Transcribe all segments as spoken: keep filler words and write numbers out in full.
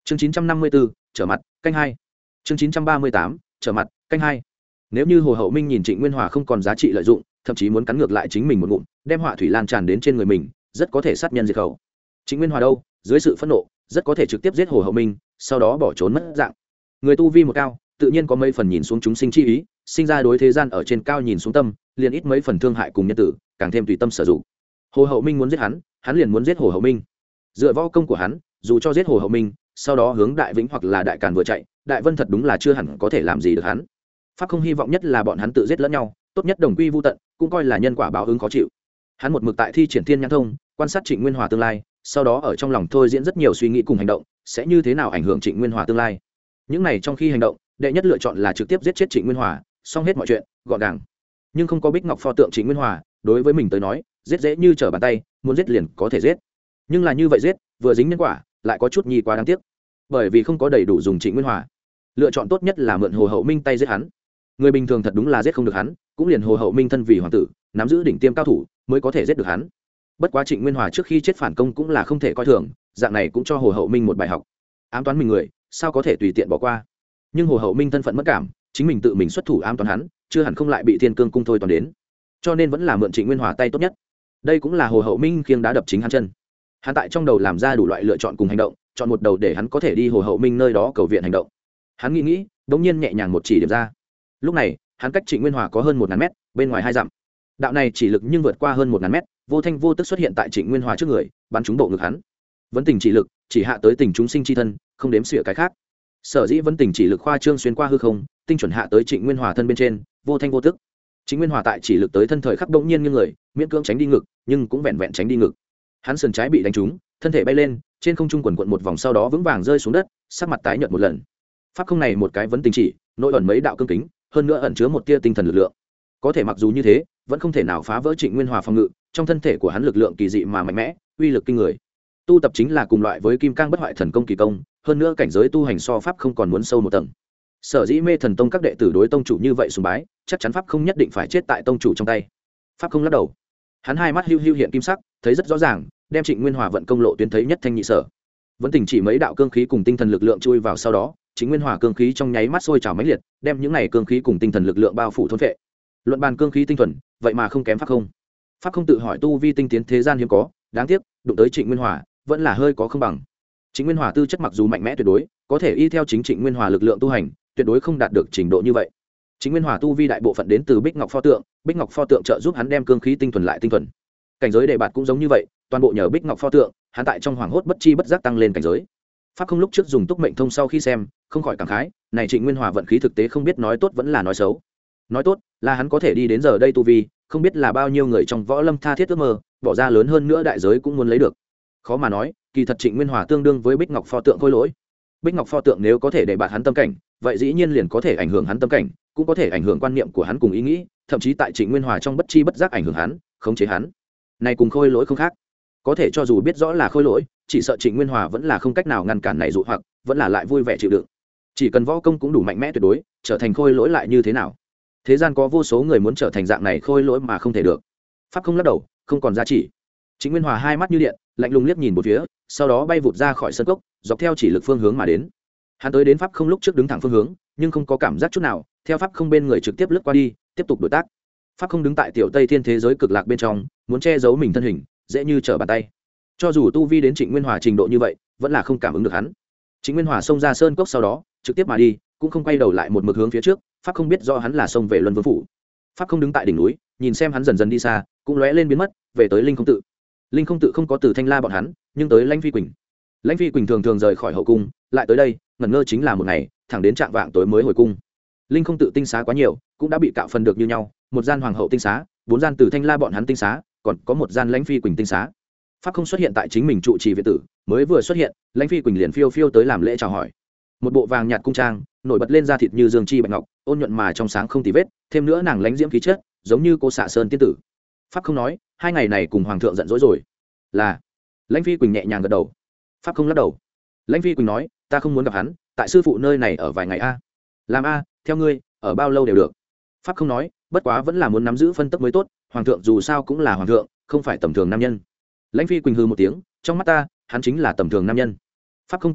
chương chín trăm năm mươi bốn trở mặt canh hai. chương chín trăm ba mươi tám trở mặt canh hai. Nếu như Hồ Hậu Minh nhìn Trịnh Nguyên Hòa không còn giá trị lợi dụng, thậm chí muốn cắn ngược lại chính mình một ngụm, đem họa thủy lan tràn đến trên người mình, rất có thể sát nhân diệt khẩu. Trịnh Nguyên Hòa đâu, dưới sự phẫn nộ, rất có thể trực tiếp giết Hồ Hậu Minh, sau đó bỏ trốn mất dạng. Người tu vi một cao, tự nhiên có mấy phần nhìn xuống chúng sinh chi ý, sinh ra đối thế gian ở trên cao nhìn xuống tâm, liền ít mấy phần thương hại cùng nhân tử, càng thêm tùy tâm sử dụng. Hồ Hậu Minh muốn giết hắn, hắn liền muốn giết Hồ Hậu Minh. Dựa võ công của hắn, dù cho giết Hồ Hậu Minh, sau đó hướng Đại Vĩnh hoặc là Đại Càn vừa chạy, Đại Vân thật đúng là chưa hẳn có thể làm gì được hắn. Pháp không hy vọng nhất là bọn hắn tự giết lẫn nhau, tốt nhất đồng quy vu tận, cũng coi là nhân quả báo ứng khó chịu. Hắn một mực tại thi triển thiên nhãn thông, quan sát Trịnh Nguyên Hòa tương lai, sau đó ở trong lòng thôi diễn rất nhiều suy nghĩ cùng hành động, sẽ như thế nào ảnh hưởng Trịnh Nguyên Hòa tương lai. Những này trong khi hành động, đệ nhất lựa chọn là trực tiếp giết chết Trịnh Nguyên Hòa, xong hết mọi chuyện, gọn gàng. Nhưng không có Bích Ngọc pho tượng Trịnh Nguyên Hòa, đối với mình tới nói, giết dễ như trở bàn tay, muốn giết liền có thể giết. Nhưng là như vậy giết, vừa dính nhân quả, lại có chút nhi quá đáng tiếc. Bởi vì không có đầy đủ dùng Trịnh Nguyên Hòa, lựa chọn tốt nhất là mượn Hồ Hậu Minh tay giết hắn. Người bình thường thật đúng là giết không được hắn, cũng liền Hồ Hậu Minh thân vì hoàng tử, nắm giữ đỉnh tiêm cao thủ, mới có thể giết được hắn. Bất quá Trịnh Nguyên Hòa trước khi chết phản công cũng là không thể coi thường, dạng này cũng cho Hồ Hậu Minh một bài học. Ám toán mình người, sao có thể tùy tiện bỏ qua. Nhưng Hồ Hậu Minh thân phận mất cảm, chính mình tự mình xuất thủ ám toán hắn, chưa hẳn không lại bị Thiên Cương cung thôi toàn đến. Cho nên vẫn là mượn Trịnh Nguyên Hòa tay tốt nhất. Đây cũng là Hồ Hậu Minh khiêng đá đập chính hắn chân. Hắn tại trong đầu làm ra đủ loại lựa chọn cùng hành động, chọn một đầu để hắn có thể đi Hồ Hậu Minh nơi đó cầu viện hành động. Hắn nghĩ nghĩ, đột nhiên nhẹ nhàng một chỉ điểm ra. Lúc này, hắn cách Trịnh Nguyên Hòa có hơn một ngàn mét, bên ngoài hai dặm. Đạo này chỉ lực nhưng vượt qua hơn một ngàn mét, vô thanh vô tức xuất hiện tại Trịnh Nguyên Hòa trước người, bắn trúng bộ ngực hắn. Vấn tình chỉ lực, chỉ hạ tới tình chúng sinh chi thân, không đếm xỉa cái khác. Sở dĩ vấn tình chỉ lực khoa trương xuyên qua hư không, tinh chuẩn hạ tới Trịnh Nguyên Hòa thân bên trên, vô thanh vô tức. Trịnh Nguyên Hòa tại chỉ lực tới thân thời khắc bỗng nhiên như người, miễn cưỡng tránh đi ngực, nhưng cũng vẹn vẹn tránh đi ngực. Hắn sườn trái bị đánh trúng, thân thể bay lên, trên không trung quần quật một vòng sau đó vững vàng rơi xuống đất, sắc mặt tái nhợt một lần. Pháp không này một cái vấn tình chỉ, nội ẩn mấy đạo cương kính, hơn nữa ẩn chứa một tia tinh thần lực lượng. Có thể mặc dù như thế, vẫn không thể nào phá vỡ Trịnh Nguyên Hòa phòng ngự, trong thân thể của hắn lực lượng kỳ dị mà mạnh mẽ, uy lực kinh người. Tu tập chính là cùng loại với kim cang bất hoại thần công kỳ công, hơn nữa cảnh giới tu hành so pháp không còn muốn sâu một tầng. Sở dĩ Mê Thần Tông các đệ tử đối tông chủ như vậy sùng bái, chắc chắn pháp không nhất định phải chết tại tông chủ trong tay. Pháp không lắc đầu, hắn hai mắt hưu hưu hiện kim sắc, thấy rất rõ ràng, đem Trịnh Nguyên Hòa vận công lộ tuyến thấy nhất thanh nhị sở. Vẫn tình chỉ mấy đạo cương khí cùng tinh thần lực lượng chui vào sau đó, Trịnh Nguyên Hòa cương khí trong nháy mắt sôi trào mãnh liệt, đem những này cương khí cùng tinh thần lực lượng bao phủ thôn phệ. Luận bàn cương khí tinh thuần, vậy mà không kém pháp không. Pháp không tự hỏi tu vi tinh tiến thế gian hiếm có, đáng tiếc, đụng tới Trịnh Nguyên Hòa, vẫn là hơi có không bằng. Trịnh Nguyên Hòa tư chất mặc dù mạnh mẽ tuyệt đối, có thể y theo chính Trịnh Nguyên Hòa lực lượng tu hành, tuyệt đối không đạt được trình độ như vậy. Trịnh Nguyên Hòa tu vi đại bộ phận đến từ Bích Ngọc pho tượng, Bích Ngọc pho tượng trợ giúp hắn đem cương khí tinh thuần lại tinh thuần. Cảnh giới đề bạt cũng giống như vậy, toàn bộ nhờ Bích Ngọc pho tượng, hắn tại trong hoàng hốt bất chi bất giác tăng lên cảnh giới. Pháp không lúc trước dùng túc mệnh thông sau khi xem, không khỏi cảm khái, này Trịnh Nguyên Hòa vận khí thực tế không biết nói tốt vẫn là nói xấu. Nói tốt là hắn có thể đi đến giờ đây tu vi, không biết là bao nhiêu người trong võ lâm tha thiết ước mơ, bỏ ra lớn hơn nữa đại giới cũng muốn lấy được. Khó mà nói, kỳ thật Trịnh Nguyên Hòa tương đương với Bích Ngọc pho tượng khôi lỗi. Bích Ngọc pho tượng nếu có thể để bạt hắn tâm cảnh, vậy dĩ nhiên liền có thể ảnh hưởng hắn tâm cảnh, cũng có thể ảnh hưởng quan niệm của hắn cùng ý nghĩ, thậm chí tại Trịnh Nguyên Hòa trong bất chi bất giác ảnh hưởng hắn, khống chế hắn. Này cùng khôi lỗi không khác. Có thể cho dù biết rõ là khôi lỗi, chỉ sợ Trịnh Nguyên Hòa vẫn là không cách nào ngăn cản này dụ hoặc, vẫn là lại vui vẻ chịu đựng. Chỉ cần võ công cũng đủ mạnh mẽ tuyệt đối, trở thành khôi lỗi lại như thế nào? Thế gian có vô số người muốn trở thành dạng này khôi lỗi mà không thể được. Pháp không lắc đầu, không còn giá trị. Trịnh Nguyên Hòa hai mắt như điện, lạnh lùng liếc nhìn một phía, sau đó bay vụt ra khỏi sân cốc, dọc theo chỉ lực phương hướng mà đến. Hắn tới đến pháp không lúc trước đứng thẳng phương hướng, nhưng không có cảm giác chút nào, theo pháp không bên người trực tiếp lướt qua đi, tiếp tục đối tác. Pháp không đứng tại tiểu Tây Thiên thế giới cực lạc bên trong, muốn che giấu mình thân hình, dễ như trở bàn tay. Cho dù tu vi đến Trịnh Nguyên Hòa trình độ như vậy, vẫn là không cảm ứng được hắn. Trịnh Nguyên Hòa xông ra sơn cốc sau đó, trực tiếp mà đi, cũng không quay đầu lại một mực hướng phía trước. Pháp không biết do hắn là xông về Luân Vương phủ. Pháp không đứng tại đỉnh núi, nhìn xem hắn dần dần đi xa, cũng lóe lên biến mất, về tới Linh Không tự. Linh Không tự không có từ Thanh La bọn hắn, nhưng tới Lãnh Phi Quỳnh. Lãnh Phi Quỳnh thường thường rời khỏi hậu cung, lại tới đây, ngẩn ngơ chính là một ngày, thẳng đến trạng vạng tối mới hồi cung. Linh Không tự tinh xá quá nhiều, cũng đã bị cạo phần được như nhau, một gian hoàng hậu tinh xá, bốn gian từ Thanh La bọn hắn tinh xá, còn có một gian Lãnh Phi Quỳnh tinh xá. Pháp không xuất hiện tại chính mình trụ trì viện tử, mới vừa xuất hiện, Lãnh Phi Quỳnh liền phiêu phiêu tới làm lễ chào hỏi. Một bộ vàng nhạt cung trang, nổi bật lên da thịt như dương chi bạch ngọc, ôn nhuận mà trong sáng không tì vết, thêm nữa nàng lãnh diễm khí chất, giống như cô xạ sơn tiên tử. Pháp không nói, hai ngày này cùng hoàng thượng giận dỗi rồi. Là. Lãnh Phi Quỳnh nhẹ nhàng gật đầu. Pháp không lắc đầu. Lãnh Phi Quỳnh nói, ta không muốn gặp hắn, tại sư phụ nơi này ở vài ngày a. Làm a, theo ngươi, ở bao lâu đều được. Pháp không nói, bất quá vẫn là muốn nắm giữ phân tức mới tốt, hoàng thượng dù sao cũng là hoàng thượng, không phải tầm thường nam nhân. Lãnh Phi Quỳnh hừ một tiếng, trong mắt ta, hắn chính là tầm thường nam nhân. Pháp không cười cười,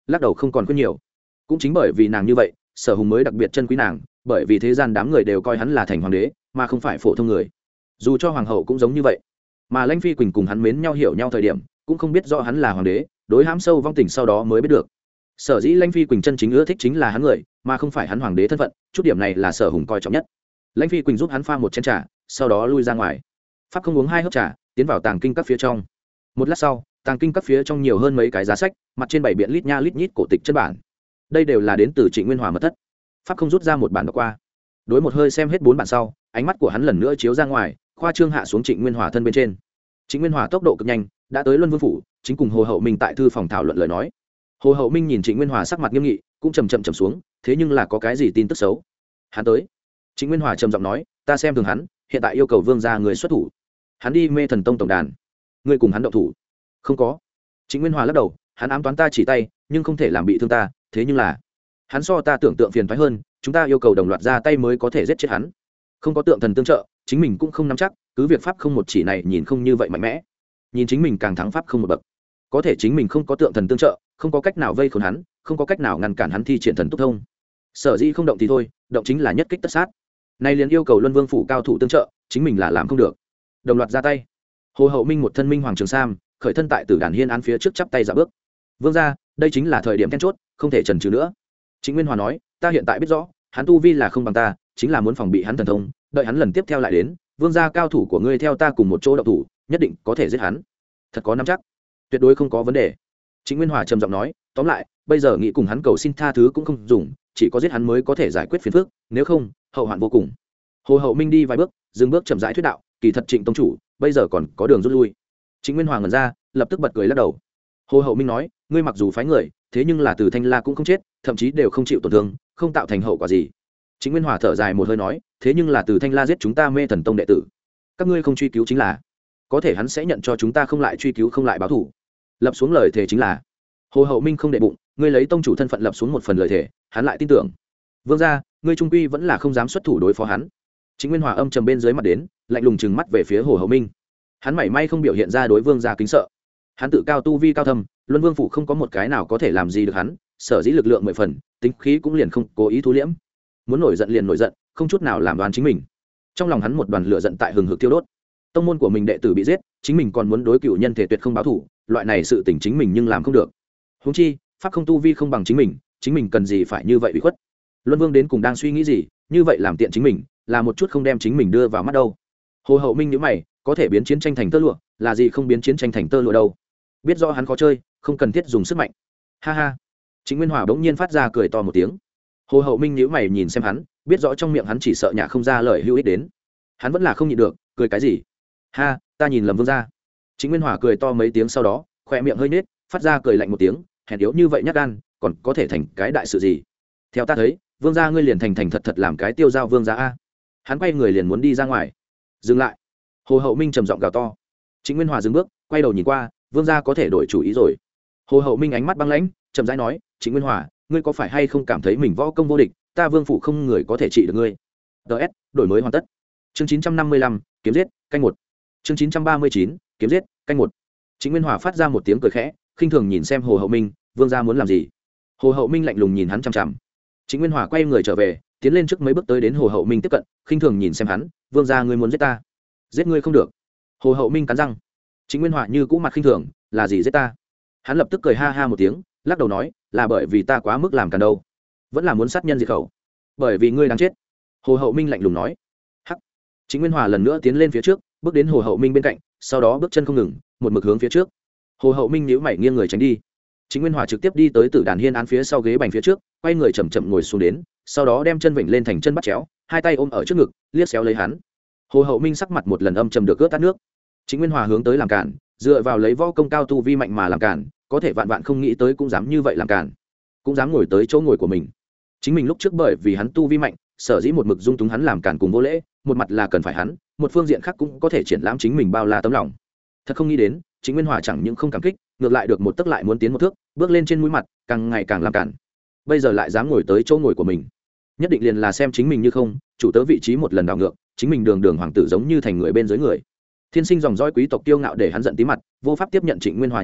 lắc đầu không còn khuyên nhiều. Cũng chính bởi vì nàng như vậy, Sở Hùng mới đặc biệt trân quý nàng, bởi vì thế gian đám người đều coi hắn là thành hoàng đế mà không phải phổ thông người. Dù cho hoàng hậu cũng giống như vậy, mà Lãnh Phi Quỳnh cùng hắn mến nhau hiểu nhau thời điểm cũng không biết rõ hắn là hoàng đế, đối hãm sâu vong tình sau đó mới biết được. Sở dĩ Lãnh Phi Quỳnh chân chính ưa thích chính là hắn người mà không phải hắn hoàng đế thân phận, chút điểm này là Sở Hùng coi trọng nhất. Lãnh Phi Quỳnh giúp hắn pha một chén trà, sau đó lui ra ngoài. Pháp không uống hai hớp trà, tiến vào tàng kinh các phía trong. Một lát sau, tàng kinh các phía trong nhiều hơn mấy cái giá sách, mặt trên bảy biện lít nha lít nhít cổ tịch chân bản. Đây đều là đến từ Trịnh Nguyên Hòa mật thất. Pháp không rút ra một bản đọc qua, đối một hơi xem hết bốn bản sau, ánh mắt của hắn lần nữa chiếu ra ngoài, khoa trương hạ xuống Trịnh Nguyên Hòa thân bên trên. Trịnh Nguyên Hòa tốc độ cực nhanh, đã tới Luân Vương phủ, chính cùng Hồ Hậu Minh tại thư phòng thảo luận lời nói. Hồ Hậu Minh nhìn Trịnh Nguyên Hòa sắc mặt nghiêm nghị, cũng chầm chậm chầm xuống, thế nhưng là có cái gì tin tức xấu? Hắn tới. Trịnh Nguyên Hòa trầm giọng nói, ta xem thường hắn, hiện tại yêu cầu vương gia người xuất thủ. Hắn đi Mê Thần Tông tổng đàn, ngươi cùng hắn động thủ? Không có. Trịnh Nguyên Hòa lắc đầu, hắn ám toán ta chỉ tay, nhưng không thể làm bị thương ta, thế nhưng là hắn so ta tưởng tượng phiền toái hơn, chúng ta yêu cầu đồng loạt ra tay mới có thể giết chết hắn. Không có tượng thần tương trợ, chính mình cũng không nắm chắc, cứ việc pháp không một chỉ này nhìn không như vậy mạnh mẽ, nhìn chính mình càng thắng pháp không một bậc, có thể chính mình không có tượng thần tương trợ, không có cách nào vây khốn hắn, không có cách nào ngăn cản hắn thi triển thần túc thông. Sở dĩ không động thì thôi, động chính là nhất kích tất sát. Nay liền yêu cầu Luân Vương phủ cao thủ tương trợ, chính mình là làm không được. Đồng loạt ra tay. Hồ Hậu Minh một thân minh hoàng trường sam, khởi thân tại Tử Đàn Hiên án phía trước chắp tay dạ bước. Vương gia, đây chính là thời điểm then chốt, không thể chần chừ nữa. Trịnh Nguyên Hòa nói, ta hiện tại biết rõ, hắn tu vi là không bằng ta, chính là muốn phòng bị hắn thần thông, đợi hắn lần tiếp theo lại đến, vương gia cao thủ của ngươi theo ta cùng một chỗ động thủ, nhất định có thể giết hắn. Thật có nắm chắc? Tuyệt đối không có vấn đề. Trịnh Nguyên Hòa trầm giọng nói, tóm lại, bây giờ nghĩ cùng hắn cầu xin tha thứ cũng không dùng, chỉ có giết hắn mới có thể giải quyết phiền phức, nếu không, hậu hoạn vô cùng. Hồ Hậu Minh đi vài bước, dừng bước chậm rãi thuyết đạo, kỳ thật Trịnh tông chủ, bây giờ còn có đường rút lui. Trịnh Nguyên Hòa ngẩn ra, lập tức bật cười lắc đầu. Hồ Hậu Minh nói, ngươi mặc dù phái người, thế nhưng là Từ Thanh La cũng không chết, thậm chí đều không chịu tổn thương, không tạo thành hậu quả gì. Trịnh Nguyên Hòa thở dài một hơi nói, thế nhưng là Từ Thanh La giết chúng ta Mê Thần Tông đệ tử, các ngươi không truy cứu chính là, có thể hắn sẽ nhận cho chúng ta không lại truy cứu không lại báo thù. Lập xuống lời thề chính là. Hồ Hậu Minh không đệ bụng, ngươi lấy tông chủ thân phận lập xuống một phần lời thề, hắn lại tin tưởng. Vương gia, ngươi trung quy vẫn là không dám xuất thủ đối phó hắn. Trịnh Nguyên Hòa âm trầm bên dưới mặt đến, lạnh lùng trừng mắt về phía Hồ Hậu Minh. Hắn mảy may không biểu hiện ra đối vương gia kính sợ. Hắn tự cao tu vi cao thâm, Luân Vương phủ không có một cái nào có thể làm gì được hắn, sở dĩ lực lượng mười phần, tính khí cũng liền không cố ý thu liễm. Muốn nổi giận liền nổi giận, không chút nào làm đoán chính mình. Trong lòng hắn một đoàn lửa giận tại hừng hực thiêu đốt. Tông môn của mình đệ tử bị giết, chính mình còn muốn đối cựu nhân thể tuyệt không báo thù, loại này sự tình chính mình nhưng làm không được. Huống chi, pháp không tu vi không bằng chính mình, chính mình cần gì phải như vậy bị khuất. Luân Vương đến cùng đang suy nghĩ gì, như vậy làm tiện chính mình, là một chút không đem chính mình đưa vào mắt đâu. Hồ Hậu Minh nhíu mày, có thể biến chiến tranh thành tơ lụa, là gì không biến chiến tranh thành tơ lụa đâu. Biết rõ hắn khó chơi, không cần thiết dùng sức mạnh. Ha ha. Trịnh Nguyên Hòa bỗng nhiên phát ra cười to một tiếng. Hồ Hậu Minh nhíu mày nhìn xem hắn, biết rõ trong miệng hắn chỉ sợ nhả không ra lời hữu ích đến. Hắn vẫn là không nhịn được, cười cái gì? Ha, ta nhìn lầm vương gia. Trịnh Nguyên Hòa cười to mấy tiếng sau đó, khóe miệng hơi nết, phát ra cười lạnh một tiếng, hèn yếu như vậy nhát gan, còn có thể thành cái đại sự gì? Theo ta thấy, vương gia ngươi liền thành thành thật thật làm cái tiêu giao vương gia a. Hắn quay người liền muốn đi ra ngoài. Dừng lại. Hồ Hậu Minh trầm giọng gào to. Trịnh Nguyên Hòa dừng bước, quay đầu nhìn qua, vương gia có thể đổi chủ ý rồi. Hồ Hậu Minh ánh mắt băng lãnh, chậm rãi nói, Trịnh Nguyên Hòa, ngươi có phải hay không cảm thấy mình võ công vô địch, ta vương phủ không người có thể trị được ngươi. ts đổi mới hoàn tất. Chương chín trăm năm mươi lăm, kiếm giết, canh một. Chương chín trăm ba mươi chín, kiếm giết, canh một. Trịnh Nguyên Hòa phát ra một tiếng cười khẽ, khinh thường nhìn xem Hồ Hậu Minh, vương gia muốn làm gì? Hồ Hậu Minh lạnh lùng nhìn hắn chằm chằm. Trịnh Nguyên Hòa quay người trở về, tiến lên trước mấy bước tới đến Hồ Hậu Minh tiếp cận, khinh thường nhìn xem hắn, vương gia ngươi muốn giết ta? Giết ngươi không được. Hồ Hậu Minh cắn răng. Trịnh Nguyên Hòa như cũ mặt khinh thường, là gì giết ta? Hắn lập tức cười ha ha một tiếng, lắc đầu nói, là bởi vì ta quá mức làm càn đâu, vẫn là muốn sát nhân diệt khẩu, bởi vì ngươi đang chết. Hồ Hậu Minh lạnh lùng nói. Hắc. Trịnh Nguyên Hòa lần nữa tiến lên phía trước, bước đến Hồ Hậu Minh bên cạnh, sau đó bước chân không ngừng, một mực hướng phía trước. Hồ Hậu Minh nhíu mày nghiêng người tránh đi. Trịnh Nguyên Hòa trực tiếp đi tới Tử Đàn Hiên án phía sau ghế bành phía trước, quay người chậm chậm ngồi xuống đến, sau đó đem chân vịnh lên thành chân bắt chéo, hai tay ôm ở trước ngực, liếc xéo lấy hắn. Hồ Hậu Minh sắc mặt một lần âm trầm được cướp tắt nước. Trịnh Nguyên Hòa hướng tới làm cản, dựa vào lấy võ công cao tu vi mạnh mà làm cản, có thể vạn vạn không nghĩ tới cũng dám như vậy làm cản, cũng dám ngồi tới chỗ ngồi của mình. Chính mình lúc trước bởi vì hắn tu vi mạnh, sở dĩ một mực dung túng hắn làm cản cùng vô lễ, một mặt là cần phải hắn, một phương diện khác cũng có thể triển lãm chính mình bao la tấm lòng. Thật không nghĩ đến, Trịnh Nguyên Hòa chẳng những không cảm kích, ngược lại được một tấc lại muốn tiến một thước, bước lên trên mũi mặt, càng ngày càng làm cản. Bây giờ lại dám ngồi tới chỗ ngồi của mình, nhất định liền là xem chính mình như không, chủ tớ vị trí một lần đảo ngược, chính mình đường đường hoàng tử giống như thành người bên dưới người. Thiên sinh dòng dõi quý tộc kiêu ngạo để hắn giận tí mặt, vô pháp tiếp nhận Trịnh Nguyên Hòa như vậy,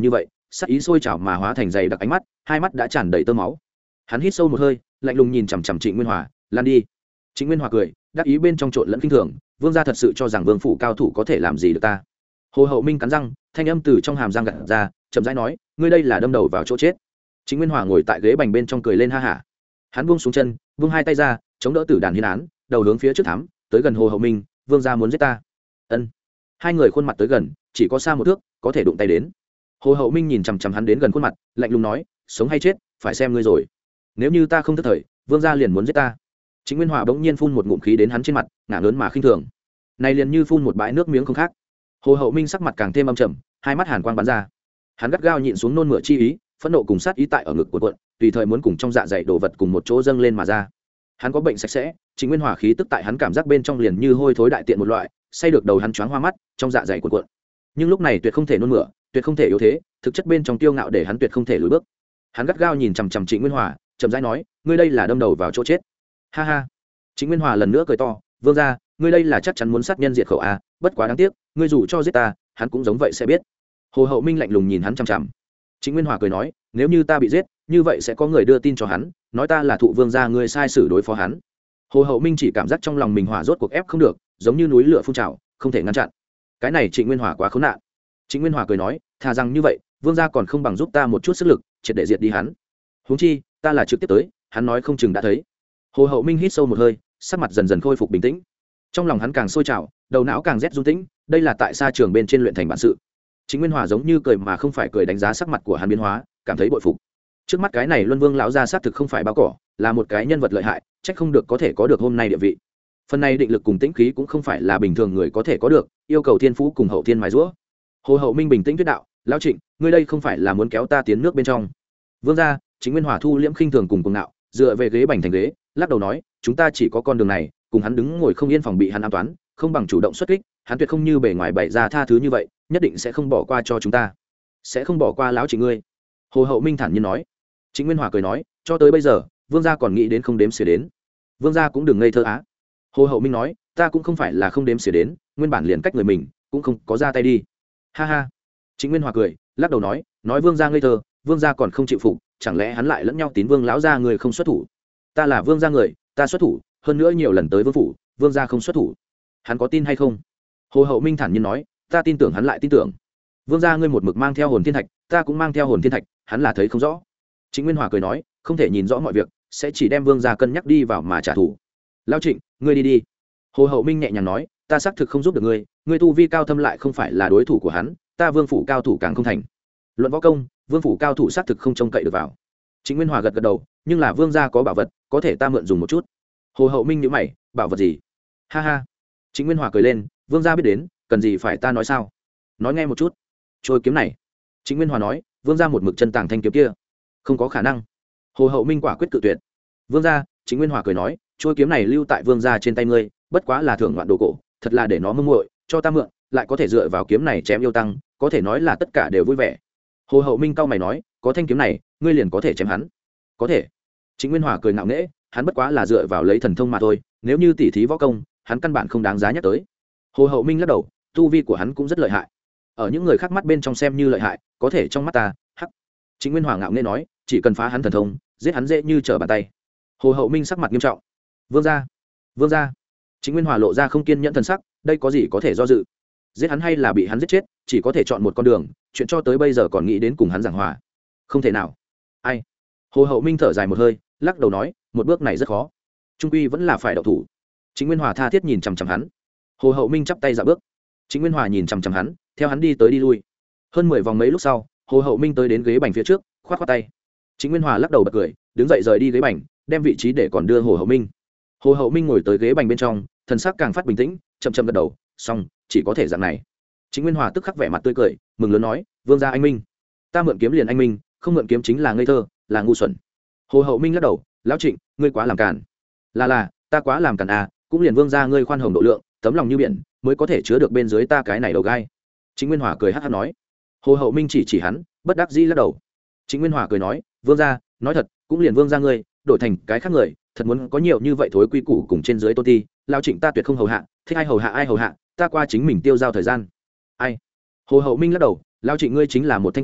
sắc ý sôi trào mà hóa thành dày đặc ánh mắt, hai mắt đã tràn đầy tơ máu. Hắn hít sâu một hơi, lạnh lùng nhìn chằm chằm Trịnh Nguyên Hòa, "Lan đi." Trịnh Nguyên Hòa cười, đắc ý bên trong trộn lẫn kinh thường, vương gia thật sự cho rằng vương phủ cao thủ có thể làm gì được ta? Hồ Hậu Minh cắn răng, thanh âm từ trong hàm răng gạt ra, chậm rãi nói, "Ngươi đây là đâm đầu vào chỗ chết." Trịnh Nguyên Hòa ngồi tại ghế bành bên trong cười lên ha hả. Hắn buông xuống chân, buông hai tay ra, chống đỡ tử đàn hiên án, đầu hướng phía trước thắm, tới gần Hồ Hậu Minh, "Vương gia muốn giết ta." Ân. Hai người khuôn mặt tới gần, chỉ có xa một thước, có thể đụng tay đến. Hồ Hậu Minh nhìn chằm chằm hắn đến gần khuôn mặt, lạnh lùng nói, "Sống hay chết, phải xem ngươi rồi. Nếu như ta không thất thời, vương gia liền muốn giết ta." Trịnh Nguyên Hòa bỗng nhiên phun một ngụm khí đến hắn trên mặt, ngả lớn mà khinh thường. Này liền như phun một bãi nước miếng không khác. Hồ Hậu Minh sắc mặt càng thêm âm trầm, hai mắt hàn quang bắn ra. Hắn gắt gao nhịn xuống nôn mửa chi ý, phẫn nộ cùng sát ý tại ở ngực cuộn cuộn, tùy thời muốn cùng trong dạ dày đồ vật cùng một chỗ dâng lên mà ra. Hắn có bệnh sạch sẽ, Trịnh Nguyên Hòa khí tức tại hắn cảm giác bên trong liền như hôi thối đại tiện một loại, say được đầu hắn choáng hoa mắt, trong dạ dày cuộn cuộn. Nhưng lúc này tuyệt không thể nôn mửa, tuyệt không thể yếu thế, thực chất bên trong tiêu ngạo để hắn tuyệt không thể lùi bước. Hắn gắt gao nhìn chằm chằm Trịnh Nguyên Hòa, chậm rãi nói, "Ngươi đây là đâm đầu vào chỗ chết." Ha ha. Trịnh Nguyên Hòa lần nữa cười to, "Vương gia, ngươi đây là chắc chắn muốn sát nhân diệt khẩu a, bất quá đáng tiếc, ngươi dù cho giết ta, hắn cũng giống vậy sẽ biết." Hồ Hậu Minh lạnh lùng nhìn hắn chằm chằm. Trịnh Nguyên Hòa cười nói, "Nếu như ta bị giết, như vậy sẽ có người đưa tin cho hắn, nói ta là thụ vương gia ngươi sai xử đối phó hắn." Hồ Hậu Minh chỉ cảm giác trong lòng mình hỏa rốt cuộc ép không được, giống như núi lửa phun trào, không thể ngăn chặn. Cái này Trịnh Nguyên Hòa quá khốn nạn. Trịnh Nguyên Hòa cười nói, "Thà rằng như vậy, vương gia còn không bằng giúp ta một chút sức lực, triệt để diệt đi hắn. Huống chi, ta là trực tiếp tới, hắn nói không chừng đã thấy." Hồ Hậu Minh hít sâu một hơi, sắc mặt dần dần khôi phục bình tĩnh. Trong lòng hắn càng sôi trào, đầu não càng rét run tĩnh, đây là tại xa trường bên trên luyện thành bản sự. Trịnh Nguyên Hòa giống như cười mà không phải cười đánh giá sắc mặt của hắn biến hóa, cảm thấy bội phục. Trước mắt cái này Luân Vương lão gia xác thực không phải bao cỏ, là một cái nhân vật lợi hại, trách không được có thể có được hôm nay địa vị. Phần này định lực cùng tĩnh khí cũng không phải là bình thường người có thể có được, yêu cầu thiên phú cùng hậu thiên mài giũa. Hồ Hậu Minh bình tĩnh thuyết đạo, "Lão Trịnh, ngươi đây không phải là muốn kéo ta tiến nước bên trong?" Vương gia, Trịnh Nguyên Hòa thu liễm khinh thường cùng cuồng ngạo, dựa về ghế bành thành ghế, lắc đầu nói, "Chúng ta chỉ có con đường này, cùng hắn đứng ngồi không yên phòng bị hắn ám toán, không bằng chủ động xuất kích, hắn tuyệt không như bề ngoài bày ra tha thứ như vậy, nhất định sẽ không bỏ qua cho chúng ta." "Sẽ không bỏ qua lão Trịnh ngươi." Hồ Hậu Minh thản nhiên nói. Trịnh Nguyên Hòa cười nói, "Cho tới bây giờ, vương gia còn nghĩ đến không đếm xỉa đến. Vương gia cũng đừng ngây thơ á." Hồ Hậu Minh nói, "Ta cũng không phải là không đếm xỉa đến, nguyên bản liền cách người mình, cũng không có ra tay đi." Ha ha. Trịnh Nguyên Hòa cười, lắc đầu nói, "Nói vương gia ngây thơ, vương gia còn không chịu phục, chẳng lẽ hắn lại lẫn nhau tín vương lão gia người không xuất thủ? Ta là vương gia người, ta xuất thủ, hơn nữa nhiều lần tới vương phủ, vương gia không xuất thủ, hắn có tin hay không?" Hồ Hậu Minh thản nhiên nói, "Ta tin tưởng hắn lại tin tưởng. Vương gia ngươi một mực mang theo hồn thiên thạch, ta cũng mang theo hồn thiên thạch, hắn là thấy không rõ." Trịnh Nguyên Hòa cười nói, "Không thể nhìn rõ mọi việc, sẽ chỉ đem vương gia cân nhắc đi vào mà trả thù. Lão Trịnh, ngươi đi đi." Hồ Hậu Minh nhẹ nhàng nói, "Ta xác thực không giúp được ngươi, ngươi tu vi cao thâm lại không phải là đối thủ của hắn, ta vương phủ cao thủ càng không thành. Luận võ công, vương phủ cao thủ xác thực không trông cậy được vào." Trịnh Nguyên Hòa gật gật đầu, "Nhưng là vương gia có bảo vật, có thể ta mượn dùng một chút." Hồ Hậu Minh nhíu mày, "Bảo vật gì?" Ha ha. Trịnh Nguyên Hòa cười lên, "Vương gia biết đến, cần gì phải ta nói sao? Nói nghe một chút." "Trôi kiếm này." Trịnh Nguyên Hòa nói, "Vương gia một mực chân tàng thanh kiếm kia." "Không có khả năng." Hồ Hậu Minh quả quyết cự tuyệt. "Vương gia," Trịnh Nguyên Hòa cười nói, "trôi kiếm này lưu tại vương gia trên tay ngươi, bất quá là thưởng ngoạn đồ cổ, thật là để nó mơ muội, cho ta mượn, lại có thể dựa vào kiếm này chém yêu tăng, có thể nói là tất cả đều vui vẻ." Hồ Hậu Minh cau mày nói, "Có thanh kiếm này, ngươi liền có thể chém hắn." "Có thể." Trịnh Nguyên Hòa cười ngạo nghễ, "Hắn bất quá là dựa vào lấy thần thông mà thôi, nếu như tỉ thí võ công, hắn căn bản không đáng giá nhắc tới." Hồ Hậu Minh lắc đầu, "Tu vi của hắn cũng rất lợi hại, ở những người khác mắt bên trong xem như lợi hại, có thể trong mắt ta, hắc." Trịnh Nguyên Hòa ngạo nghễ nói, "Chỉ cần phá hắn thần thông, giết hắn dễ như trở bàn tay." Hồ Hậu Minh sắc mặt nghiêm trọng. "Vương gia, vương gia." Trịnh Nguyên Hòa lộ ra không kiên nhẫn thần sắc, đây có gì có thể do dự? Giết hắn hay là bị hắn giết chết, chỉ có thể chọn một con đường, chuyện cho tới bây giờ còn nghĩ đến cùng hắn giảng hòa, không thể nào. Ai? Hồ Hậu Minh thở dài một hơi, lắc đầu nói, "Một bước này rất khó, trung quy vẫn là phải động thủ." Trịnh Nguyên Hòa tha thiết nhìn chằm chằm hắn. Hồ Hậu Minh chắp tay dạo bước. Trịnh Nguyên Hòa nhìn chằm chằm hắn, theo hắn đi tới đi lui. Hơn mười vòng mấy lúc sau, Hồ Hậu Minh tới đến ghế bành phía trước, khoát khoát tay. Trịnh Nguyên Hòa lắc đầu bật cười, đứng dậy rời đi ghế bành, đem vị trí để còn đưa Hồ Hậu Minh. Hồ Hậu Minh ngồi tới ghế bành bên trong, thần sắc càng phát bình tĩnh, chậm chậm gật đầu, xong, chỉ có thể dạng này. Trịnh Nguyên Hòa tức khắc vẻ mặt tươi cười, mừng lớn nói, "Vương gia anh minh, ta mượn kiếm liền anh minh, không mượn kiếm chính là ngây thơ, là ngu xuẩn." Hồ Hậu Minh lắc đầu, "Lão Trịnh, ngươi quá làm càn." "Là là, ta quá làm càn à, cũng liền vương gia ngươi khoan hồng độ lượng, tấm lòng như biển, mới có thể chứa được bên dưới ta cái này đầu gai." Trịnh Nguyên Hòa cười hắc hắc nói. Hồ Hậu Minh chỉ chỉ hắn, bất đắc dĩ lắc đầu. Trịnh Nguyên Hòa cười nói, "Vương gia, nói thật, cũng liền vương gia ngươi, đổi thành cái khác người, thật muốn có nhiều như vậy thối quy củ cùng trên dưới tôn ti, lão Trịnh ta tuyệt không hầu hạ, thích ai hầu hạ ai hầu hạ, ta qua chính mình tiêu giao thời gian." "Ai?" Hồ Hậu Minh lắc đầu, "Lão Trịnh ngươi chính là một thanh kiếm,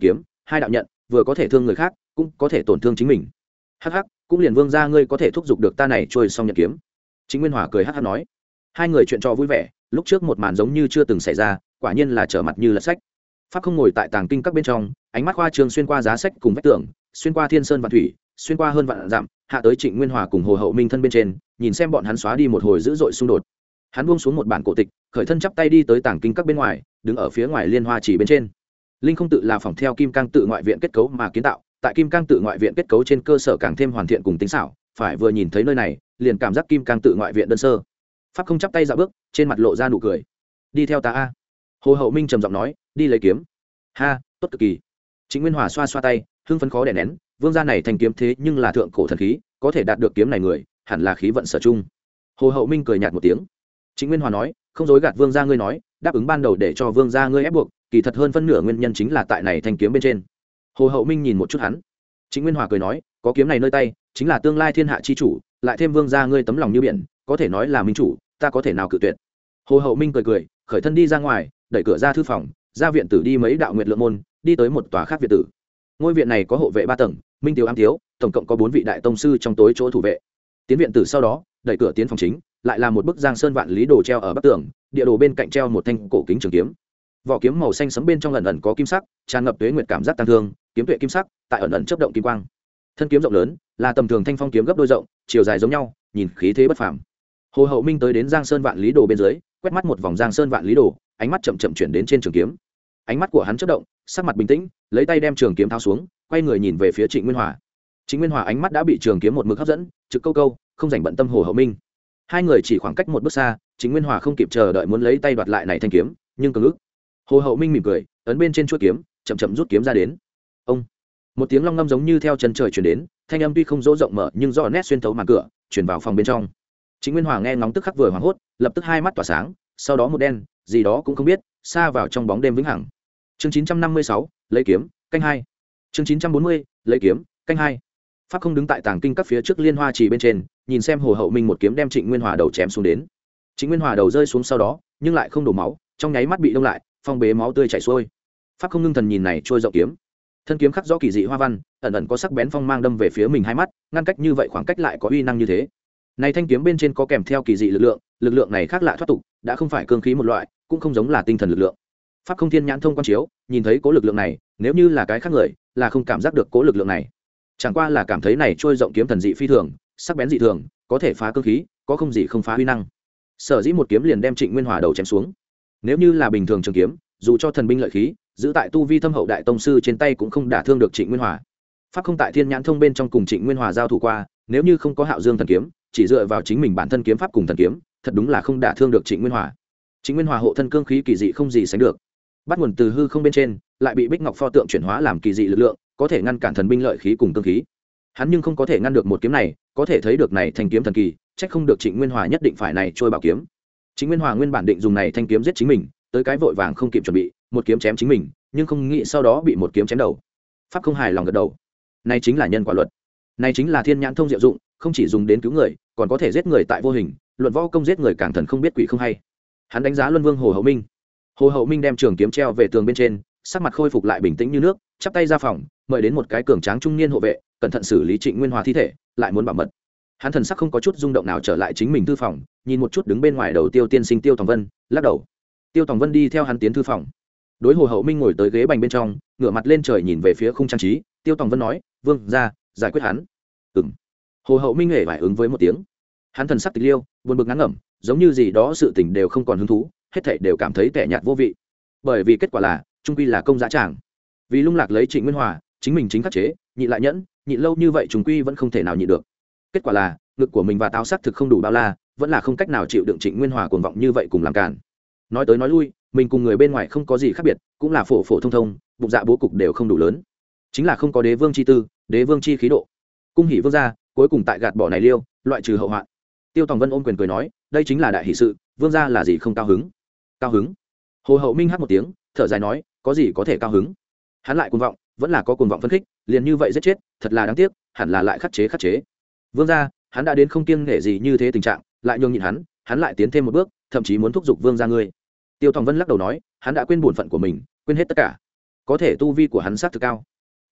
hai đạo nhận vừa có thể thương người khác cũng có thể tổn thương chính mình. Hắc hắc, cũng liền vương gia ngươi có thể thúc giục được ta này trôi xong nhận kiếm. Trịnh Nguyên Hòa cười hắc hắc nói. Hai người chuyện trò vui vẻ, lúc trước một màn giống như chưa từng xảy ra, quả nhiên là trở mặt như lật sách. Pháp không ngồi tại tàng kinh các bên trong, ánh mắt khoa trương xuyên qua giá sách cùng vách tường, xuyên qua thiên sơn vạn thủy, xuyên qua hơn vạn dặm, hạ tới Trịnh Nguyên Hòa cùng Hồ Hậu Minh thân bên trên, nhìn xem bọn hắn xóa đi một hồi dữ dội xung đột. Hắn buông xuống một bản cổ tịch, khởi thân chắp tay đi tới tàng kinh các bên ngoài, đứng ở phía ngoài liên hoa chỉ bên trên. Linh không tự là phòng theo kim cang tự ngoại viện kết cấu mà kiến tạo, tại kim cang tự ngoại viện kết cấu trên cơ sở càng thêm hoàn thiện cùng tinh xảo, phải vừa nhìn thấy nơi này, liền cảm giác kim cang tự ngoại viện đơn sơ. Pháp không chắp tay dạo bước, trên mặt lộ ra nụ cười. Đi theo ta a. Hồ Hậu Minh trầm giọng nói, đi lấy kiếm. Ha, tốt cực kỳ. Trịnh Nguyên Hòa xoa xoa tay, hưng phấn khó đè nén, vương gia này thành kiếm thế nhưng là thượng cổ thần khí, có thể đạt được kiếm này người, hẳn là khí vận sở chung. Hồ Hậu Minh cười nhạt một tiếng. Trịnh Nguyên Hòa nói, không dối gạt vương gia ngươi nói, đáp ứng ban đầu để cho vương gia ngươi ép buộc, kỳ thật hơn phân nửa nguyên nhân chính là tại này thanh kiếm bên trên. Hồ Hậu Minh nhìn một chút hắn. Trịnh Nguyên Hòa cười nói, có kiếm này nơi tay, chính là tương lai thiên hạ chi chủ, lại thêm vương gia ngươi tấm lòng như biển, có thể nói là minh chủ, ta có thể nào cự tuyệt. Hồ Hậu Minh cười cười, khởi thân đi ra ngoài, đẩy cửa ra thư phòng, ra viện tử đi mấy đạo nguyệt lượng môn, đi tới một tòa khác viện tử. Ngôi viện này có hộ vệ ba tầng, minh tiểu ám thiếu, tổng cộng có bốn vị đại tông sư trong tối chỗ thủ vệ. Tiến viện tử sau đó, đẩy cửa tiến phòng chính, lại là một bức giang sơn vạn lý đồ treo ở bắc tường, địa đồ bên cạnh treo một thanh cổ kính trường kiếm. Vỏ kiếm màu xanh sẫm bên trong ẩn ẩn có kim sắc, tràn ngập tuế nguyệt cảm giác tăng thương, kiếm tuệ kim sắc, tại ẩn ẩn chớp động kim quang. Thân kiếm rộng lớn, là tầm thường thanh phong kiếm gấp đôi rộng, chiều dài giống nhau, nhìn khí thế bất phàm. Hồ Hậu Minh tới đến giang sơn vạn lý đồ bên dưới, quét mắt một vòng giang sơn vạn lý đồ, ánh mắt chậm chậm chuyển đến trên trường kiếm. Ánh mắt của hắn chớp động, sắc mặt bình tĩnh, lấy tay đem trường kiếm tháo xuống, quay người nhìn về phía Trịnh Nguyên Hòa. Trịnh Nguyên Hòa ánh mắt đã bị trường kiếm một mực hấp dẫn, trực câu câu, không dành bận tâm Hồ Hậu Minh. Hai người chỉ khoảng cách một bước xa, Trịnh Nguyên Hòa không kịp chờ đợi muốn lấy tay đoạt lại này thanh kiếm, nhưng cường ức. Hồ Hậu Minh mỉm cười, ấn bên trên chuôi kiếm, chậm chậm rút kiếm ra đến. Ông, một tiếng long ngâm giống như theo chân trời truyền đến, thanh âm tuy không dỗ rộng mở nhưng rõ nét xuyên thấu màn cửa, truyền vào phòng bên trong. Trịnh Nguyên Hòa nghe ngóng tức khắc vừa hoảng hốt, lập tức hai mắt tỏa sáng, sau đó một đen, gì đó cũng không biết, xa vào trong bóng đêm vĩnh hằng. Chương chín trăm năm mươi sáu, lấy kiếm, canh hai. Chương chín trăm bốn mươi, lấy kiếm, canh hai. Pháp không đứng tại tàng kinh các phía trước liên hoa trì bên trên, nhìn xem Hồ Hậu Minh một kiếm đem Trịnh Nguyên Hòa đầu chém xuống đến. Trịnh Nguyên Hòa đầu rơi xuống sau đó, nhưng lại không đổ máu, trong nháy mắt bị đông lại, phong bế máu tươi chảy xuôi. Pháp không ngưng thần nhìn này trôi rộng kiếm, thân kiếm khắc rõ kỳ dị hoa văn, ẩn ẩn có sắc bén phong mang đâm về phía mình hai mắt, ngăn cách như vậy khoảng cách lại có uy năng như thế. Này thanh kiếm bên trên có kèm theo kỳ dị lực lượng, lực lượng này khác lạ thoát tục, đã không phải cương khí một loại, cũng không giống là tinh thần lực lượng. Pháp không thiên nhãn thông quan chiếu, nhìn thấy cố lực lượng này, nếu như là cái khác người, là không cảm giác được cố lực lượng này. Chẳng qua là cảm thấy này trôi rộng kiếm thần dị phi thường, sắc bén dị thường, có thể phá cương khí, có không gì không phá uy năng. Sở dĩ một kiếm liền đem Trịnh Nguyên Hòa đầu chém xuống. Nếu như là bình thường trường kiếm, dù cho thần binh lợi khí, giữ tại tu vi thâm hậu đại tông sư trên tay cũng không đả thương được Trịnh Nguyên Hòa. Pháp không tại thiên nhãn thông bên trong cùng Trịnh Nguyên Hòa giao thủ qua, nếu như không có Hạo Dương thần kiếm, chỉ dựa vào chính mình bản thân kiếm pháp cùng thần kiếm, thật đúng là không đả thương được Trịnh Nguyên Hòa. Trịnh Nguyên Hòa hộ thân cương khí kỳ dị không gì sánh được, bắt nguồn từ hư không bên trên, lại bị Bích Ngọc pho tượng chuyển hóa làm kỳ dị lực lượng, có thể ngăn cản thần binh lợi khí cùng cương khí. Hắn nhưng không có thể ngăn được một kiếm này, có thể thấy được này thanh kiếm thần kỳ, trách không được Trịnh Nguyên Hòa nhất định phải này trôi bảo kiếm. Trịnh Nguyên Hòa nguyên bản định dùng này thanh kiếm giết chính mình, tới cái vội vàng không kịp chuẩn bị, một kiếm chém chính mình, nhưng không nghĩ sau đó bị một kiếm chém đầu. Pháp không hài lòng gật đầu. Này chính là nhân quả luật. Này chính là thiên nhãn thông diệu dụng, không chỉ dùng đến cứu người, còn có thể giết người tại vô hình, luận võ công giết người càng thần không biết quỷ không hay. Hắn đánh giá Luân Vương Hồ Hậu Minh. Hồ Hậu Minh đem trường kiếm treo về tường bên trên, sắc mặt khôi phục lại bình tĩnh như nước, chắp tay ra phòng, mời đến một cái cường tráng trung niên hộ vệ, cẩn thận xử lý Trịnh Nguyên Hòa thi thể, lại muốn bảo mật. Hắn thần sắc không có chút rung động nào trở lại chính mình thư phòng, nhìn một chút đứng bên ngoài đầu Tiêu tiên sinh Tiêu Tòng Vân, lắc đầu. Tiêu Tòng Vân đi theo hắn tiến thư phòng. Đối Hồ Hậu Minh ngồi tới ghế bành bên trong, ngửa mặt lên trời nhìn về phía khung trang trí, Tiêu Tòng Vân nói, "Vương gia, giải quyết hắn." Ừm. Hồ Hậu Minh hề phải ứng với một tiếng. Hắn thần sắc tịch liêu, buồn bực ngán ngẩm, giống như gì đó sự tình đều không còn hứng thú, hết thảy đều cảm thấy tẻ nhạt vô vị. Bởi vì kết quả là, trung quy là công dã tràng. Vì lung lạc lấy Trịnh Nguyên Hòa, chính mình chính khắc chế, nhịn lại nhẫn, nhịn lâu như vậy trung quy vẫn không thể nào nhịn được. Kết quả là, ngực của mình và táo sắc thực không đủ bao la, vẫn là không cách nào chịu đựng Trịnh Nguyên Hòa cuồng vọng như vậy cùng làm cản. Nói tới nói lui, mình cùng người bên ngoài không có gì khác biệt, cũng là phổ phổ thông thông, bụng dạ bố cục đều không đủ lớn, chính là không có đế vương chi tư, đế vương chi khí độ. Cung hỉ vương gia, cuối cùng tại gạt bỏ này liêu, loại trừ hậu hoạn. Tiêu Tòng Vân ôm quyền cười nói, đây chính là đại hỷ sự, vương gia là gì không cao hứng? Cao hứng? Hồ Hậu Minh hát một tiếng, thở dài nói, có gì có thể cao hứng? Hắn lại cuồng vọng, vẫn là có cuồng vọng phân khích, liền như vậy giết chết, thật là đáng tiếc, hẳn là lại khắc chế khắc chế. Vương gia, hắn đã đến không kiêng nể gì như thế tình trạng, lại nhường nhịn hắn, hắn lại tiến thêm một bước, thậm chí muốn thúc giục vương gia ngươi. Tiêu Tòng Vân lắc đầu nói, hắn đã quên bổn phận của mình, quên hết tất cả. Có thể tu vi của hắn sát thực cao,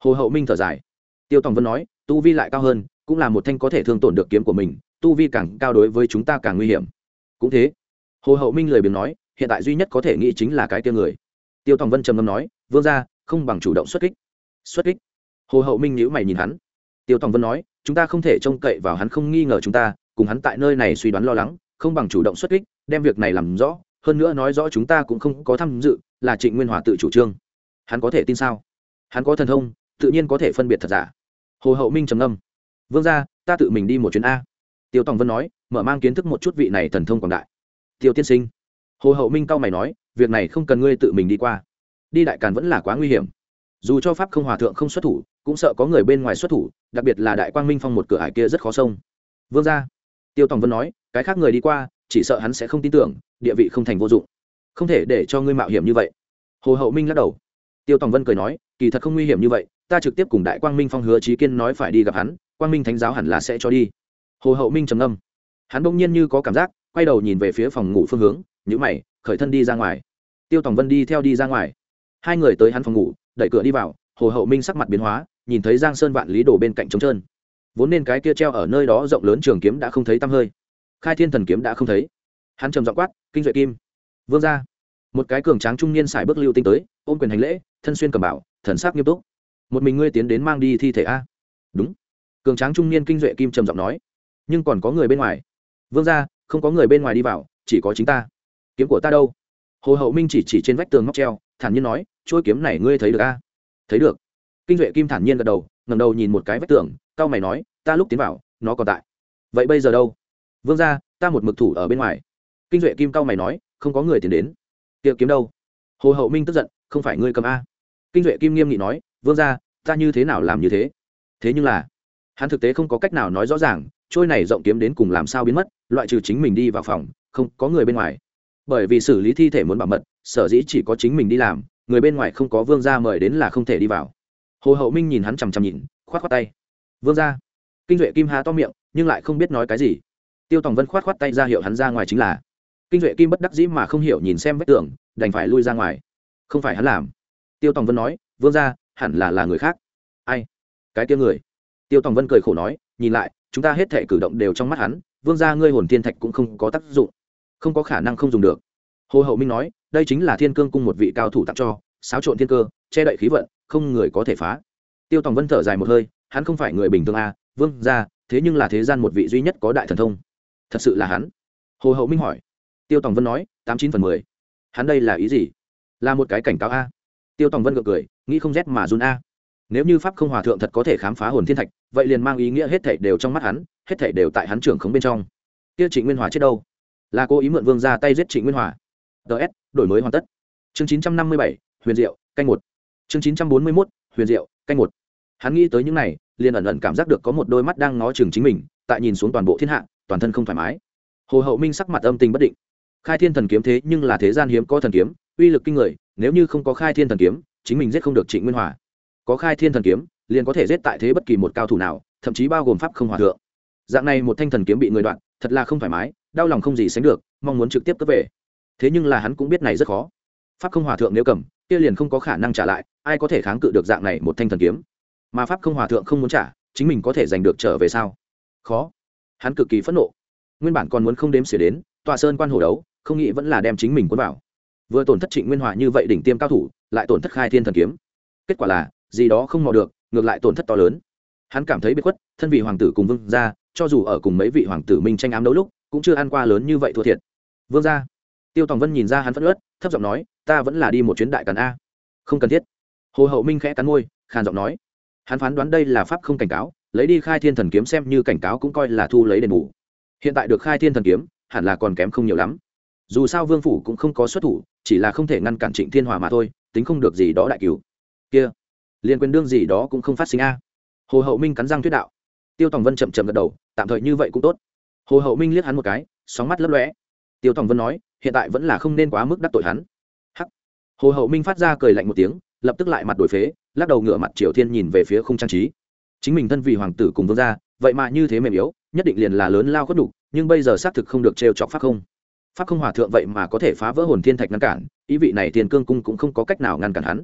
Hồ Hậu Minh thở dài. Tiêu Tòng Vân nói, tu vi lại cao hơn, cũng là một thanh có thể thương tổn được kiếm của mình, tu vi càng cao đối với chúng ta càng nguy hiểm. Cũng thế. Hồ Hậu Minh lười biếng nói, hiện tại duy nhất có thể nghĩ chính là cái kia người. Tiêu Tòng Vân trầm ngâm nói, vương gia không bằng chủ động xuất kích. Xuất kích? Hồ Hậu Minh nhíu mày nhìn hắn. Tiêu Tòng Vân nói, chúng ta không thể trông cậy vào hắn không nghi ngờ chúng ta, cùng hắn tại nơi này suy đoán lo lắng, không bằng chủ động xuất kích, đem việc này làm rõ, hơn nữa nói rõ chúng ta cũng không có tham dự, là Trịnh Nguyên Hòa tự chủ trương. Hắn có thể tin sao? Hắn có thần thông, tự nhiên có thể phân biệt thật giả. Hồ Hậu Minh trầm ngâm. Vương gia, ta tự mình đi một chuyến a. Tiêu Tòng Vân nói, mở mang kiến thức một chút vị này thần thông quảng đại. Tiêu tiên sinh. Hồ Hậu Minh cau mày nói, việc này không cần ngươi tự mình đi qua, đi Đại Càn vẫn là quá nguy hiểm. Dù cho pháp không hòa thượng không xuất thủ, cũng sợ có người bên ngoài xuất thủ, đặc biệt là Đại Quang Minh Phong một cửa ải kia rất khó xông. Vương gia. Tiêu Tòng Vân nói, cái khác người đi qua, chỉ sợ hắn sẽ không tin tưởng, địa vị không thành vô dụng, không thể để cho ngươi mạo hiểm như vậy. Hồ Hậu Minh lắc đầu. Tiêu Tòng Vân cười nói, kỳ thật không nguy hiểm như vậy, ta trực tiếp cùng Đại Quang Minh Phong Hứa Chí Kiên nói phải đi gặp hắn, Quang Minh Thánh giáo hẳn là sẽ cho đi. Hồ Hậu Minh trầm ngâm. Hắn bỗng nhiên như có cảm giác, quay đầu nhìn về phía phòng ngủ phương hướng, nhíu mày, khởi thân đi ra ngoài. Tiêu Tòng Vân đi theo đi ra ngoài. Hai người tới hắn phòng ngủ, đẩy cửa đi vào. Hồ Hậu Minh sắc mặt biến hóa, nhìn thấy Giang Sơn Vạn Lý đổ bên cạnh trống trơn, vốn nên cái kia treo ở nơi đó rộng lớn trường kiếm đã không thấy tăm hơi, Khai Thiên Thần kiếm đã không thấy. Hắn trầm giọng quát, Kinh Duệ Kim. Vương gia. Một cái cường tráng trung niên xài bước lưu tinh tới, ôm quyền hành lễ, thân xuyên cẩm bào, thần sắc nghiêm túc. Một mình ngươi tiến đến mang đi thi thể a? Đúng. Cường tráng trung niên Kinh Duệ Kim trầm giọng nói. Nhưng còn có người bên ngoài. Vương gia, không có người bên ngoài đi vào, chỉ có chính ta. Kiếm của ta đâu? Hồ Hậu Minh chỉ chỉ trên vách tường móc treo, thản nhiên nói, chuôi kiếm này ngươi thấy được a? Thấy được. Kinh Duệ Kim thản nhiên gật đầu, ngẩng đầu nhìn một cái vách tường, cau mày nói, ta lúc tiến vào, nó còn tại. Vậy bây giờ đâu? Vương gia, ta một mực thủ ở bên ngoài. Kinh Duệ Kim cau mày nói, không có người tiến đến. Kia kiếm đâu? Hồ Hậu Minh tức giận, không phải ngươi cầm a? Kinh Duệ Kim nghiêm nghị nói, vương gia, ta như thế nào làm như thế? Thế nhưng là, hắn thực tế không có cách nào nói rõ ràng, trôi này rộng kiếm đến cùng làm sao biến mất, loại trừ chính mình đi vào phòng, không có người bên ngoài. Bởi vì xử lý thi thể muốn bảo mật, sở dĩ chỉ có chính mình đi làm, người bên ngoài không có vương gia mời đến là không thể đi vào. Hồ Hậu Minh nhìn hắn chằm chằm nhìn, khoát khoát tay. Vương gia. Kinh Duệ Kim há to miệng, nhưng lại không biết nói cái gì. Tiêu Tòng Vân khoát khoát tay ra hiệu hắn ra ngoài chính là. Kinh Duệ Kim bất đắc dĩ mà không hiểu nhìn xem vách tường, đành phải lui ra ngoài. Không phải hắn làm. Tiêu Tòng Vân nói, vương gia, hẳn là là người khác. Ai? Cái kia người. Tiêu Tòng Vân cười khổ nói, nhìn lại, chúng ta hết thảy cử động đều trong mắt hắn, vương gia ngươi hồn thiên thạch cũng không có tác dụng, không có khả năng không dùng được. Hồ Hậu Minh nói, đây chính là Thiên Cương cung một vị cao thủ tặng cho, xáo trộn thiên cơ, che đậy khí vận, không người có thể phá. Tiêu Tòng Vân thở dài một hơi, hắn không phải người bình thường à, vương gia, thế nhưng là thế gian một vị duy nhất có đại thần thông. Thật sự là hắn? Hồ Hậu Minh hỏi. Tiêu Tòng Vân nói, tám chín phần mười. Hắn đây là ý gì? Là một cái cảnh cáo a? Tiêu Tòng Vân gượng cười, nghĩ không rét mà run a. Nếu như pháp không hòa thượng thật có thể khám phá hồn thiên thạch, vậy liền mang ý nghĩa hết thảy đều trong mắt hắn, hết thảy đều tại hắn trưởng khống bên trong. Kia Trịnh Nguyên Hòa chết đâu? Là cố ý mượn vương gia tay giết Trịnh Nguyên Hòa. ds đổi mới hoàn tất. Chương chín trăm năm mươi bảy, Huyền Diệu, canh một. Chương chín trăm bốn mươi mốt, Huyền Diệu, canh một. Hắn nghĩ tới những này, liền ẩn ẩn cảm giác được có một đôi mắt đang ngó chừng chính mình, tại nhìn xuống toàn bộ thiên hạ, toàn thân không thoải mái. Hồ Hậu Minh sắc mặt âm tình bất định. Khai Thiên Thần kiếm thế nhưng là thế gian hiếm có thần kiếm, uy lực kinh người, nếu như không có Khai Thiên Thần kiếm, chính mình giết không được Trịnh Nguyên Hòa. Có Khai Thiên Thần kiếm, liền có thể giết tại thế bất kỳ một cao thủ nào, thậm chí bao gồm pháp không hòa thượng. Dạng này một thanh thần kiếm bị người đoạn, thật là không thoải mái, đau lòng không gì sánh được, mong muốn trực tiếp cướp về. Thế nhưng là hắn cũng biết này rất khó. Pháp không hòa thượng nếu cầm, kia liền không có khả năng trả lại, ai có thể kháng cự được dạng này một thanh thần kiếm? Mà pháp không hòa thượng không muốn trả, chính mình có thể giành được trở về sao? Khó. Hắn cực kỳ phẫn nộ. Nguyên bản còn muốn không đếm xỉa đến, tọa sơn quan hổ đấu, không nghĩ vẫn là đem chính mình cuốn vào. Vừa tổn thất Trịnh Nguyên Hòa như vậy đỉnh tiêm cao thủ, lại tổn thất Khai Thiên Thần kiếm. Kết quả là, gì đó không mò được, ngược lại tổn thất to lớn. Hắn cảm thấy biệt khuất, thân vị hoàng tử cùng vương gia, cho dù ở cùng mấy vị hoàng tử minh tranh ám đấu lúc, cũng chưa ăn qua lớn như vậy thua thiệt. Vương gia. Tiêu Tòng Vân nhìn ra hắn phẫn uất, thấp giọng nói, ta vẫn là đi một chuyến Đại Càn a. Không cần thiết. Hồ Hậu Minh khẽ cắn môi, khàn giọng nói. Hắn phán đoán đây là pháp không cảnh cáo, lấy đi Khai Thiên Thần kiếm xem như cảnh cáo cũng coi là thu lấy đền bù. Hiện tại được Khai Thiên Thần kiếm, hẳn là còn kém không nhiều lắm. Dù sao vương phủ cũng không có xuất thủ, chỉ là không thể ngăn cản Trịnh Thiên Hòa mà thôi, tính không được gì đó đại cứu. Kia, liên quyền đương gì đó cũng không phát sinh a. Hồ Hậu Minh cắn răng thuyết đạo. Tiêu Tòng Vân chậm chậm gật đầu, tạm thời như vậy cũng tốt. Hồ Hậu Minh liếc hắn một cái, sóng mắt lấp lóe. Tiêu Tòng Vân nói, hiện tại vẫn là không nên quá mức đắc tội hắn. Hắc. Hồ Hậu Minh phát ra cười lạnh một tiếng, lập tức lại mặt đổi phế, lắc đầu ngửa mặt Triều Thiên nhìn về phía khung trang trí. Chính mình thân vì hoàng tử cùng vương gia, vậy mà như thế mềm yếu, nhất định liền là lớn lao khuất đủ, nhưng bây giờ xác thực không được trêu chọc pháp không. Pháp không hòa thượng vậy mà có thể phá vỡ hồn thiên thạch ngăn cản, ý vị này Tiền Cương cung cũng không có cách nào ngăn cản hắn.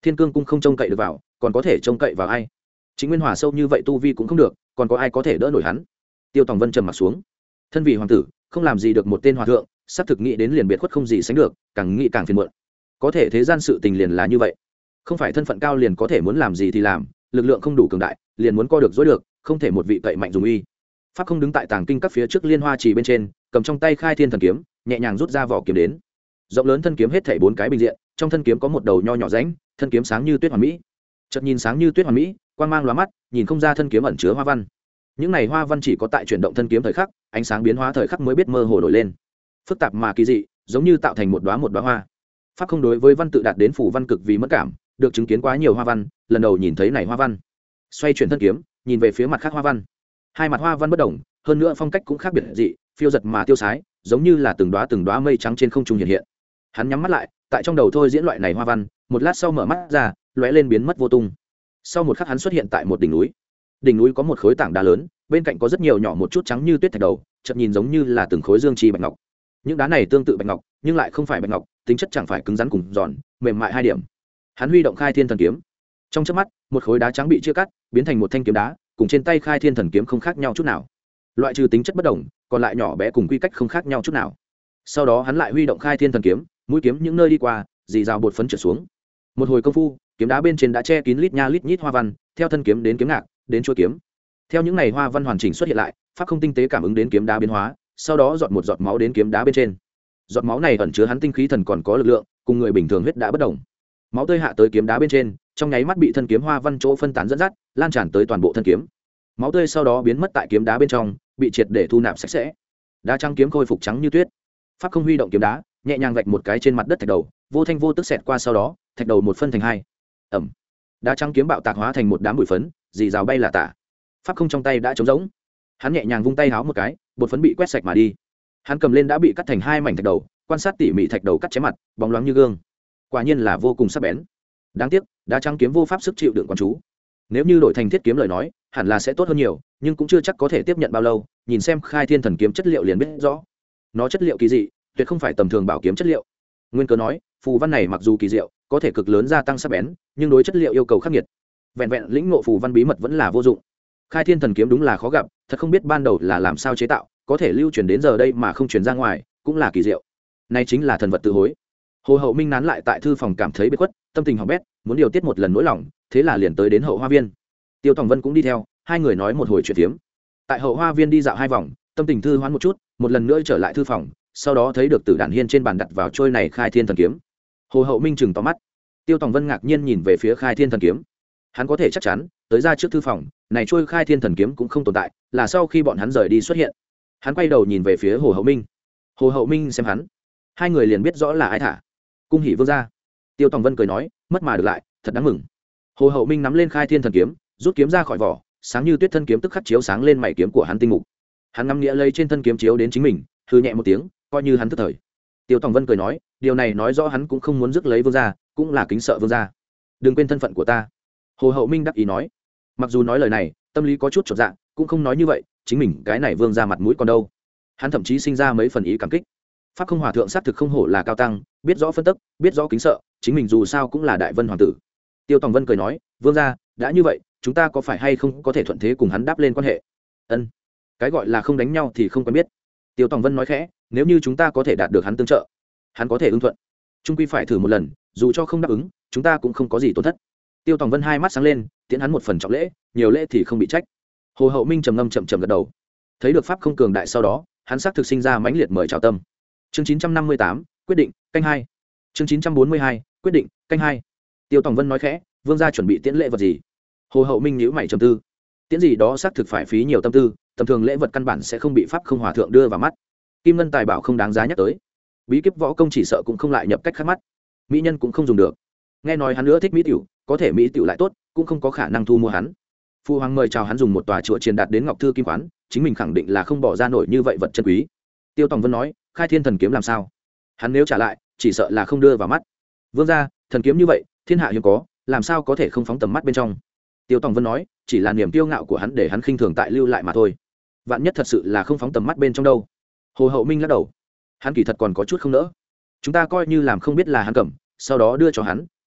Thiên Cương cung không trông cậy được vào, còn có thể trông cậy vào ai? Chính Nguyên Hòa sâu như vậy tu vi cũng không được, còn có ai có thể đỡ nổi hắn? Tiêu Tòng Vân trầm mặt xuống. Thân vị hoàng tử, không làm gì được một tên hòa thượng, sắp thực nghĩ đến liền biệt khuất không gì sánh được, càng nghĩ càng phiền muộn. Có thể thế gian sự tình liền là như vậy, không phải thân phận cao liền có thể muốn làm gì thì làm, lực lượng không đủ cường đại, liền muốn co được dối được, không thể một vị cậy mạnh dùng uy. Pháp không đứng tại tàng kinh các phía trước liên hoa trì bên trên, cầm trong tay khai thiên thần kiếm, nhẹ nhàng rút ra vỏ kiếm đến. Rộng lớn thân kiếm hết thảy bốn cái bình diện, trong thân kiếm có một đầu nho nhỏ rãnh, thân kiếm sáng như tuyết hoàn mỹ. Chợt nhìn sáng như tuyết hoàn mỹ, quang mang lóa mắt, nhìn không ra thân kiếm ẩn chứa hoa văn. Những này hoa văn chỉ có tại chuyển động thân kiếm thời khắc, ánh sáng biến hóa thời khắc mới biết mơ hồ nổi lên. Phức tạp mà kỳ dị, giống như tạo thành một đóa một đóa hoa. Pháp không đối với văn tự đạt đến phủ văn cực vì mất cảm, được chứng kiến quá nhiều hoa văn, lần đầu nhìn thấy này hoa văn. Xoay chuyển thân kiếm, nhìn về phía mặt khác hoa văn. Hai mặt hoa văn bất đồng, hơn nữa phong cách cũng khác biệt dị, phiêu giật mà tiêu sái, giống như là từng đóa từng đóa mây trắng trên không trung hiện hiện. Hắn nhắm mắt lại, tại trong đầu thôi diễn loại này hoa văn, một lát sau mở mắt ra, lóe lên biến mất vô tung. Sau một khắc hắn xuất hiện tại một đỉnh núi. Đỉnh núi có một khối tảng đá lớn, bên cạnh có rất nhiều nhỏ một chút trắng như tuyết thạch đầu, chợt nhìn giống như là từng khối dương chi bạch ngọc. Những đá này tương tự bạch ngọc, nhưng lại không phải bạch ngọc, tính chất chẳng phải cứng rắn cùng giòn, mềm mại hai điểm. Hắn huy động khai thiên thần kiếm, trong chớp mắt, một khối đá trắng bị chia cắt, biến thành một thanh kiếm đá, cùng trên tay khai thiên thần kiếm không khác nhau chút nào. Loại trừ tính chất bất đồng, còn lại nhỏ bé cùng quy cách không khác nhau chút nào. Sau đó hắn lại huy động khai thiên thần kiếm, mũi kiếm những nơi đi qua, dì rào bột phấn trở xuống. Một hồi công phu, kiếm đá bên trên đã che kín lít nha lít nhít hoa văn, theo thân kiếm đến kiếm ngạc, đến chuôi kiếm. Theo những này hoa văn hoàn chỉnh xuất hiện lại, pháp không tinh tế cảm ứng đến kiếm đá biến hóa, sau đó giọt một giọt máu đến kiếm đá bên trên. Giọt máu này ẩn chứa hắn tinh khí thần còn có lực lượng, cùng người bình thường huyết đã bất đồng. Máu tươi hạ tới kiếm đá bên trên, trong nháy mắt bị thân kiếm hoa văn chỗ phân tán dẫn dắt, lan tràn tới toàn bộ thân kiếm. Máu tươi sau đó biến mất tại kiếm đá bên trong, bị triệt để thu nạp sạch sẽ. Đá trắng kiếm khôi phục trắng như tuyết. Pháp không huy động kiếm đá, nhẹ nhàng vạch một cái trên mặt đất thạch đầu, vô thanh vô tức xẹt qua sau đó, thạch đầu một phân thành hai. Ẩm. Đá trắng kiếm bạo tạc hóa thành một đám bụi phấn, dì rào bay là tả. Pháp không trong tay đã trống rỗng. Hắn nhẹ nhàng vung tay háo một cái, bột phấn bị quét sạch mà đi. Hắn cầm lên đã bị cắt thành hai mảnh thạch đầu, quan sát tỉ mỉ thạch đầu cắt chém mặt, bóng loáng như gương. Quả nhiên là vô cùng sắc bén. Đáng tiếc, đá trắng kiếm vô pháp sức chịu đựng quan chú. Nếu như đổi thành thiết kiếm lời nói, hẳn là sẽ tốt hơn nhiều, nhưng cũng chưa chắc có thể tiếp nhận bao lâu. Nhìn xem khai thiên thần kiếm chất liệu liền biết rõ, nó chất liệu kỳ dị, tuyệt không phải tầm thường bảo kiếm chất liệu. Nguyên cớ nói, phù văn này mặc dù kỳ diệu, có thể cực lớn gia tăng sắc bén, nhưng đối chất liệu yêu cầu khắc nghiệt. Vẹn vẹn lĩnh ngộ phù văn bí mật vẫn là vô dụng. Khai thiên thần kiếm đúng là khó gặp, thật không biết ban đầu là làm sao chế tạo, có thể lưu truyền đến giờ đây mà không truyền ra ngoài, cũng là kỳ diệu. Này chính là thần vật tự hối. Hồ Hậu Minh nán lại tại thư phòng cảm thấy bế khuất, tâm tình hỏng bét, muốn điều tiết một lần nỗi lòng, thế là liền tới đến hậu hoa viên. Tiêu Tòng Vân cũng đi theo, hai người nói một hồi chuyện tiếm. Tại hậu hoa viên đi dạo hai vòng, tâm tình thư hoán một chút, một lần nữa trở lại thư phòng, sau đó thấy được Tử Đản Hiên trên bàn đặt vào trôi này khai thiên thần kiếm. Hồ Hậu Minh chừng to mắt. Tiêu Tòng Vân ngạc nhiên nhìn về phía khai thiên thần kiếm. Hắn có thể chắc chắn, tới ra trước thư phòng, này trôi khai thiên thần kiếm cũng không tồn tại, là sau khi bọn hắn rời đi xuất hiện. Hắn quay đầu nhìn về phía Hồ Hậu Minh. Hồ Hậu Minh xem hắn, hai người liền biết rõ là ai thả. Cung hỉ vương gia. Tiêu Tòng Vân cười nói, mất mà được lại, thật đáng mừng. Hồ Hậu Minh nắm lên khai thiên thần kiếm, rút kiếm ra khỏi vỏ, sáng như tuyết thân kiếm tức khắc chiếu sáng lên mảy kiếm của hắn tinh mục. Hắn ngắm nghĩa lấy trên thân kiếm chiếu đến chính mình, hừ nhẹ một tiếng, coi như hắn tức thời. Tiêu Tòng Vân cười nói, điều này nói rõ hắn cũng không muốn rước lấy vương gia, cũng là kính sợ vương gia. Đừng quên thân phận của ta. Hồ Hậu Minh đắc ý nói. Mặc dù nói lời này, tâm lý có chút chột dạ, cũng không nói như vậy, chính mình cái này vương gia mặt mũi còn đâu. Hắn thậm chí sinh ra mấy phần ý cảm kích. Pháp không hòa thượng sát thực không hổ là cao tăng, biết rõ phân tức, biết rõ kính sợ, chính mình dù sao cũng là đại vân hoàng tử. Tiêu Tòng Vân cười nói, vương gia, đã như vậy, chúng ta có phải hay không có thể thuận thế cùng hắn đáp lên quan hệ? Ân. Cái gọi là không đánh nhau thì không quen biết. Tiêu Tòng Vân nói khẽ, nếu như chúng ta có thể đạt được hắn tương trợ, hắn có thể ứng thuận. Trung quy phải thử một lần, dù cho không đáp ứng, chúng ta cũng không có gì tổn thất. Tiêu Tòng Vân hai mắt sáng lên, tiễn hắn một phần trọng lễ, nhiều lễ thì không bị trách. Hồ Hậu Minh trầm ngâm chậm chậm gật đầu. Thấy được pháp không cường đại sau đó, hắn xác thực sinh ra mãnh liệt mời chào tâm. Chương chín trăm năm mươi tám, quyết định, canh hai. Chương chín trăm bốn mươi hai, quyết định, canh hai. Tiêu Tòng Vân nói khẽ, vương gia chuẩn bị tiễn lễ vật gì? Hồ Hậu Minh nhíu mày trầm tư. Tiễn gì đó xác thực phải phí nhiều tâm tư, tầm thường lễ vật căn bản sẽ không bị pháp không hòa thượng đưa vào mắt. Kim ngân tài bảo không đáng giá nhắc tới. Bí kíp võ công chỉ sợ cũng không lại nhập cách khác mắt. Mỹ nhân cũng không dùng được. Nghe nói hắn nữa thích mỹ tiểu, có thể mỹ tiểu lại tốt, cũng không có khả năng thu mua hắn. Phu hoàng mời chào hắn dùng một tòa chùa truyền đạt đến Ngọc Thư Kim Quán, chính mình khẳng định là không bỏ ra nổi như vậy vật chân quý. Tiêu Tòng Vân nói, khai thiên thần kiếm làm sao? Hắn nếu trả lại, chỉ sợ là không đưa vào mắt. Vương gia, thần kiếm như vậy, thiên hạ hiếm có, làm sao có thể không phóng tầm mắt bên trong? Tiêu Tòng Vân nói, chỉ là niềm kiêu ngạo của hắn để hắn khinh thường tại lưu lại mà thôi. Vạn nhất thật sự là không phóng tầm mắt bên trong đâu? Hồ Hậu Minh lắc đầu, hắn kỳ thật còn có chút không nỡ. Chúng ta coi như làm không biết là hắn cầm, sau đó đưa cho hắn,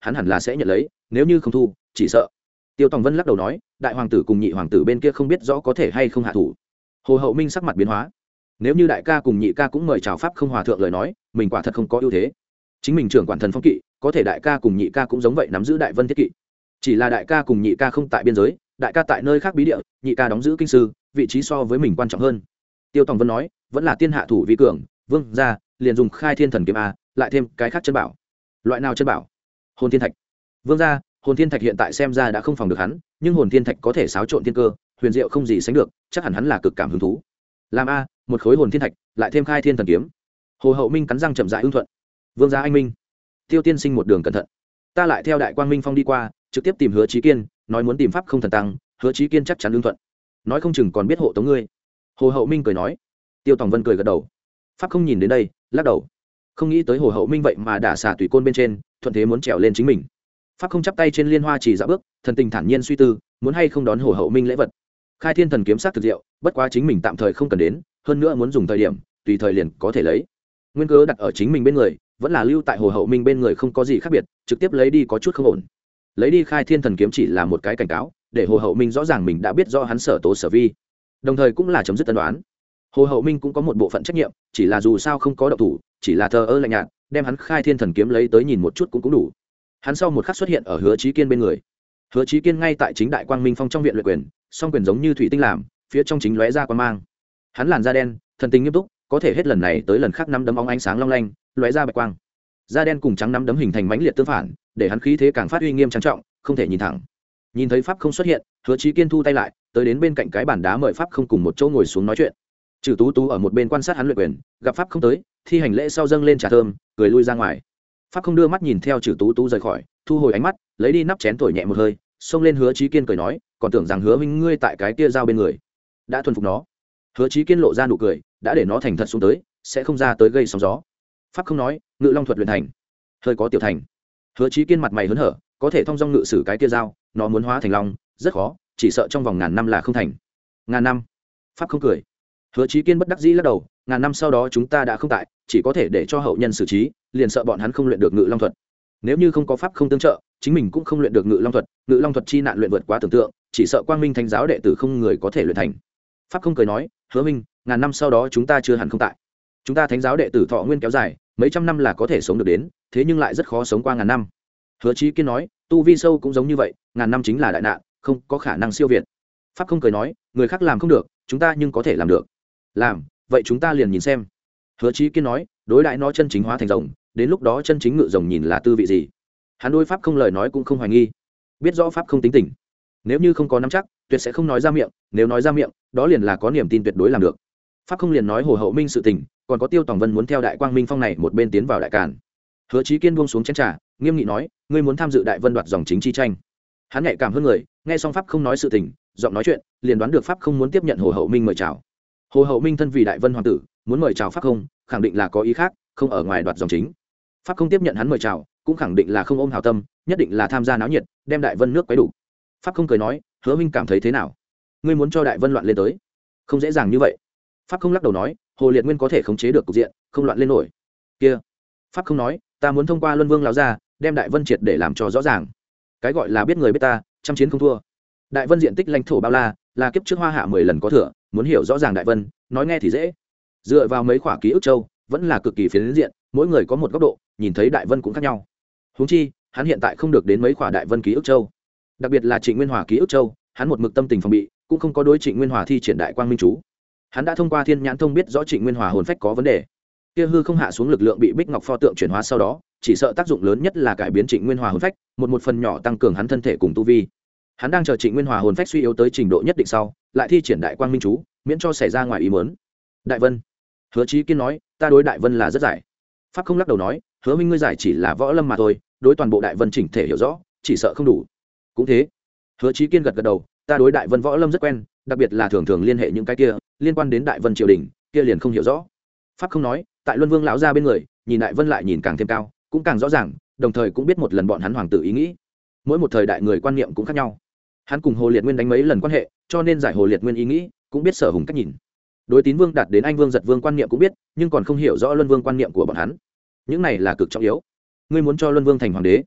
hắn hẳn là sẽ nhận lấy, nếu như không thu chỉ sợ. Tiêu Tòng Vân lắc đầu nói, đại hoàng tử cùng nhị hoàng tử bên kia không biết rõ có thể hay không hạ thủ. Hồ Hậu Minh sắc mặt biến hóa, nếu như đại ca cùng nhị ca cũng mời chào pháp không hòa thượng lời nói, mình quả thật không có ưu thế. Chính mình trưởng quản thần phong kỵ, có thể đại ca cùng nhị ca cũng giống vậy nắm giữ đại vân thiết kỵ, chỉ là đại ca cùng nhị ca không tại biên giới, đại ca tại nơi khác bí địa, nhị ca đóng giữ kinh sư, vị trí so với mình quan trọng hơn. Tiêu Tòng Vân nói, vẫn là tiên hạ thủ vi cường, vương gia liền dùng khai thiên thần kiếm a, lại thêm cái khác chân bảo. Loại nào chân bảo? Hồn thiên thạch. Vương gia, hồn thiên thạch hiện tại xem ra đã không phòng được hắn, nhưng hồn thiên thạch có thể xáo trộn thiên cơ, huyền diệu không gì sánh được, chắc hẳn hắn là cực cảm hứng thú. Làm a, một khối hồn thiên thạch, lại thêm khai thiên thần kiếm. Hồ Hậu Minh cắn răng chậm rãi ưng thuận. Vương gia anh minh. Tiêu tiên sinh một đường cẩn thận, ta lại theo đại quang minh phong đi qua, trực tiếp tìm Hứa Chí Kiên, nói muốn tìm pháp không thần tăng, Hứa Chí Kiên chắc chắn ưng thuận, nói không chừng còn biết hộ tống ngươi. Hồ Hậu Minh cười nói. Tiêu Tòng Vân cười gật đầu. Pháp không nhìn đến đây, lắc đầu, không nghĩ tới Hồ Hậu Minh vậy mà đả xà tùy côn bên trên, thuận thế muốn trèo lên chính mình. Pháp không chắp tay trên liên hoa chỉ dạo bước, thần tình thản nhiên suy tư, muốn hay không đón Hồ Hậu Minh lễ vật. Khai thiên thần kiếm sát thực diệu, bất quá chính mình tạm thời không cần đến, hơn nữa muốn dùng thời điểm, tùy thời liền có thể lấy. Nguyên cớ đặt ở chính mình bên người, vẫn là lưu tại Hồ Hậu Minh bên người không có gì khác biệt, trực tiếp lấy đi có chút không ổn. Lấy đi khai thiên thần kiếm chỉ là một cái cảnh cáo, để Hồ Hậu Minh rõ ràng mình đã biết rõ hắn sở tố sở vi, đồng thời cũng là chấm dứt tân đoán. Hồ Hậu Minh cũng có một bộ phận trách nhiệm, chỉ là dù sao không có động thủ, chỉ là thờ ơ lạnh nhạt, đem hắn khai thiên thần kiếm lấy tới nhìn một chút cũng cũng đủ. Hắn sau một khắc xuất hiện ở Hứa Chí Kiên bên người. Hứa Chí Kiên ngay tại chính đại quang minh phong trong viện luyện quyền, song quyền giống như thủy tinh làm, phía trong chính lóe ra quang mang. Hắn làn da đen, thần tình nghiêm túc, có thể hết lần này tới lần khác nắm đấm óng ánh sáng long lanh, lóe ra bạch quang. Da đen cùng trắng nắm đấm hình thành mãnh liệt tương phản, để hắn khí thế càng phát uy nghiêm trang trọng, không thể nhìn thẳng. Nhìn thấy pháp không xuất hiện, Hứa Chí Kiên thu tay lại, tới đến bên cạnh cái bàn đá mời pháp không cùng một chỗ ngồi xuống nói chuyện. Trừ Tú Tú ở một bên quan sát hắn luyện quyền, gặp pháp không tới, thi hành lễ sau dâng lên trà thơm, cười lui ra ngoài. Pháp không đưa mắt nhìn theo Trừ Tú Tú rời khỏi, thu hồi ánh mắt, lấy đi nắp chén thổi nhẹ một hơi, xông lên Hứa Chí Kiên cười nói, còn tưởng rằng Hứa huynh ngươi tại cái kia giao bên người, đã thuần phục nó. Hứa Chí Kiên lộ ra nụ cười, đã để nó thành thật xuống tới, sẽ không ra tới gây sóng gió. Pháp không nói, ngự long thuật luyện thành, hơi có tiểu thành. Hứa Chí Kiên mặt mày hớn hở, có thể thông dong ngự sử cái kia giao, nó muốn hóa thành long, rất khó, chỉ sợ trong vòng ngàn năm là không thành. Ngàn năm? Pháp không cười. Hứa Chí Kiên bất đắc dĩ lắc đầu, ngàn năm sau đó chúng ta đã không tại, chỉ có thể để cho hậu nhân xử trí, liền sợ bọn hắn không luyện được ngự long thuật. Nếu như không có pháp không tương trợ, chính mình cũng không luyện được ngự long thuật, ngự long thuật chi nạn luyện vượt quá tưởng tượng, chỉ sợ quang minh thánh giáo đệ tử không người có thể luyện thành. Pháp không cười nói, Hứa minh, ngàn năm sau đó chúng ta chưa hẳn không tại. Chúng ta thánh giáo đệ tử thọ nguyên kéo dài, mấy trăm năm là có thể sống được đến, thế nhưng lại rất khó sống qua ngàn năm. Hứa Chí Kiên nói, tu vi sâu cũng giống như vậy, ngàn năm chính là đại nạn, không có khả năng siêu việt. Pháp không cười nói, người khác làm không được, chúng ta nhưng có thể làm được. Làm, vậy chúng ta liền nhìn xem. Hứa Chí Kiên nói, đối đại nó chân chính hóa thành rồng, đến lúc đó chân chính ngự rồng nhìn là tư vị gì. Hắn đối pháp không lời nói cũng không hoài nghi, biết rõ pháp không tính tình, nếu như không có nắm chắc, tuyệt sẽ không nói ra miệng, nếu nói ra miệng, đó liền là có niềm tin tuyệt đối làm được. Pháp không liền nói Hồ Hậu Minh sự tình, còn có Tiêu Tòng Vân muốn theo đại quang minh phong này một bên tiến vào đại càn. Hứa Chí Kiên buông xuống chén trà, nghiêm nghị nói, ngươi muốn tham dự đại vân đoạt dòng chính chi tranh. Hắn nhạy cảm hơn người, nghe xong pháp không nói sự tình, giọng nói chuyện, liền đoán được pháp không muốn tiếp nhận Hồ Hậu Minh mời chào. Hồ Hậu Minh thân vì đại vân hoàng tử, muốn mời chào pháp không, khẳng định là có ý khác, không ở ngoài đoạt dòng chính. Pháp không tiếp nhận hắn mời chào, cũng khẳng định là không ôm hảo tâm, nhất định là tham gia náo nhiệt, đem đại vân nước quấy đủ. Pháp không cười nói, Hứa Minh cảm thấy thế nào? Ngươi muốn cho đại vân loạn lên tới, không dễ dàng như vậy. Pháp không lắc đầu nói, Hồ Liệt Nguyên có thể khống chế được cục diện, không loạn lên nổi. Kia, Pháp không nói, ta muốn thông qua Luân Vương lão gia, đem đại vân triệt để làm cho rõ ràng. Cái gọi là biết người biết ta, trăm chiến không thua. Đại vân diện tích lãnh thổ bao la, là kiếp trước Hoa Hạ mười lần có thừa, muốn hiểu rõ ràng đại vân, nói nghe thì dễ. Dựa vào mấy khoả ký ức châu, vẫn là cực kỳ phiến diện, mỗi người có một góc độ, nhìn thấy đại vân cũng khác nhau. Huống chi, hắn hiện tại không được đến mấy khoả đại vân ký ức châu. Đặc biệt là Trịnh Nguyên Hòa ký ức châu, hắn một mực tâm tình phòng bị, cũng không có đối Trịnh Nguyên Hòa thi triển đại quang minh chú. Hắn đã thông qua thiên nhãn thông biết rõ Trịnh Nguyên Hòa hồn phách có vấn đề. Kia hư không hạ xuống lực lượng bị Bích Ngọc pho tượng chuyển hóa sau đó, chỉ sợ tác dụng lớn nhất là cải biến Trịnh Nguyên Hòa hồn phách, một một phần nhỏ tăng cường hắn thân thể cùng tu vi. Hắn đang chờ Trịnh Nguyên Hòa hồn phách suy yếu tới trình độ nhất định sau, lại thi triển đại quang minh chú, miễn cho xảy ra ngoài ý muốn. Đại Vân, Hứa Chí Kiên nói, ta đối Đại Vân là rất giải. Pháp không lắc đầu nói, Hứa minh ngươi giải chỉ là võ lâm mà thôi, đối toàn bộ Đại Vân chỉnh thể hiểu rõ, chỉ sợ không đủ. Cũng thế. Hứa Chí Kiên gật gật đầu, ta đối Đại Vân võ lâm rất quen, đặc biệt là thường thường liên hệ những cái kia liên quan đến Đại Vân triều đình, kia liền không hiểu rõ. Pháp không nói, tại Luân Vương lão gia bên người, nhìn Đại Vân lại nhìn càng thêm cao, cũng càng rõ ràng, đồng thời cũng biết một lần bọn hắn hoàng tử ý nghĩ. Mỗi một thời đại người quan niệm cũng khác nhau. Hắn cùng Hồ Liệt Nguyên đánh mấy lần quan hệ, cho nên giải Hồ Liệt Nguyên ý nghĩ, cũng biết Sở Hùng cách nhìn. Đối Tín Vương đạt đến Anh Vương Giật Vương quan niệm cũng biết, nhưng còn không hiểu rõ Luân Vương quan niệm của bọn hắn. Những này là cực trọng yếu. Ngươi muốn cho Luân Vương thành hoàng đế,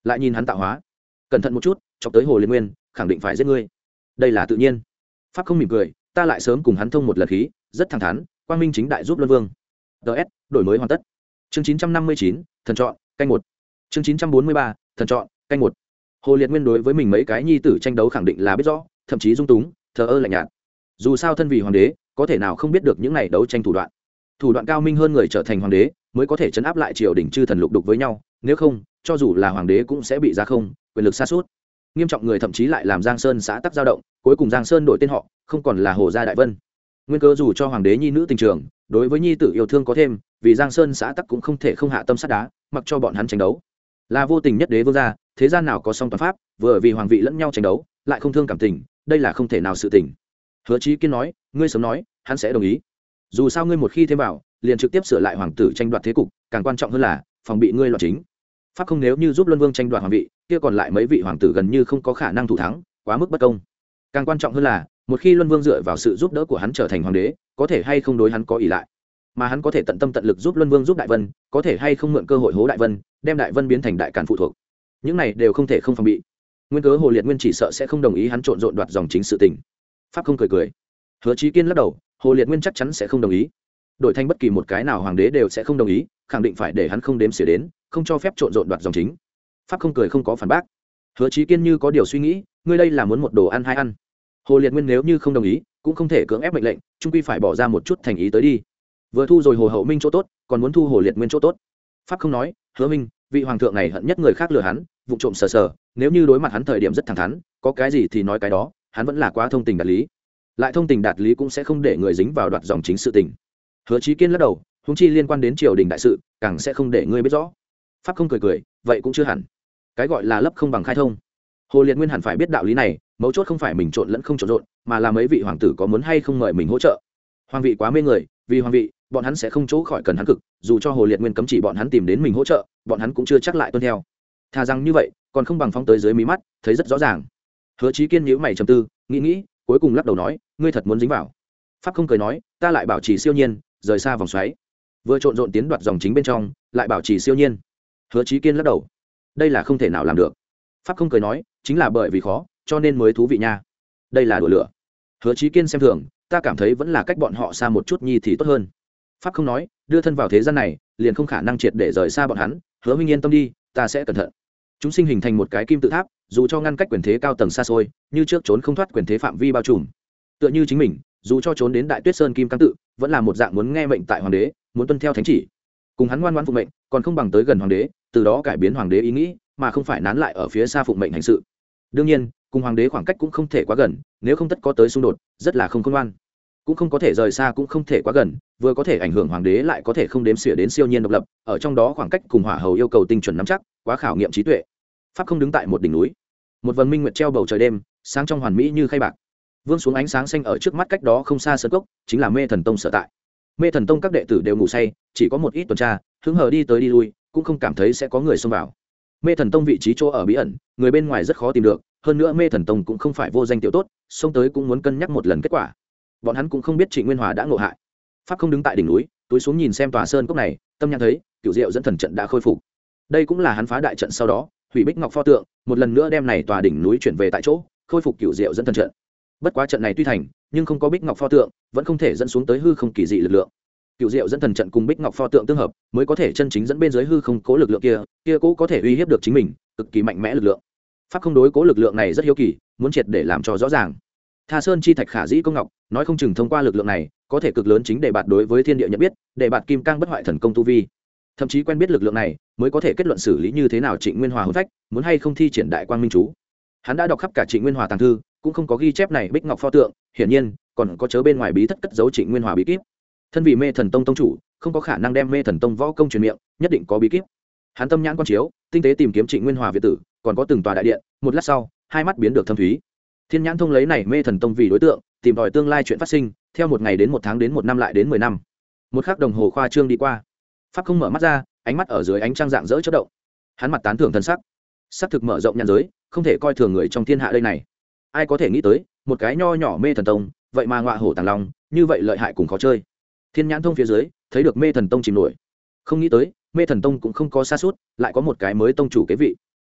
lại nhìn hắn tạo hóa, cẩn thận một chút chọc tới hồ liệt nguyên khẳng định phải giết ngươi. Đây là tự nhiên. Pháp không mỉm cười, ta lại sớm cùng hắn thông một lần khí, rất thẳng thắn, quang minh chính đại giúp luân vương. ts đổi mới hoàn tất. Chương chín trăm năm mươi chín, thần chọn canh một. Chương chín trăm bốn mươi ba, thần chọn canh một. Hồ liệt nguyên đối với mình mấy cái nhi tử tranh đấu khẳng định là biết rõ, thậm chí dung túng, thờ ơ lạnh nhạt. Dù sao thân vì hoàng đế, có thể nào không biết được những này đấu tranh thủ đoạn. Thủ đoạn cao minh hơn người trở thành hoàng đế, mới có thể chấn áp lại triều đình chư thần lục đục với nhau, nếu không, cho dù là hoàng đế cũng sẽ bị ra không, quyền lực sa sút. Nghiêm trọng người thậm chí lại làm Giang Sơn xã tắc dao động, cuối cùng Giang Sơn đổi tên họ, không còn là Hồ gia Đại Vân. Nguyên cớ dù cho hoàng đế nhi nữ tình trường, đối với nhi tử yêu thương có thêm, vì Giang Sơn xã tắc cũng không thể không hạ tâm sát đá, mặc cho bọn hắn tranh đấu. Là vô tình nhất đế vương gia, thế gian nào có song toàn pháp, vừa vì hoàng vị lẫn nhau tranh đấu, lại không thương cảm tình, đây là không thể nào sự tình. Hứa Chí Kiên nói, ngươi sớm nói, hắn sẽ đồng ý. Dù sao ngươi một khi thêm vào, liền trực tiếp sửa lại hoàng tử tranh đoạt thế cục, càng quan trọng hơn là phòng bị ngươi loạn chính. Pháp không nếu như giúp luân vương tranh đoạt hoàng vị, kia còn lại mấy vị hoàng tử gần như không có khả năng thủ thắng, quá mức bất công. Càng quan trọng hơn là, một khi luân vương dựa vào sự giúp đỡ của hắn trở thành hoàng đế, có thể hay không đối hắn có ỷ lại, mà hắn có thể tận tâm tận lực giúp luân vương giúp đại vân, có thể hay không mượn cơ hội hố đại vân, đem đại vân biến thành đại càn phụ thuộc. Những này đều không thể không phòng bị. Nguyên cớ Hồ Liệt Nguyên chỉ sợ sẽ không đồng ý hắn trộn rộn đoạt dòng chính sự tình. Pháp không cười cười. Hứa Chí Kiên lắc đầu, Hồ Liệt Nguyên chắc chắn sẽ không đồng ý. Đổi thành bất kỳ một cái nào hoàng đế đều sẽ không đồng ý, khẳng định phải để hắn không đếm xỉa đến, không cho phép trộn rộn đoạt dòng chính. Pháp không cười không có phản bác. Hứa Chí Kiên như có điều suy nghĩ, ngươi đây là muốn một đồ ăn hay ăn? Hồ Liệt Nguyên nếu như không đồng ý, cũng không thể cưỡng ép mệnh lệnh, chung quy phải bỏ ra một chút thành ý tới đi. Vừa thu rồi Hồ Hậu Minh chỗ tốt, còn muốn thu Hồ Liệt Nguyên chỗ tốt. Pháp không nói, Hứa Minh, vị hoàng thượng này hận nhất người khác lừa hắn, vụ trộm sờ sờ, nếu như đối mặt hắn thời điểm rất thẳng thắn, có cái gì thì nói cái đó, hắn vẫn là quá thông tình đạt lý. Lại thông tình đạt lý cũng sẽ không để người dính vào đoạt dòng chính sự tình. Hứa Chí Kiên lắc đầu, huống chi liên quan đến triều đình đại sự, càng sẽ không để ngươi biết rõ. Pháp không cười cười, vậy cũng chưa hẳn. Cái gọi là lấp không bằng khai thông. Hồ Liệt Nguyên hẳn phải biết đạo lý này, mấu chốt không phải mình trộn lẫn không trộn rộn, mà là mấy vị hoàng tử có muốn hay không mời mình hỗ trợ. Hoàng vị quá mê người, vì hoàng vị, bọn hắn sẽ không chỗ khỏi cần hắn cực, dù cho Hồ Liệt Nguyên cấm chỉ bọn hắn tìm đến mình hỗ trợ, bọn hắn cũng chưa chắc lại tuân theo. Thà rằng như vậy, còn không bằng phóng tới dưới mí mắt, thấy rất rõ ràng. Hứa Chí Kiên nhíu mày trầm tư, nghĩ nghĩ, cuối cùng lắc đầu nói, ngươi thật muốn dính vào? Pháp không cười nói, ta lại bảo trì siêu nhiên, rời xa vòng xoáy. Vừa trộn rộn tiến đoạt dòng chính bên trong, lại bảo trì siêu nhiên. Hứa Chí Kiên lắc đầu, đây là không thể nào làm được. Pháp không cười nói, chính là bởi vì khó, cho nên mới thú vị nha. Đây là đùa lửa. Hứa Chí Kiên xem thường, ta cảm thấy vẫn là cách bọn họ xa một chút nhi thì tốt hơn. Pháp không nói, đưa thân vào thế gian này, liền không khả năng triệt để rời xa bọn hắn. Hứa Minh yên tâm đi, ta sẽ cẩn thận. Chúng sinh hình thành một cái kim tự tháp, dù cho ngăn cách quyền thế cao tầng xa xôi, như trước trốn không thoát quyền thế phạm vi bao trùm. Tựa như chính mình, dù cho trốn đến Đại Tuyết Sơn Kim Cang tự, vẫn là một dạng muốn nghe mệnh tại hoàng đế, muốn tuân theo thánh chỉ. Cùng hắn ngoan ngoãn phụng mệnh, còn không bằng tới gần hoàng đế, từ đó cải biến hoàng đế ý nghĩ, mà không phải nán lại ở phía xa phụng mệnh hành sự. Đương nhiên, cùng hoàng đế khoảng cách cũng không thể quá gần, nếu không tất có tới xung đột, rất là không khôn ngoan. Cũng không có thể rời xa cũng không thể quá gần, vừa có thể ảnh hưởng hoàng đế lại có thể không đếm xỉa đến siêu nhiên độc lập, ở trong đó khoảng cách cùng hỏa hầu yêu cầu tinh chuẩn nắm chắc, quá khảo nghiệm trí tuệ. Pháp không đứng tại một đỉnh núi, một vầng minh nguyệt treo bầu trời đêm, sáng trong hoàn mỹ như khay bạc. Vương xuống ánh sáng xanh ở trước mắt cách đó không xa sơn cốc, chính là Mê Thần Tông sở tại. Mê Thần Tông các đệ tử đều ngủ say, chỉ có một ít tuần tra, hứng hờ đi tới đi lui, cũng không cảm thấy sẽ có người xông vào. Mê Thần Tông vị trí chỗ ở bí ẩn, người bên ngoài rất khó tìm được, hơn nữa Mê Thần Tông cũng không phải vô danh tiểu tốt, xông tới cũng muốn cân nhắc một lần kết quả. Bọn hắn cũng không biết Trịnh Nguyên Hòa đã ngộ hại. Pháp không đứng tại đỉnh núi, túi xuống nhìn xem tòa sơn cốc này, tâm nhãn thấy, Cửu Diệu dẫn thần trận đã khôi phục. Đây cũng là hắn phá đại trận sau đó, hủy Bích Ngọc pho tượng, một lần nữa đem này tòa đỉnh núi chuyển về tại chỗ, khôi phục Cửu Diệu dẫn thần trận. Bất quá trận này tuy thành, nhưng không có Bích Ngọc pho tượng, vẫn không thể dẫn xuống tới hư không kỳ dị lực lượng. Cửu Diệu dẫn thần trận cùng Bích Ngọc pho tượng tương hợp, mới có thể chân chính dẫn bên dưới hư không cố lực lượng kia, kia cố có thể uy hiếp được chính mình, cực kỳ mạnh mẽ lực lượng. Pháp không đối cố lực lượng này rất hiếu kỳ, muốn triệt để làm cho rõ ràng. Tha Sơn chi thạch khả dĩ công ngọc, nói không chừng thông qua lực lượng này, có thể cực lớn chính để bạt đối với thiên địa nhận biết, để bạt kim cang bất hoại thần công tu vi. Thậm chí quen biết lực lượng này, mới có thể kết luận xử lý như thế nào Trịnh Nguyên Hòa hồn phách, muốn hay không thi triển đại quang minh chú. Hắn đã đọc khắp cả Trịnh Nguyên Hòa tàng thư, cũng không có ghi chép này Bích Ngọc pho tượng, hiển nhiên, còn có chớ bên ngoài bí thất cất giấu Trịnh Nguyên Hòa bí kíp. Thân vì Mê Thần Tông tông chủ, không có khả năng đem Mê Thần Tông võ công truyền miệng, nhất định có bí kíp. Hắn tâm nhãn quan chiếu, tinh tế tìm kiếm Trịnh Nguyên Hòa viện tử, còn có từng tòa đại điện, một lát sau, hai mắt biến được thâm thúy. Thiên nhãn thông lấy này Mê Thần Tông vì đối tượng, tìm tòi tương lai chuyện phát sinh, theo một ngày đến một tháng đến một năm lại đến mười năm. Một khắc đồng hồ khoa trương đi qua. Pháp không mở mắt ra, ánh mắt ở dưới ánh trăng dạng dỡ chớp động. Hắn mặt tán thưởng thân sắc. Sắc thực mở rộng nhãn giới, không thể coi thường người trong thiên hạ đây này. Ai có thể nghĩ tới, một cái nho nhỏ Mê Thần Tông, vậy mà ngọa hổ tàng long, như vậy lợi hại cùng khó chơi. Thiên nhãn thông phía dưới, thấy được Mê Thần Tông chìm nổi. Không nghĩ tới, Mê Thần Tông cũng không có sa sút, lại có một cái mới tông chủ kế vị.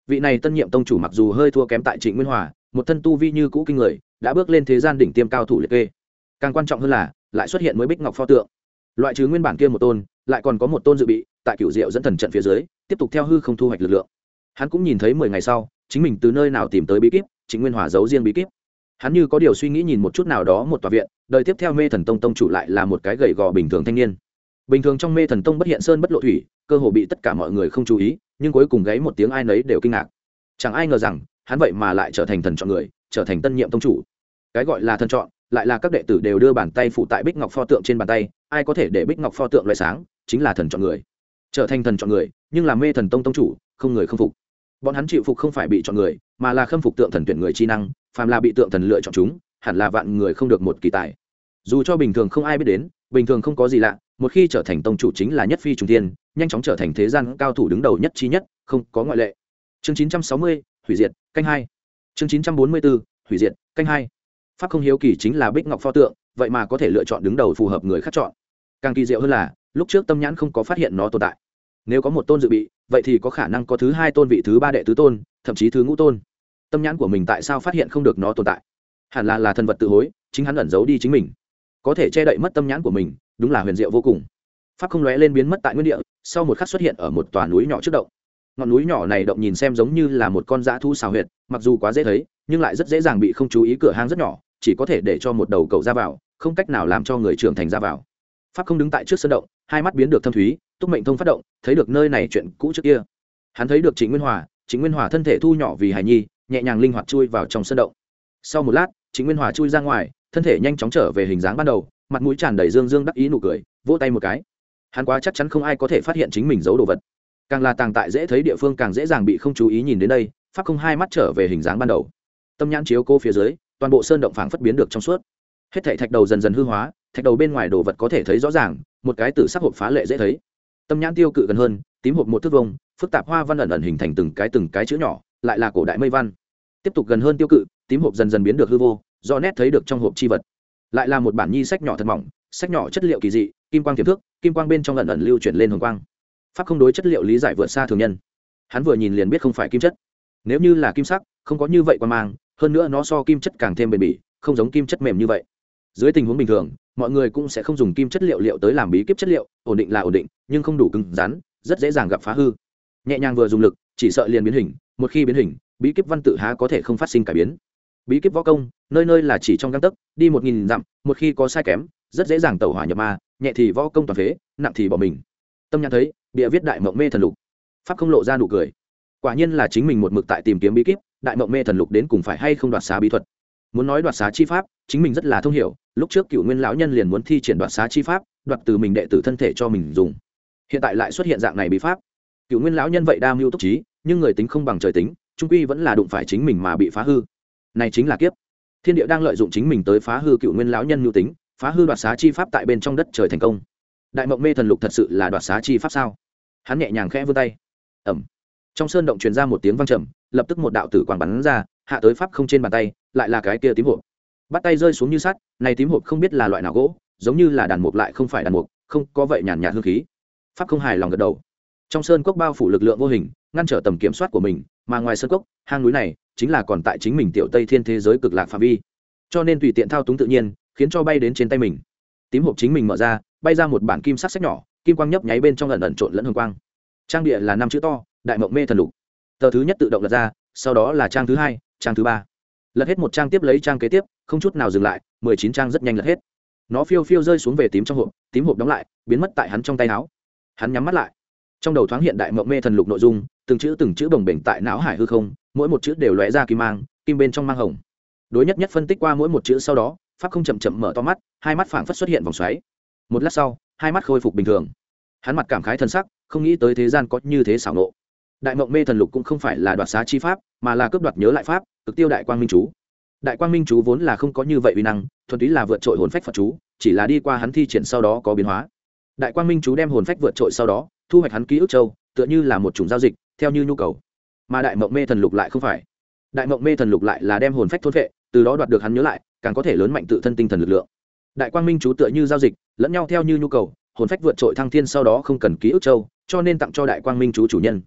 vị này tân nhiệm tông chủ mặc dù hơi thua kém tại Trịnh Nguyên Hòa, một thân tu vi như cũ kinh người, đã bước lên thế gian đỉnh tiêm cao thủ liệt kê. Càng quan trọng hơn là lại xuất hiện mới bích ngọc pho tượng, loại trừ nguyên bản kia một tôn, lại còn có một tôn dự bị tại Cửu Diệu dẫn thần trận phía dưới, tiếp tục theo hư không thu hoạch lực lượng. Hắn cũng nhìn thấy mười ngày sau, chính mình từ nơi nào tìm tới bí kíp, Trịnh Nguyên Hòa giấu riêng bí kíp. Hắn như có điều suy nghĩ nhìn một chút nào đó một tòa viện, đời tiếp theo Mê Thần Tông tông chủ lại là một cái gầy gò bình thường thanh niên. Bình thường trong Mê Thần Tông bất hiện sơn bất lộ thủy, cơ hồ bị tất cả mọi người không chú ý, nhưng cuối cùng gáy một tiếng ai nấy đều kinh ngạc. Chẳng ai ngờ rằng, hắn vậy mà lại trở thành thần chọn người, trở thành tân nhiệm tông chủ. Cái gọi là thần chọn, lại là các đệ tử đều đưa bàn tay phụ tại bích ngọc pho tượng trên bàn tay, ai có thể để bích ngọc pho tượng loại sáng, chính là thần chọn người. Trở thành thần chọn người, nhưng là Mê Thần Tông tông chủ, không người không phục. Bọn hắn chịu phục không phải bị chọn người, mà là khâm phục tượng thần tuyển người chi năng, phàm là bị tượng thần lựa chọn chúng, hẳn là vạn người không được một kỳ tài. Dù cho bình thường không ai biết đến, bình thường không có gì lạ, một khi trở thành tông chủ chính là nhất phi trùng thiên, nhanh chóng trở thành thế gian cao thủ đứng đầu nhất chi nhất, không có ngoại lệ. Chương chín trăm sáu mươi, hủy diệt, canh hai. Chương chín trăm bốn mươi bốn, hủy diệt, canh hai. Pháp không hiếu kỳ chính là bích ngọc pho tượng, vậy mà có thể lựa chọn đứng đầu phù hợp người khác chọn. Càng kỳ diệu hơn là, lúc trước Tâm Nhãn không có phát hiện nó tồn tại. Nếu có một tôn dự bị, vậy thì có khả năng có thứ hai tôn, vị thứ ba đệ tứ tôn, thậm chí thứ ngũ tôn. Tâm nhãn của mình tại sao phát hiện không được nó tồn tại? Hẳn là là thần vật tự hối, chính hắn ẩn giấu đi chính mình, có thể che đậy mất tâm nhãn của mình, đúng là huyền diệu vô cùng. Pháp không lóe lên biến mất tại nguyên địa, sau một khắc xuất hiện ở một tòa núi nhỏ trước động. Ngọn núi nhỏ này động nhìn xem giống như là một con dã thú xào huyệt, mặc dù quá dễ thấy, nhưng lại rất dễ dàng bị không chú ý, cửa hang rất nhỏ, chỉ có thể để cho một đầu cậu ra vào, không cách nào làm cho người trưởng thành ra vào. Pháp không đứng tại trước sân động, hai mắt biến được thâm thúy, túc mệnh thông phát động, thấy được nơi này chuyện cũ trước kia. Hắn thấy được Trịnh Nguyên Hòa, Trịnh Nguyên Hòa thân thể thu nhỏ vì hài nhi, nhẹ nhàng linh hoạt chui vào trong sân động. Sau một lát, Trịnh Nguyên Hòa chui ra ngoài, thân thể nhanh chóng trở về hình dáng ban đầu, mặt mũi tràn đầy dương dương đắc ý nụ cười, vỗ tay một cái. Hắn quá chắc chắn không ai có thể phát hiện chính mình giấu đồ vật, càng là tàng tại dễ thấy địa phương càng dễ dàng bị không chú ý nhìn đến đây. Pháp không hai mắt trở về hình dáng ban đầu, tâm nhãn chiếu cô phía dưới, toàn bộ sơn động phảng phất biến được trong suốt, hết thảy thạch đầu dần dần hư hóa, thạch đầu bên ngoài đồ vật có thể thấy rõ ràng, một cái tử sắc hộp phá lệ dễ thấy. Tâm nhãn tiêu cự gần hơn, tím hộp một thước vuông, phức tạp hoa văn ẩn ẩn hình thành từng cái từng cái chữ nhỏ, lại là cổ đại mây văn. Tiếp tục gần hơn tiêu cự, tím hộp dần dần biến được hư vô, do nét thấy được trong hộp chi vật, lại là một bản nhi sách nhỏ thật mỏng, sách nhỏ chất liệu kỳ dị, kim quang tiềm thước, kim quang bên trong ẩn ẩn lưu chuyển lên hồng quang. Pháp không đối chất liệu lý giải vượt xa thường nhân, hắn vừa nhìn liền biết không phải kim chất. Nếu như là kim sắc, không có như vậy quan mang, hơn nữa nó so kim chất càng thêm bền bỉ, không giống kim chất mềm như vậy. Dưới tình huống bình thường, mọi người cũng sẽ không dùng kim chất liệu liệu tới làm bí kíp chất liệu, ổn định là ổn định, nhưng không đủ cứng rắn, rất dễ dàng gặp phá hư. Nhẹ nhàng vừa dùng lực, chỉ sợ liền biến hình, một khi biến hình, bí kíp văn tự há có thể không phát sinh cải biến. Bí kíp võ công, nơi nơi là chỉ trong gang tấc, đi một nghìn dặm, một khi có sai kém, rất dễ dàng tẩu hỏa nhập ma, nhẹ thì võ công toàn phế, nặng thì bỏ mình. Tâm nhãn thấy, bìa viết đại mộng mê thần lục. Pháp không lộ ra nụ cười. Quả nhiên là chính mình một mực tại tìm kiếm bí kíp, đại mộng mê thần lục đến cùng phải hay không đoạt xá bí thuật. Muốn nói đoạt xá chi pháp, chính mình rất là thông hiểu, lúc trước Cửu Nguyên lão nhân liền muốn thi triển đoạt xá chi pháp, đoạt từ mình đệ tử thân thể cho mình dùng. Hiện tại lại xuất hiện dạng này bí pháp. Cửu Nguyên lão nhân vậy đa mưu túc trí, nhưng người tính không bằng trời tính, trung quy vẫn là đụng phải chính mình mà bị phá hư. Này chính là kiếp. Thiên địa đang lợi dụng chính mình tới phá hư Cửu Nguyên lão nhân mưu tính, phá hư đoạt xá chi pháp tại bên trong đất trời thành công. Đại mộng mê thần lục thật sự là đoạt xá chi pháp sao? Hắn nhẹ nhàng khẽ vươn tay. Ầm. Trong sơn động truyền ra một tiếng vang trầm, lập tức một đạo tử quang bắn ra, hạ tới pháp không trên bàn tay, lại là cái kia tím hộp. Bắt tay rơi xuống như sắt, này tím hộp không biết là loại nào gỗ, giống như là đàn mục lại không phải đàn mục, không có vậy nhàn nhạt hương khí. Pháp không hài lòng gật đầu. Trong sơn cốc bao phủ lực lượng vô hình, ngăn trở tầm kiểm soát của mình, mà ngoài sơn cốc, hang núi này chính là còn tại chính mình tiểu Tây Thiên thế giới cực lạc phạm vi, cho nên tùy tiện thao túng tự nhiên, khiến cho bay đến trên tay mình. Tím hộp chính mình mở ra, bay ra một bản kim sắc sách nhỏ, kim quang nhấp nháy bên trong ẩn ẩn trộn lẫn hồng quang. Trang địa là năm chữ to, đại mộng mê thần lục. Tờ thứ nhất tự động lật ra, sau đó là trang thứ hai, trang thứ ba. Lật hết một trang tiếp lấy trang kế tiếp, không chút nào dừng lại, mười chín trang rất nhanh lật hết. Nó phiêu phiêu rơi xuống về tím trong hộp, tím hộp đóng lại, biến mất tại hắn trong tay áo. Hắn nhắm mắt lại. Trong đầu thoáng hiện đại mộng mê thần lục nội dung, từng chữ từng chữ bồng bềnh tại não hải hư không, mỗi một chữ đều lóe ra kim mang, kim bên trong mang hồng. Đối nhất nhất phân tích qua mỗi một chữ sau đó, pháp không chậm chậm mở to mắt, hai mắt phảng phất xuất hiện vòng xoáy. Một lát sau, hai mắt khôi phục bình thường. Hắn mặt cảm khái thân sắc, không nghĩ tới thế gian có như thế xảo nộ. Đại mộng mê thần lục cũng không phải là đoạt xá chi pháp, mà là cướp đoạt nhớ lại pháp, cực tiêu đại quang minh chú. Đại quang minh chú vốn là không có như vậy uy năng, thuần túy là vượt trội hồn phách Phật chú, chỉ là đi qua hắn thi triển sau đó có biến hóa. Đại quang minh chú đem hồn phách vượt trội sau đó, thu hoạch hắn ký ức châu, tựa như là một chủng giao dịch, theo như nhu cầu. Mà đại mộng mê thần lục lại không phải. Đại mộng mê thần lục lại là đem hồn phách thôn phệ, từ đó đoạt được hắn nhớ lại, càng có thể lớn mạnh tự thân tinh thần lực lượng. Đại quang minh chú tựa như giao dịch, lẫn nhau theo như nhu cầu, hồn phách vượt trội thăng thiên sau đó không cần ký ức châu, cho nên tặng cho đại quang minh chú chủ nhân.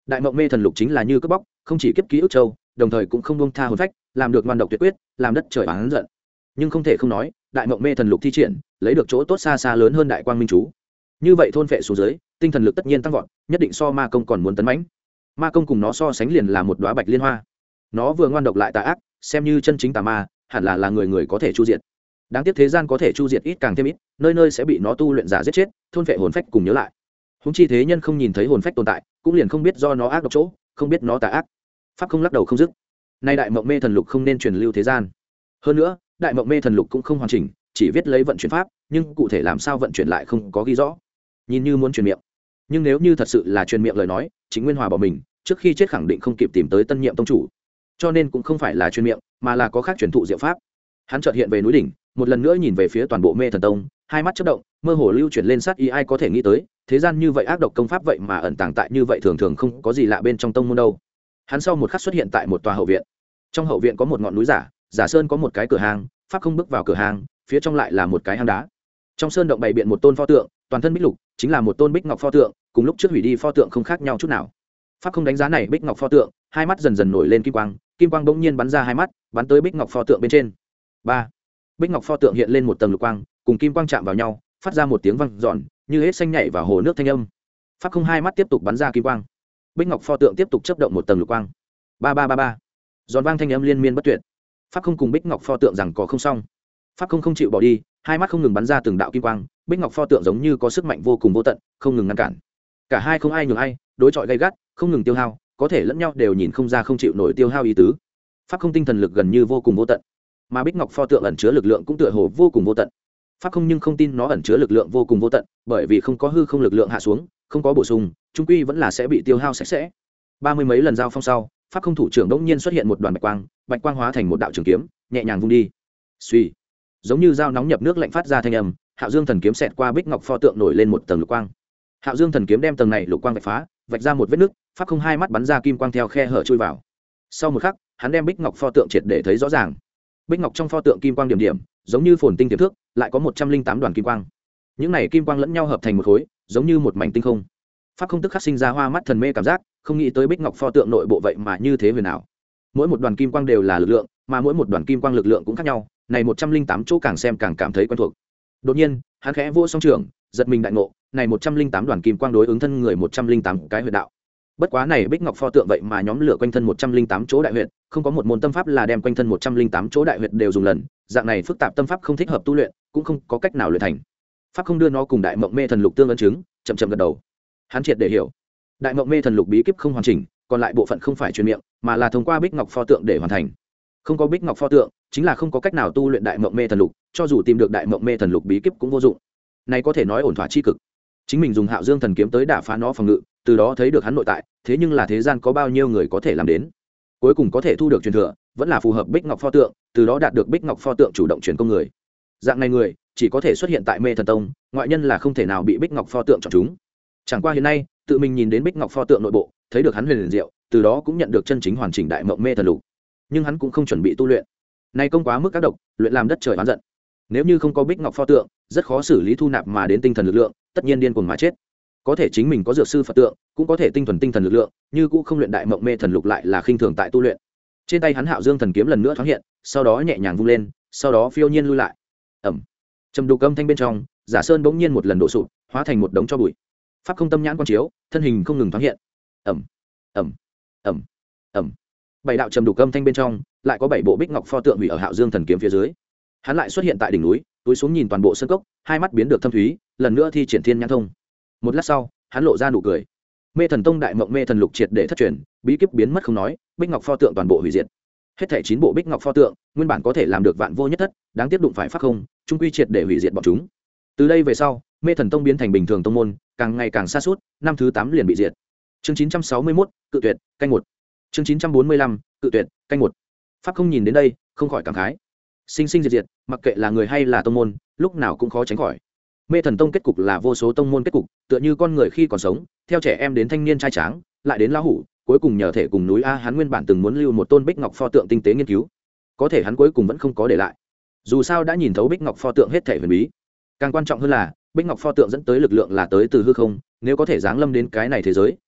đại mộng mê thần lục chính là như cướp bóc, không chỉ kiếp ký ức châu, đồng thời cũng không buông tha hồn phách, làm được ngoan độc tuyệt quyết, làm đất trời oán giận. Nhưng không thể không nói, đại mộng mê thần lục thi triển, lấy được chỗ tốt xa xa lớn hơn đại quang minh chú. Như vậy thôn phệ xuống dưới, tinh thần lực tất nhiên tăng vọt, nhất định so ma công còn muốn tấn mãnh. Ma công cùng nó so sánh liền là một đóa bạch liên hoa. Nó vừa ngoan độc lại tà ác, xem như chân chính tà ma, hẳn là là người người có thể chu diệt. Đáng tiếc thế gian có thể chu diệt ít càng thêm ít, nơi nơi sẽ bị nó tu luyện giả giết chết, thôn phệ hồn phách cùng nhớ lại. Húng chi thế nhân không nhìn thấy hồn phách tồn tại, cũng liền không biết do nó ác độc chỗ, không biết nó tà ác. Pháp không lắc đầu không dứt. Nay đại mộng mê thần lục không nên truyền lưu thế gian. Hơn nữa, đại mộng mê thần lục cũng không hoàn chỉnh, chỉ viết lấy vận chuyển pháp, nhưng cụ thể làm sao vận chuyển lại không có ghi rõ. Nhìn như muốn truyền miệng, nhưng nếu như thật sự là truyền miệng lời nói, chính Nguyên Hòa bỏ mình, trước khi chết khẳng định không kịp tìm tới tân nhiệm tông chủ, cho nên cũng không phải là truyền miệng, mà là có khác truyền thụ diệu pháp. Hắn chợt hiện về núi đỉnh, một lần nữa nhìn về phía toàn bộ Mê Thần Tông, hai mắt chớp động, mơ hồ lưu chuyển lên sát ý. Ai có thể nghĩ tới, thế gian như vậy ác độc công pháp vậy mà ẩn tàng tại như vậy thường thường không có gì lạ bên trong tông môn đâu. Hắn sau một khắc xuất hiện tại một tòa hậu viện. Trong hậu viện có một ngọn núi giả, giả sơn có một cái cửa hàng, pháp không bước vào cửa hàng, phía trong lại là một cái hang đá. Trong sơn động bày biện một tôn pho tượng, toàn thân bích lục, chính là một tôn bích ngọc pho tượng, cùng lúc trước hủy đi pho tượng không khác nhau chút nào. Pháp không đánh giá này bích ngọc pho tượng, hai mắt dần dần nổi lên kim quang, kim quang bỗng nhiên bắn ra hai mắt, bắn tới bích ngọc pho tượng bên trên. Ba, bích ngọc pho tượng hiện lên một tầng lục quang, cùng kim quang chạm vào nhau, phát ra một tiếng vang giòn, như hết xanh nhảy vào hồ nước thanh âm. Pháp không hai mắt tiếp tục bắn ra kim quang, bích ngọc pho tượng tiếp tục chớp động một tầng lục quang. Ba ba ba ba, giòn vang thanh âm liên miên bất tuyệt. Pháp không cùng bích ngọc pho tượng rằng có không xong. Pháp không không chịu bỏ đi, hai mắt không ngừng bắn ra từng đạo kim quang, bích ngọc pho tượng giống như có sức mạnh vô cùng vô tận, không ngừng ngăn cản. Cả hai không ai nhường ai, đối chọi gay gắt, không ngừng tiêu hao, có thể lẫn nhau đều nhìn không ra không chịu nổi tiêu hao ý tứ. Pháp không tinh thần lực gần như vô cùng vô tận, mà bích ngọc pho tượng ẩn chứa lực lượng cũng tựa hồ vô cùng vô tận. Pháp không nhưng không tin nó ẩn chứa lực lượng vô cùng vô tận, bởi vì không có hư không lực lượng hạ xuống, không có bổ sung, trung quy vẫn là sẽ bị tiêu hao sạch sẽ. Ba mươi mấy lần giao phong sau, pháp không thủ trưởng đột nhiên xuất hiện một đoàn bạch quang, bạch quang hóa thành một đạo trường kiếm, nhẹ nhàng vung đi. Suy, giống như dao nóng nhập nước lạnh phát ra thanh âm, Hạo Dương thần kiếm xẹt qua bích ngọc pho tượng nổi lên một tầng lục quang. Hạo Dương thần kiếm đem tầng này lục quang vạch phá, vạch ra một vết nứt, pháp không hai mắt bắn ra kim quang theo khe hở chui vào. Sau một khắc, hắn đem bích ngọc pho tượng triệt để thấy rõ ràng. Bích ngọc trong pho tượng kim quang điểm điểm, giống như phồn tinh tiềm thước, lại có một trăm linh tám đoàn kim quang. Những này kim quang lẫn nhau hợp thành một khối, giống như một mảnh tinh không. Pháp không tức khắc sinh ra hoa mắt thần mê cảm giác, không nghĩ tới bích ngọc pho tượng nội bộ vậy mà như thế huyền ảo. Mỗi một đoàn kim quang đều là lực lượng, mà mỗi một đoàn kim quang lực lượng cũng khác nhau, này một trăm linh tám chỗ càng xem càng cảm thấy quen thuộc. Đột nhiên, hắn khẽ vỗ song trường, giật mình đại ngộ, này một trăm linh tám đoàn kim quang đối ứng thân người một trăm linh tám cái huyệt đạo. Bất quá này bích ngọc pho tượng vậy mà nhóm lửa quanh thân một trăm linh tám chỗ đại huyệt, không có một môn tâm pháp là đem quanh thân một trăm linh tám chỗ đại huyệt đều dùng lần, dạng này phức tạp tâm pháp không thích hợp tu luyện, cũng không có cách nào luyện thành. Pháp không đưa nó cùng đại mộng mê thần lục tương ấn chứng, chậm chậm gật đầu. Hắn triệt để hiểu, đại mộng mê thần lục bí kíp không hoàn chỉnh, còn lại bộ phận không phải truyền miệng, mà là thông qua bích ngọc pho tượng để hoàn thành. Không có bích ngọc pho tượng, chính là không có cách nào tu luyện đại mộng mê thần lục, cho dù tìm được đại mộng mê thần lục bí kíp cũng vô dụng. Này có thể nói ổn thỏa chi cực. Chính mình dùng Hạo Dương thần kiếm tới đả phá nó phòng ngự, từ đó thấy được hắn nội tại, thế nhưng là thế gian có bao nhiêu người có thể làm đến. Cuối cùng có thể thu được truyền thừa, vẫn là phù hợp bích ngọc pho tượng, từ đó đạt được bích ngọc pho tượng chủ động truyền công người. Dạng này người chỉ có thể xuất hiện tại Mê Thần Tông, ngoại nhân là không thể nào bị bích ngọc pho tượng chọn chúng. Chẳng qua hiện nay, tự mình nhìn đến bích ngọc pho tượng nội bộ, thấy được hắn huyền liền diệu, từ đó cũng nhận được chân chính hoàn chỉnh đại mộng mê thần lục. Nhưng hắn cũng không chuẩn bị tu luyện. Này công quá mức các độc, luyện làm đất trời oán giận. Nếu như không có bích ngọc pho tượng, rất khó xử lý thu nạp mà đến tinh thần lực lượng, tất nhiên điên cuồng mà chết. Có thể chính mình có dược sư Phật tượng, cũng có thể tinh thuần tinh thần lực lượng, như cũng không luyện đại mộng mê thần lục lại là khinh thường tại tu luyện. Trên tay hắn Hạo Dương thần kiếm lần nữa thoáng hiện, sau đó nhẹ nhàng vung lên, sau đó phiêu nhiên lui lại. Ầm. Trầm đục âm thanh bên trong, Giả Sơn bỗng nhiên một lần đổ sụp, hóa thành một đống tro bụi. Pháp không tâm nhãn quan chiếu, thân hình không ngừng thoáng hiện. Ầm, ầm, ầm, ầm. Bảy đạo trầm đục âm thanh bên trong, lại có bảy bộ bích ngọc pho tượng hủy ở Hạo Dương thần kiếm phía dưới. Hắn lại xuất hiện tại đỉnh núi, túi xuống nhìn toàn bộ sơn cốc, hai mắt biến được thâm thúy, lần nữa thi triển thiên nhãn thông. Một lát sau, hắn lộ ra nụ cười. Mê Thần Tông đại mộng mê thần lục triệt để thất truyền, bí kíp biến mất không nói, bích ngọc pho tượng toàn bộ hủy diệt. Hết thảy chín bộ bích ngọc pho tượng, nguyên bản có thể làm được vạn vô nhất thất, đáng tiếc đụng phải pháp không, trung quy triệt để hủy diệt bọn chúng. Từ đây về sau, Mê Thần Tông biến thành bình thường tông môn, càng ngày càng xa suốt, năm thứ tám liền bị diệt. Chương chín trăm sáu mươi mốt, cự tuyệt, canh một. Chương chín trăm bốn mươi lăm, cự tuyệt, canh một. Pháp không nhìn đến đây, không khỏi cảm khái. Sinh sinh diệt diệt, mặc kệ là người hay là tông môn, lúc nào cũng khó tránh khỏi. Mê Thần Tông kết cục là vô số tông môn kết cục, tựa như con người khi còn sống, theo trẻ em đến thanh niên trai tráng, lại đến lão hủ, cuối cùng nhờ thể cùng núi a, hắn nguyên bản từng muốn lưu một tôn bích ngọc pho tượng tinh tế nghiên cứu, có thể hắn cuối cùng vẫn không có để lại. Dù sao đã nhìn thấu bích ngọc pho tượng hết thể huyền bí, càng quan trọng hơn là bích ngọc pho tượng dẫn tới lực lượng là tới từ hư không, nếu có thể giáng lâm đến cái này thế giới,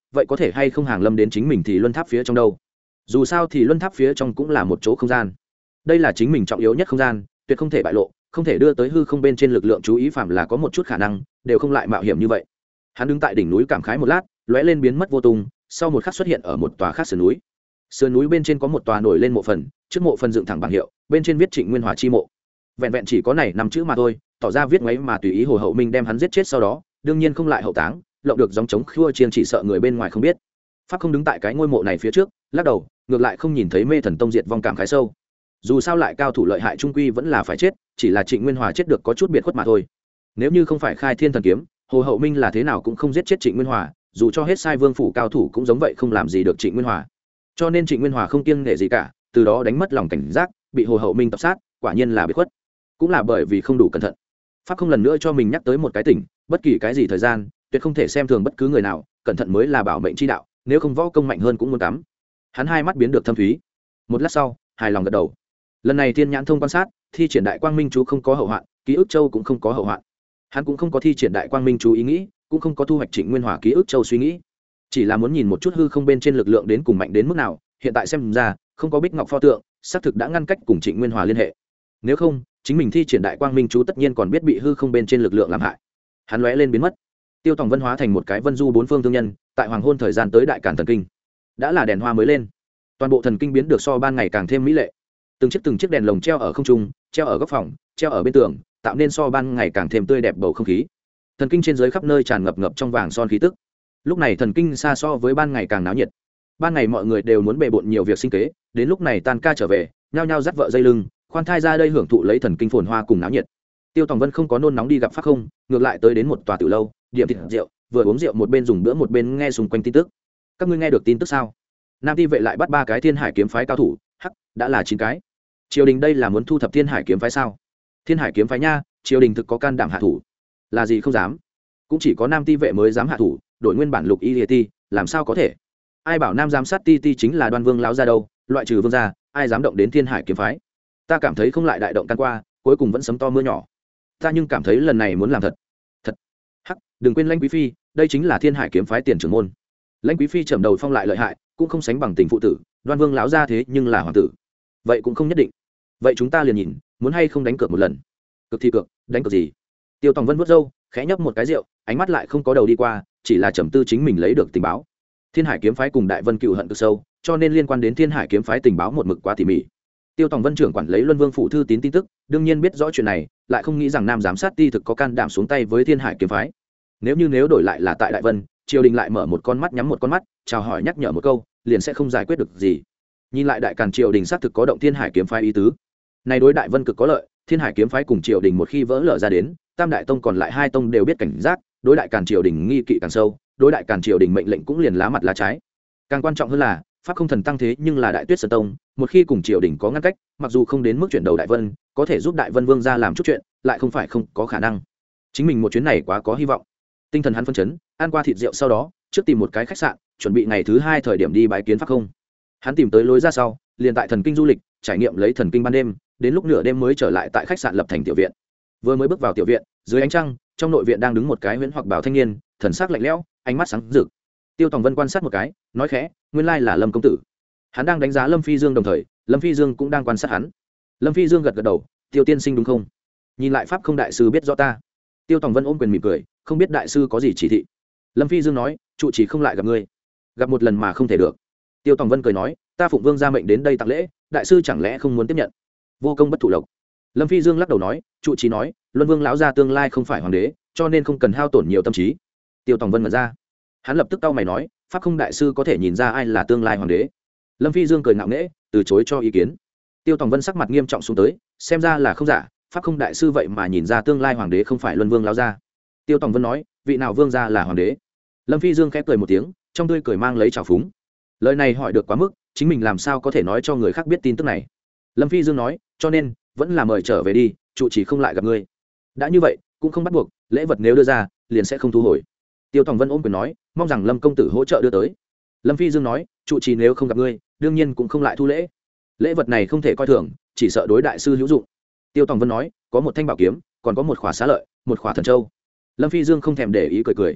vậy có thể hay không hàng lâm đến chính mình thì luân tháp phía trong đâu. Dù sao thì luân tháp phía trong cũng là một chỗ không gian, đây là chính mình trọng yếu nhất không gian, tuyệt không thể bại lộ, không thể đưa tới hư không bên trên lực lượng chú ý, phạm là có một chút khả năng đều không lại mạo hiểm như vậy. Hắn đứng tại đỉnh núi cảm khái một lát, lóe lên biến mất vô tung, sau một khắc xuất hiện ở một tòa khác sườn núi. Sườn núi bên trên có một tòa nổi lên mộ phần, trước mộ phần dựng thẳng bảng hiệu, bên trên viết Trịnh Nguyên Hòa chi mộ. Vẹn vẹn chỉ có này năm chữ mà thôi, tỏ ra viết ngoáy mà tùy ý Hồ Hậu Minh đem hắn giết chết sau đó, đương nhiên không lại hậu táng, lộng được gióng trống khua chiên, chỉ sợ người bên ngoài không biết. Pháp không đứng tại cái ngôi mộ này phía trước, lắc đầu, ngược lại không nhìn thấy Mê Thần Tông diệt vong cảm khái sâu. Dù sao lại cao thủ lợi hại trung quy vẫn là phải chết, chỉ là Trịnh Nguyên Hòa chết được có chút biệt khuất mà thôi. Nếu như không phải khai thiên thần kiếm, Hồ Hậu Minh là thế nào cũng không giết chết Trịnh Nguyên Hòa, dù cho hết sai vương phủ cao thủ cũng giống vậy không làm gì được Trịnh Nguyên Hòa. Cho nên Trịnh Nguyên Hòa không kiêng nể gì cả, từ đó đánh mất lòng cảnh giác, bị Hồ Hậu Minh tập sát, quả nhiên là biệt khuất. Cũng là bởi vì không đủ cẩn thận. Pháp không lần nữa cho mình nhắc tới một cái tỉnh, bất kỳ cái gì thời gian, tuyệt không thể xem thường bất cứ người nào, cẩn thận mới là bảo mệnh chi đạo, nếu không võ công mạnh hơn cũng muốn cắm. Hắn hai mắt biến được thâm thúy. Một lát sau, hài lòng gật đầu. Lần này thiên nhãn thông quan sát, thi triển đại quang minh chú không có hậu hoạn, ký ức châu cũng không có hậu hoạn. Hắn cũng không có thi triển đại quang minh chú ý nghĩ, cũng không có thu hoạch Trịnh Nguyên Hòa ký ức châu suy nghĩ, chỉ là muốn nhìn một chút hư không bên trên lực lượng đến cùng mạnh đến mức nào. Hiện tại xem ra không có bích ngọc pho tượng, xác thực đã ngăn cách cùng Trịnh Nguyên Hòa liên hệ. Nếu không, chính mình thi triển đại quang minh chú tất nhiên còn biết bị hư không bên trên lực lượng làm hại. Hắn lóe lên biến mất. Tiêu Tòng Vân hóa thành một cái vân du bốn phương thương nhân, tại hoàng hôn thời gian tới đại càn thần kinh, đã là đèn hoa mới lên, toàn bộ thần kinh biến được so ban ngày càng thêm mỹ lệ. Từng chiếc từng chiếc đèn lồng treo ở không trung, treo ở góc phòng, treo ở bên tường, tạo nên so ban ngày càng thêm tươi đẹp bầu không khí. Thần kinh trên dưới khắp nơi tràn ngập ngập trong vàng son khí tức. Lúc này thần kinh xa so với ban ngày càng náo nhiệt. Ban ngày mọi người đều muốn bề bộn nhiều việc sinh kế, đến lúc này tan ca trở về, nhao nhao dắt vợ dây lưng, khoan thai ra đây hưởng thụ lấy thần kinh phồn hoa cùng náo nhiệt. Tiêu Tòng Vân không có nôn nóng đi gặp Pháp không, ngược lại tới đến một tòa tiểu lâu, điểm thịt rượu, vừa uống rượu một bên dùng bữa một bên nghe xung quanh tin tức. Các ngươi nghe được tin tức sao? Nam Ti vệ lại bắt ba cái Thiên Hải kiếm phái cao thủ, hắc, đã là chín cái. Triều đình đây là muốn thu thập Thiên Hải kiếm phái sao? Thiên Hải kiếm phái nha, triều đình thực có can đảm hạ thủ. Là gì không dám? Cũng chỉ có Nam Ti vệ mới dám hạ thủ, đổi nguyên bản Lục Y Liệt Ti, làm sao có thể? Ai bảo Nam giám sát Ti Ti chính là Đoan Vương lão gia đâu, loại trừ vương gia, ai dám động đến Thiên Hải kiếm phái? Ta cảm thấy không lại đại động can qua, cuối cùng vẫn sấm to mưa nhỏ. Ta nhưng cảm thấy lần này muốn làm thật. Thật. Hắc, đừng quên Lãnh Quý phi, đây chính là Thiên Hải kiếm phái tiền trưởng môn. Lãnh Quý phi trầm đầu phong lại lợi hại, cũng không sánh bằng tình phụ tử, Đoan Vương lão gia thế nhưng là hoàng tử. Vậy cũng không nhất định. Vậy chúng ta liền nhìn, muốn hay không đánh cược một lần. Cực thì cược, đánh cược gì? Tiêu Tòng Vân vuốt râu, khẽ nhấp một cái rượu, ánh mắt lại không có đầu đi qua, chỉ là trầm tư chính mình lấy được tình báo. Thiên Hải kiếm phái cùng Đại Vân cựu hận cực sâu, cho nên liên quan đến Thiên Hải kiếm phái tình báo một mực quá tỉ mỉ. Tiêu Tòng Vân trưởng quản lấy Luân Vương phủ thư tín tin tức, đương nhiên biết rõ chuyện này, lại không nghĩ rằng Nam giám sát Ti thực có can đảm xuống tay với Thiên Hải kiếm phái. Nếu như nếu đổi lại là tại Đại Vân, triều đình lại mở một con mắt nhắm một con mắt, chào hỏi nhắc nhở một câu, liền sẽ không giải quyết được gì. Nhìn lại Đại Càn triều đình xác thực có động Thiên Hải kiếm phái ý tứ. Này đối Đại Vân cực có lợi, Thiên Hải kiếm phái cùng triều đình một khi vỡ lở ra đến, Tam đại tông còn lại hai tông đều biết cảnh giác, đối Đại Càn triều đình nghi kỵ càng sâu, đối Đại Càn triều đình mệnh lệnh cũng liền lá mặt lá trái. Càng quan trọng hơn là, pháp không thần tăng thế nhưng là Đại Tuyết Sơn tông, một khi cùng triều đình có ngăn cách, mặc dù không đến mức chuyển đầu Đại Vân, có thể giúp Đại Vân vương ra làm chút chuyện, lại không phải không có khả năng. Chính mình một chuyến này quá có hy vọng. Tinh thần hắn phân chấn, ăn qua thịt rượu sau đó, trước tìm một cái khách sạn, chuẩn bị ngày thứ hai thời điểm đi bái kiến pháp không. Hắn tìm tới lối ra sau, liền tại thần kinh du lịch, trải nghiệm lấy thần kinh ban đêm, đến lúc nửa đêm mới trở lại tại khách sạn lập thành tiểu viện. Vừa mới bước vào tiểu viện, dưới ánh trăng, trong nội viện đang đứng một cái huyễn hoặc bảo thanh niên, thần sắc lạnh lẽo, ánh mắt sáng rực. Tiêu Tòng Vân quan sát một cái, nói khẽ, nguyên lai là Lâm công tử. Hắn đang đánh giá Lâm Phi Dương, đồng thời Lâm Phi Dương cũng đang quan sát hắn. Lâm Phi Dương gật gật đầu, Tiêu tiên sinh đúng không? Nhìn lại pháp không đại sư biết rõ ta. Tiêu Tòng Vân ôm quyền mỉm cười, không biết đại sư có gì chỉ thị. Lâm Phi Dương nói, trụ chỉ không lại gặp ngươi, gặp một lần mà không thể được. Tiêu Tòng Vân cười nói, ta phụng vương ra mệnh đến đây tặng lễ, đại sư chẳng lẽ không muốn tiếp nhận? Vô công bất thụ lộc. Lâm Phi Dương lắc đầu nói, trụ chỉ nói, Luân Vương lão gia tương lai không phải hoàng đế, cho nên không cần hao tổn nhiều tâm trí. Tiêu Tòng Vân mở ra, hắn lập tức cau mày nói, pháp không đại sư có thể nhìn ra ai là tương lai hoàng đế? Lâm Phi Dương cười ngạo nghễ, từ chối cho ý kiến. Tiêu Tòng Vân sắc mặt nghiêm trọng xuống tới, xem ra là không giả, pháp không đại sư vậy mà nhìn ra tương lai hoàng đế không phải Luân Vương lão gia. Tiêu Tòng Vân nói, vị nào vương gia là hoàng đế? Lâm Phi Dương khẽ cười một tiếng, trong tươi cười mang lấy trào phúng. Lời này hỏi được quá mức, chính mình làm sao có thể nói cho người khác biết tin tức này? Lâm Phi Dương nói, cho nên vẫn là mời trở về đi, trụ chỉ không lại gặp ngươi. Đã như vậy, cũng không bắt buộc, lễ vật nếu đưa ra, liền sẽ không thu hồi. Tiêu Tòng Vân ôm quyền nói, mong rằng Lâm công tử hỗ trợ đưa tới. Lâm Phi Dương nói, trụ trì nếu không gặp ngươi, đương nhiên cũng không lại thu lễ. Lễ vật này không thể coi thường, chỉ sợ đối đại sư hữu dụng. Tiêu Tòng Vân nói, có một thanh bảo kiếm, còn có một khỏa xá lợi, một khỏa thần châu. Lâm Phi Dương không thèm để ý, cười cười.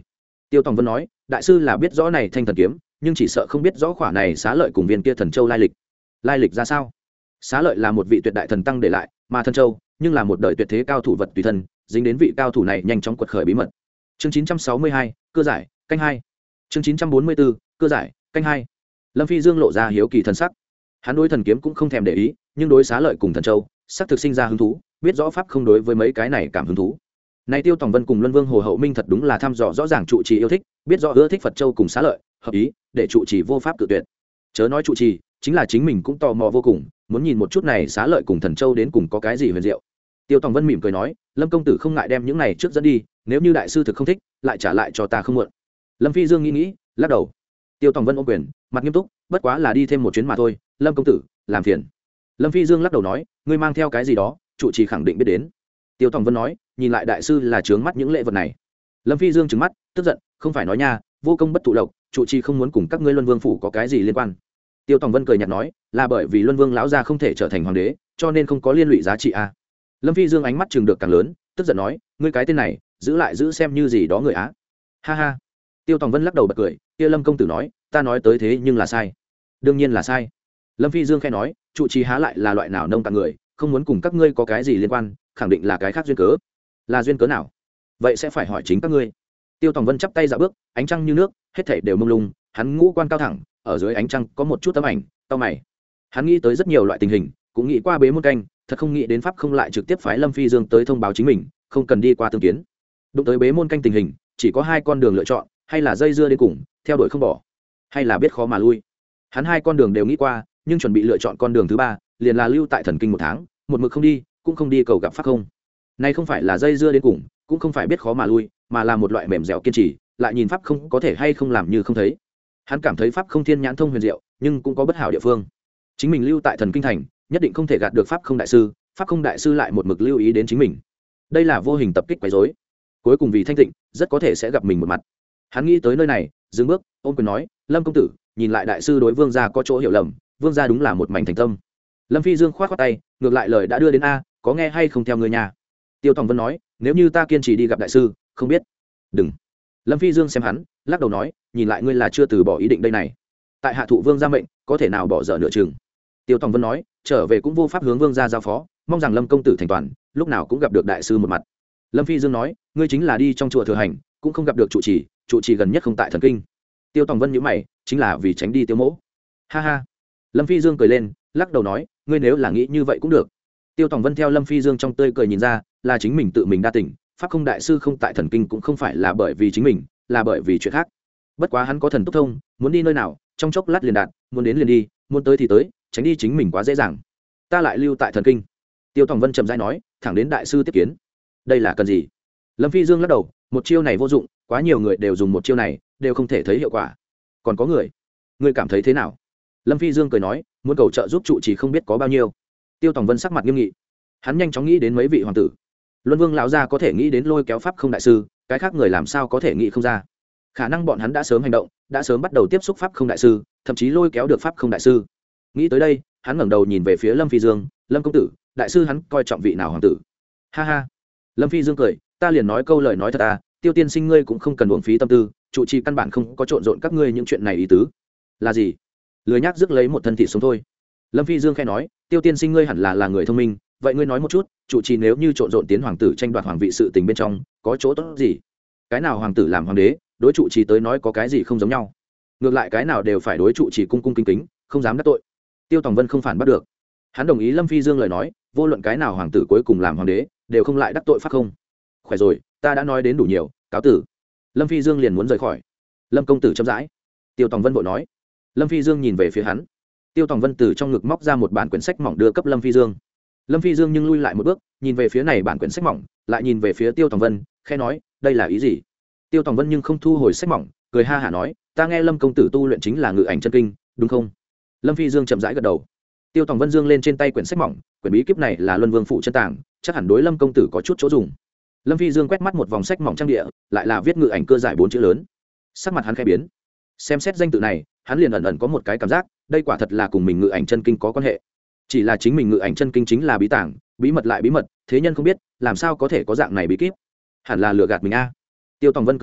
Tiêu Tòng Vân nói, đại sư là biết rõ này thanh thần kiếm, nhưng chỉ sợ không biết rõ khỏa này xá lợi cùng viên kia thần châu lai lịch. Lai lịch ra sao? Xá lợi là một vị tuyệt đại thần tăng để lại, mà thần châu nhưng là một đời tuyệt thế cao thủ vật tùy thân, dính đến vị cao thủ này nhanh chóng quật khởi bí mật. Chương chín trăm sáu mươi hai, cơ giải, canh hai. Chương chín trăm bốn mươi bốn, cơ giải, canh hai. Lâm Phi Dương lộ ra hiếu kỳ thần sắc. Hắn đối thần kiếm cũng không thèm để ý, nhưng đối xá lợi cùng thần châu, sắc thực sinh ra hứng thú, biết rõ pháp không đối với mấy cái này cảm hứng thú. Này Tiêu Tòng Vân cùng Luân Vương Hồ Hậu Minh thật đúng là thăm dò rõ ràng trụ trì yêu thích, biết rõ ưa thích Phật châu cùng xá lợi, hợp ý, để trụ trì vô pháp tự tuyệt. Chớ nói trụ trì, chính là chính mình cũng tò mò vô cùng, muốn nhìn một chút này xá lợi cùng thần châu đến cùng có cái gì huyền diệu. Tiêu Tòng Vân mỉm cười nói, Lâm công tử không ngại đem những này trước dẫn đi, nếu như đại sư thực không thích, lại trả lại cho ta không muộn. Lâm Phi Dương nghĩ nghĩ, lắc đầu. Tiêu Tòng Vân ôm quyền, mặt nghiêm túc, bất quá là đi thêm một chuyến mà thôi, Lâm công tử, làm phiền. Lâm Phi Dương lắc đầu nói, ngươi mang theo cái gì đó, trụ trì khẳng định biết đến. Tiêu Tòng Vân nói, nhìn lại đại sư là trướng mắt những lễ vật này. Lâm Phi Dương trừng mắt, tức giận, không phải nói nha, vô công bất thụ lộc, trụ trì không muốn cùng các ngươi Luân Vương phủ có cái gì liên quan. Tiêu Tòng Vân cười nhạt nói, là bởi vì Luân Vương lão gia không thể trở thành hoàng đế, cho nên không có liên lụy giá trị a. À. Lâm Phi Dương ánh mắt chừng được càng lớn, tức giận nói, ngươi cái tên này, giữ lại giữ xem như gì đó người á. Ha ha. Tiêu Tòng Vân lắc đầu bật cười, kia Lâm công tử nói, ta nói tới thế nhưng là sai. Đương nhiên là sai. Lâm Phi Dương khẽ nói, trụ trì há lại là loại nào nông cạn người, không muốn cùng các ngươi có cái gì liên quan, khẳng định là cái khác duyên cớ. Là duyên cớ nào? Vậy sẽ phải hỏi chính các ngươi. Tiêu Tòng Vân chắp tay dạo bước, ánh trăng như nước, hết thảy đều mông lung, hắn ngũ quan cao thẳng, ở dưới ánh trăng có một chút tấm ảnh, tao mày. Hắn nghĩ tới rất nhiều loại tình hình, cũng nghĩ qua bế môn canh, thật không nghĩ đến pháp không lại trực tiếp phái Lâm Phi Dương tới thông báo chính mình, không cần đi qua tương kiến. Đụng tới bế môn canh tình hình, chỉ có hai con đường lựa chọn, hay là dây dưa đến cùng, theo đuổi không bỏ, hay là biết khó mà lui. Hắn hai con đường đều nghĩ qua, nhưng chuẩn bị lựa chọn con đường thứ ba, liền là lưu tại thần kinh một tháng, một mực không đi, cũng không đi cầu gặp pháp không. Này không phải là dây dưa đến cùng, cũng không phải biết khó mà lui, mà là một loại mềm dẻo kiên trì, lại nhìn pháp không có thể hay không làm như không thấy. Hắn cảm thấy pháp không thiên nhãn thông huyền diệu, nhưng cũng có bất hảo địa phương. Chính mình lưu tại thần kinh thành, nhất định không thể gạt được pháp không đại sư, pháp không đại sư lại một mực lưu ý đến chính mình. Đây là vô hình tập kích quấy rối. Cuối cùng vì thanh tịnh, rất có thể sẽ gặp mình một mặt. Hắn nghĩ tới nơi này, dừng bước, ôm quyền nói, Lâm công tử, nhìn lại đại sư đối vương gia có chỗ hiểu lầm, vương gia đúng là một mảnh thành tâm. Lâm Phi Dương khoát khoát tay, ngược lại lời đã đưa đến a, có nghe hay không theo người nhà. Tiêu Tòng Vân nói, nếu như ta kiên trì đi gặp đại sư, không biết. Đừng. Lâm Phi Dương xem hắn, lắc đầu nói, nhìn lại ngươi là chưa từ bỏ ý định đây này. Tại hạ thụ vương gia mệnh, có thể nào bỏ dở nửa chừng. Tiêu Tòng Vân nói, trở về cũng vô pháp hướng vương gia giao phó, mong rằng Lâm công tử thành toàn, lúc nào cũng gặp được đại sư một mặt. Lâm Phi Dương nói, ngươi chính là đi trong chùa thừa hành, cũng không gặp được trụ trì, trụ trì gần nhất không tại thần kinh. Tiêu Tòng Vân nhíu mày, chính là vì tránh đi Tiêu Mỗ. Ha ha. Lâm Phi Dương cười lên, lắc đầu nói, ngươi nếu là nghĩ như vậy cũng được. Tiêu Tòng Vân theo Lâm Phi Dương trong tươi cười nhìn ra, là chính mình tự mình đa tình, pháp không đại sư không tại thần kinh cũng không phải là bởi vì chính mình, là bởi vì chuyện khác. Bất quá hắn có thần túc thông, muốn đi nơi nào, trong chốc lát liền đạt, muốn đến liền đi, muốn tới thì tới, tránh đi chính mình quá dễ dàng. Ta lại lưu tại thần kinh. Tiêu Tòng Vân trầm rãi nói, thẳng đến đại sư tiếp kiến. Đây là cần gì? Lâm Phi Dương lắc đầu, một chiêu này vô dụng, quá nhiều người đều dùng một chiêu này, đều không thể thấy hiệu quả. Còn có người, ngươi cảm thấy thế nào? Lâm Phi Dương cười nói, muốn cầu trợ giúp trụ chỉ không biết có bao nhiêu. Tiêu Tòng Vân sắc mặt nghiêm nghị, hắn nhanh chóng nghĩ đến mấy vị hoàng tử. Luân Vương lão gia có thể nghĩ đến lôi kéo pháp không đại sư, cái khác người làm sao có thể nghĩ không ra? Khả năng bọn hắn đã sớm hành động, đã sớm bắt đầu tiếp xúc pháp không đại sư, thậm chí lôi kéo được pháp không đại sư. Nghĩ tới đây, hắn ngẩng đầu nhìn về phía Lâm Phi Dương, Lâm công tử, đại sư hắn coi trọng vị nào hoàng tử? Ha ha. Lâm Phi Dương cười, ta liền nói câu lời nói thật à, Tiêu tiên sinh ngươi cũng không cần uổng phí tâm tư, trụ trì căn bản không có trộn rộn các ngươi những chuyện này ý tứ. Là gì? Lười nhác rước lấy một thân thị sống thôi. Lâm Phi Dương khẽ nói, Tiêu tiên sinh ngươi hẳn là là người thông minh, vậy ngươi nói một chút, trụ trì nếu như trộn rộn tiến hoàng tử tranh đoạt hoàng vị sự tình bên trong, có chỗ tốt gì? Cái nào hoàng tử làm hoàng đế, đối trụ trì tới nói có cái gì không giống nhau? Ngược lại cái nào đều phải đối trụ trì cung cung kính kính, không dám đắc tội. Tiêu Tòng Vân không phản bắt được. Hắn đồng ý Lâm Phi Dương lời nói, vô luận cái nào hoàng tử cuối cùng làm hoàng đế, đều không lại đắc tội pháp không. Khỏe rồi, ta đã nói đến đủ nhiều, cáo tử. Lâm Phi Dương liền muốn rời khỏi. Lâm công tử chậm rãi. Tiêu Tòng Vân vội nói. Lâm Phi Dương nhìn về phía hắn. Tiêu Tòng Vân từ trong ngực móc ra một bản quyển sách mỏng đưa cấp Lâm Phi Dương. Lâm Phi Dương nhưng lui lại một bước, nhìn về phía này bản quyển sách mỏng, lại nhìn về phía Tiêu Tòng Vân, khẽ nói, đây là ý gì? Tiêu Tòng Vân nhưng không thu hồi sách mỏng, cười ha hả nói, ta nghe Lâm công tử tu luyện chính là ngự ảnh chân kinh, đúng không? Lâm Phi Dương chậm rãi gật đầu. Tiêu Tòng Vân dương lên trên tay quyển sách mỏng, quyển bí kíp này là Luân Vương phụ chân tàng, chắc hẳn đối Lâm công tử có chút chỗ dùng. Lâm Phi Dương quét mắt một vòng sách mỏng trang địa, lại là viết ngự ảnh cơ giải bốn chữ lớn. Sắc mặt hắn khẽ biến. Xem xét danh tự này, hắn liền ẩn ẩn có một cái cảm giác, đây quả thật là cùng mình ngự ảnh chân kinh có quan hệ. Chỉ là chính mình ngự ảnh chân kinh chính là bí tàng, bí mật lại bí mật, thế nhân không biết, làm sao có thể có dạng này bí kíp? Hẳn là lừa gạt mình a. Tiêu Tòng Vân cười nói,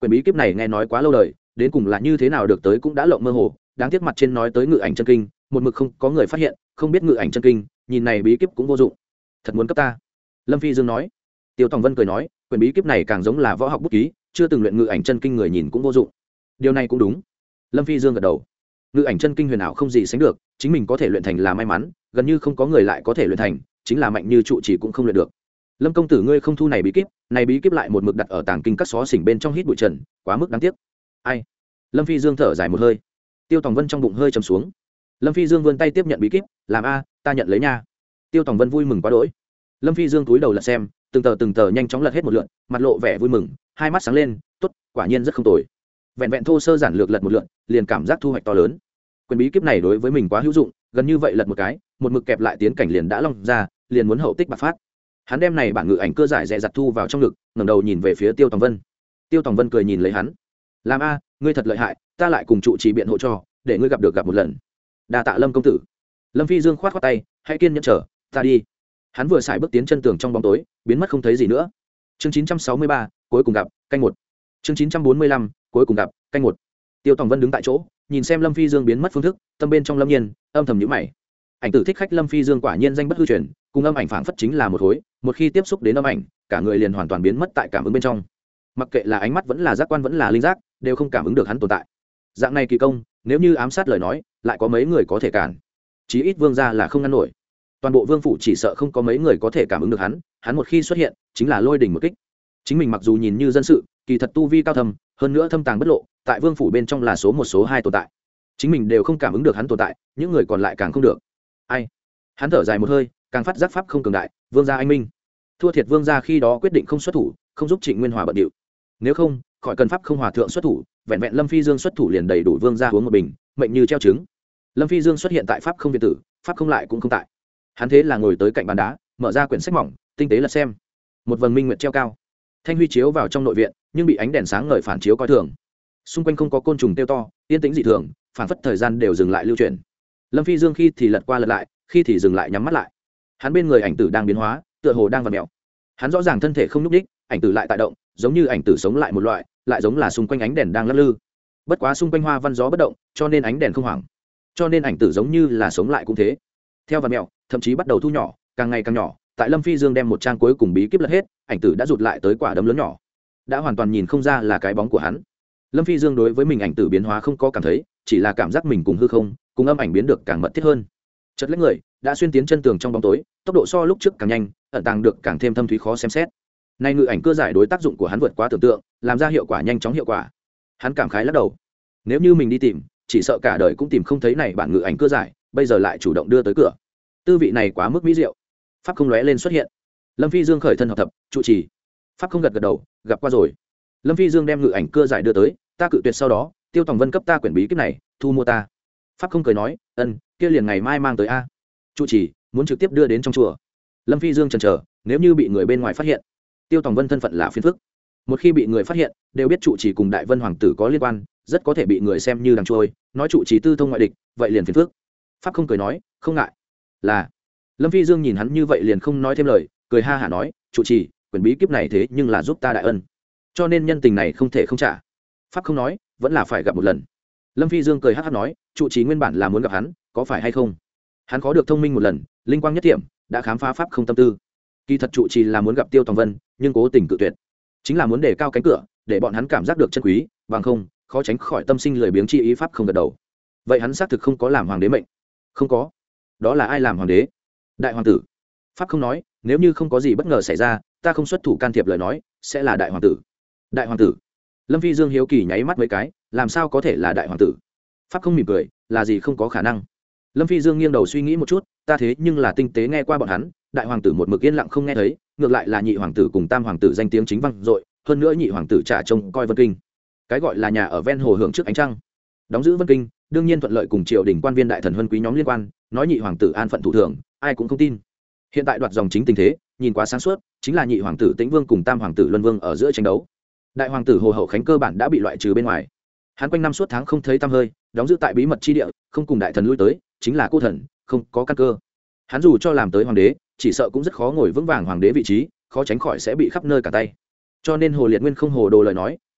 Quyền bí kíp này nghe nói quá lâu đời, đến cùng là như thế nào được tới cũng đã lộng mơ hồ, đáng tiếc mặt trên nói tới ngự ảnh chân kinh, một mực không có người phát hiện, không biết ngự ảnh chân kinh, nhìn này bí kíp cũng vô dụng. Thật muốn cấp ta. Lâm Phi Dương nói. Tiêu Tòng Vân cười nói, quyền bí kíp này càng giống là võ học bút ký, chưa từng luyện ngự ảnh chân kinh người nhìn cũng vô dụng. Điều này cũng đúng. Lâm Phi Dương gật đầu. Ngự ảnh chân kinh huyền ảo không gì sánh được, chính mình có thể luyện thành là may mắn, gần như không có người lại có thể luyện thành, chính là mạnh như trụ chỉ cũng không luyện được. Lâm công tử ngươi không thu này bí kíp, này bí kíp lại một mực đặt ở tàng kinh các xó xỉnh bên trong hít bụi trần, quá mức đáng tiếc. Ai? Lâm Phi Dương thở dài một hơi. Tiêu Tòng Vân trong bụng hơi trầm xuống. Lâm Phi Dương vươn tay tiếp nhận bí kíp, làm a, ta nhận lấy nha. Tiêu Tòng Vân vui mừng quá đỗi. Lâm Phi Dương cúi đầu lật xem, từng tờ từng tờ nhanh chóng lật hết một lượt, mặt lộ vẻ vui mừng, hai mắt sáng lên, tốt, quả nhiên rất không tồi. Vẹn vẹn thô sơ giản lược lật một lượt, liền cảm giác thu hoạch to lớn. Quyền bí kíp này đối với mình quá hữu dụng, gần như vậy lật một cái, một mực kẹp lại tiến cảnh liền đã long ra, liền muốn hậu tích bạc phát. Hắn đem này bản ngự ảnh cơ giải dè dặt thu vào trong ngực, ngẩng đầu nhìn về phía Tiêu Tòng Vân. Tiêu Tòng Vân cười nhìn lấy hắn, làm a, ngươi thật lợi hại, ta lại cùng trụ trì biện hộ cho, để ngươi gặp được gặp một lần. Đa tạ Lâm công tử. Lâm Phi Dương khoát khoát tay, hãy kiên nhẫn chờ, ta đi. Hắn vừa xài bước tiến chân tường trong bóng tối, biến mất không thấy gì nữa. Chương chín trăm sáu mươi ba, cuối cùng gặp, canh một. Chương chín trăm bốn mươi lăm, cuối cùng gặp, canh một. Tiêu Tòng Vân đứng tại chỗ, nhìn xem Lâm Phi Dương biến mất phương thức, tâm bên trong lâm nhiên, âm thầm nhíu mày. Ảnh tử thích khách Lâm Phi Dương quả nhiên danh bất hư truyền, cùng âm ảnh phảng phất chính là một khối, một khi tiếp xúc đến âm ảnh, cả người liền hoàn toàn biến mất tại cảm ứng bên trong. Mặc kệ là ánh mắt vẫn là giác quan vẫn là linh giác, đều không cảm ứng được hắn tồn tại. Dạng này kỳ công, nếu như ám sát lời nói, lại có mấy người có thể cản? Chí ít vương gia là không ngăn nổi. Toàn bộ vương phủ chỉ sợ không có mấy người có thể cảm ứng được hắn, hắn một khi xuất hiện, chính là lôi đỉnh một kích. Chính mình mặc dù nhìn như dân sự, kỳ thật tu vi cao thâm, hơn nữa thâm tàng bất lộ, tại vương phủ bên trong là số một số hai tồn tại. Chính mình đều không cảm ứng được hắn tồn tại, những người còn lại càng không được. Ai? Hắn thở dài một hơi, càng phát giác pháp không cường đại, vương gia anh minh. Thua thiệt vương gia khi đó quyết định không xuất thủ, không giúp Trịnh Nguyên Hòa bận điệu. Nếu không, khỏi cần pháp không hòa thượng xuất thủ, vẹn vẹn Lâm Phi Dương xuất thủ liền đầy đủ vương gia uống một bình, mệnh như treo trứng. Lâm Phi Dương xuất hiện tại pháp không viện tử, pháp không lại cũng không tại. Hắn thế là ngồi tới cạnh bàn đá, mở ra quyển sách mỏng, tinh tế lật xem. Một vầng minh nguyệt treo cao, thanh huy chiếu vào trong nội viện, nhưng bị ánh đèn sáng ngời phản chiếu coi thường. Xung quanh không có côn trùng tiêu to, yên tĩnh dị thường, phản phất thời gian đều dừng lại lưu chuyển. Lâm Phi Dương khi thì lật qua lật lại, khi thì dừng lại nhắm mắt lại. Hắn bên người ảnh tử đang biến hóa, tựa hồ đang vặn mèo. Hắn rõ ràng thân thể không nhúc nhích, ảnh tử lại tại động, giống như ảnh tử sống lại một loại, lại giống là xung quanh ánh đèn đang lắc lư. Bất quá xung quanh hoa văn gió bất động, cho nên ánh đèn không hoảng. Cho nên ảnh tử giống như là sống lại cũng thế. Theo vặn mèo, thậm chí bắt đầu thu nhỏ, càng ngày càng nhỏ. Tại Lâm Phi Dương đem một trang cuối cùng bí kíp lật hết, ảnh tử đã rụt lại tới quả đấm lớn nhỏ, đã hoàn toàn nhìn không ra là cái bóng của hắn. Lâm Phi Dương đối với mình ảnh tử biến hóa không có cảm thấy, chỉ là cảm giác mình cùng hư không, cùng âm ảnh biến được càng mật thiết hơn. Chợt lấy người đã xuyên tiến chân tường trong bóng tối, tốc độ so lúc trước càng nhanh, ẩn tàng được càng thêm thâm thúy khó xem xét. Nay ngự ảnh cơ giải đối tác dụng của hắn vượt quá tưởng tượng, làm ra hiệu quả nhanh chóng hiệu quả. Hắn cảm khái lắc đầu, nếu như mình đi tìm, chỉ sợ cả đời cũng tìm không thấy này bản ngự ảnh cơ giải, bây giờ lại chủ động đưa tới cửa, tư vị này quá mức mỹ diệu. Pháp không lóe lên xuất hiện. Lâm Phi Dương khởi thân hợp thập, trụ trì. Pháp không gật gật đầu, gặp qua rồi. Lâm Phi Dương đem ngự ảnh cơ giải đưa tới, ta cự tuyệt sau đó, Tiêu Tòng Vân cấp ta quyển bí kíp này, thu mua ta. Pháp không cười nói, ân, kia liền ngày mai mang tới a. Trụ trì muốn trực tiếp đưa đến trong chùa. Lâm Phi Dương chần chờ, nếu như bị người bên ngoài phát hiện, Tiêu Tòng Vân thân phận là phiền phức. Một khi bị người phát hiện, đều biết trụ trì cùng Đại Vân hoàng tử có liên quan, rất có thể bị người xem như đằng trôi, nói trụ trì tư thông ngoại địch, vậy liền phiền phức. Pháp không cười nói, không ngại. Là. Lâm Phi Dương nhìn hắn như vậy liền không nói thêm lời, cười ha hả nói, trụ trì, quyển bí kíp này thế nhưng là giúp ta đại ân, cho nên nhân tình này không thể không trả. Pháp không nói, vẫn là phải gặp một lần. Lâm Phi Dương cười hắc hắc nói, trụ trì nguyên bản là muốn gặp hắn, có phải hay không? Hắn khó được thông minh một lần, linh quang nhất thiểm, đã khám phá pháp không tâm tư. Kỳ thật trụ trì là muốn gặp Tiêu Tòng Vân, nhưng cố tình cự tuyệt, chính là muốn đề cao cánh cửa, để bọn hắn cảm giác được chân quý, bằng không, khó tránh khỏi tâm sinh lười biếng chi ý. Pháp không gật đầu. Vậy hắn xác thực không có làm hoàng đế mệnh? Không có. Đó là ai làm hoàng đế? Đại hoàng tử. Pháp không nói, nếu như không có gì bất ngờ xảy ra, ta không xuất thủ can thiệp lời nói, sẽ là đại hoàng tử. Đại hoàng tử? Lâm Phi Dương hiếu kỳ nháy mắt mấy cái, làm sao có thể là đại hoàng tử? Pháp không mỉm cười, là gì không có khả năng. Lâm Phi Dương nghiêng đầu suy nghĩ một chút, ta thế nhưng là tinh tế nghe qua bọn hắn, đại hoàng tử một mực yên lặng không nghe thấy, ngược lại là nhị hoàng tử cùng tam hoàng tử danh tiếng chính vang dội, hơn nữa nhị hoàng tử trả trông coi Vân Kinh. Cái gọi là nhà ở ven hồ hưởng trước ánh trăng, đóng giữ Vân Kinh, đương nhiên thuận lợi cùng triều đình quan viên đại thần huân quý nhóm liên quan, nói nhị hoàng tử an phận thủ thường, ai cũng không tin. Hiện tại đoạt dòng chính tình thế, nhìn quá sáng suốt, chính là nhị hoàng tử Tĩnh Vương cùng tam hoàng tử Luân Vương ở giữa tranh đấu. Đại hoàng tử Hồ Hậu Khánh cơ bản đã bị loại trừ bên ngoài. Hắn quanh năm suốt tháng không thấy tăm hơi, đóng giữ tại bí mật chi địa, không cùng đại thần lui tới, chính là cô thần, không có căn cơ. Hắn dù cho làm tới hoàng đế, chỉ sợ cũng rất khó ngồi vững vàng hoàng đế vị trí, khó tránh khỏi sẽ bị khắp nơi cả tay. Cho nên Hồ Liệt Nguyên không hồ đồ lời nói,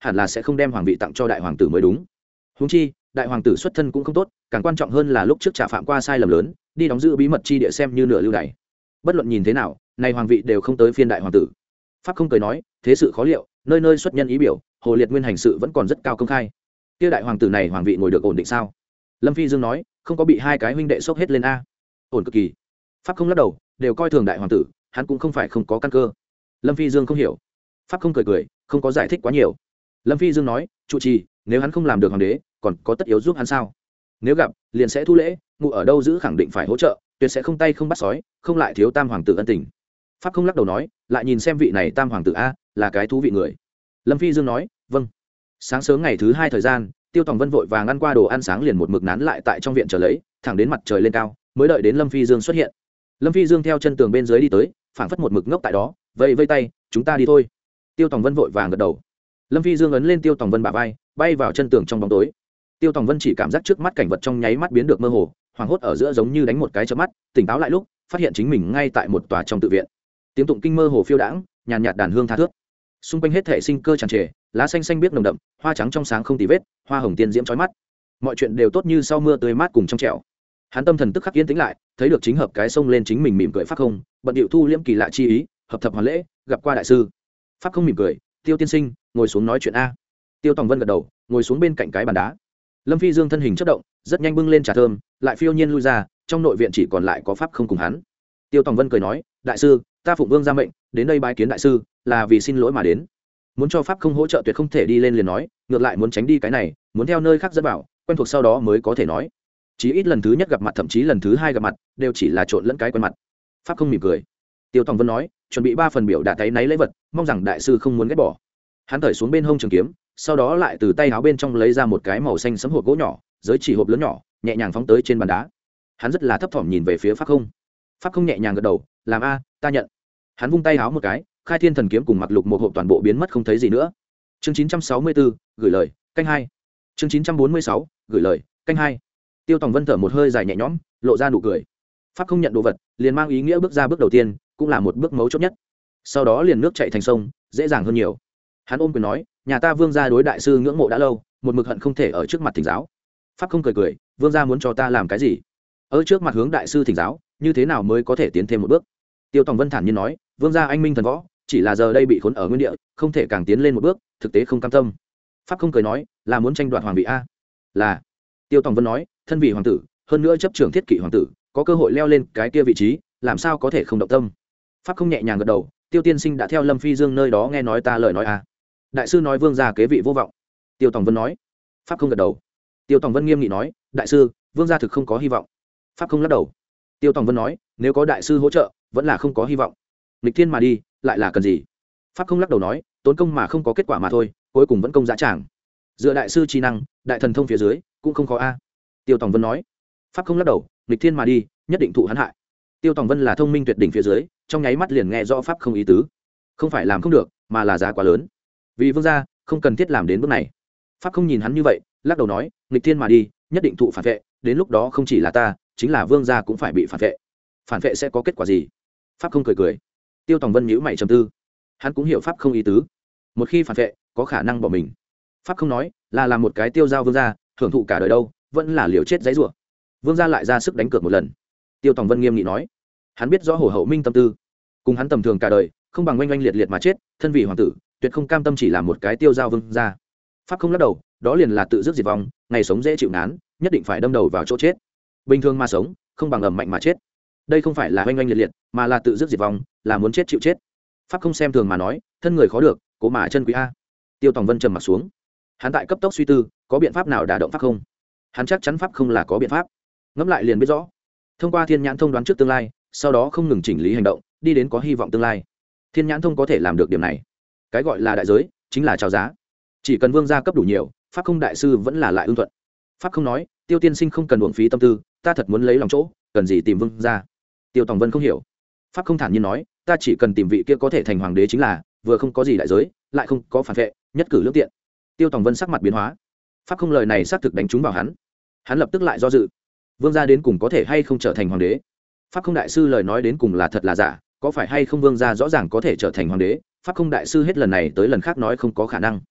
hẳn là sẽ không đem hoàng vị tặng cho đại hoàng tử mới đúng. Huống chi đại hoàng tử xuất thân cũng không tốt, càng quan trọng hơn là lúc trước trả phạm qua sai lầm lớn, đi đóng giữ bí mật chi địa xem như nửa lưu đày. Bất luận nhìn thế nào, nay hoàng vị đều không tới phiên đại hoàng tử. Pháp không cười nói, thế sự khó liệu, nơi nơi xuất nhân ý biểu, Hồ Liệt Nguyên hành sự vẫn còn rất cao công khai. Kia đại hoàng tử này hoàng vị ngồi được ổn định sao? Lâm Phi Dương nói, không có bị hai cái huynh đệ sốc hết lên a. Ổn cực kỳ. Pháp không lắc đầu, đều coi thường đại hoàng tử, hắn cũng không phải không có căn cơ. Lâm Phi Dương không hiểu. Pháp không cười cười, không có giải thích quá nhiều. Lâm Phi Dương nói, trụ trì, nếu hắn không làm được hoàng đế, còn có tất yếu giúp hắn sao? Nếu gặp, liền sẽ thu lễ, ngụ ở đâu giữ khẳng định phải hỗ trợ, tuyệt sẽ không tay không bắt sói, không lại thiếu tam hoàng tử ân tình. Pháp không lắc đầu nói, lại nhìn xem vị này tam hoàng tử a, là cái thú vị người. Lâm Phi Dương nói, vâng. Sáng sớm ngày thứ hai thời gian, Tiêu Tòng Vân vội vàng ăn qua đồ ăn sáng liền một mực nán lại tại trong viện chờ lấy, thẳng đến mặt trời lên cao, mới đợi đến Lâm Phi Dương xuất hiện. Lâm Phi Dương theo chân tường bên dưới đi tới, phảng phất một mực ngốc tại đó, vẫy vây tay, chúng ta đi thôi. Tiêu Tòng Vân vội vàng gật đầu. Lâm Phi Dương ấn lên Tiêu Tòng Vân bả vai, bay vào chân tường trong bóng tối. Tiêu Tòng Vân chỉ cảm giác trước mắt cảnh vật trong nháy mắt biến được mơ hồ, hoảng hốt ở giữa giống như đánh một cái chớp mắt, tỉnh táo lại lúc, phát hiện chính mình ngay tại một tòa trong tự viện. Tiếng tụng kinh mơ hồ phiêu đãng, nhàn nhạt đàn hương tha thướt. Xung quanh hết thảy sinh cơ tràn trề, lá xanh xanh biếc nồng đậm, hoa trắng trong sáng không tì vết, hoa hồng tiên diễm chói mắt. Mọi chuyện đều tốt như sau mưa tươi mát cùng trong trẻo. Hắn tâm thần tức khắc yên tĩnh lại, thấy được chính hợp cái sông lên chính mình mỉm cười Pháp Không, bận điệu thu liễm kỳ lạ chi ý, hợp thập hoàn lễ, gặp qua đại sư. Pháp Không mỉm cười, Tiêu tiên sinh, ngồi xuống nói chuyện a. Tiêu Tòng Vân gật đầu, ngồi xuống bên cạnh cái bàn đá. Lâm Phi Dương thân hình chớp động, rất nhanh bưng lên trà thơm, lại phiêu nhiên lui ra, trong nội viện chỉ còn lại có Pháp Không cùng hắn. Tiêu Tòng Vân cười nói, đại sư, ta phụng vương ra mệnh, đến đây bái kiến đại sư, là vì xin lỗi mà đến. Muốn cho Pháp Không hỗ trợ tuyệt không thể đi lên liền nói, ngược lại muốn tránh đi cái này, muốn theo nơi khác dẫn bảo, quen thuộc sau đó mới có thể nói. Chí ít lần thứ nhất gặp mặt, thậm chí lần thứ hai gặp mặt, đều chỉ là trộn lẫn cái quen mặt. Pháp Không mỉm cười. Tiêu Tòng Vân nói, chuẩn bị ba phần biểu đạt thấy náy lễ vật, mong rằng đại sư không muốn ghét bỏ. Hắn thởi xuống bên hông trường kiếm, sau đó lại từ tay áo bên trong lấy ra một cái màu xanh sẫm hộp gỗ nhỏ, giới chỉ hộp lớn nhỏ, nhẹ nhàng phóng tới trên bàn đá. Hắn rất là thấp thỏm nhìn về phía Pháp Không. Pháp Không nhẹ nhàng gật đầu, làm a, ta nhận. Hắn vung tay áo một cái, khai thiên thần kiếm cùng mặc lục một hộp toàn bộ biến mất không thấy gì nữa. Chương chín trăm sáu mươi bốn, gửi lời, canh hai. Chương chín trăm bốn mươi sáu, gửi lời, canh hai. Tiêu Tòng Vân thở một hơi dài nhẹ nhõm, lộ ra nụ cười. Pháp Không nhận đồ vật, liền mang ý nghĩa bước ra bước đầu tiên, cũng là một bước mấu chốt nhất. Sau đó liền nước chảy thành sông, dễ dàng hơn nhiều. Hắn ôm quyền nói, nhà ta vương gia đối đại sư ngưỡng mộ đã lâu, một mực hận không thể ở trước mặt thỉnh giáo. Pháp Không cười cười, vương gia muốn cho ta làm cái gì? Ở trước mặt hướng đại sư thỉnh giáo, như thế nào mới có thể tiến thêm một bước? Tiêu Tòng Vân thản nhiên nói, vương gia anh minh thần võ, chỉ là giờ đây bị khốn ở nguyên địa, không thể càng tiến lên một bước, thực tế không cam tâm. Pháp Không cười nói, là muốn tranh đoạt hoàng vị a? Là. Tiêu Tòng Vân nói, thân vị hoàng tử, hơn nữa chấp trưởng thiết kỵ hoàng tử, có cơ hội leo lên cái kia vị trí, làm sao có thể không động tâm? Pháp Không nhẹ nhàng gật đầu, Tiêu tiên sinh đã theo Lâm Phi Dương nơi đó nghe nói ta lời nói a. Đại sư nói vương gia kế vị vô vọng. Tiêu Tòng Vân nói. Pháp Không gật đầu. Tiêu Tòng Vân nghiêm nghị nói, đại sư, vương gia thực không có hy vọng. Pháp Không lắc đầu. Tiêu Tòng Vân nói, nếu có đại sư hỗ trợ, vẫn là không có hy vọng. Nghịch thiên mà đi, lại là cần gì? Pháp Không lắc đầu nói, tốn công mà không có kết quả mà thôi, cuối cùng vẫn công dã tràng. Dựa đại sư trí năng, đại thần thông phía dưới, cũng không khó a. Tiêu Tòng Vân nói. Pháp Không lắc đầu, nghịch thiên mà đi, nhất định thụ hắn hại. Tiêu Tòng Vân là thông minh tuyệt đỉnh phía dưới, trong nháy mắt liền nghe rõ Pháp Không ý tứ. Không phải làm không được, mà là giá quá lớn. Vì vương gia, không cần thiết làm đến bước này. Pháp Không nhìn hắn như vậy, lắc đầu nói, nghịch thiên mà đi, nhất định thụ phản vệ, đến lúc đó không chỉ là ta, chính là vương gia cũng phải bị phản vệ. Phản vệ sẽ có kết quả gì? Pháp Không cười cười. Tiêu Tòng Vân nhíu mày trầm tư. Hắn cũng hiểu Pháp Không ý tứ. Một khi phản vệ, có khả năng bỏ mình. Pháp Không nói, là làm một cái tiêu giao vương gia, hưởng thụ cả đời đâu, vẫn là liều chết giấy rủa. Vương gia lại ra sức đánh cược một lần. Tiêu Tòng Vân nghiêm nghị nói, hắn biết rõ Hồ Hậu Minh tâm tư, cùng hắn tầm thường cả đời, không bằng oanh oanh liệt liệt mà chết, thân vị hoàng tử, tuyệt không cam tâm chỉ là một cái tiêu giao vương gia. Pháp Không lắc đầu, đó liền là tự dứt diệt vong, ngày sống dễ chịu ngán, nhất định phải đâm đầu vào chỗ chết. Bình thường mà sống, không bằng ầm mạnh mà chết. Đây không phải là oanh oanh liệt liệt, mà là tự dứt diệt vong, là muốn chết chịu chết. Pháp Không xem thường mà nói, thân người khó được, cố mà chân quý a. Tiêu Tòng Vân trầm mặt xuống. Hắn tại cấp tốc suy tư, có biện pháp nào đả động Pháp Không? Hắn chắc chắn Pháp Không là có biện pháp. Ngẫm lại liền biết rõ. Thông qua thiên nhãn thông đoán trước tương lai, sau đó không ngừng chỉnh lý hành động, đi đến có hy vọng tương lai. Thiên nhãn thông có thể làm được điểm này. Cái gọi là đại giới, chính là chào giá. Chỉ cần vương gia cấp đủ nhiều, Pháp Không đại sư vẫn là lại ưng thuận. Pháp Không nói, Tiêu tiên sinh không cần uổng phí tâm tư, ta thật muốn lấy lòng chỗ, cần gì tìm vương gia? Tiêu Tòng Vân không hiểu. Pháp Không thản nhiên nói, ta chỉ cần tìm vị kia có thể thành hoàng đế chính là, vừa không có gì đại giới, lại không có phản vệ, nhất cử lưỡng tiện. Tiêu Tòng Vân sắc mặt biến hóa. Pháp Không lời này xác thực đánh trúng vào hắn. Hắn lập tức lại do dự. Vương gia đến cùng có thể hay không trở thành hoàng đế? Pháp Không đại sư lời nói đến cùng là thật là giả, có phải hay không vương gia rõ ràng có thể trở thành hoàng đế? Pháp Không đại sư hết lần này tới lần khác nói không có khả năng.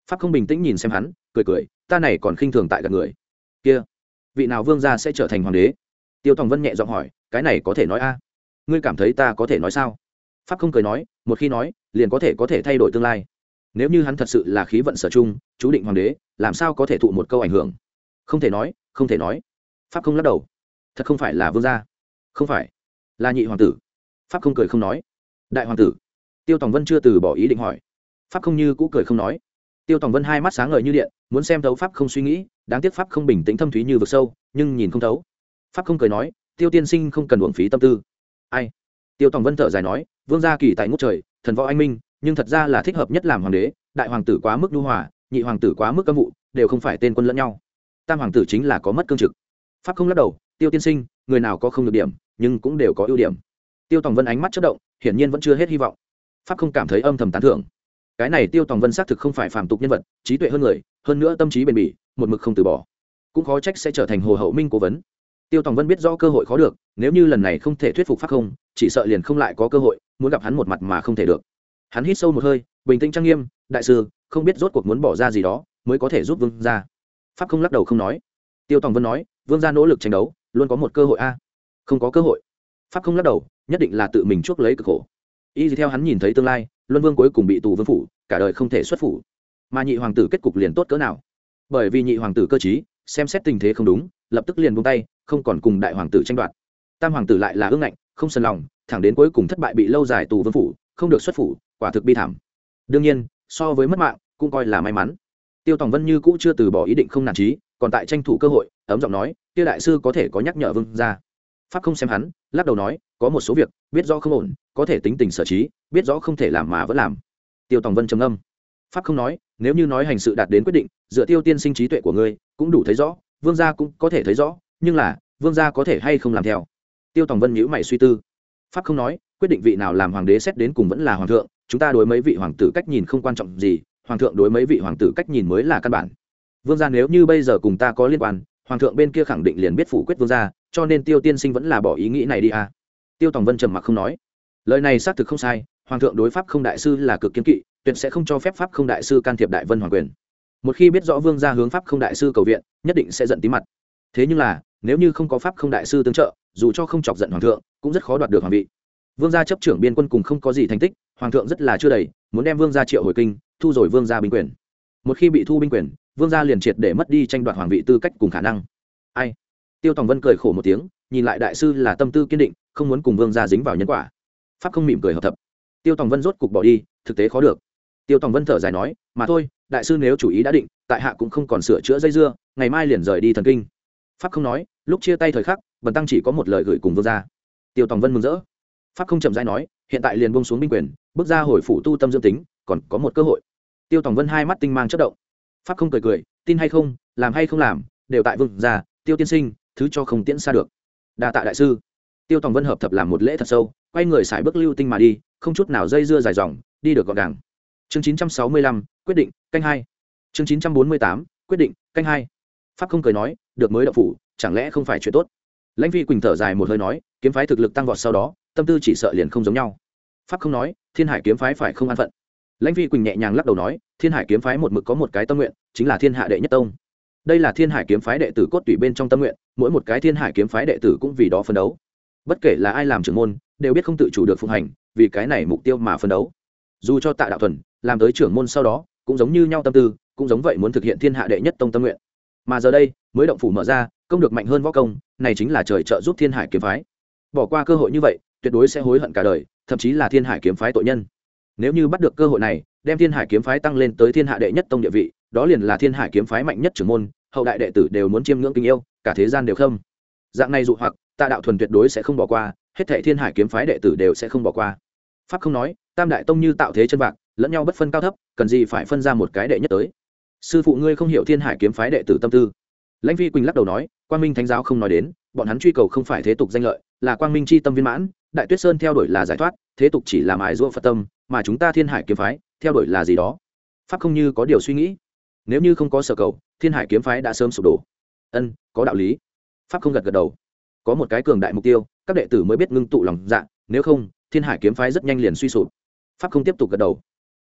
pháp không bình tĩnh nhìn xem hắn cười cười, ta này còn khinh thường tại gần người kia, vị nào vương gia sẽ trở thành hoàng đế? Tiêu Tòng Vân nhẹ giọng hỏi, cái này có thể nói a? Ngươi cảm thấy ta có thể nói sao? Pháp không cười nói, một khi nói liền có thể có thể thay đổi tương lai. Nếu như hắn thật sự là khí vận sở chung chú định hoàng đế, làm sao có thể thụ một câu ảnh hưởng? Không thể nói, không thể nói. Pháp không lắc đầu, thật không phải là vương gia, không phải, là nhị hoàng tử. Pháp không cười không nói. Đại hoàng tử? Tiêu Tòng Vân chưa từ bỏ ý định hỏi. Pháp không như cũ cười không nói. Tiêu Tòng Vân hai mắt sáng ngời như điện, muốn xem thấu Pháp không suy nghĩ, đáng tiếc Pháp không bình tĩnh thâm thúy như vực sâu, nhưng nhìn không thấu. Pháp không cười nói, Tiêu tiên sinh không cần uổng phí tâm tư. Ai? Tiêu Tòng Vân thở dài nói, vương gia kỳ tài ngút trời, thần võ anh minh, nhưng thật ra là thích hợp nhất làm hoàng đế. Đại hoàng tử quá mức nhu hòa, nhị hoàng tử quá mức cấm vụ, đều không phải tên quân lẫn nhau. Tam hoàng tử chính là có mất cương trực. Pháp không lắc đầu, Tiêu tiên sinh, người nào có không được điểm, nhưng cũng đều có ưu điểm. Tiêu Tòng Vân ánh mắt chớp động, hiển nhiên vẫn chưa hết hy vọng. Pháp không cảm thấy âm thầm tán thưởng. Cái này Tiêu Tòng Vân xác thực không phải phàm tục nhân vật, trí tuệ hơn người, hơn nữa tâm trí bền bỉ, một mực không từ bỏ, cũng khó trách sẽ trở thành Hồ Hậu Minh cố vấn. Tiêu Tòng Vân biết rõ cơ hội khó được, nếu như lần này không thể thuyết phục Pháp không, chỉ sợ liền không lại có cơ hội, muốn gặp hắn một mặt mà không thể được. Hắn hít sâu một hơi, bình tĩnh trang nghiêm, đại sư, không biết rốt cuộc muốn bỏ ra gì đó, mới có thể giúp vương gia. Pháp không lắc đầu không nói. Tiêu Tòng Vân nói, vương gia nỗ lực tranh đấu, luôn có một cơ hội a. Không có cơ hội. Pháp không lắc đầu, nhất định là tự mình chuốc lấy cực khổ. Y theo hắn nhìn thấy tương lai, Luân Vương cuối cùng bị tù vương phủ, cả đời không thể xuất phủ. Mà nhị hoàng tử kết cục liền tốt cỡ nào? Bởi vì nhị hoàng tử cơ trí, xem xét tình thế không đúng, lập tức liền buông tay, không còn cùng đại hoàng tử tranh đoạt. Tam hoàng tử lại là ương ngạnh, không sần lòng, thẳng đến cuối cùng thất bại bị lâu dài tù vương phủ, không được xuất phủ, quả thực bi thảm. Đương nhiên, so với mất mạng, cũng coi là may mắn. Tiêu Tòng Vân như cũ chưa từ bỏ ý định không nản chí, còn tại tranh thủ cơ hội, ấm giọng nói, "Tiêu đại sư có thể có nhắc nhở vương gia." Pháp không xem hắn, lắc đầu nói, "Có một số việc, biết rõ không ổn, có thể tính tình sở trí, biết rõ không thể làm mà vẫn làm." Tiêu Tòng Vân trầm ngâm. Pháp không nói, "Nếu như nói hành sự đạt đến quyết định, dựa Tiêu tiên sinh trí tuệ của ngươi, cũng đủ thấy rõ, vương gia cũng có thể thấy rõ, nhưng là, vương gia có thể hay không làm theo?" Tiêu Tòng Vân nhíu mày suy tư. Pháp không nói, "Quyết định vị nào làm hoàng đế xét đến cùng vẫn là hoàng thượng, chúng ta đối mấy vị hoàng tử cách nhìn không quan trọng gì, hoàng thượng đối mấy vị hoàng tử cách nhìn mới là căn bản. Vương gia nếu như bây giờ cùng ta có liên quan, hoàng thượng bên kia khẳng định liền biết phủ quyết vương gia, cho nên Tiêu tiên sinh vẫn là bỏ ý nghĩ này đi à." Tiêu Tòng Vân trầm mặc không nói. Lời này xác thực không sai, hoàng thượng đối pháp không đại sư là cực kiên kỵ, tuyệt sẽ không cho phép pháp không đại sư can thiệp đại vân hoàng quyền. Một khi biết rõ vương gia hướng pháp không đại sư cầu viện, nhất định sẽ giận tí mặt. Thế nhưng là, nếu như không có pháp không đại sư tương trợ, dù cho không chọc giận hoàng thượng, cũng rất khó đoạt được hoàng vị. Vương gia chấp trưởng biên quân cùng không có gì thành tích, hoàng thượng rất là chưa đầy, muốn đem vương gia triệu hồi kinh, thu rồi vương gia binh quyền. Một khi bị thu binh quyền, vương gia liền triệt để mất đi tranh đoạt hoàng vị tư cách cùng khả năng. Ai? Tiêu Tòng Vân cười khổ một tiếng, nhìn lại đại sư là tâm tư kiên định, không muốn cùng vương gia dính vào nhân quả. Pháp không mỉm cười hợp thập. Tiêu Tòng Vân rốt cục bỏ đi, thực tế khó được. Tiêu Tòng Vân thở dài nói, mà thôi, đại sư nếu chủ ý đã định, tại hạ cũng không còn sửa chữa dây dưa, ngày mai liền rời đi thần kinh. Pháp không nói, lúc chia tay thời khắc, bần tăng chỉ có một lời gửi cùng vương gia. Tiêu Tòng Vân mừng rỡ. Pháp không chậm rãi nói, hiện tại liền buông xuống binh quyền, bước ra hồi phủ tu tâm dưỡng tính, còn có một cơ hội. Tiêu Tòng Vân hai mắt tinh mang chớp động. Pháp không cười cười, tin hay không, làm hay không làm, đều tại vương gia. Tiêu tiên sinh, thứ cho không tiễn xa được. Đa tạ đại sư. Tiêu Tòng Vân hợp thập làm một lễ thật sâu, quay người xài bước lưu tinh mà đi, không chút nào dây dưa dài dòng, đi được gọn gàng. Chương chín trăm sáu mươi lăm, quyết định, canh hai. Chương chín trăm bốn mươi tám, quyết định, canh hai. Pháp không cười nói, được mới đậu phủ, chẳng lẽ không phải chuyện tốt? Lãnh Phi Quỳnh thở dài một hơi nói, kiếm phái thực lực tăng vọt sau đó, tâm tư chỉ sợ liền không giống nhau. Pháp không nói, Thiên Hải kiếm phái phải không an phận. Lãnh Phi Quỳnh nhẹ nhàng lắc đầu nói, Thiên Hải kiếm phái một mực có một cái tâm nguyện, chính là thiên hạ đệ nhất tông. Đây là Thiên Hải kiếm phái đệ tử cốt tủy bên trong tâm nguyện, mỗi một cái Thiên Hải kiếm phái đệ tử cũng vì đó phấn đấu. Bất kể là ai làm trưởng môn, đều biết không tự chủ được phụng hành, vì cái này mục tiêu mà phấn đấu. Dù cho Tạ Đạo Thuần làm tới trưởng môn sau đó, cũng giống như nhau tâm tư, cũng giống vậy muốn thực hiện thiên hạ đệ nhất tông tâm nguyện. Mà giờ đây, mới động phủ mở ra, công được mạnh hơn võ công, này chính là trời trợ giúp Thiên Hải kiếm phái. Bỏ qua cơ hội như vậy, tuyệt đối sẽ hối hận cả đời, thậm chí là Thiên Hải kiếm phái tội nhân. Nếu như bắt được cơ hội này, đem Thiên Hải kiếm phái tăng lên tới thiên hạ đệ nhất tông địa vị, đó liền là Thiên Hải kiếm phái mạnh nhất trưởng môn, hậu đại đệ tử đều muốn chiêm ngưỡng kính yêu, cả thế gian đều không. Dạng này dụ hoặc, Tạ Đạo Thuần tuyệt đối sẽ không bỏ qua, hết thảy Thiên Hải kiếm phái đệ tử đều sẽ không bỏ qua. Pháp không nói, Tam đại tông như tạo thế chân bạc, lẫn nhau bất phân cao thấp, cần gì phải phân ra một cái đệ nhất tới? Sư phụ ngươi không hiểu Thiên Hải kiếm phái đệ tử tâm tư. Lãnh Phi Quỳnh lắc đầu nói, Quang Minh Thánh giáo không nói đến, bọn hắn truy cầu không phải thế tục danh lợi, là quang minh chi tâm viên mãn, Đại Tuyết Sơn theo đuổi là giải thoát, thế tục chỉ là mài giũa Phật tâm, mà chúng ta Thiên Hải kiếm phái, theo đuổi là gì đó? Pháp không như có điều suy nghĩ. Nếu như không có sở cầu, Thiên Hải kiếm phái đã sớm sụp đổ. Ân, có đạo lý. Pháp không gật gật đầu. Có một cái cường đại mục tiêu, các đệ tử mới biết ngưng tụ lòng dạ, nếu không, Thiên Hải kiếm phái rất nhanh liền suy sụp. Pháp không tiếp tục gật đầu.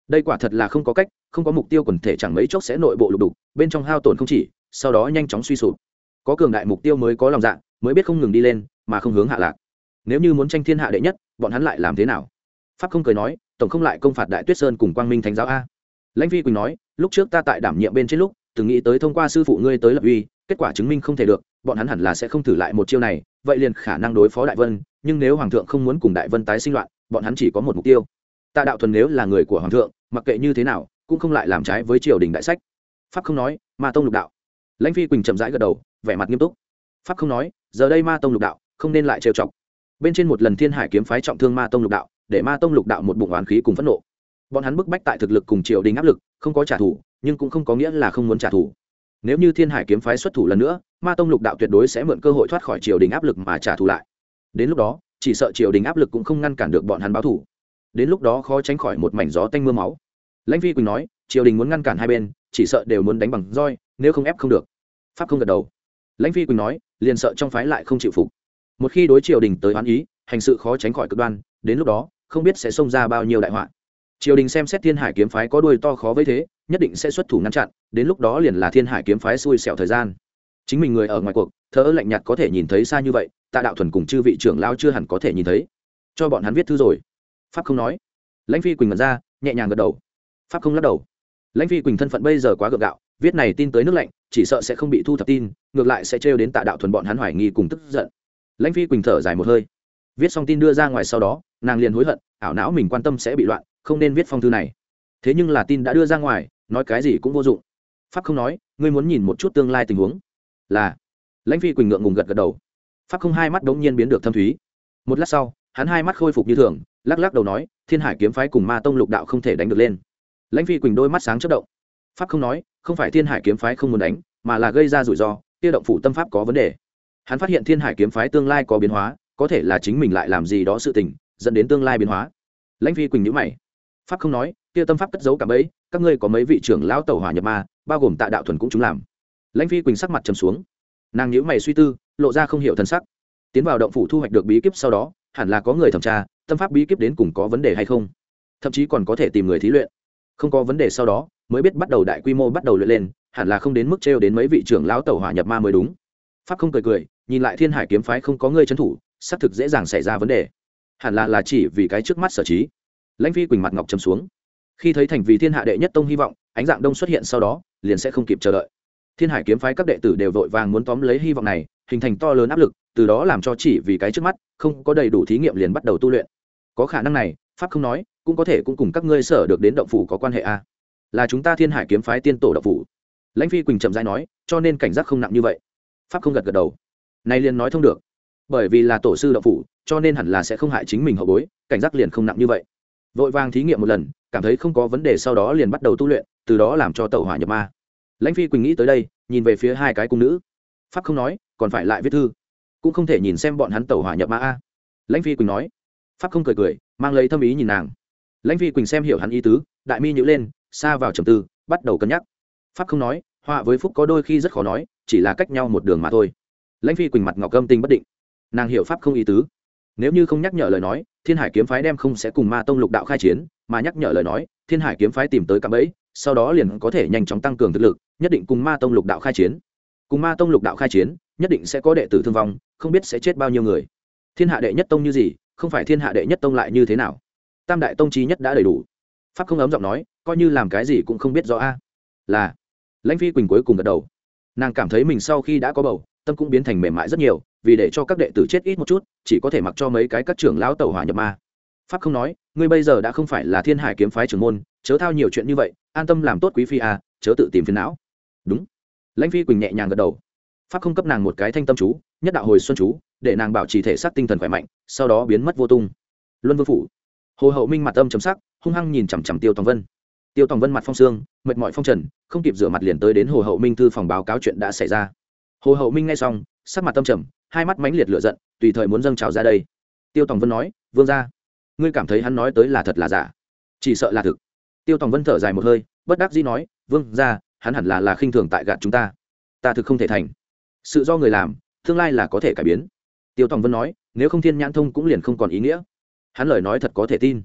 đây quả thật là không có cách, không có mục tiêu quần thể chẳng mấy chốc sẽ nội bộ lục đục, bên trong hao tổn không chỉ, sau đó nhanh chóng suy sụp. Có cường đại mục tiêu mới có lòng dạ, mới biết không ngừng đi lên mà không hướng hạ lạc. Nếu như muốn tranh thiên hạ đệ nhất, bọn hắn lại làm thế nào? Pháp không cười nói, tổng không lại công phạt Đại Tuyết Sơn cùng Quang Minh Thánh giáo a. Lãnh Phi Quỳnh nói, lúc trước ta tại đảm nhiệm bên trên lúc từng nghĩ tới thông qua sư phụ ngươi tới lập uy, kết quả chứng minh không thể được, bọn hắn hẳn là sẽ không thử lại một chiêu này, vậy liền khả năng đối phó Đại Vân, nhưng nếu hoàng thượng không muốn cùng Đại Vân tái sinh loạn, bọn hắn chỉ có một mục tiêu. Tạ Đạo Thuần nếu là người của hoàng thượng, mặc kệ như thế nào cũng không lại làm trái với triều đình đại sách. Pháp không nói, Ma tông lục đạo. Lãnh Phi Quỳnh chậm rãi gật đầu, vẻ mặt nghiêm túc. Pháp không nói, giờ đây Ma tông lục đạo không nên lại trêu chọc. Bên trên một lần Thiên Hải kiếm phái trọng thương Ma tông lục đạo, để Ma tông lục đạo một bụng oán khí cùng phẫn nộ. Bọn hắn bức bách tại thực lực cùng triều đình áp lực, không có trả thù, nhưng cũng không có nghĩa là không muốn trả thù. Nếu như Thiên Hải kiếm phái xuất thủ lần nữa, Ma tông lục đạo tuyệt đối sẽ mượn cơ hội thoát khỏi triều đình áp lực mà trả thù lại. Đến lúc đó, chỉ sợ triều đình áp lực cũng không ngăn cản được bọn hắn báo thù. Đến lúc đó khó tránh khỏi một mảnh gió tanh mưa máu. Lãnh Phi Quỳnh nói, triều đình muốn ngăn cản hai bên, chỉ sợ đều muốn đánh bằng roi, nếu không ép không được. Pháp không gật đầu. Lãnh Phi Quỳnh nói, liền sợ trong phái lại không chịu phục. Một khi đối triều đình tới oán ý, hành sự khó tránh khỏi cực đoan, đến lúc đó không biết sẽ xông ra bao nhiêu đại họa. Triều đình xem xét Thiên Hải kiếm phái có đuôi to khó với thế, nhất định sẽ xuất thủ ngăn chặn, đến lúc đó liền là Thiên Hải kiếm phái xui xẻo thời gian. Chính mình người ở ngoài cuộc, thở lạnh nhạt có thể nhìn thấy xa như vậy, Tạ Đạo Thuần cùng chư vị trưởng lão chưa hẳn có thể nhìn thấy. Cho bọn hắn viết thư rồi. Pháp không nói. Lãnh Phi Quỳnh ngẩn ra, nhẹ nhàng gật đầu. Pháp không lắc đầu. Lãnh Phi Quỳnh thân phận bây giờ quá gượng gạo, viết này tin tới nước lạnh, chỉ sợ sẽ không bị thu thập tin, ngược lại sẽ trêu đến Tạ Đạo Thuần bọn hắn hoài nghi cùng tức giận. Lãnh Phi Quỳnh thở dài một hơi, viết xong tin đưa ra ngoài sau đó, nàng liền hối hận, ảo não mình quan tâm sẽ bị loạn, không nên viết phong thư này. Thế nhưng là tin đã đưa ra ngoài, nói cái gì cũng vô dụng. Pháp không nói, ngươi muốn nhìn một chút tương lai tình huống. Là. Lãnh Phi Quỳnh ngượng ngùng gật gật đầu. Pháp không hai mắt đống nhiên biến được thâm thúy. Một lát sau, hắn hai mắt khôi phục như thường, lắc lắc đầu nói, Thiên Hải kiếm phái cùng Ma tông lục đạo không thể đánh được lên. Lãnh Phi Quỳnh đôi mắt sáng chớp động. Pháp không nói, không phải Thiên Hải kiếm phái không muốn đánh, mà là gây ra rủi ro, kia động phủ tâm pháp có vấn đề. Hắn phát hiện Thiên Hải kiếm phái tương lai có biến hóa, có thể là chính mình lại làm gì đó sự tình, dẫn đến tương lai biến hóa. Lãnh Phi Quỳnh nhíu mày. Pháp không nói, kia tâm pháp cất giấu cả bấy, các ngươi có mấy vị trưởng lão tẩu hỏa nhập ma, bao gồm Tạ Đạo Thuần cũng chúng làm. Lãnh Phi Quỳnh sắc mặt trầm xuống, nàng nhíu mày suy tư, lộ ra không hiểu thần sắc. Tiến vào động phủ thu hoạch được bí kíp sau đó, hẳn là có người thẩm tra tâm pháp bí kíp đến cùng có vấn đề hay không, thậm chí còn có thể tìm người thí luyện. Không có vấn đề sau đó mới biết bắt đầu đại quy mô bắt đầu luyện lên, hẳn là không đến mức trêu đến mấy vị trưởng lão tẩu hỏa nhập ma mới đúng. Pháp không cười cười, nhìn lại Thiên Hải kiếm phái không có người trấn thủ, xác thực dễ dàng xảy ra vấn đề, hẳn là là chỉ vì cái trước mắt sở trí. Lãnh Phi Quỳnh mặt ngọc trầm xuống, khi thấy thành vì thiên hạ đệ nhất tông hy vọng ánh dạng đông xuất hiện sau đó, liền sẽ không kịp chờ đợi. Thiên Hải kiếm phái các đệ tử đều vội vàng muốn tóm lấy hy vọng này, hình thành to lớn áp lực, từ đó làm cho chỉ vì cái trước mắt không có đầy đủ thí nghiệm liền bắt đầu tu luyện. Có khả năng này, Pháp không nói, cũng có thể cũng cùng các ngươi sở được đến động phủ có quan hệ a. À? Là chúng ta Thiên Hải kiếm phái tiên tổ động phủ. Lãnh Phi Quỳnh chậm rãi nói, cho nên cảnh giác không nặng như vậy. Pháp không gật gật đầu, này liền nói thông được, bởi vì là tổ sư động phủ, cho nên hẳn là sẽ không hại chính mình hậu bối, cảnh giác liền không nặng như vậy. Vội vàng thí nghiệm một lần, cảm thấy không có vấn đề sau đó liền bắt đầu tu luyện, từ đó làm cho tẩu hỏa nhập ma. Lãnh Phi Quỳnh nghĩ tới đây, nhìn về phía hai cái cung nữ. Pháp không nói, còn phải lại viết thư, cũng không thể nhìn xem bọn hắn tẩu hỏa nhập ma a. Lãnh Phi Quỳnh nói. Pháp không cười cười, mang lấy thâm ý nhìn nàng. Lãnh Phi Quỳnh xem hiểu hắn ý tứ, đại mi nhíu lên, xa vào trầm tư, bắt đầu cân nhắc. Pháp không nói, họa với phúc có đôi khi rất khó nói, chỉ là cách nhau một đường mà thôi. Lãnh Phi Quỳnh mặt ngọc âm tình bất định, nàng hiểu Pháp không ý tứ. Nếu như không nhắc nhở lời nói, Thiên Hải kiếm phái đem không sẽ cùng Ma tông lục đạo khai chiến, mà nhắc nhở lời nói, Thiên Hải kiếm phái tìm tới cạm bẫy, sau đó liền có thể nhanh chóng tăng cường thực lực, nhất định cùng Ma tông lục đạo khai chiến. Cùng Ma tông lục đạo khai chiến, nhất định sẽ có đệ tử thương vong, không biết sẽ chết bao nhiêu người. Thiên hạ đệ nhất tông như gì, không phải thiên hạ đệ nhất tông lại như thế nào? Tam đại tông chí nhất đã đầy đủ. Pháp không ấm giọng nói, coi như làm cái gì cũng không biết rõ a. Là. Lãnh Phi Quỳnh cuối cùng gật đầu. Nàng cảm thấy mình sau khi đã có bầu, tâm cũng biến thành mềm mại rất nhiều, vì để cho các đệ tử chết ít một chút, chỉ có thể mặc cho mấy cái các trưởng lão tẩu hỏa nhập ma. Pháp không nói, ngươi bây giờ đã không phải là Thiên Hải kiếm phái trưởng môn, chớ thao nhiều chuyện như vậy, an tâm làm tốt quý phi a, chớ tự tìm phiền não. Đúng. Lãnh Phi Quỳnh nhẹ nhàng gật đầu. Pháp không cấp nàng một cái thanh tâm chú, nhất đạo hồi xuân chú, để nàng bảo trì thể xác tinh thần khỏe mạnh, sau đó biến mất vô tung. Luân Vương phủ. Hồ Hậu Minh mặt âm trầm sắc, hung hăng nhìn chằm chằm Tiêu Tòng Vân. Tiêu Tòng Vân mặt phong sương, mệt mỏi phong trần, không kịp rửa mặt liền tới đến Hồ Hậu Minh thư phòng báo cáo chuyện đã xảy ra. Hồ Hậu Minh nghe xong, sắc mặt tâm trầm, hai mắt mãnh liệt lửa giận, tùy thời muốn dâng trào ra đây. Tiêu Tòng Vân nói, vương gia, ngươi cảm thấy hắn nói tới là thật là giả? Chỉ sợ là thực. Tiêu Tòng Vân thở dài một hơi, bất đắc dĩ nói, vương gia, hắn hẳn là là khinh thường tại gạt chúng ta. Ta thực không thể thành. Sự do người làm, tương lai là có thể cải biến. Tiêu Tòng Vân nói, nếu không thiên nhãn thông cũng liền không còn ý nghĩa. Hắn lời nói thật có thể tin.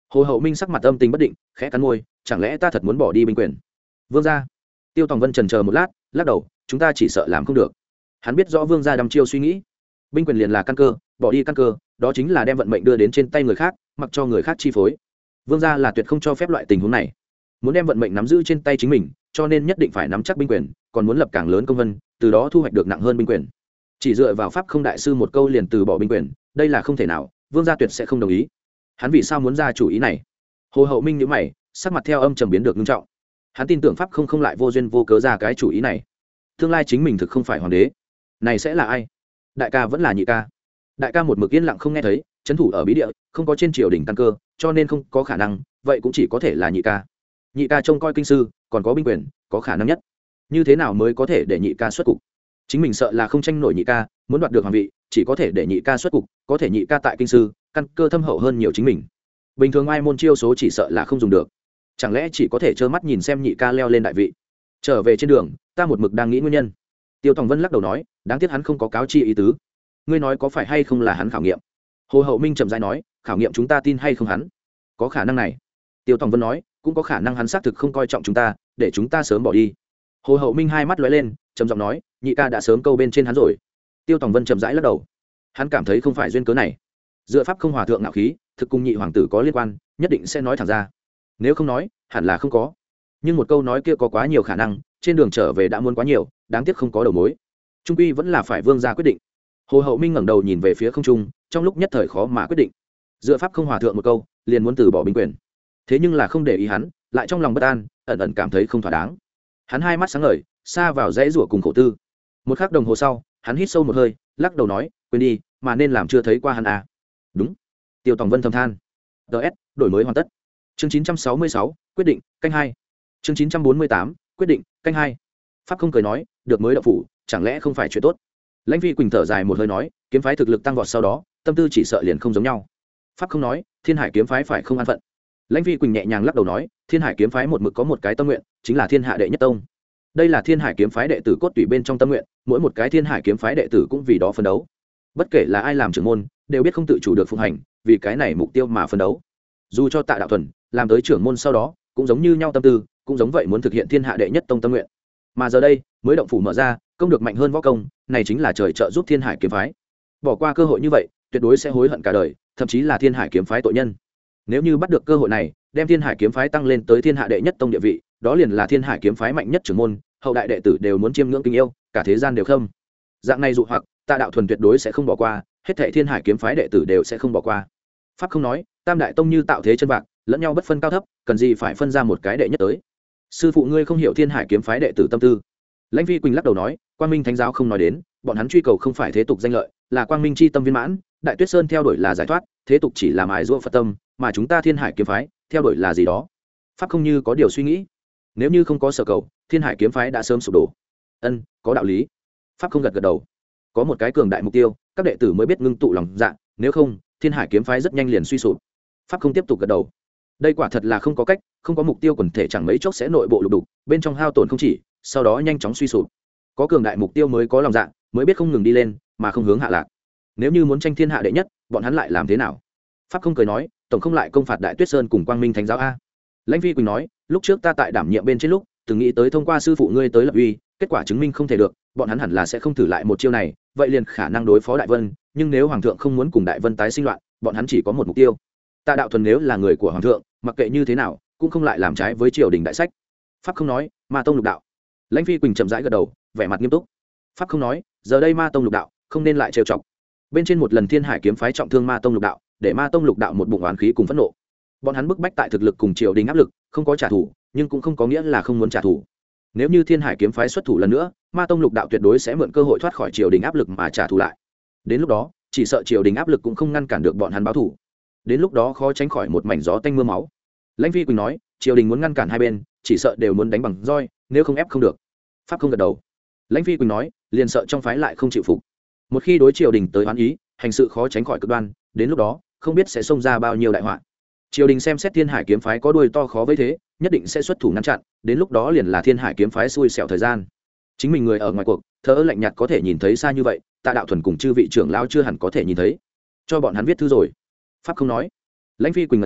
Hồ Hậu Minh sắc mặt âm tình bất định, khẽ cắn môi, chẳng lẽ ta thật muốn bỏ đi binh quyền? Vương gia. Tiêu Tòng Vân chần chờ một lát, lắc đầu, chúng ta chỉ sợ làm không được. Hắn biết rõ Vương gia đăm chiêu suy nghĩ, binh quyền liền là căn cơ, bỏ đi căn cơ, đó chính là đem vận mệnh đưa đến trên tay người khác, mặc cho người khác chi phối. Vương gia là tuyệt không cho phép loại tình huống này. Muốn đem vận mệnh nắm giữ trên tay chính mình, cho nên nhất định phải nắm chắc binh quyền, còn muốn lập càng lớn công vân, từ đó thu hoạch được nặng hơn binh quyền. Chỉ dựa vào pháp không đại sư một câu liền từ bỏ binh quyền, đây là không thể nào, Vương gia tuyệt sẽ không đồng ý. Hắn vì sao muốn ra chủ ý này? Hồ Hậu Minh nhíu mày, sắc mặt theo âm trầm biến được nghiêm trọng. Hắn tin tưởng pháp không không lại vô duyên vô cớ ra cái chủ ý này. Tương lai chính mình thực không phải hoàng đế, này sẽ là ai? Đại ca vẫn là nhị ca. Đại ca một mực yên lặng không nghe thấy, trấn thủ ở bí địa, không có trên triều đình căn cơ, cho nên không có khả năng, vậy cũng chỉ có thể là nhị ca. Nhị ca trông coi kinh sư, còn có binh quyền, có khả năng nhất. Như thế nào mới có thể để nhị ca xuất cục? Chính mình sợ là không tranh nổi nhị ca, muốn đoạt được hoàng vị, chỉ có thể để nhị ca xuất cục, có thể nhị ca tại kinh sư, căn cơ thâm hậu hơn nhiều chính mình. Bình thường ai môn chiêu số chỉ sợ là không dùng được, chẳng lẽ chỉ có thể trơ mắt nhìn xem nhị ca leo lên đại vị? Trở về trên đường, ta một mực đang nghĩ nguyên nhân. Tiêu Tòng Vân lắc đầu nói, đáng tiếc hắn không có cáo chi ý tứ. Ngươi nói có phải hay không là hắn khảo nghiệm? Hồ Hậu Minh chậm rãi nói, khảo nghiệm chúng ta tin hay không hắn? Có khả năng này. Tiêu Tòng Vân nói, cũng có khả năng hắn xác thực không coi trọng chúng ta, để chúng ta sớm bỏ đi. Hồ Hậu Minh hai mắt lóe lên, trầm giọng nói, nhị ca đã sớm câu bên trên hắn rồi. Tiêu Tòng Vân chậm rãi lắc đầu, hắn cảm thấy không phải duyên cớ này. Dựa pháp không hòa thượng ngạo khí, thực cùng nhị hoàng tử có liên quan, nhất định sẽ nói thẳng ra. Nếu không nói, hẳn là không có. Nhưng một câu nói kia có quá nhiều khả năng, trên đường trở về đã muốn quá nhiều, đáng tiếc không có đầu mối. Trung quy vẫn là phải Vương gia quyết định. Hồ Hậu Minh ngẩng đầu nhìn về phía không trung, trong lúc nhất thời khó mà quyết định. Dựa pháp không hòa thượng một câu, liền muốn từ bỏ binh quyền. Thế nhưng là không để ý hắn, lại trong lòng bất an, ẩn ẩn cảm thấy không thỏa đáng. Hắn hai mắt sáng ngời, xa vào dãy rủa cùng khổ tư. Một khắc đồng hồ sau, hắn hít sâu một hơi, lắc đầu nói, quên đi, mà nên làm chưa thấy qua hắn à. Đúng. Tiêu Tòng Vân thầm than. ds đổi mới hoàn tất. Chương chín trăm sáu mươi sáu, quyết định, canh hai. Chương chín trăm bốn mươi tám, quyết định, canh hai. Pháp không cười nói, được mới đậu phủ, chẳng lẽ không phải chuyện tốt? Lãnh Phi Quỳnh thở dài một hơi nói, kiếm phái thực lực tăng vọt sau đó, tâm tư chỉ sợ liền không giống nhau. Pháp không nói, Thiên Hải kiếm phái phải không an phận. Lãnh Phi Quỳnh nhẹ nhàng lắc đầu nói, Thiên Hải kiếm phái một mực có một cái tâm nguyện, chính là thiên hạ đệ nhất tông. Đây là Thiên Hải kiếm phái đệ tử cốt tủy bên trong tâm nguyện, mỗi một cái Thiên Hải kiếm phái đệ tử cũng vì đó phấn đấu. Bất kể là ai làm trưởng môn, đều biết không tự chủ được phụng hành, vì cái này mục tiêu mà phấn đấu. Dù cho Tạ Đạo Thuần làm tới trưởng môn sau đó, cũng giống như nhau tâm tư, cũng giống vậy muốn thực hiện thiên hạ đệ nhất tông tâm nguyện. Mà giờ đây, mới động phủ mở ra, công được mạnh hơn võ công, này chính là trời trợ giúp Thiên Hải kiếm phái. Bỏ qua cơ hội như vậy, tuyệt đối sẽ hối hận cả đời, thậm chí là Thiên Hải kiếm phái tội nhân. Nếu như bắt được cơ hội này, đem Thiên Hải kiếm phái tăng lên tới thiên hạ đệ nhất tông địa vị, đó liền là Thiên Hải kiếm phái mạnh nhất trưởng môn, hậu đại đệ tử đều muốn chiêm ngưỡng kính yêu, cả thế gian đều không. Dạng này dụ hoặc, Tạ Đạo Thuần tuyệt đối sẽ không bỏ qua, hết thảy Thiên Hải kiếm phái đệ tử đều sẽ không bỏ qua. Pháp không nói, Tam đại tông như tạo thế chân bạc, lẫn nhau bất phân cao thấp, cần gì phải phân ra một cái đệ nhất tới? Sư phụ ngươi không hiểu Thiên Hải kiếm phái đệ tử tâm tư. Lãnh Phi Quỳnh lắc đầu nói, Quang Minh Thánh giáo không nói đến, bọn hắn truy cầu không phải thế tục danh lợi, là quang minh chi tâm viên mãn, Đại Tuyết Sơn theo đuổi là giải thoát, thế tục chỉ là mài giũa Phật tâm, mà chúng ta Thiên Hải kiếm phái, theo đuổi là gì đó? Pháp không như có điều suy nghĩ. Nếu như không có sở cầu, Thiên Hải kiếm phái đã sớm sụp đổ. Ân, có đạo lý. Pháp không gật gật đầu. Có một cái cường đại mục tiêu, các đệ tử mới biết ngưng tụ lòng dạ, nếu không, Thiên Hải kiếm phái rất nhanh liền suy sụp. Pháp không tiếp tục gật đầu. Đây quả thật là không có cách, không có mục tiêu quần thể chẳng mấy chốc sẽ nội bộ lục đục, bên trong hao tổn không chỉ, sau đó nhanh chóng suy sụp. Có cường đại mục tiêu mới có lòng dạ, mới biết không ngừng đi lên, mà không hướng hạ lạc. Nếu như muốn tranh thiên hạ đệ nhất, bọn hắn lại làm thế nào? Pháp không cười nói, tổng không lại công phạt Đại Tuyết Sơn cùng Quang Minh Thánh giáo a. Lãnh Phi Quỳnh nói, lúc trước ta tại đảm nhiệm bên trên lúc, từng nghĩ tới thông qua sư phụ ngươi tới lập uy, kết quả chứng minh không thể được, bọn hắn hẳn là sẽ không thử lại một chiêu này, vậy liền khả năng đối phó Đại Vân, nhưng nếu hoàng thượng không muốn cùng Đại Vân tái sinh loạn, bọn hắn chỉ có một mục tiêu. Tạ Đạo Thuần nếu là người của hoàng thượng, mặc kệ như thế nào, cũng không lại làm trái với triều đình đại sách. Pháp không nói, Ma tông lục đạo. Lãnh Phi Quỳnh chậm rãi gật đầu, vẻ mặt nghiêm túc. Pháp không nói, giờ đây Ma tông lục đạo, không nên lại trêu chọc. Bên trên một lần Thiên Hải kiếm phái trọng thương Ma tông lục đạo, để Ma tông lục đạo một bụng oán khí cùng phẫn nộ. Bọn hắn bức bách tại thực lực cùng triều đình áp lực, không có trả thù, nhưng cũng không có nghĩa là không muốn trả thù. Nếu như Thiên Hải kiếm phái xuất thủ lần nữa, Ma tông lục đạo tuyệt đối sẽ mượn cơ hội thoát khỏi triều đình áp lực mà trả thù lại. Đến lúc đó, chỉ sợ triều đình áp lực cũng không ngăn cản được bọn hắn báo thù. Đến lúc đó khó tránh khỏi một mảnh gió tanh mưa máu. Lãnh Phi Quỳnh nói, triều đình muốn ngăn cản hai bên, chỉ sợ đều muốn đánh bằng roi, nếu không ép không được. Pháp không gật đầu. Lãnh Phi Quỳnh nói, liền sợ trong phái lại không chịu phục. Một khi đối triều đình tới oán ý, hành sự khó tránh khỏi cực đoan, đến lúc đó, không biết sẽ xông ra bao nhiêu đại họa. Triều đình xem xét Thiên Hải kiếm phái có đuôi to khó với thế, nhất định sẽ xuất thủ ngăn chặn, đến lúc đó liền là Thiên Hải kiếm phái xui xẻo thời gian. Chính mình người ở ngoài cuộc, thở lạnh nhạt có thể nhìn thấy xa như vậy, Tạ Đạo Thuần cùng chư vị trưởng lão chưa hẳn có thể nhìn thấy. Cho bọn hắn viết thư rồi. Pháp không nói. Lãnh Phi Quỳnh ngẩn ra,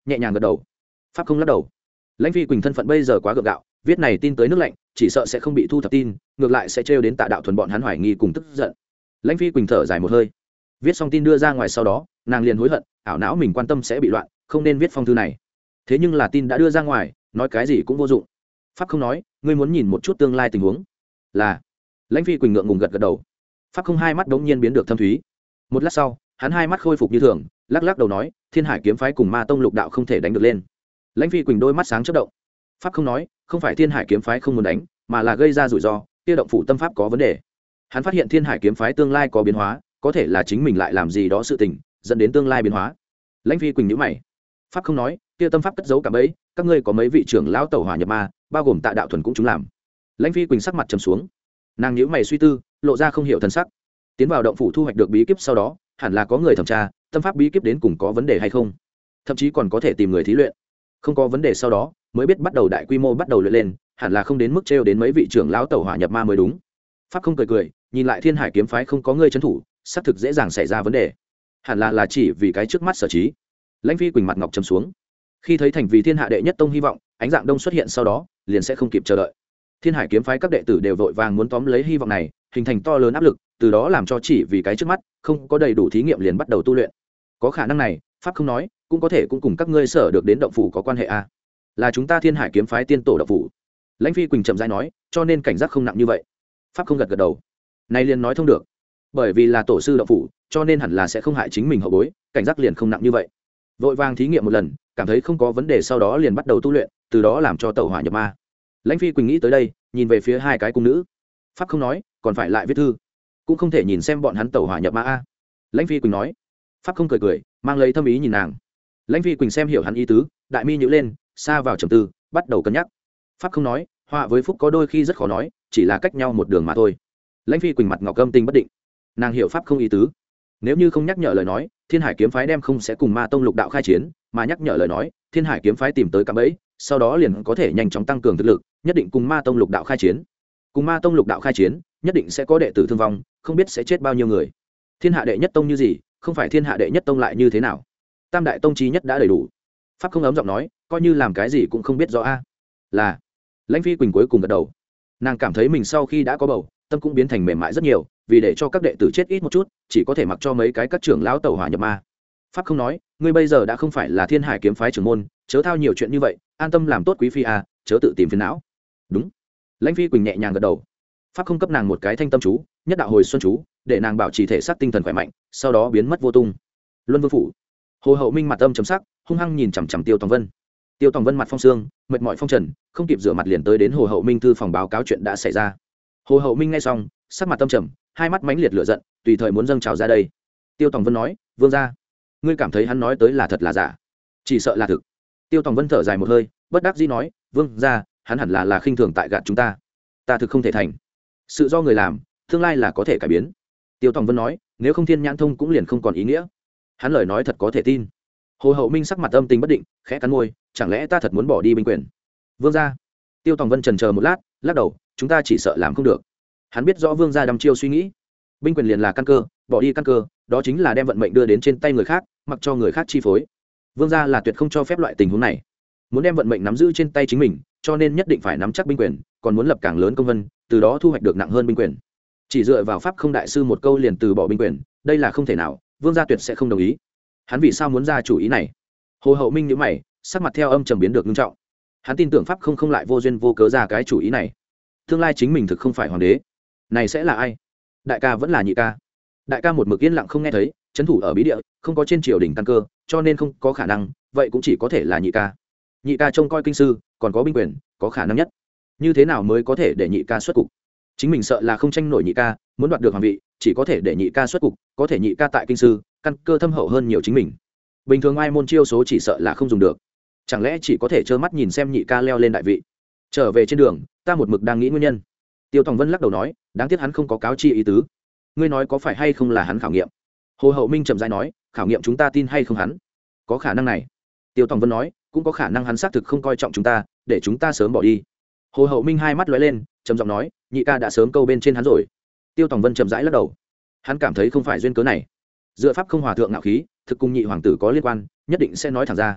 nhẹ nhàng gật đầu. Pháp không lắc đầu. Lãnh Phi Quỳnh thân phận bây giờ quá gượng gạo, viết này tin tới nước lạnh, chỉ sợ sẽ không bị thu thập tin, ngược lại sẽ trêu đến Tạ Đạo Thuần bọn hắn hoài nghi cùng tức giận. Lãnh Phi Quỳnh thở dài một hơi, viết xong tin đưa ra ngoài sau đó, nàng liền hối hận, ảo não mình quan tâm sẽ bị loạn, không nên viết phong thư này. Thế nhưng là tin đã đưa ra ngoài, nói cái gì cũng vô dụng. Pháp không nói, ngươi muốn nhìn một chút tương lai tình huống. Là. Lãnh Phi Quỳnh ngượng ngùng gật gật đầu. Pháp không hai mắt đống nhiên biến được thâm thúy. Một lát sau, hắn hai mắt khôi phục như thường, lắc lắc đầu nói, Thiên Hải kiếm phái cùng Ma tông lục đạo không thể đánh được lên. Lãnh Phi Quỳnh đôi mắt sáng chớp động. Pháp không nói, không phải Thiên Hải kiếm phái không muốn đánh, mà là gây ra rủi ro, kia động phủ tâm pháp có vấn đề. Hắn phát hiện Thiên Hải kiếm phái tương lai có biến hóa, có thể là chính mình lại làm gì đó sự tình, dẫn đến tương lai biến hóa. Lãnh Phi Quỳnh nhíu mày. Pháp không nói, kia tâm pháp cất giấu cả bấy, các ngươi có mấy vị trưởng lão tẩu hỏa nhập ma, bao gồm Tạ Đạo Thuần cũng chúng làm. Lãnh Phi Quỳnh sắc mặt trầm xuống, nàng nhíu mày suy tư, lộ ra không hiểu thần sắc. Tiến vào động phủ thu hoạch được bí kíp sau đó, hẳn là có người thẩm tra, tâm pháp bí kíp đến cùng có vấn đề hay không, thậm chí còn có thể tìm người thí luyện. Không có vấn đề sau đó, mới biết bắt đầu đại quy mô bắt đầu luyện lên, hẳn là không đến mức trêu đến mấy vị trưởng lão tẩu hỏa nhập ma mới đúng. Pháp không cười cười, nhìn lại Thiên Hải kiếm phái không có người trấn thủ, xác thực dễ dàng xảy ra vấn đề. Hẳn là là chỉ vì cái trước mắt sở trí. Lãnh Phi Quỳnh mặt ngọc trầm xuống. Khi thấy thành vì thiên hạ đệ nhất tông hy vọng, ánh dạng đông xuất hiện sau đó, liền sẽ không kịp chờ đợi. Thiên Hải kiếm phái các đệ tử đều vội vàng muốn tóm lấy hy vọng này, hình thành to lớn áp lực, từ đó làm cho chỉ vì cái trước mắt, không có đầy đủ thí nghiệm liền bắt đầu tu luyện. Có khả năng này, Pháp không nói, cũng có thể cũng cùng các ngươi sở được đến động phủ có quan hệ a. À. Là chúng ta Thiên Hải kiếm phái tiên tổ động phủ. Lãnh Phi Quỳnh chậm rãi nói, cho nên cảnh giác không nặng như vậy. Pháp không gật gật đầu. Này liền nói thông được. Bởi vì là tổ sư động phủ, cho nên hẳn là sẽ không hại chính mình hậu bối, cảnh giác liền không nặng như vậy. Vội vàng thí nghiệm một lần, cảm thấy không có vấn đề sau đó liền bắt đầu tu luyện, từ đó làm cho tẩu hỏa nhập ma. Lãnh Phi Quỳnh nghĩ tới đây, nhìn về phía hai cái cung nữ. Pháp không nói, còn phải lại viết thư, cũng không thể nhìn xem bọn hắn tẩu hỏa nhập ma a. Lãnh Phi Quỳnh nói. Pháp không cười cười, mang lấy thâm ý nhìn nàng. Lãnh Phi Quỳnh xem hiểu hắn ý tứ, đại mi nhíu lên, xa vào trầm tư, bắt đầu cân nhắc. Pháp không nói, họa với phúc có đôi khi rất khó nói, chỉ là cách nhau một đường mà thôi. Lãnh Phi Quỳnh mặt ngọc âm tình bất định, nàng hiểu Pháp không ý tứ. Nếu như không nhắc nhở lời nói, Thiên Hải kiếm phái đem không sẽ cùng Ma tông lục đạo khai chiến, mà nhắc nhở lời nói, Thiên Hải kiếm phái tìm tới cạm bẫy, sau đó liền có thể nhanh chóng tăng cường thực lực, nhất định cùng Ma tông lục đạo khai chiến. Cùng Ma tông lục đạo khai chiến, nhất định sẽ có đệ tử thương vong, không biết sẽ chết bao nhiêu người. Thiên hạ đệ nhất tông như gì, không phải thiên hạ đệ nhất tông lại như thế nào? Tam đại tông chí nhất đã đầy đủ. Pháp không ấm giọng nói, coi như làm cái gì cũng không biết rõ a. Là. Lãnh Phi Quỳnh cuối cùng gật đầu. Nàng cảm thấy mình sau khi đã có bầu, tâm cũng biến thành mềm mại rất nhiều, vì để cho các đệ tử chết ít một chút, chỉ có thể mặc cho mấy cái các trưởng lão tẩu hỏa nhập ma. Pháp không nói, ngươi bây giờ đã không phải là Thiên Hải kiếm phái trưởng môn, chớ thao nhiều chuyện như vậy, an tâm làm tốt quý phi a, chớ tự tìm phiền não. Đúng. Lãnh Phi Quỳnh nhẹ nhàng gật đầu. Pháp không cấp nàng một cái thanh tâm chú, nhất đạo hồi xuân chú, để nàng bảo trì thể xác tinh thần khỏe mạnh, sau đó biến mất vô tung. Luân Vương phủ. Hồ Hậu Minh mặt âm trầm sắc, hung hăng nhìn chằm chằm Tiêu Tòng Vân. Tiêu Tòng Vân mặt phong sương, mệt mỏi phong trần, không kịp rửa mặt liền tới đến Hồ Hậu Minh thư phòng báo cáo chuyện đã xảy ra. Hồ Hậu Minh nghe xong, sắc mặt tâm trầm, hai mắt mãnh liệt lửa giận, tùy thời muốn dâng trào ra đây. Tiêu Tòng Vân nói, "Vương gia, ngươi cảm thấy hắn nói tới là thật là giả?" "Chỉ sợ là thực." Tiêu Tòng Vân thở dài một hơi, bất đắc dĩ nói, "Vương gia, hắn hẳn là là khinh thường tại gạt chúng ta. Ta thực không thể thành. Sự do người làm, tương lai là có thể cải biến." Tiêu Tòng Vân nói, "Nếu không Thiên Nhãn Thông cũng liền không còn ý nghĩa." Hắn lời nói thật có thể tin. Hồ Hậu Minh sắc mặt âm tình bất định, khẽ cắn môi, "Chẳng lẽ ta thật muốn bỏ đi binh quyền?" "Vương gia." Tiêu Tòng Vân chần chờ một lát, lắc đầu, "Chúng ta chỉ sợ làm không được." Hắn biết rõ Vương gia đăm chiêu suy nghĩ, binh quyền liền là căn cơ, bỏ đi căn cơ, đó chính là đem vận mệnh đưa đến trên tay người khác, mặc cho người khác chi phối. Vương gia là tuyệt không cho phép loại tình huống này. Muốn đem vận mệnh nắm giữ trên tay chính mình, cho nên nhất định phải nắm chắc binh quyền, còn muốn lập càng lớn công vân, từ đó thu hoạch được nặng hơn binh quyền. Chỉ dựa vào pháp không đại sư một câu liền từ bỏ binh quyền, đây là không thể nào, Vương gia tuyệt sẽ không đồng ý. Hắn vì sao muốn ra chủ ý này? Hồ Hậu Minh nhíu mày, sắc mặt theo âm trầm biến được nghiêm trọng. Hắn tin tưởng pháp không không lại vô duyên vô cớ ra cái chủ ý này. Tương lai chính mình thực không phải hoàng đế, này sẽ là ai? Đại ca vẫn là nhị ca. Đại ca một mực yên lặng không nghe thấy, trấn thủ ở bí địa, không có trên triều đình căn cơ, cho nên không có khả năng, vậy cũng chỉ có thể là nhị ca. Nhị ca trông coi kinh sư, còn có binh quyền, có khả năng nhất. Như thế nào mới có thể để nhị ca xuất cục? Chính mình sợ là không tranh nổi nhị ca, muốn đoạt được hoàng vị, chỉ có thể để nhị ca xuất cục, có thể nhị ca tại kinh sư, căn cơ thâm hậu hơn nhiều chính mình. Bình thường ai môn chiêu số chỉ sợ là không dùng được. Chẳng lẽ chỉ có thể trơ mắt nhìn xem nhị ca leo lên đại vị? Trở về trên đường, ta một mực đang nghĩ nguyên nhân. Tiêu Tòng Vân lắc đầu nói, đáng tiếc hắn không có cáo chi ý tứ. Ngươi nói có phải hay không là hắn khảo nghiệm? Hồ Hậu Minh chậm rãi nói, khảo nghiệm chúng ta tin hay không hắn? Có khả năng này. Tiêu Tòng Vân nói, cũng có khả năng hắn xác thực không coi trọng chúng ta, để chúng ta sớm bỏ đi. Hồ Hậu Minh hai mắt lóe lên, trầm giọng nói, nhị ca đã sớm câu bên trên hắn rồi. Tiêu Tòng Vân chậm rãi lắc đầu. Hắn cảm thấy không phải duyên cớ này. Dựa pháp không hòa thượng ngạo khí, thực cùng nhị hoàng tử có liên quan, nhất định sẽ nói thẳng ra.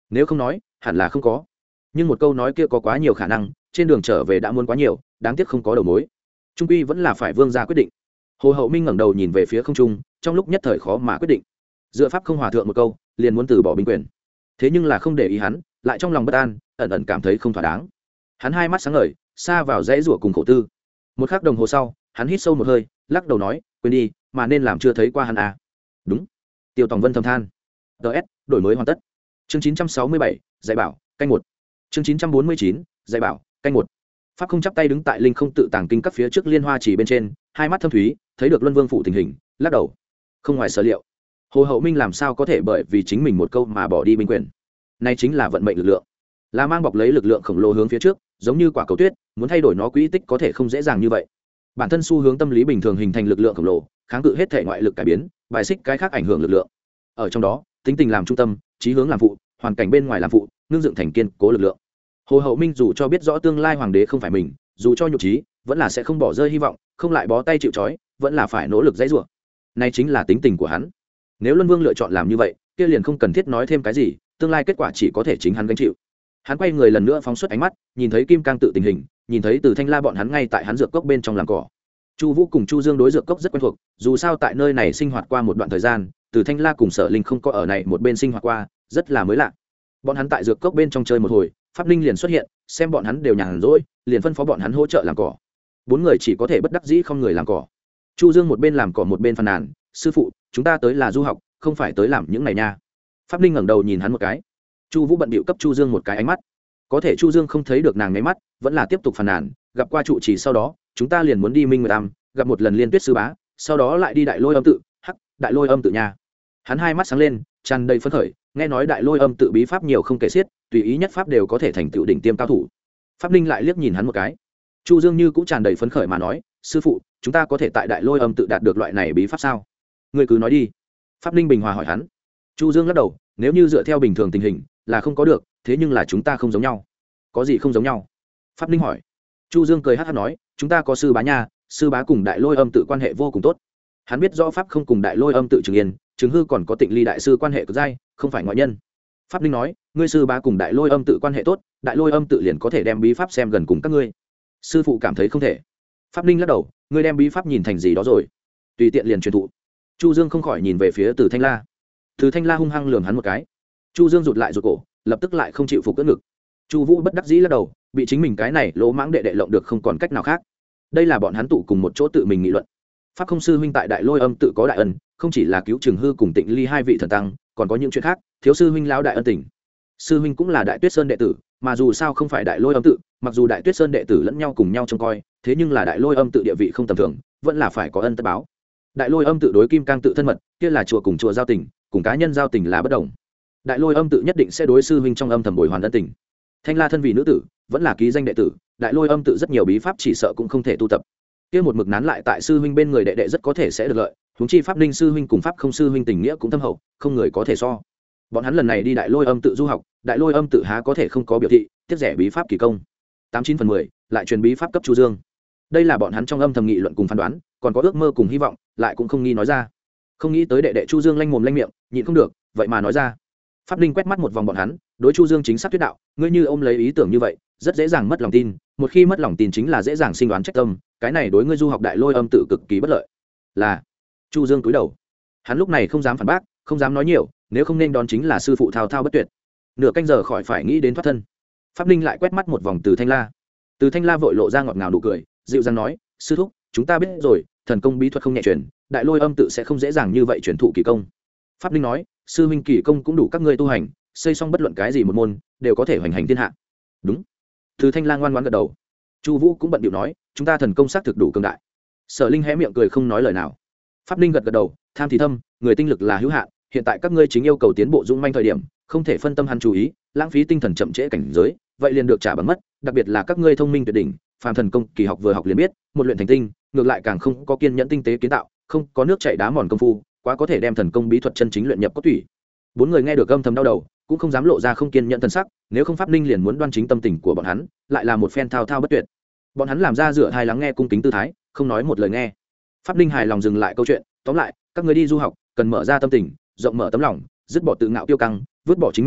nếu không nói hẳn là không có, nhưng một câu nói kia có quá nhiều khả năng, trên đường trở về đã muốn quá nhiều, đáng tiếc không có đầu mối, trung quy vẫn là phải vương ra quyết định. Hồ Hậu Minh ngẩng đầu nhìn về phía không trung, trong lúc nhất thời khó mà quyết định. Dựa pháp không hòa thượng một câu, liền muốn từ bỏ binh quyền. Thế nhưng là không để ý hắn, lại trong lòng bất an, ẩn ẩn cảm thấy không thỏa đáng. Hắn hai mắt sáng ngời, xa vào dãy rủa cùng khổ tư. Một khắc đồng hồ sau, hắn hít sâu một hơi, lắc đầu nói, quên đi, mà nên làm chưa thấy qua hắn à. Đúng. Tiêu Tòng Vân thầm than. ds đổi mới hoàn tất. Chương chín trăm sáu mươi bảy, dạy bảo, canh một. Chương chín trăm bốn mươi chín, dạy bảo, canh một. Pháp không chắp tay đứng tại linh không tự tàng kinh các phía trước liên hoa chỉ bên trên, hai mắt thâm thúy, thấy được Luân Vương phụ tình hình, lắc đầu. Không ngoài sở liệu, Hồ Hậu Minh làm sao có thể bởi vì chính mình một câu mà bỏ đi binh quyền. Này chính là vận mệnh lực lượng, là mang bọc lấy lực lượng khổng lồ hướng phía trước, giống như quả cầu tuyết, muốn thay đổi nó quỹ tích có thể không dễ dàng như vậy. Bản thân xu hướng tâm lý bình thường hình thành lực lượng khổng lồ, kháng cự hết thể ngoại lực cải biến, bài xích cái khác ảnh hưởng lực lượng. Ở trong đó, tính tình làm trung tâm, chí hướng làm phụ, hoàn cảnh bên ngoài làm phụ, ngưng dựng thành kiên cố lực lượng. Hồ Hậu Minh dù cho biết rõ tương lai hoàng đế không phải mình, dù cho nhục trí, vẫn là sẽ không bỏ rơi hy vọng, không lại bó tay chịu trói, vẫn là phải nỗ lực dãy rủa. Này chính là tính tình của hắn. Nếu Luân Vương lựa chọn làm như vậy, kia liền không cần thiết nói thêm cái gì, tương lai kết quả chỉ có thể chính hắn gánh chịu. Hắn quay người lần nữa phóng xuất ánh mắt, nhìn thấy Kim Cang tự tình hình, nhìn thấy Từ Thanh La bọn hắn ngay tại hắn dược cốc bên trong làm cỏ. Chu Vũ cùng Chu Dương đối dược cốc rất quen thuộc, dù sao tại nơi này sinh hoạt qua một đoạn thời gian, Từ Thanh La cùng Sở Linh không có ở này một bên sinh hoạt qua, rất là mới lạ. Bọn hắn tại dược cốc bên trong chơi một hồi, Pháp Ninh liền xuất hiện, xem bọn hắn đều nhàn rỗi, liền phân phó bọn hắn hỗ trợ làm cỏ. Bốn người chỉ có thể bất đắc dĩ không người làm cỏ. Chu Dương một bên làm cỏ một bên phàn nàn, sư phụ, chúng ta tới là du học, không phải tới làm những này nha. Pháp Ninh ngẩng đầu nhìn hắn một cái. Chu Vũ bận bịu cấp Chu Dương một cái ánh mắt, có thể Chu Dương không thấy được nàng nháy mắt, vẫn là tiếp tục phàn nàn, gặp qua trụ trì sau đó, chúng ta liền muốn đi Minh Nguyệt Am, gặp một lần Liên Tuyết sư bá, sau đó lại đi Đại Lôi Âm tự, hắc, Đại Lôi Âm tự nha. Hắn hai mắt sáng lên, tràn đầy phấn khởi, nghe nói Đại Lôi Âm tự bí pháp nhiều không kể xiết, tùy ý nhất pháp đều có thể thành tựu đỉnh tiêm cao thủ. Pháp Ninh lại liếc nhìn hắn một cái. Chu Dương như cũng tràn đầy phấn khởi mà nói, sư phụ, chúng ta có thể tại Đại Lôi Âm tự đạt được loại này bí pháp sao? Ngươi cứ nói đi. Pháp Ninh bình hòa hỏi hắn. Chu Dương lắc đầu, nếu như dựa theo bình thường tình hình, là không có được, thế nhưng là chúng ta không giống nhau. Có gì không giống nhau? Pháp Ninh hỏi. Chu Dương cười hắc hắc nói, chúng ta có sư bá nha, sư bá cùng Đại Lôi Âm tự quan hệ vô cùng tốt. Hắn biết rõ pháp không cùng Đại Lôi Âm tự Trường Yên, Trường Hư còn có Tịnh Ly đại sư quan hệ cực dai, không phải ngoại nhân. Pháp Ninh nói, ngươi sư bá cùng Đại Lôi Âm tự quan hệ tốt, Đại Lôi Âm tự liền có thể đem bí pháp xem gần cùng các ngươi. Sư phụ cảm thấy không thể. Pháp Ninh lắc đầu, ngươi đem bí pháp nhìn thành gì đó rồi? Tùy tiện liền truyền thụ. Chu Dương không khỏi nhìn về phía Từ Thanh La. Từ Thanh La hung hăng lườm hắn một cái. Chu Dương rụt lại rụt cổ, lập tức lại không chịu phục cỡ ngực. Chu Vũ bất đắc dĩ lắc đầu, bị chính mình cái này lỗ mãng đệ đệ lộng được không còn cách nào khác. Đây là bọn hắn tụ cùng một chỗ tự mình nghị luận. Pháp không sư huynh tại Đại Lôi Âm tự có đại ân, không chỉ là cứu Trường Hư cùng Tịnh Ly hai vị thần tăng, còn có những chuyện khác, thiếu sư huynh lão đại ân tình. Sư huynh cũng là Đại Tuyết Sơn đệ tử, mà dù sao không phải Đại Lôi Âm tự, mặc dù Đại Tuyết Sơn đệ tử lẫn nhau cùng nhau trông coi, thế nhưng là Đại Lôi Âm tự địa vị không tầm thường, vẫn là phải có ân tất báo. Đại Lôi Âm tự đối Kim Cang tự thân mật, kia là chùa cùng chùa giao tình, cùng cá nhân giao tình là bất đồng. Đại Lôi Âm tự nhất định sẽ đối sư huynh trong âm thầm bồi hoàn ân tình. Thanh La thân vì nữ tử, vẫn là ký danh đệ tử, Đại Lôi Âm tự rất nhiều bí pháp chỉ sợ cũng không thể tu tập. Kia một mực nán lại tại sư huynh bên người đệ đệ rất có thể sẽ được lợi, huống chi Pháp Ninh sư huynh cùng Pháp không sư huynh tình nghĩa cũng thâm hậu, không người có thể so. Bọn hắn lần này đi Đại Lôi Âm tự du học, Đại Lôi Âm tự há có thể không có biểu thị, tiếc rẻ bí pháp kỳ công. Tám chín phần mười, lại truyền bí pháp cấp Chu Dương. Đây là bọn hắn trong âm thầm nghị luận cùng phán đoán, còn có ước mơ cùng hy vọng, lại cũng không nghi nói ra. Không nghĩ tới đệ đệ Chu Dương lanh mồm lanh miệng, nhịn không được, vậy mà nói ra. Pháp Ninh quét mắt một vòng bọn hắn, đối Chu Dương chính xác thuyết đạo, ngươi như ôm lấy ý tưởng như vậy, rất dễ dàng mất lòng tin, một khi mất lòng tin chính là dễ dàng sinh đoán trách tâm, cái này đối ngươi du học Đại Lôi Âm tự cực kỳ bất lợi. Là. Chu Dương cúi đầu. Hắn lúc này không dám phản bác, không dám nói nhiều, nếu không nên đón chính là sư phụ thao thao bất tuyệt. Nửa canh giờ khỏi phải nghĩ đến thoát thân. Pháp Ninh lại quét mắt một vòng Từ Thanh La. Từ Thanh La vội lộ ra ngọt ngào nụ cười, dịu dàng nói, sư thúc, chúng ta biết rồi, thần công bí thuật không nhẹ truyền, Đại Lôi Âm tự sẽ không dễ dàng như vậy truyền thụ kỳ công. Pháp Ninh nói, sư huynh kỳ công cũng đủ các ngươi tu hành, xây xong bất luận cái gì một môn đều có thể hoành hành thiên hạ. Đúng. Từ Thanh La ngoan ngoãn gật đầu. Chu Vũ cũng bận điệu nói, chúng ta thần công xác thực đủ cường đại. Sở Linh hé miệng cười không nói lời nào. Pháp Ninh gật gật đầu, tham thì thâm, người tinh lực là hữu hạn, hiện tại các ngươi chính yêu cầu tiến bộ dũng manh thời điểm, không thể phân tâm hắn chú ý, lãng phí tinh thần chậm trễ cảnh giới, vậy liền được trả bằng mất, đặc biệt là các ngươi thông minh tuyệt đỉnh, phàm thần công kỳ học vừa học liền biết, một luyện thành tinh, ngược lại càng không có kiên nhẫn tinh tế kiến tạo, không có nước chảy đá mòn công phu, quá có thể đem thần công bí thuật chân chính luyện nhập cốt tủy. Bốn người nghe được âm thầm đau đầu, cũng không dám lộ ra không kiên nhẫn thần sắc, nếu không Pháp Ninh liền muốn đoan chính tâm tình của bọn hắn, lại là một phen thao thao bất tuyệt. Bọn hắn làm ra dựa hai lắng nghe cung kính tư thái, không nói một lời nghe. Pháp Ninh hài lòng dừng lại câu chuyện, tóm lại, các người đi du học, cần mở ra tâm tình, rộng mở tấm lòng, dứt bỏ tự ngạo kiêu căng, vứt bỏ chính mình,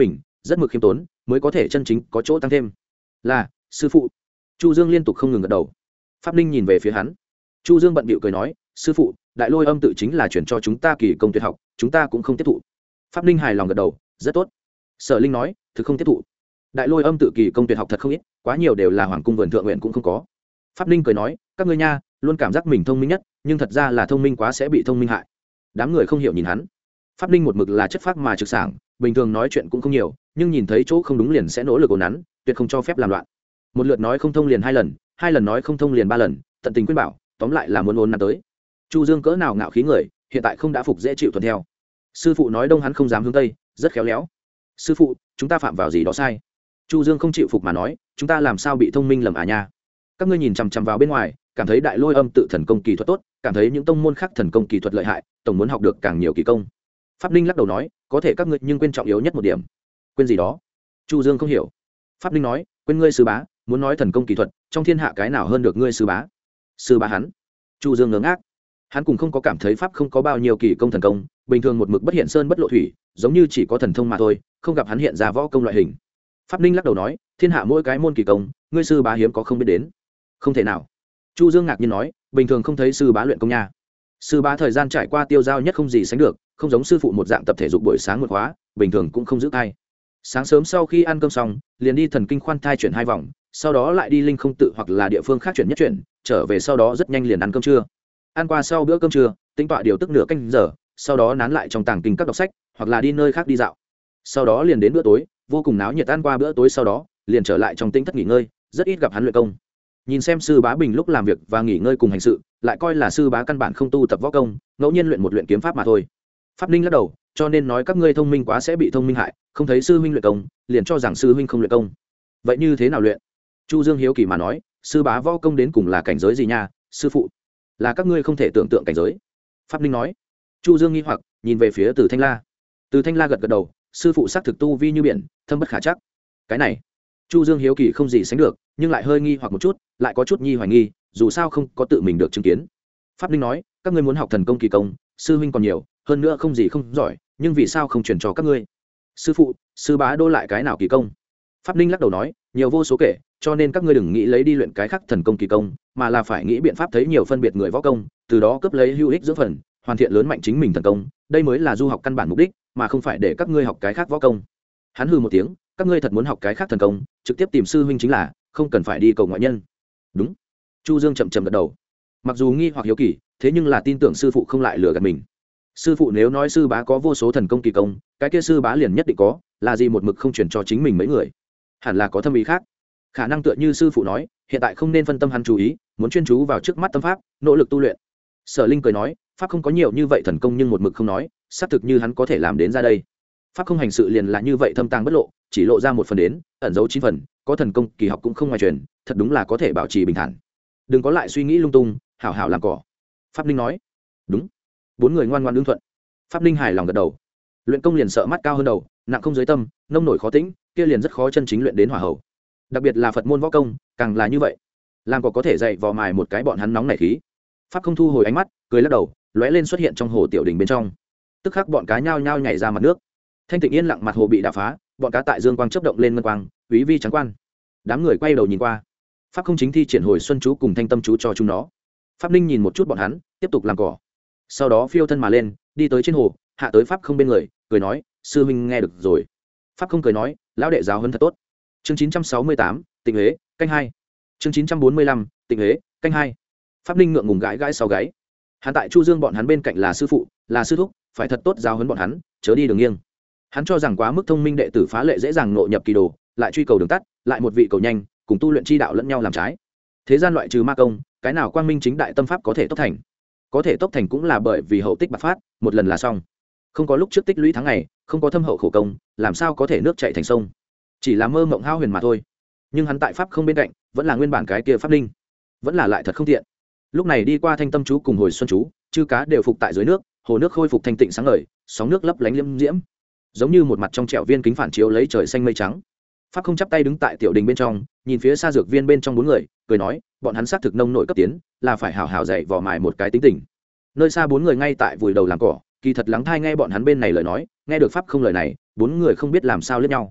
rất mực khiêm tốn mới có thể chân chính có chỗ tăng thêm. Là sư phụ. Chu Dương liên tục không ngừng gật đầu. Pháp Ninh nhìn về phía hắn. Chu Dương bận bịu cười nói, sư phụ, đại lôi âm tự chính là chuyển cho chúng ta kỳ công tuyệt học, chúng ta cũng không tiếp thụ. Pháp Ninh hài lòng gật đầu, rất tốt. Sở Linh nói, thực không tiếp thụ. Đại lôi âm tự kỳ công tuyệt học thật không ít, quá nhiều đều là hoàng cung vườn thượng nguyện cũng không có. Pháp Ninh cười nói, các ngươi nha luôn cảm giác mình thông minh nhất, nhưng thật ra là thông minh quá sẽ bị thông minh hại. Đám người không hiểu nhìn hắn. Pháp Ninh một mực là chất phác mà trực sảng, bình thường nói chuyện cũng không nhiều, nhưng nhìn thấy chỗ không đúng liền sẽ nỗ lực ổn nắn, tuyệt không cho phép làm loạn. Một lượt nói không thông liền hai lần, hai lần nói không thông liền ba lần, tận tình khuyên bảo, tóm lại là muốn ổn nắn tới. Chu Dương cỡ nào ngạo khí người, hiện tại không đã phục dễ chịu thuận theo. Sư phụ nói đông hắn không dám hướng tây, rất khéo léo. Sư phụ, chúng ta phạm vào gì đó sai? Chu Dương không chịu phục mà nói, chúng ta làm sao bị thông minh lầm à nha? Các ngươi nhìn chằm chằm vào bên ngoài, cảm thấy đại lôi âm tự thần công kỳ thuật tốt, cảm thấy những tông môn khác thần công kỳ thuật lợi hại, tổng muốn học được càng nhiều kỳ công. Pháp Ninh lắc đầu nói, có thể các ngươi nhưng quên trọng yếu nhất một điểm. Quên gì đó? Chu Dương không hiểu. Pháp Ninh nói, quên ngươi sư bá, muốn nói thần công kỳ thuật, trong thiên hạ cái nào hơn được ngươi sư bá? Sư bá hắn. Chu Dương ngớ ngác. Hắn cũng không có cảm thấy pháp không có bao nhiêu kỳ công thần công, bình thường một mực bất hiện sơn bất lộ thủy, giống như chỉ có thần thông mà thôi, không gặp hắn hiện ra võ công loại hình. Pháp Ninh lắc đầu nói, thiên hạ mỗi cái môn kỳ công, ngươi sư bá hiếm có không biết đến. Không thể nào. Chu Dương ngạc nhiên nói, bình thường không thấy sư bá luyện công nha. Sư bá thời gian trải qua tiêu dao nhất không gì sánh được, không giống sư phụ một dạng tập thể dục buổi sáng một khóa, bình thường cũng không giữ thai. Sáng sớm sau khi ăn cơm xong, liền đi thần kinh khoan thai chuyển hai vòng, sau đó lại đi linh không tự hoặc là địa phương khác chuyển nhất chuyển, trở về sau đó rất nhanh liền ăn cơm trưa. Ăn qua sau bữa cơm trưa, tính tọa điều tức nửa canh giờ, sau đó nán lại trong tàng kinh các đọc sách, hoặc là đi nơi khác đi dạo. Sau đó liền đến bữa tối, vô cùng náo nhiệt. Ăn qua bữa tối sau đó, liền trở lại trong tĩnh thất nghỉ ngơi, rất ít gặp hắn luyện công. Nhìn xem sư bá bình lúc làm việc và nghỉ ngơi cùng hành sự, lại coi là sư bá căn bản không tu tập võ công, ngẫu nhiên luyện một luyện kiếm pháp mà thôi. Pháp Ninh lắc đầu, cho nên nói các ngươi thông minh quá sẽ bị thông minh hại, không thấy sư huynh luyện công, liền cho rằng sư huynh không luyện công. Vậy như thế nào luyện? Chu Dương hiếu kỳ mà nói, sư bá võ công đến cùng là cảnh giới gì nha, sư phụ? Là các ngươi không thể tưởng tượng cảnh giới. Pháp Ninh nói. Chu Dương nghi hoặc nhìn về phía Từ Thanh La. Từ Thanh La gật gật đầu, sư phụ xác thực tu vi như biển, thâm bất khả chắc. Cái này, Chu Dương hiếu kỳ không gì sánh được, nhưng lại hơi nghi hoặc một chút, lại có chút nhi hoài nghi, dù sao không có tự mình được chứng kiến. Pháp Ninh nói, các ngươi muốn học thần công kỳ công, sư huynh còn nhiều, hơn nữa không gì không giỏi, nhưng vì sao không truyền cho các ngươi? Sư phụ, sư bá đô lại cái nào kỳ công? Pháp Ninh lắc đầu nói, nhiều vô số kể, cho nên các ngươi đừng nghĩ lấy đi luyện cái khác thần công kỳ công, mà là phải nghĩ biện pháp thấy nhiều phân biệt người võ công, từ đó cướp lấy hữu ích dưỡng phần, hoàn thiện lớn mạnh chính mình thần công, đây mới là du học căn bản mục đích, mà không phải để các ngươi học cái khác võ công. Hắn hừ một tiếng, các ngươi thật muốn học cái khác thần công, trực tiếp tìm sư huynh chính là, không cần phải đi cầu ngoại nhân. Đúng. Chu Dương chậm chậm gật đầu. Mặc dù nghi hoặc hiếu kỳ, thế nhưng là tin tưởng sư phụ không lại lừa gạt mình. Sư phụ nếu nói sư bá có vô số thần công kỳ công, cái kia sư bá liền nhất định có, là gì một mực không truyền cho chính mình mấy người? Hẳn là có thâm ý khác. Khả năng tựa như sư phụ nói, hiện tại không nên phân tâm hắn chú ý, muốn chuyên chú vào trước mắt tâm pháp, nỗ lực tu luyện. Sở Linh cười nói, pháp không có nhiều như vậy thần công nhưng một mực không nói, xác thực như hắn có thể làm đến ra đây. Pháp không hành sự liền là như vậy thâm tàng bất lộ, chỉ lộ ra một phần đến, ẩn giấu chín phần, có thần công kỳ học cũng không ngoài truyền, thật đúng là có thể bảo trì bình thản. Đừng có lại suy nghĩ lung tung, hảo hảo làm cỏ. Pháp Linh nói. Đúng. Bốn người ngoan ngoãn ứng thuận. Pháp Linh hài lòng gật đầu. Luyện công liền sợ mắt cao hơn đầu, nặng không dưới tâm, nông nổi khó tĩnh, kia liền rất khó chân chính luyện đến hỏa hậu. Đặc biệt là Phật môn võ công, càng là như vậy. Làm có có thể dạy vò mài một cái bọn hắn nóng nảy khí. Pháp không thu hồi ánh mắt, cười lắc đầu, lóe lên xuất hiện trong hồ tiểu đình bên trong. Tức khắc bọn cá nhao nhao nhảy ra mặt nước. Thanh tịnh yên lặng mặt hồ bị đả phá, bọn cá tại dương quang chớp động lên ngân quang, úy vi trắng quan. Đám người quay đầu nhìn qua. Pháp không chính thi triển hồi xuân chú cùng thanh tâm chú cho chúng nó. Pháp Ninh nhìn một chút bọn hắn, tiếp tục làm cỏ. Sau đó phiêu thân mà lên, đi tới trên hồ, hạ tới Pháp không bên người, cười nói, sư huynh nghe được rồi. Pháp không cười nói, lão đệ giáo huấn thật tốt. Chương chín trăm sáu mươi tám, Tịnh Huế, canh hai. Chương chín trăm bốn mươi lăm, Tịnh Huế, canh hai. Pháp Ninh ngượng ngùng gãi gãi sau gáy. Hắn tại Chu Dương bọn hắn bên cạnh là sư phụ, là sư thúc, phải thật tốt giáo huấn bọn hắn, chớ đi đường nghiêng. Hắn cho rằng quá mức thông minh đệ tử phá lệ dễ dàng nội nhập kỳ đồ, lại truy cầu đường tắt, lại một vị cầu nhanh, cùng tu luyện chi đạo lẫn nhau làm trái. Thế gian loại trừ ma công, cái nào quang minh chính đại tâm pháp có thể tốc thành? Có thể tốc thành cũng là bởi vì hậu tích bạc phát, một lần là xong. Không có lúc trước tích lũy tháng ngày, không có thâm hậu khổ công, làm sao có thể nước chảy thành sông? Chỉ là mơ mộng hao huyền mà thôi. Nhưng hắn tại pháp không bên cạnh, vẫn là nguyên bản cái kia Pháp Ninh, vẫn là lại thật không tiện. Lúc này đi qua thanh tâm chú cùng hồi xuân chú, chư cá đều phục tại dưới nước, hồ nước khôi phục thanh tịnh sáng ngời, sóng nước lấp lánh liêm diễm, giống như một mặt trong trẻo viên kính phản chiếu lấy trời xanh mây trắng. Pháp không chắp tay đứng tại tiểu đình bên trong, nhìn phía xa dược viên bên trong bốn người, cười nói, bọn hắn xác thực nông nội cấp tiến, là phải hào hào dạy vò mài một cái tính tình. Nơi xa bốn người ngay tại vùi đầu làm cỏ, kỳ thật lắng thai nghe bọn hắn bên này lời nói, nghe được Pháp không lời này, bốn người không biết làm sao liếc nhau.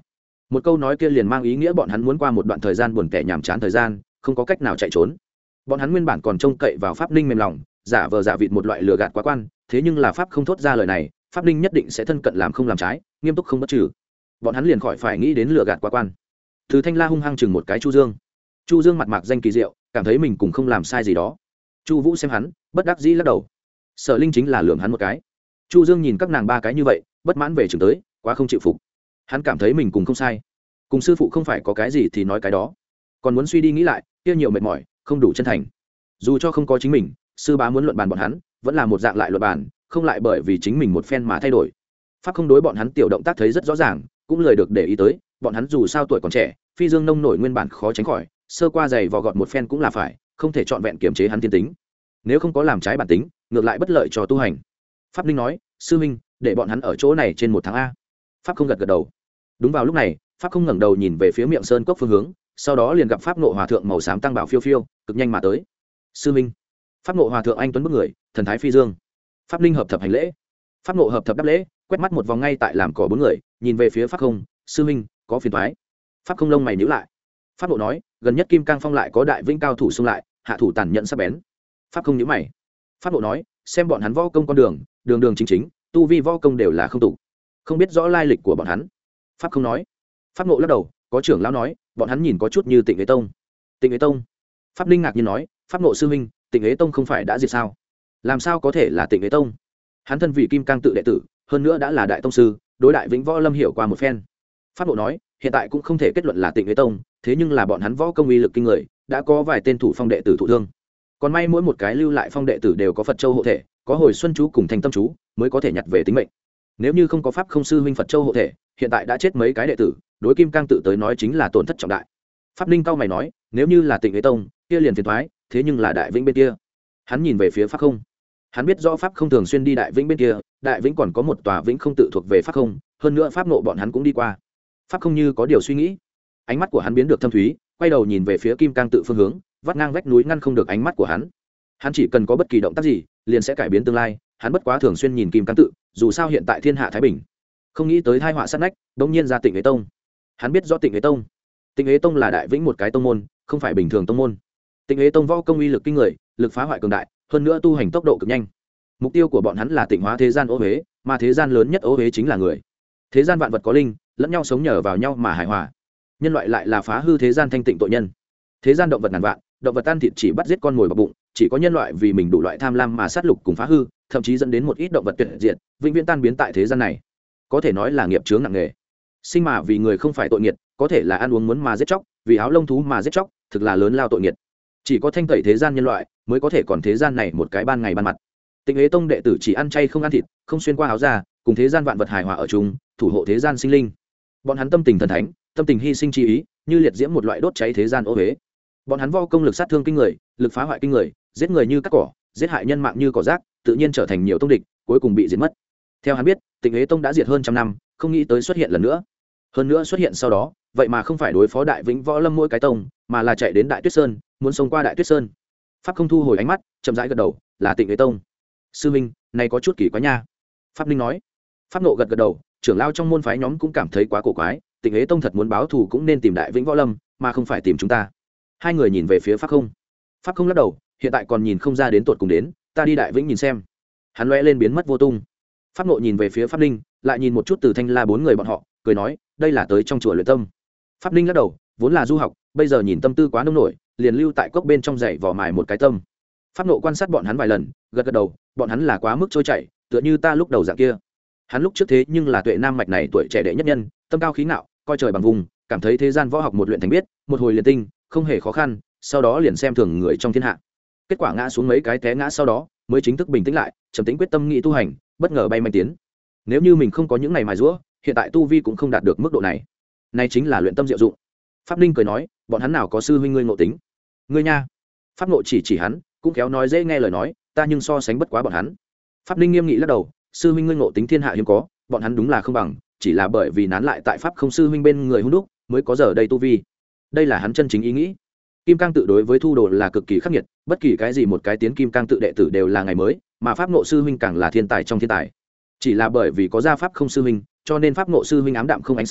một câu nói kia liền mang ý nghĩa bọn hắn muốn qua một đoạn thời gian buồn tẻ nhàm chán thời gian, không có cách nào chạy trốn. Bọn hắn nguyên bản còn trông cậy vào Pháp Ninh mềm lòng, giả vờ giả vịt một loại lừa gạt quá quan, thế nhưng là Pháp không thốt ra lời này, Pháp Ninh nhất định sẽ thân cận làm không làm trái, nghiêm túc không bất trừ. Bọn hắn liền khỏi phải nghĩ đến lừa gạt quá quan. Từ Thanh La hung hăng chừng một cái Chu Dương. Chu Dương mặt mạc danh kỳ diệu, cảm thấy mình cũng không làm sai gì đó. Chu Vũ xem hắn, bất đắc dĩ lắc đầu. Sở Linh chính là lườm hắn một cái. Chu Dương nhìn các nàng ba cái như vậy, bất mãn về chừng tới, quá không chịu phục. Hắn cảm thấy mình cùng không sai, cùng sư phụ không phải có cái gì thì nói cái đó, còn muốn suy đi nghĩ lại, kia nhiều mệt mỏi, không đủ chân thành. Dù cho không có chính mình, sư bá muốn luận bàn bọn hắn, vẫn là một dạng lại luận bàn, không lại bởi vì chính mình một phen mà thay đổi. Pháp không đối bọn hắn tiểu động tác thấy rất rõ ràng, cũng lời được để ý tới, bọn hắn dù sao tuổi còn trẻ, phi dương nông nổi nguyên bản khó tránh khỏi, sơ qua giày vò gọt một phen cũng là phải, không thể trọn vẹn kiềm chế hắn thiên tính. Nếu không có làm trái bản tính, ngược lại bất lợi cho tu hành. Pháp Ninh nói, sư huynh, để bọn hắn ở chỗ này trên một tháng a. Pháp không gật gật đầu. Đúng vào lúc này, Pháp không ngẩng đầu nhìn về phía miệng sơn cốc phương hướng, sau đó liền gặp Pháp Ngộ Hòa thượng màu xám tăng bảo phiêu phiêu, cực nhanh mà tới. Sư huynh. Pháp Ngộ Hòa thượng anh tuấn bước người, thần thái phi dương. Pháp Ninh hợp thập hành lễ. Pháp Ngộ hợp thập đáp lễ, quét mắt một vòng ngay tại làm cỏ bốn người, nhìn về phía Pháp không, sư huynh, có phiền toái. Pháp không lông mày nhíu lại. Pháp Ngộ nói, gần nhất Kim Cang Phong lại có đại vĩnh cao thủ xung lại, hạ thủ tàn nhẫn sắc bén. Pháp không nhíu mày. Pháp Ngộ nói, xem bọn hắn võ công con đường, đường đường chính chính, tu vi võ công đều là không tụ, không biết rõ lai lịch của bọn hắn. Pháp không nói. Pháp Ngộ lắc đầu, có trưởng lão nói, bọn hắn nhìn có chút như Tịnh Ế Tông. Tịnh Ế Tông? Pháp Ninh ngạc nhiên nói, Pháp Ngộ sư huynh, Tịnh Ế Tông không phải đã diệt sao? Làm sao có thể là Tịnh Ế Tông? Hắn thân vị Kim Cang tự đệ tử, hơn nữa đã là đại tông sư, đối đại vĩnh võ lâm hiểu qua một phen. Pháp Ngộ nói, hiện tại cũng không thể kết luận là Tịnh Ế Tông, thế nhưng là bọn hắn võ công uy lực kinh người, đã có vài tên thủ phong đệ tử thụ thương. Còn may mỗi một cái lưu lại phong đệ tử đều có Phật Châu hộ thể, có Hồi Xuân chú cùng Thành Tâm chú, mới có thể nhặt về tính mệnh. Nếu như không có pháp không sư huynh Phật Châu hộ thể, hiện tại đã chết mấy cái đệ tử, đối Kim Cang tự tới nói chính là tổn thất trọng đại. Pháp Ninh cao mày nói, nếu như là Tịnh Ế Tông, kia liền phiền toái, thế nhưng là Đại Vĩnh bên kia. Hắn nhìn về phía Pháp Không. Hắn biết rõ Pháp Không thường xuyên đi Đại Vĩnh bên kia, Đại Vĩnh còn có một tòa Vĩnh không tự thuộc về Pháp Không, hơn nữa Pháp Nộ bọn hắn cũng đi qua. Pháp Không như có điều suy nghĩ, ánh mắt của hắn biến được thâm thúy, quay đầu nhìn về phía Kim Cang tự phương hướng, vắt ngang vách núi ngăn không được ánh mắt của hắn. Hắn chỉ cần có bất kỳ động tác gì, liền sẽ cải biến tương lai, hắn bất quá thường xuyên nhìn Kim Cang tự, dù sao hiện tại thiên hạ thái bình. Không nghĩ tới tai họa sát nách, đột nhiên ra Tịnh Ế Tông. Hắn biết rõ Tịnh Ế Tông. Tịnh Ế Tông là Đại Vĩnh một cái tông môn, không phải bình thường tông môn. Tịnh Ế Tông võ công uy lực kinh người, lực phá hoại cường đại, hơn nữa tu hành tốc độ cực nhanh. Mục tiêu của bọn hắn là tịnh hóa thế gian ô uế, mà thế gian lớn nhất ô uế chính là người. Thế gian vạn vật có linh, lẫn nhau sống nhờ vào nhau mà hài hòa. Nhân loại lại là phá hư thế gian thanh tịnh tội nhân. Thế gian động vật ngàn vạn, động vật ăn thịt chỉ bắt giết con mồi bọc bụng, chỉ có nhân loại vì mình đủ loại tham lam mà sát lục cùng phá hư, thậm chí dẫn đến một ít động vật tuyệt diệt, vĩnh viễn tan biến tại thế gian này. Có thể nói là nghiệp chướng nặng nề. Sinh mà vì người không phải tội nghiệt, có thể là ăn uống muốn mà giết chóc, vì áo lông thú mà giết chóc, thực là lớn lao tội nghiệt. Chỉ có thanh tẩy thế gian nhân loại, mới có thể còn thế gian này một cái ban ngày ban mặt. Tịnh Ế Tông đệ tử chỉ ăn chay không ăn thịt, không xuyên qua áo da, cùng thế gian vạn vật hài hòa ở chung, thủ hộ thế gian sinh linh. Bọn hắn tâm tình thần thánh, tâm tình hy sinh chi ý, như liệt diễm một loại đốt cháy thế gian ô uế. Bọn hắn vo công lực sát thương kinh người, lực phá hoại kinh người, giết người như cắt cỏ, giết hại nhân mạng như cỏ rác, tự nhiên trở thành nhiều tông địch, cuối cùng bị diệt mất. Theo hắn biết, Tịnh Ế Tông đã diệt hơn trăm năm, không nghĩ tới xuất hiện lần nữa. Hơn nữa xuất hiện sau đó, vậy mà không phải đối phó Đại Vĩnh võ lâm mỗi cái tông, mà là chạy đến Đại Tuyết Sơn, muốn xông qua Đại Tuyết Sơn. Pháp không thu hồi ánh mắt, chậm rãi gật đầu, là Tịnh Ế Tông. Sư minh, này có chút kỳ quái nha. Pháp Ninh nói. Pháp Nộ gật gật đầu, trưởng lao trong môn phái nhóm cũng cảm thấy quá cổ quái, Tịnh Ế Tông thật muốn báo thù cũng nên tìm Đại Vĩnh võ lâm, mà không phải tìm chúng ta. Hai người nhìn về phía Pháp không. Pháp không lắc đầu, hiện tại còn nhìn không ra đến tuột cùng đến, ta đi Đại Vĩnh nhìn xem. Hắn lóe lên biến mất vô tung. Pháp Nộ nhìn về phía Pháp Ninh, lại nhìn một chút Từ Thanh La bốn người bọn họ, cười nói, đây là tới trong chùa luyện tâm. Pháp Ninh lắc đầu, vốn là du học, bây giờ nhìn tâm tư quá nông nổi, liền lưu tại cốc bên trong dãy vò mài một cái tâm. Pháp Nộ quan sát bọn hắn vài lần, gật gật đầu, bọn hắn là quá mức trôi chảy, tựa như ta lúc đầu dạng kia. Hắn lúc trước thế nhưng là tuệ nam mạch này tuổi trẻ đệ nhất nhân, tâm cao khí ngạo, coi trời bằng vùng, cảm thấy thế gian võ học một luyện thành biết, một hồi liền tinh, không hề khó khăn, sau đó liền xem thường người trong thiên hạ. Kết quả ngã xuống mấy cái té ngã sau đó, mới chính thức bình tĩnh lại, trầm tĩnh quyết tâm nghị tu hành, bất ngờ bay manh tiến. Nếu như mình không có những ngày mài giũa, hiện tại tu vi cũng không đạt được mức độ này. Này chính là luyện tâm diệu dụng. Pháp Ninh cười nói, bọn hắn nào có sư huynh ngươi ngộ tính. Ngươi nha. Pháp Ngộ chỉ chỉ hắn, cũng khéo nói dễ nghe lời nói, ta nhưng so sánh bất quá bọn hắn. Pháp Ninh nghiêm nghị lắc đầu, sư huynh ngươi ngộ tính thiên hạ hiếm có, bọn hắn đúng là không bằng, chỉ là bởi vì nán lại tại pháp không sư huynh bên người hung đúc, mới có giờ đây tu vi. Đây là hắn chân chính ý nghĩ. Kim Cang tự đối với thu đồ là cực kỳ khắc nghiệt, bất kỳ cái gì một cái tiến Kim Cang tự đệ tử đều là ngày mới, mà pháp Ngộ sư huynh càng là thiên tài trong thiên tài. Chỉ là bởi vì có gia pháp không sư huynh, cho nên pháp Ngộ sư huynh ám đạm không ánh sáng,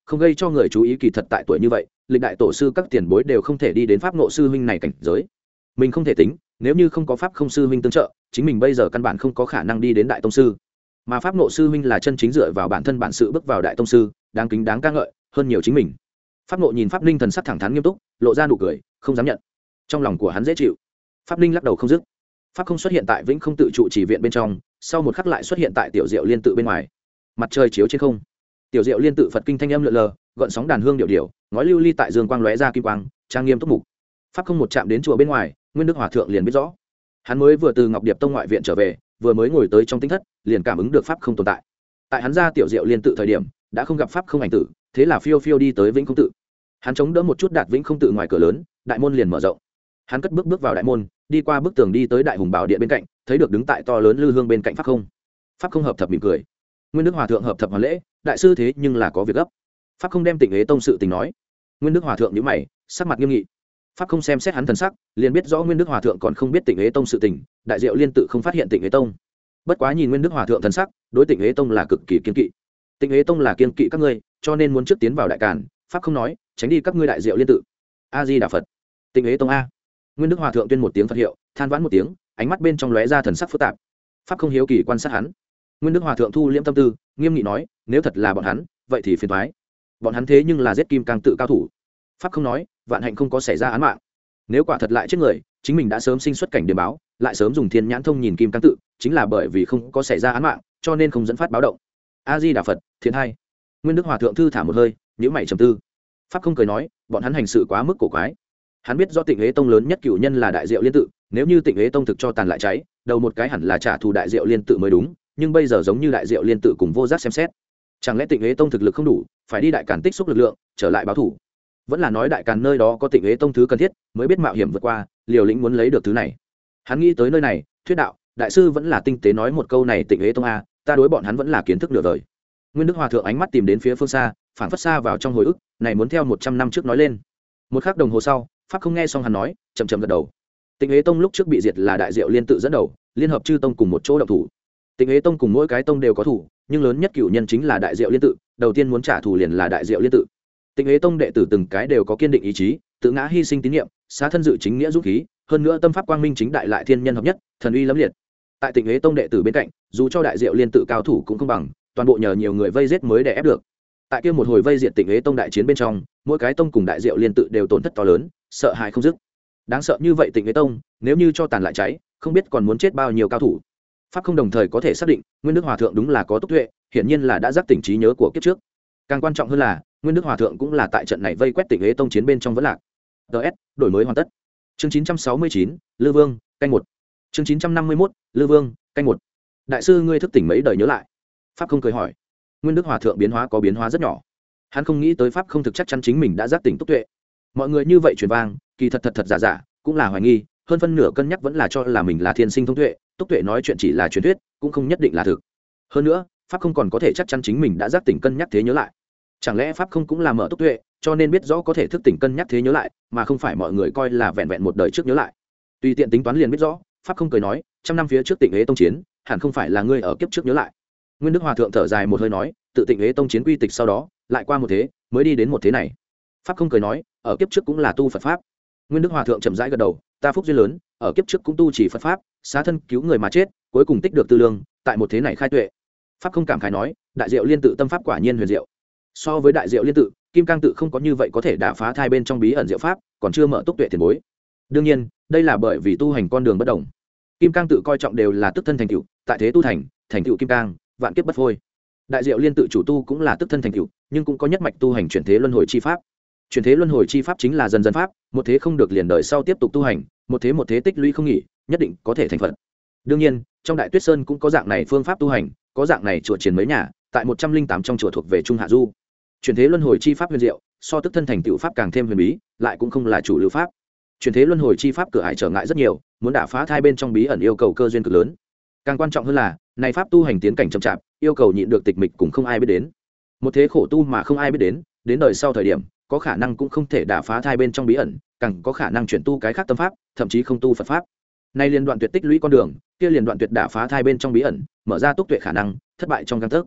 không gây cho người chú ý, kỳ thật tại tuổi như vậy lịch đại tổ sư các tiền bối đều không thể đi đến pháp ngộ sư huynh này cảnh giới. Mình không thể tính, nếu như không có pháp không sư huynh tương trợ, chính mình bây giờ căn bản không có khả năng đi đến đại tông sư. Mà pháp ngộ sư huynh là chân chính dựa vào bản thân bản sự bước vào đại tông sư, đáng kính đáng ca ngợi hơn nhiều chính mình. Pháp ngộ nhìn pháp ninh thần sắc thẳng thắn nghiêm túc, lộ ra nụ cười, không dám nhận. Trong lòng của hắn dễ chịu. Pháp ninh lắc đầu không dứt. Pháp không xuất hiện tại vĩnh không tự trụ chỉ viện bên trong, sau một khắc lại xuất hiện tại tiểu diệu liên tự bên ngoài. Mặt trời chiếu trên không, tiểu diệu liên tự Phật kinh thanh âm lượn lờ, gợn sóng đàn hương điệu điệu, ngói lưu ly tại dương quang lóe ra kim quang, trang nghiêm túc mục. Pháp không một chạm đến chùa bên ngoài, Nguyên Đức Hòa thượng liền biết rõ. Hắn mới vừa từ Ngọc Điệp Tông ngoại viện trở về, vừa mới ngồi tới trong tinh thất, liền cảm ứng được pháp không tồn tại. Tại hắn ra tiểu diệu liên tự thời điểm, đã không gặp pháp không ảnh tử, thế là phiêu phiêu đi tới vĩnh không tự. Hắn chống đỡ một chút đạt vĩnh không tự ngoài cửa lớn, đại môn liền mở rộng. Hắn cất bước bước vào đại môn, đi qua bức tường đi tới đại hùng bảo điện bên cạnh, thấy được đứng tại to lớn lư hương bên cạnh pháp không. Pháp không hợp thập mỉm cười. Nguyên Đức Hòa thượng hợp thập hoàn lễ, đại sư thế nhưng là có việc gấp. Pháp không đem Tịnh Ế Tông sự tình nói. Nguyên Đức Hòa thượng nhíu mày, sắc mặt nghiêm nghị. Pháp không xem xét hắn thần sắc, liền biết rõ Nguyên Đức Hòa thượng còn không biết Tịnh Ế Tông sự tình, đại diệu liên tự không phát hiện Tịnh Ế Tông. Bất quá nhìn Nguyên Đức Hòa thượng thần sắc, đối Tịnh Ế Tông là cực kỳ kiên kỵ. Tịnh Ế Tông là kiên kỵ các ngươi, cho nên muốn trước tiến vào đại càn. Pháp không nói, tránh đi các ngươi đại diệu liên tự. A Di Đà Phật. Tịnh Ế Tông a. Nguyên Đức Hòa thượng tuyên một tiếng Phật hiệu, than vãn một tiếng, ánh mắt bên trong lóe ra thần sắc phức tạp. Pháp không hiếu kỳ quan sát hắn. Nguyên Đức Hòa thượng thu liễm tâm tư, nghiêm nghị nói, nếu thật là bọn hắn, vậy thì phiền toái. Bọn hắn thế nhưng là giết kim cang tự cao thủ. Pháp không nói, vạn hạnh không có xảy ra án mạng. Nếu quả thật lại chết người, chính mình đã sớm sinh xuất cảnh điểm báo, lại sớm dùng thiên nhãn thông nhìn kim cang tự, chính là bởi vì không có xảy ra án mạng, cho nên không dẫn phát báo động. A Di Đà Phật, thiện hai. Nguyên Đức Hòa thượng thư thả một hơi, nhíu mày trầm tư. Pháp không cười nói, bọn hắn hành sự quá mức cổ quái. Hắn biết do Tịnh Ế Tông lớn nhất cửu nhân là đại diệu liên tự, nếu như Tịnh Ế Tông thực cho tàn lại cháy, đầu một cái hẳn là trả thù đại diệu liên tự mới đúng, nhưng bây giờ giống như đại diệu liên tự cùng vô giác xem xét. Chẳng lẽ Tịnh Ế Tông thực lực không đủ, phải đi đại càn tích xúc lực lượng, trở lại báo thủ? Vẫn là nói đại càn nơi đó có Tịnh Ế Tông thứ cần thiết, mới biết mạo hiểm vượt qua, liều lĩnh muốn lấy được thứ này. Hắn nghĩ tới nơi này, thuyết đạo, đại sư vẫn là tinh tế nói một câu này, Tịnh Ế Tông a, ta đối bọn hắn vẫn là kiến thức nửa đời. Nguyên Đức Hòa thượng ánh mắt tìm đến phía phương xa, phảng phất xa vào trong hồi ức, này muốn theo một trăm năm trước nói lên. Một khắc đồng hồ sau, pháp không nghe xong hắn nói, chậm chậm gật đầu. Tịnh Ế Tông lúc trước bị diệt là đại diệu liên tự dẫn đầu, liên hợp chư tông cùng một chỗ động thủ. Tịnh Ế Tông cùng mỗi cái tông đều có thủ, nhưng lớn nhất cửu nhân chính là đại diệu liên tự, đầu tiên muốn trả thù liền là đại diệu liên tự. Tịnh Ế Tông đệ tử từng cái đều có kiên định ý chí, tự ngã hy sinh tín nhiệm, xá thân dự chính nghĩa dũng khí, hơn nữa tâm pháp quang minh chính đại lại thiên nhân hợp nhất, thần uy lẫm liệt. Tại Tịnh Ế Tông đệ tử bên cạnh, dù cho đại diệu liên tự cao thủ cũng không bằng, toàn bộ nhờ nhiều người vây giết mới đè ép được. Tại kia một hồi vây diệt Tịnh Ế Tông đại chiến bên trong, mỗi cái tông cùng đại diệu liên tự đều tổn thất to lớn, sợ hãi không dứt. Đáng sợ như vậy Tịnh Ế Tông, nếu như cho tàn lại cháy, không biết còn muốn chết bao nhiêu cao thủ. Pháp không đồng thời có thể xác định, Nguyên Đức Hòa thượng đúng là có túc tuệ, hiển nhiên là đã giác tỉnh trí nhớ của kiếp trước. Càng quan trọng hơn là, Nguyên Đức Hòa thượng cũng là tại trận này vây quét Tịnh Ế Tông chiến bên trong vẫn lạc. ds đổi mới hoàn tất. Chương chín trăm sáu mươi chín, Lư Vương, canh một. Chương chín trăm năm mươi mốt, Lư Vương, canh một. Đại sư ngươi thức tỉnh mấy đời nhớ lại? Pháp không cười hỏi. Nguyên Đức Hòa thượng biến hóa có biến hóa rất nhỏ. Hắn không nghĩ tới pháp không thực chắc chắn chính mình đã giác tỉnh túc tuệ. Mọi người như vậy truyền vang, kỳ thật thật thật giả giả, cũng là hoài nghi, hơn phân nửa cân nhắc vẫn là cho là mình là thiên sinh thông tuệ, túc tuệ nói chuyện chỉ là truyền thuyết, cũng không nhất định là thực. Hơn nữa, pháp không còn có thể chắc chắn chính mình đã giác tỉnh cân nhắc thế nhớ lại. Chẳng lẽ pháp không cũng là mở túc tuệ, cho nên biết rõ có thể thức tỉnh cân nhắc thế nhớ lại, mà không phải mọi người coi là vẹn vẹn một đời trước nhớ lại. Tùy tiện tính toán liền biết rõ, pháp không cười nói, trăm năm phía trước Tịnh Ế Tông chiến, hẳn không phải là ngươi ở kiếp trước nhớ lại. Nguyên Đức Hòa thượng thở dài một hơi nói, tự Tịnh Ế Tông chiến quy tịch sau đó, lại qua một thế, mới đi đến một thế này. Pháp không cười nói, ở kiếp trước cũng là tu Phật pháp. Nguyên Đức Hòa thượng chậm rãi gật đầu, ta phúc duyên lớn, ở kiếp trước cũng tu chỉ Phật pháp, xá thân cứu người mà chết, cuối cùng tích được tư lương, tại một thế này khai tuệ. Pháp không cảm khái nói, đại diệu liên tự tâm pháp quả nhiên huyền diệu. So với đại diệu liên tự, kim cang tự không có như vậy có thể đả phá thai bên trong bí ẩn diệu pháp, còn chưa mở túc tuệ tiền bối. Đương nhiên, đây là bởi vì tu hành con đường bất đồng. Kim cang tự coi trọng đều là tức thân thành tựu, tại thế tu thành, thành tựu kim cang, vạn kiếp bất phôi. Đại diệu liên tự chủ tu cũng là tức thân thành tựu, nhưng cũng có nhất mạch tu hành chuyển thế luân hồi chi pháp. Chuyển thế luân hồi chi pháp chính là dần dần pháp, một thế không được liền đời sau tiếp tục tu hành, một thế một thế tích lũy không nghỉ, nhất định có thể thành phật. Đương nhiên, trong Đại Tuyết Sơn cũng có dạng này phương pháp tu hành, có dạng này chùa triển mấy nhà, tại một trăm linh tám trong chùa thuộc về Trung Hạ Du. Chuyển thế luân hồi chi pháp huyền diệu, so tức thân thành tựu pháp càng thêm huyền bí, lại cũng không là chủ lưu pháp. Chuyển thế luân hồi chi pháp cửa ải trở ngại rất nhiều, muốn đả phá thai bên trong bí ẩn yêu cầu cơ duyên cực lớn. Càng quan trọng hơn là, này pháp tu hành tiến cảnh chậm chạp, yêu cầu nhịn được tịch mịch cũng không ai biết đến. Một thế khổ tu mà không ai biết đến, đến đời sau thời điểm, có khả năng cũng không thể đả phá thai bên trong bí ẩn, càng có khả năng chuyển tu cái khác tâm pháp, thậm chí không tu Phật pháp. Nay liên đoạn tuyệt tích lũy con đường, kia liền đoạn tuyệt đả phá thai bên trong bí ẩn, mở ra túc tuệ khả năng, thất bại trong gang tấc.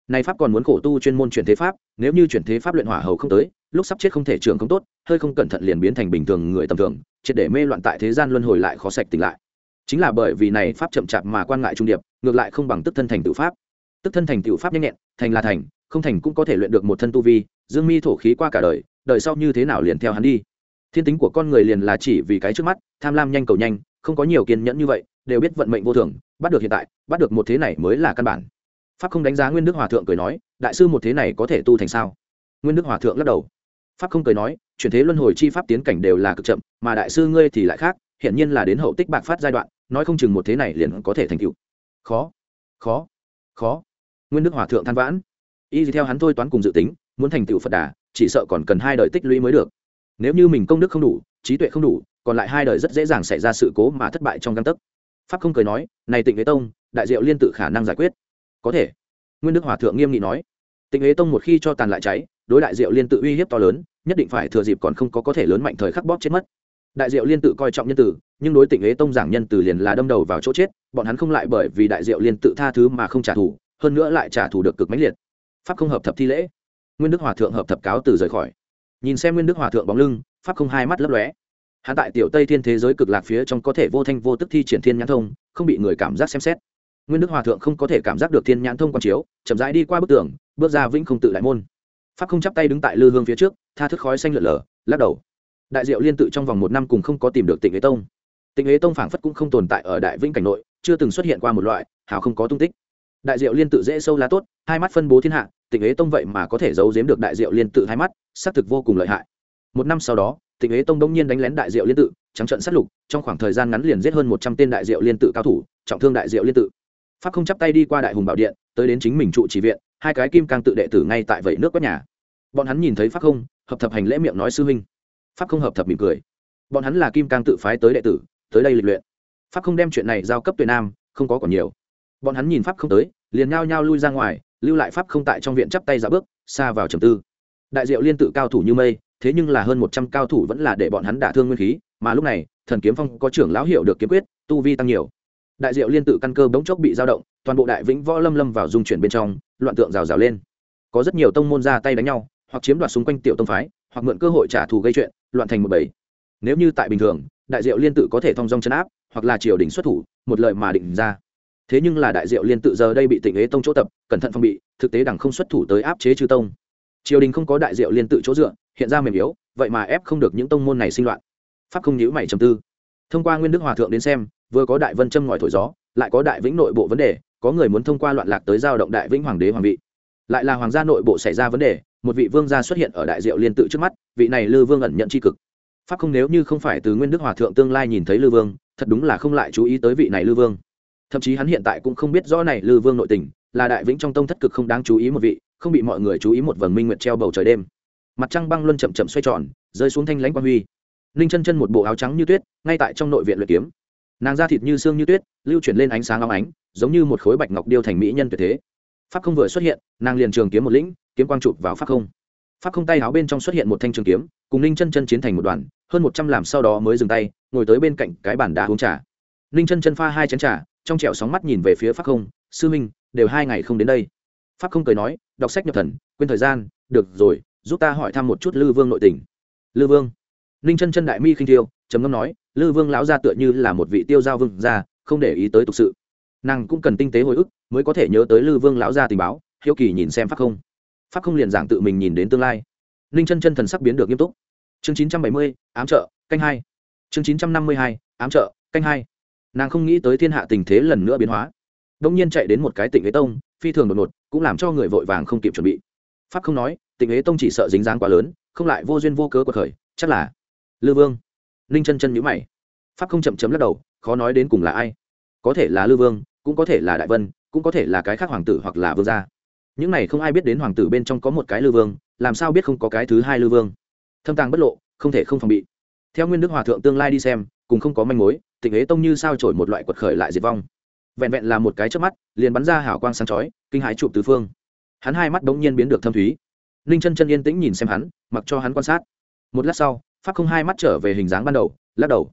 này pháp còn muốn khổ tu chuyên môn chuyển thế pháp, nếu như chuyển thế pháp luyện hỏa hầu không tới, lúc sắp chết không thể trường không tốt, hơi không cẩn thận liền biến thành bình thường người tầm thường, triệt để mê loạn tại thế gian luân hồi lại khó sạch tỉnh lại. Chính là bởi vì này pháp chậm chạp mà quan ngại trung điệp, ngược lại không bằng tức thân thành tự pháp. Tức thân thành tự pháp nhanh nhẹn, thành là thành, không thành cũng có thể luyện được một thân tu vi, dương mi thổ khí qua cả đời, đời sau như thế nào liền theo hắn đi. Thiên tính của con người liền là chỉ vì cái trước mắt, tham lam nhanh cầu nhanh, không có nhiều kiên nhẫn như vậy, đều biết vận mệnh vô thường, bắt được hiện tại, bắt được một thế này mới là căn bản. Pháp không đánh giá Nguyên Đức Hòa thượng cười nói, đại sư một thế này có thể tu thành sao? Nguyên Đức Hòa thượng lắc đầu. Pháp không cười nói, chuyển thế luân hồi chi pháp tiến cảnh đều là cực chậm, mà đại sư ngươi thì lại khác, hiện nhiên là đến hậu tích bạc phát giai đoạn, nói không chừng một thế này liền có thể thành tựu. Khó, khó, khó. Nguyên Đức Hòa thượng than vãn. Y theo hắn thôi toán cùng dự tính, muốn thành tựu Phật Đà, chỉ sợ còn cần hai đời tích lũy mới được. Nếu như mình công đức không đủ, trí tuệ không đủ, còn lại hai đời rất dễ dàng xảy ra sự cố mà thất bại trong gang tấc. Pháp không cười nói, này Tịnh Ế Tông, đại diệu liên tự khả năng giải quyết. Có thể. Nguyên Đức Hòa thượng nghiêm nghị nói, Tịnh Ế Tông một khi cho tàn lại cháy, đối đại diệu liên tự uy hiếp to lớn, nhất định phải thừa dịp còn không có có thể lớn mạnh thời khắc bóp chết mất. Đại diệu liên tự coi trọng nhân tử, nhưng đối Tịnh Ế Tông giảng nhân tử liền là đâm đầu vào chỗ chết, bọn hắn không lại bởi vì đại diệu liên tự tha thứ mà không trả thù, hơn nữa lại trả thù được cực mãnh liệt. Pháp không hợp thập thi lễ. Nguyên Đức Hòa thượng hợp thập cáo từ rời khỏi. Nhìn xem Nguyên Đức Hòa thượng bóng lưng, Pháp không hai mắt lấp lóe. Hắn tại tiểu Tây Thiên thế giới cực lạc phía trong có thể vô thanh vô tức thi triển thiên nhãn thông, không bị người cảm giác xem xét. Nguyên Đức Hòa thượng không có thể cảm giác được thiên nhãn thông quan chiếu, chậm rãi đi qua bức tường, bước ra vĩnh không tự đại môn. Pháp không chắp tay đứng tại lư hương phía trước, tha thức khói xanh lượn lờ, lắc đầu. Đại diệu liên tự trong vòng một năm cùng không có tìm được Tịnh Ế Tông. Tịnh Ế Tông phảng phất cũng không tồn tại ở đại vĩnh cảnh nội, chưa từng xuất hiện qua một loại, hào không có tung tích. Đại diệu liên tự dễ sâu lá tốt, hai mắt phân bố thiên hạ, Tịnh Ế Tông vậy mà có thể giấu giếm được đại diệu liên tự hai mắt, xác thực vô cùng lợi hại. Một năm sau đó, Tịnh Ế Tông đông nhiên đánh lén đại diệu liên tự, trắng trận sát lục, trong khoảng thời gian ngắn liền giết hơn một trăm tên đại diệu liên tự cao thủ, trọng thương đại diệu liên tự. Pháp không chắp tay đi qua đại hùng bảo điện, tới đến chính mình trụ chỉ viện, hai cái kim cang tự đệ tử ngay tại vậy nước quét nhà. Bọn hắn nhìn thấy Pháp không, hợp thập hành lễ miệng nói sư huynh. Pháp không hợp thập mỉm cười. Bọn hắn là kim cang tự phái tới đệ tử, tới đây lịch luyện. Pháp không đem chuyện này giao cấp Tuệ Nam, không có còn nhiều. Bọn hắn nhìn Pháp không tới, liền nhao nhao lui ra ngoài, lưu lại Pháp không tại trong viện chắp tay ra bước, xa vào trầm tư. Đại diệu liên tự cao thủ như mây, thế nhưng là hơn một trăm cao thủ vẫn là để bọn hắn đả thương nguyên khí, mà lúc này, Thần Kiếm Phong có trưởng lão hiểu được kiếm quyết, tu vi tăng nhiều. Đại diệu liên tự căn cơ bỗng chốc bị dao động, toàn bộ đại vĩnh võ lâm lâm vào dung chuyển bên trong, loạn tượng rào rào lên. Có rất nhiều tông môn ra tay đánh nhau, hoặc chiếm đoạt xung quanh tiểu tông phái, hoặc mượn cơ hội trả thù gây chuyện, loạn thành một bầy. Nếu như tại bình thường, đại diệu liên tự có thể thông dong trấn áp, hoặc là triều đình xuất thủ, một lời mà định ra. Thế nhưng là đại diệu liên tự giờ đây bị Tịnh Ế Tông chỗ tập, cẩn thận phòng bị, thực tế đẳng không xuất thủ tới áp chế chư tông. Triều đình không có đại diệu liên tự chỗ dựa, hiện ra mềm yếu, vậy mà ép không được những tông môn này sinh loạn. Pháp không nhíu mày trầm tư. Thông qua Nguyên Đức Hòa thượng đến xem, vừa có đại vân châm ngòi thổi gió, lại có đại vĩnh nội bộ vấn đề, có người muốn thông qua loạn lạc tới giao động đại vĩnh hoàng đế hoàng vị. Lại là hoàng gia nội bộ xảy ra vấn đề, một vị vương gia xuất hiện ở đại diệu liên tự trước mắt, vị này Lư Vương ẩn nhận chi cực. Pháp không nếu như không phải từ Nguyên Đức Hòa thượng tương lai nhìn thấy Lư Vương, thật đúng là không lại chú ý tới vị này Lư Vương. Thậm chí hắn hiện tại cũng không biết rõ này Lư Vương nội tình, là đại vĩnh trong tông thất cực không đáng chú ý một vị, không bị mọi người chú ý một vầng minh nguyệt treo bầu trời đêm. Mặt trăng băng luân chậm chậm xoay tròn, rơi xuống thanh lãnh quang huy. Ninh Chân Chân một bộ áo trắng như tuyết, ngay tại trong nội viện luyện kiếm. Nàng da thịt như xương như tuyết, lưu chuyển lên ánh sáng óng ánh, giống như một khối bạch ngọc điêu thành mỹ nhân tuyệt thế. Pháp không vừa xuất hiện, nàng liền trường kiếm một lĩnh, kiếm quang chụp vào pháp không. Pháp không tay áo bên trong xuất hiện một thanh trường kiếm, cùng Ninh Chân Chân chiến thành một đoàn, hơn một trăm làm sau đó mới dừng tay, ngồi tới bên cạnh cái bàn đá uống trà. Ninh Chân Chân pha hai chén trà, trong trẻo sóng mắt nhìn về phía pháp không, sư minh, đều hai ngày không đến đây. Pháp không cười nói, đọc sách nhập thần, quên thời gian, được rồi, giúp ta hỏi thăm một chút Lư Vương nội tình. Lư Vương. Ninh Chân Chân đại mi khinh thiêu, trầm ngâm nói, Lư Vương lão gia tựa như là một vị tiêu giao vương gia, không để ý tới tục sự. Nàng cũng cần tinh tế hồi ức, mới có thể nhớ tới Lư Vương lão gia tình báo, hiếu kỳ nhìn xem pháp không. Pháp không liền giảng tự mình nhìn đến tương lai. Ninh Chân Chân thần sắc biến được nghiêm túc. Chương chín trăm bảy mươi, ám trợ, canh hai. Chương chín trăm năm mươi hai, ám trợ, canh hai. Nàng không nghĩ tới thiên hạ tình thế lần nữa biến hóa. Đông nhiên chạy đến một cái Tịnh Ế Tông, phi thường đột ngột, cũng làm cho người vội vàng không kịp chuẩn bị. Pháp không nói, Tịnh Ế Tông chỉ sợ dính dáng quá lớn, không lại vô duyên vô cớ quật khởi, chắc là Lư Vương. Ninh Chân Chân nhíu mày. Pháp không chậm chấm lắc đầu, khó nói đến cùng là ai. Có thể là Lư Vương, cũng có thể là Đại Vân, cũng có thể là cái khác hoàng tử hoặc là vương gia. Những này không ai biết đến hoàng tử bên trong có một cái Lư Vương, làm sao biết không có cái thứ hai Lư Vương. Thâm tàng bất lộ, không thể không phòng bị. Theo Nguyên Đức Hòa thượng tương lai đi xem, cùng không có manh mối, Tịnh Ế Tông như sao chổi một loại quật khởi lại diệt vong. Vẹn vẹn là một cái chớp mắt, liền bắn ra hào quang sáng chói, kinh hãi trụ tứ phương. Hắn hai mắt bỗng nhiên biến được thâm thúy. Ninh Chân Chân yên tĩnh nhìn xem hắn, mặc cho hắn quan sát. Một lát sau, pháp không hai mắt trở về hình dáng ban đầu, lắc đầu.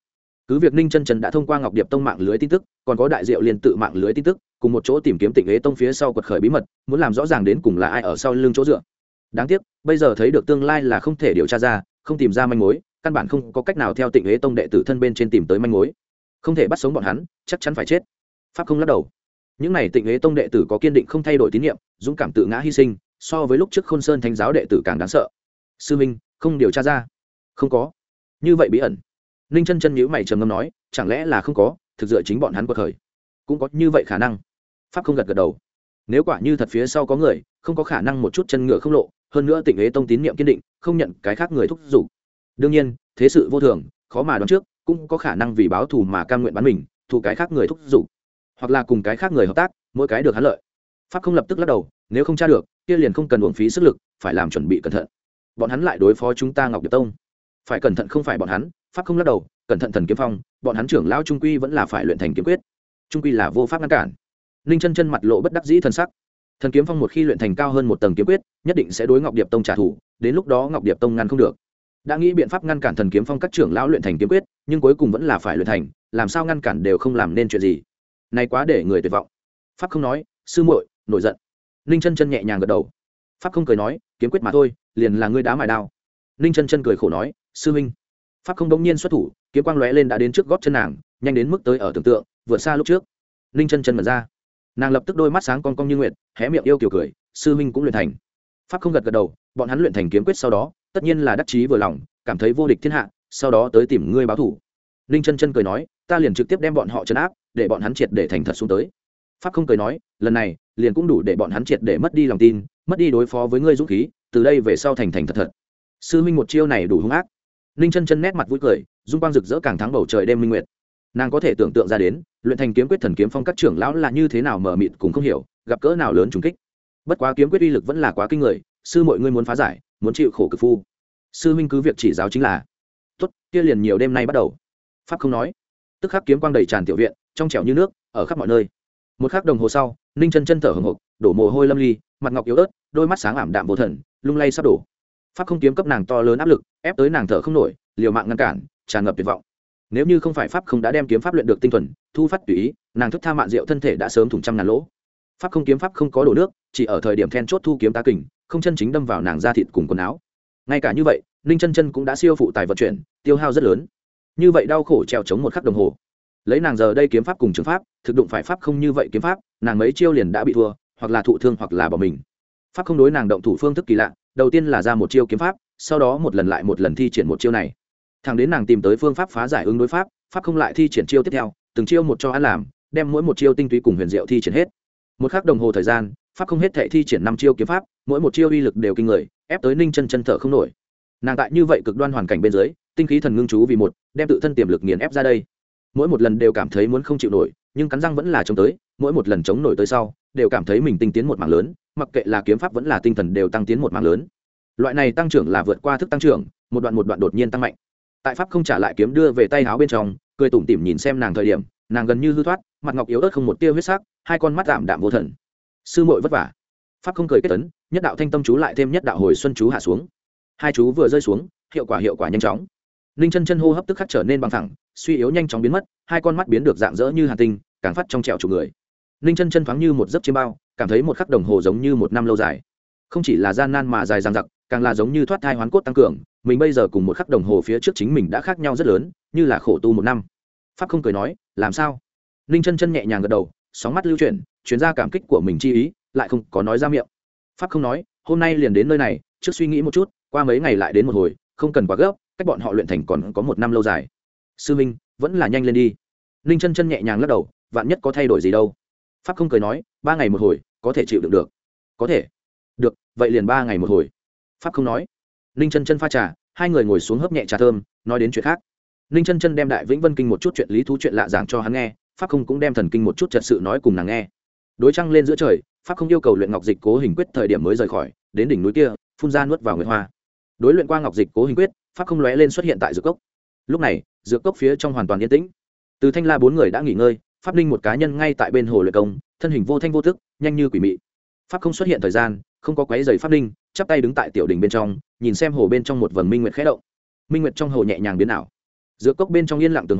cứ việc Ninh Chân Chân đã thông qua Ngọc Điệp Tông mạng lưới tin tức, còn có Đại Diệu Liên tự mạng lưới tin tức, cùng một chỗ tìm kiếm Tịnh Ế Tông phía sau quật khởi bí mật, muốn làm rõ ràng đến cùng là ai ở sau lưng chỗ dựa. Đáng tiếc, bây giờ thấy được tương lai là không thể điều tra ra, không tìm ra manh mối, căn bản không có cách nào theo Tịnh Ế Tông đệ tử thân bên trên tìm tới manh mối. Không thể bắt sống bọn hắn, chắc chắn phải chết. Pháp không lắc đầu. Những này Tịnh Ế Tông đệ tử có kiên định không thay đổi tín nhiệm, dũng cảm tự ngã hy sinh, so với lúc trước Khôn Sơn Thánh giáo đệ tử càng đáng sợ. Sư minh, không điều tra ra. Không có. Như vậy bí ẩn. Ninh Chân Chân nhíu mày trầm ngâm nói, chẳng lẽ là không có, thực dựa chính bọn hắn quật khởi. Cũng có như vậy khả năng. Pháp không gật gật đầu. Nếu quả như thật phía sau có người, không có khả năng một chút chân ngựa không lộ, hơn nữa Tịnh Ế Tông tín nhiệm kiên định, không nhận cái khác người thúc giục. Đương nhiên, thế sự vô thường, khó mà đoán trước, cũng có khả năng vì báo thù mà cam nguyện bán mình, thù cái khác người thúc giục, hoặc là cùng cái khác người hợp tác, mỗi cái được hắn lợi. Pháp không lập tức lắc đầu, nếu không tra được, kia liền không cần uổng phí sức lực, phải làm chuẩn bị cẩn thận. Bọn hắn lại đối phó chúng ta Ngọc Điệp Tông, phải cẩn thận không phải bọn hắn. Pháp không lắc đầu, cẩn thận Thần Kiếm Phong, bọn hắn trưởng lão trung quy vẫn là phải luyện thành kiếm quyết, trung quy là vô pháp ngăn cản. Ninh Chân Chân mặt lộ bất đắc dĩ thần sắc. Thần Kiếm Phong một khi luyện thành cao hơn một tầng kiếm quyết, nhất định sẽ đối Ngọc Điệp Tông trả thù, đến lúc đó Ngọc Điệp Tông ngăn không được. Đã nghĩ biện pháp ngăn cản Thần Kiếm Phong các trưởng lão luyện thành kiếm quyết, nhưng cuối cùng vẫn là phải luyện thành, làm sao ngăn cản đều không làm nên chuyện gì. Này quá để người tuyệt vọng. Pháp không nói, sư muội, nổi giận. Ninh Chân Chân nhẹ nhàng gật đầu. Pháp không cười nói, kiếm quyết mà thôi, liền là ngươi đá mài đao. Ninh Chân Chân cười khổ nói, sư huynh. Pháp không đống nhiên xuất thủ, kiếm quang lóe lên đã đến trước gót chân nàng, nhanh đến mức tới ở tưởng tượng, vượt xa lúc trước. Ninh Chân Chân mở ra, nàng lập tức đôi mắt sáng cong cong như nguyệt, hé miệng yêu kiều cười, sư huynh cũng luyện thành. Pháp không gật gật đầu, bọn hắn luyện thành kiếm quyết sau đó, tất nhiên là đắc chí vừa lòng, cảm thấy vô địch thiên hạ, sau đó tới tìm ngươi báo thù. Ninh Chân Chân cười nói, ta liền trực tiếp đem bọn họ trấn áp, để bọn hắn triệt để thành thật xuống tới. Pháp không cười nói, lần này liền cũng đủ để bọn hắn triệt để mất đi lòng tin, mất đi đối phó với ngươi dũng khí, từ đây về sau thành thành thật thật. Sư huynh một chiêu này đủ hung ác. Ninh Chân Chân nét mặt vui cười, dung quang rực rỡ càng thắng bầu trời đêm minh nguyệt. Nàng có thể tưởng tượng ra đến, luyện thành kiếm quyết Thần Kiếm Phong các trưởng lão là như thế nào mờ mịt cũng không hiểu, gặp cỡ nào lớn trùng kích. Bất quá kiếm quyết uy lực vẫn là quá kinh người, sư mọi ngươi muốn phá giải, muốn chịu khổ cực phu. Sư huynh cứ việc chỉ giáo chính là. Tốt, kia liền nhiều đêm nay bắt đầu. Pháp không nói. Tức khắc kiếm quang đầy tràn tiểu viện, trong trẻo như nước, ở khắp mọi nơi. Một khắc đồng hồ sau, Ninh Chân Chân thở hổn hộc, đổ mồ hôi lâm ly, mặt ngọc yếu ớt, đôi mắt sáng ảm đạm vô thần, lung lay sắp đổ. Pháp không kiếm cấp nàng to lớn áp lực, ép tới nàng thở không nổi, liều mạng ngăn cản, tràn ngập tuyệt vọng. Nếu như không phải pháp không đã đem kiếm pháp luyện được tinh thuần, thu phát tùy ý, nàng thức tha mạn diệu thân thể đã sớm thủng trăm ngàn lỗ. Pháp không kiếm pháp không có đổ nước, chỉ ở thời điểm then chốt thu kiếm tá kình, không chân chính đâm vào nàng da thịt cùng quần áo. Ngay cả như vậy, Ninh Chân Chân cũng đã siêu phụ tài vận chuyển, tiêu hao rất lớn. Như vậy đau khổ trèo chống một khắc đồng hồ. Lấy nàng giờ đây kiếm pháp cùng trường pháp, thực đụng phải pháp không như vậy kiếm pháp, nàng mấy chiêu liền đã bị thua, hoặc là thụ thương hoặc là bỏ mình. Pháp không đối nàng động thủ phương thức kỳ lạ, đầu tiên là ra một chiêu kiếm pháp, sau đó một lần lại một lần thi triển một chiêu này. Thẳng đến nàng tìm tới phương pháp phá giải ứng đối pháp, pháp không lại thi triển chiêu tiếp theo, từng chiêu một cho ăn làm, đem mỗi một chiêu tinh túy cùng huyền diệu thi triển hết. Một khắc đồng hồ thời gian, pháp không hết thảy thi triển năm chiêu kiếm pháp, mỗi một chiêu uy lực đều kinh người, ép tới Ninh Chân Chân thở không nổi. Nàng tại như vậy cực đoan hoàn cảnh bên dưới, tinh khí thần ngưng chú vì một, đem tự thân tiềm lực nghiền ép ra đây. Mỗi một lần đều cảm thấy muốn không chịu nổi, nhưng cắn răng vẫn là chống tới, mỗi một lần chống nổi tới sau, đều cảm thấy mình tinh tiến một mảng lớn, mặc kệ là kiếm pháp vẫn là tinh thần đều tăng tiến một mảng lớn. Loại này tăng trưởng là vượt qua thức tăng trưởng, một đoạn một đoạn đột nhiên tăng mạnh. Tại pháp không trả lại kiếm đưa về tay áo bên trong, cười tủm tỉm nhìn xem nàng thời điểm, nàng gần như hư thoát, mặt ngọc yếu ớt không một tia huyết sắc, hai con mắt đạm đạm vô thần. Sư muội vất vả. Pháp không cười kết tấn, nhất đạo thanh tâm chú lại thêm nhất đạo hồi xuân chú hạ xuống. Hai chú vừa rơi xuống, hiệu quả hiệu quả nhanh chóng. Ninh Chân Chân hô hấp tức khắc trở nên bằng thẳng, suy yếu nhanh chóng biến mất, hai con mắt biến được dạng dỡ như hàn tinh, càng phát trong trẻo chủ người. Ninh Chân Chân thoáng như một giấc chiêm bao, cảm thấy một khắc đồng hồ giống như một năm lâu dài. Không chỉ là gian nan mà dài dằng dặc, càng là giống như thoát thai hoán cốt tăng cường, mình bây giờ cùng một khắc đồng hồ phía trước chính mình đã khác nhau rất lớn, như là khổ tu một năm. Pháp không cười nói, làm sao? Ninh Chân Chân nhẹ nhàng gật đầu, sóng mắt lưu chuyển, truyền ra cảm kích của mình chi ý, lại không có nói ra miệng. Pháp không nói, hôm nay liền đến nơi này, trước suy nghĩ một chút, qua mấy ngày lại đến một hồi, không cần quá gấp, cách bọn họ luyện thành còn có một năm lâu dài. Sư minh, vẫn là nhanh lên đi. Ninh Chân Chân nhẹ nhàng lắc đầu, vạn nhất có thay đổi gì đâu. Pháp không cười nói, ba ngày một hồi, có thể chịu đựng được. Có thể. Được, vậy liền ba ngày một hồi. Pháp không nói. Ninh Chân Chân pha trà, hai người ngồi xuống hớp nhẹ trà thơm, nói đến chuyện khác. Ninh Chân Chân đem Đại Vĩnh Vân Kinh một chút chuyện lý thú chuyện lạ giảng cho hắn nghe, Pháp không cũng đem Thần Kinh một chút trật sự nói cùng nàng nghe. Đối trăng lên giữa trời, Pháp không yêu cầu luyện ngọc dịch cố hình quyết thời điểm mới rời khỏi, đến đỉnh núi kia, phun ra nuốt vào nguyệt hoa. Đối luyện qua ngọc dịch cố hình quyết, Pháp không lóe lên xuất hiện tại dược cốc. Lúc này, dược cốc phía trong hoàn toàn yên tĩnh. Từ Thanh La bốn người đã nghỉ ngơi, Pháp Ninh một cá nhân ngay tại bên hồ luyện công, thân hình vô thanh vô tức, nhanh như quỷ mị. Pháp không xuất hiện thời gian, không có quấy rầy Pháp Ninh, chắp tay đứng tại tiểu đỉnh bên trong, nhìn xem hồ bên trong một vầng minh nguyệt khẽ động. Minh nguyệt trong hồ nhẹ nhàng biến ảo. Dược cốc bên trong yên lặng tường hòa,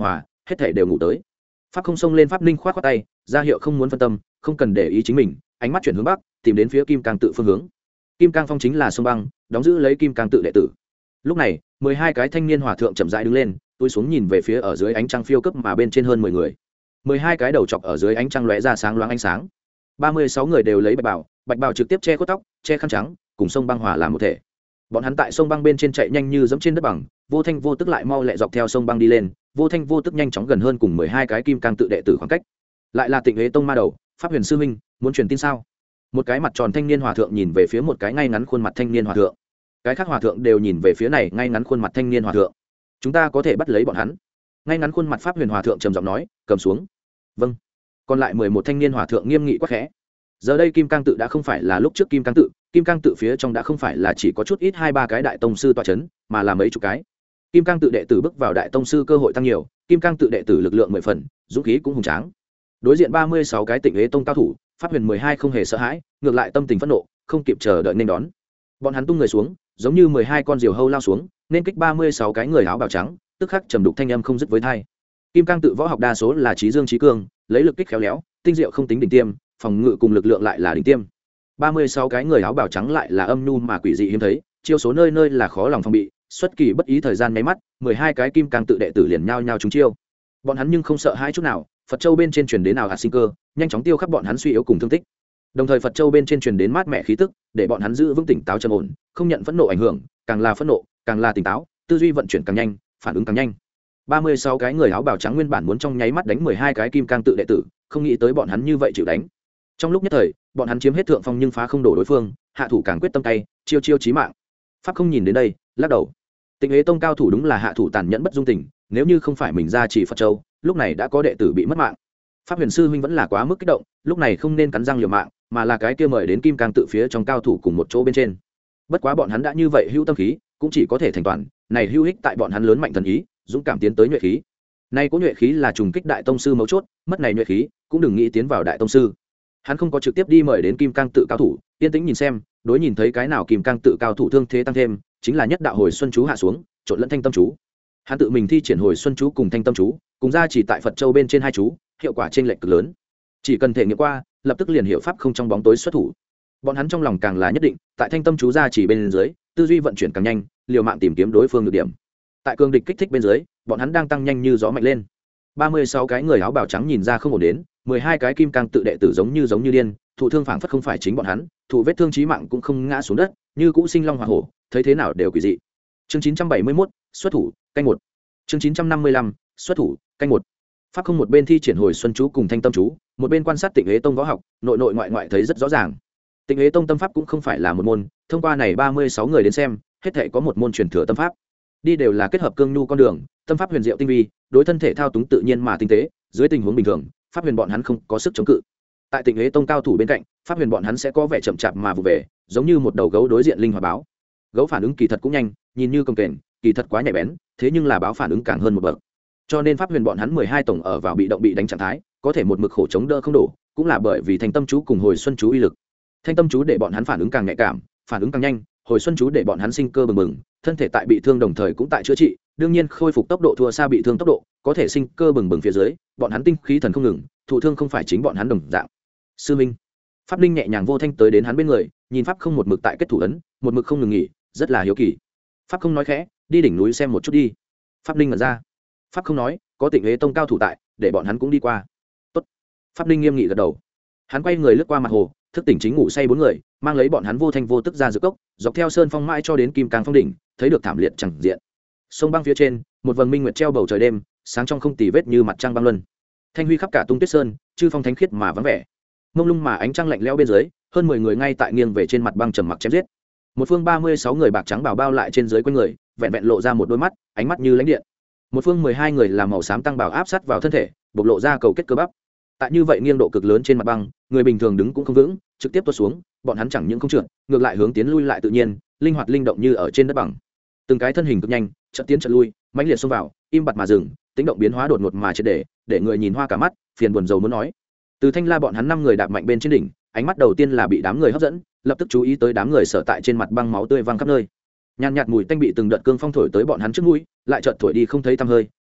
hết thể đều ngủ tới. Pháp không xông lên, Pháp Ninh khoát khoát tay ra hiệu không muốn phân tâm, không cần để ý chính mình, ánh mắt chuyển hướng bắc, tìm đến phía Kim Cang tự phương hướng. Kim Cang phong chính là sông băng, đóng giữ lấy Kim Cang tự đệ tử. Lúc này mười hai cái thanh niên hòa thượng chậm rãi đứng lên, túi xuống nhìn về phía ở dưới ánh trăng phiêu cấp mà bên trên hơn mười người. Mười hai cái đầu chọc ở dưới ánh trăng lóe ra sáng loáng ánh sáng. Ba mươi sáu người đều lấy bạch bào, bạch bào trực tiếp che khuất tóc, che khăn trắng, cùng sông băng hòa làm một thể. Bọn hắn tại sông băng bên trên chạy nhanh như dẫm trên đất bằng, vô thanh vô tức lại mau lẹ dọc theo sông băng đi lên, vô thanh vô tức nhanh chóng gần hơn cùng mười hai cái Kim Cang tự đệ tử khoảng cách. Lại là Tịnh Hế tông ma đầu, Pháp Huyền sư huynh, muốn truyền tin sao? Một cái mặt tròn thanh niên hòa thượng nhìn về phía một cái ngay ngắn khuôn mặt thanh niên hòa thượng. Cái khác hòa thượng đều nhìn về phía này ngay ngắn khuôn mặt thanh niên hòa thượng. Chúng ta có thể bắt lấy bọn hắn. Ngay ngắn khuôn mặt Pháp Huyền hòa thượng trầm giọng nói, cầm xuống. Vâng. Còn lại mười một thanh niên hòa thượng nghiêm nghị quát khẽ. Giờ đây Kim Cang tự đã không phải là lúc trước Kim Cang tự, Kim Cang tự phía trong đã không phải là chỉ có chút ít hai ba cái đại tông sư tọa chấn, mà là mấy chục cái. Kim Cang tự đệ tử bước vào đại tông sư cơ hội tăng nhiều, Kim Cang tự đệ tử lực lượng mười phần, dũng khí cũng hùng tráng. Đối diện ba mươi sáu cái Tịnh Hế tông cao thủ, Pháp Huyền mười hai không hề sợ hãi, ngược lại tâm tình phẫn nộ, không kịp chờ đợi nên đón. Bọn hắn tung người xuống, giống như mười hai con diều hâu lao xuống, nên kích ba mươi sáu cái người áo bào trắng, tức khắc trầm đục thanh âm không dứt với tai. Kim Cang tự võ học đa số là trí dương trí cương, lấy lực kích khéo léo, tinh diệu không tính đỉnh tiêm, phòng ngự cùng lực lượng lại là đỉnh tiêm. ba mươi sáu cái người áo bào trắng lại là âm nhu mà quỷ dị hiếm thấy, chiêu số nơi nơi là khó lòng phòng bị, xuất kỳ bất ý thời gian nháy mắt, mười hai cái Kim Cang tự đệ tử liền nhao nhao trúng chiêu. Bọn hắn nhưng không sợ hãi chút nào, Phật Châu bên trên truyền đến nào hạt sinh cơ, nhanh chóng tiêu khắp bọn hắn suy yếu cùng thương tích. Đồng thời Phật Châu bên trên truyền đến mát mẻ khí tức, để bọn hắn giữ vững tỉnh táo trầm ổn, không nhận phẫn nộ ảnh hưởng, càng là phẫn nộ, càng là tỉnh táo, tư duy vận chuyển càng nhanh, phản ứng càng nhanh. ba mươi sáu cái người áo bào trắng nguyên bản muốn trong nháy mắt đánh mười hai cái Kim Cang tự đệ tử, không nghĩ tới bọn hắn như vậy chịu đánh. Trong lúc nhất thời, bọn hắn chiếm hết thượng phong nhưng phá không đổ đối phương, hạ thủ càng quyết tâm tay, chiêu chiêu chí mạng. Pháp không nhìn đến đây, lắc đầu. Tịnh Hế tông cao thủ đúng là hạ thủ tàn nhẫn bất dung tình, nếu như không phải mình ra chỉ Phật Châu, lúc này đã có đệ tử bị mất mạng. Pháp Huyền sư huynh vẫn là quá mức kích động, lúc này không nên cắn răng liều mạng, mà là cái kia mời đến Kim Cang tự phía trong cao thủ cùng một chỗ bên trên. Bất quá bọn hắn đã như vậy hữu tâm khí, cũng chỉ có thể thành toàn, này hữu ích tại bọn hắn lớn mạnh thần ý, dũng cảm tiến tới nhuệ khí. Này có nhuệ khí là trùng kích đại tông sư mấu chốt, mất này nhuệ khí, cũng đừng nghĩ tiến vào đại tông sư. Hắn không có trực tiếp đi mời đến Kim Cang tự cao thủ, yên tĩnh nhìn xem, đối nhìn thấy cái nào Kim Cang tự cao thủ thương thế tăng thêm, chính là nhất đạo hồi xuân chú hạ xuống, trộn lẫn thanh tâm chú. Hắn tự mình thi triển hồi xuân chú cùng thanh tâm chú, cùng ra chỉ tại Phật Châu bên trên hai chú, hiệu quả trên lệch cực lớn. Chỉ cần thể nghiệm qua, lập tức liền hiệu pháp không trong bóng tối xuất thủ. Bọn hắn trong lòng càng là nhất định, tại thanh tâm chú ra chỉ bên dưới, tư duy vận chuyển càng nhanh, liều mạng tìm kiếm đối phương nhược điểm. Tại cương địch kích thích bên dưới, bọn hắn đang tăng nhanh như gió mạnh lên. ba mươi sáu cái người áo bào trắng nhìn ra không ổn đến, mười hai cái Kim Cang tự đệ tử giống như giống như điên, thụ thương phảng phất không phải chính bọn hắn, thụ vết thương chí mạng cũng không ngã xuống đất, như cũ sinh long hỏa hổ, thấy thế nào đều quỷ dị. Chương chín trăm bảy mươi mốt, xuất thủ, canh một. Chương chín trăm năm mươi lăm, xuất thủ, canh một. Pháp không một bên thi triển hồi xuân chú cùng thanh tâm chú, một bên quan sát Tịnh Hế tông võ học, nội nội ngoại ngoại thấy rất rõ ràng. Tịnh Hế tông tâm pháp cũng không phải là một môn, thông qua này ba mươi sáu người đến xem, hết thảy có một môn truyền thừa tâm pháp. Đi đều là kết hợp cương nhu con đường, tâm pháp huyền diệu tinh vi, đối thân thể thao túng tự nhiên mà tinh tế, dưới tình huống bình thường, pháp huyền bọn hắn không có sức chống cự. Tại Tịnh Hế tông cao thủ bên cạnh, pháp huyền bọn hắn sẽ có vẻ chậm chạp mà vụ về, giống như một đầu gấu đối diện linh hoạt báo. Gấu phản ứng kỳ thật cũng nhanh, nhìn như công kềnh, kỳ thật quá nhạy bén, thế nhưng là báo phản ứng càng hơn một bậc. Cho nên pháp huyền bọn hắn mười hai tổng ở vào bị động bị đánh trạng thái, có thể một mực khổ chống đỡ không đổ, cũng là bởi vì thanh tâm chú cùng hồi xuân chú uy lực. Thanh tâm chú để bọn hắn phản ứng càng nhạy cảm, phản ứng càng nhanh, hồi xuân chú để bọn hắn sinh cơ bừng bừng, thân thể tại bị thương đồng thời cũng tại chữa trị, đương nhiên khôi phục tốc độ thua xa bị thương tốc độ, có thể sinh cơ bừng bừng phía dưới, bọn hắn tinh khí thần không ngừng, thụ thương không phải chính bọn hắn đồng dạng. Sư minh, pháp linh nhẹ nhàng vô thanh tới đến hắn bên người, nhìn pháp không một mực tại kết thủ ấn, một mực không ngừng nghỉ, rất là hiếu kỳ. Pháp không nói khẽ, đi đỉnh núi xem một chút đi. Pháp linh ngẩn ra. Pháp không nói, có Tịnh Hế tông cao thủ tại, để bọn hắn cũng đi qua. Tốt. Pháp linh nghiêm nghị gật đầu. Hắn quay người lướt qua mặt hồ, thức tỉnh chính ngủ say bốn người, mang lấy bọn hắn vô thanh vô tức ra dược cốc, dọc theo sơn phong mãi cho đến Kim Cang phong đỉnh, thấy được thảm liệt chẳng diện. Sông băng phía trên, một vầng minh nguyệt treo bầu trời đêm, sáng trong không tì vết như mặt trăng băng luân. Thanh huy khắp cả tung tuyết sơn, chư phong thánh khiết mà vắng vẻ. Mông lung mà ánh trăng lạnh lẽo bên dưới, hơn mười người ngay tại nghiêng về trên mặt băng trầm mặc chém giết. Một phương ba mươi sáu người bạc trắng bảo bao lại trên dưới quanh người, vẹn vẹn lộ ra một đôi mắt, ánh mắt như lãnh điện. Một phương mười hai người làm màu xám tăng bảo áp sát vào thân thể, bộc lộ ra cầu kết cơ bắp. Tại như vậy nghiêng độ cực lớn trên mặt băng, người bình thường đứng cũng không vững, trực tiếp tuột xuống, bọn hắn chẳng những không trượt, ngược lại hướng tiến lui lại tự nhiên, linh hoạt linh động như ở trên đất bằng. Từng cái thân hình cực nhanh, chợt tiến chợt lui, mãnh liệt xông vào, im bặt mà dừng, tính động biến hóa đột ngột mà triệt để, để người nhìn hoa cả mắt, phiền buồn rầu muốn nói. Từ Thanh La bọn hắn năm người đạp mạnh bên trên đỉnh, ánh mắt đầu tiên là bị đám người hấp dẫn, lập tức chú ý tới đám người sở tại trên mặt băng máu tươi văng khắp nơi. Nhàn nhạt mùi tanh bị từng đợt cương phong thổi tới bọn hắn trước mũi, lại chợt thổi đi không thấy tăm hơi,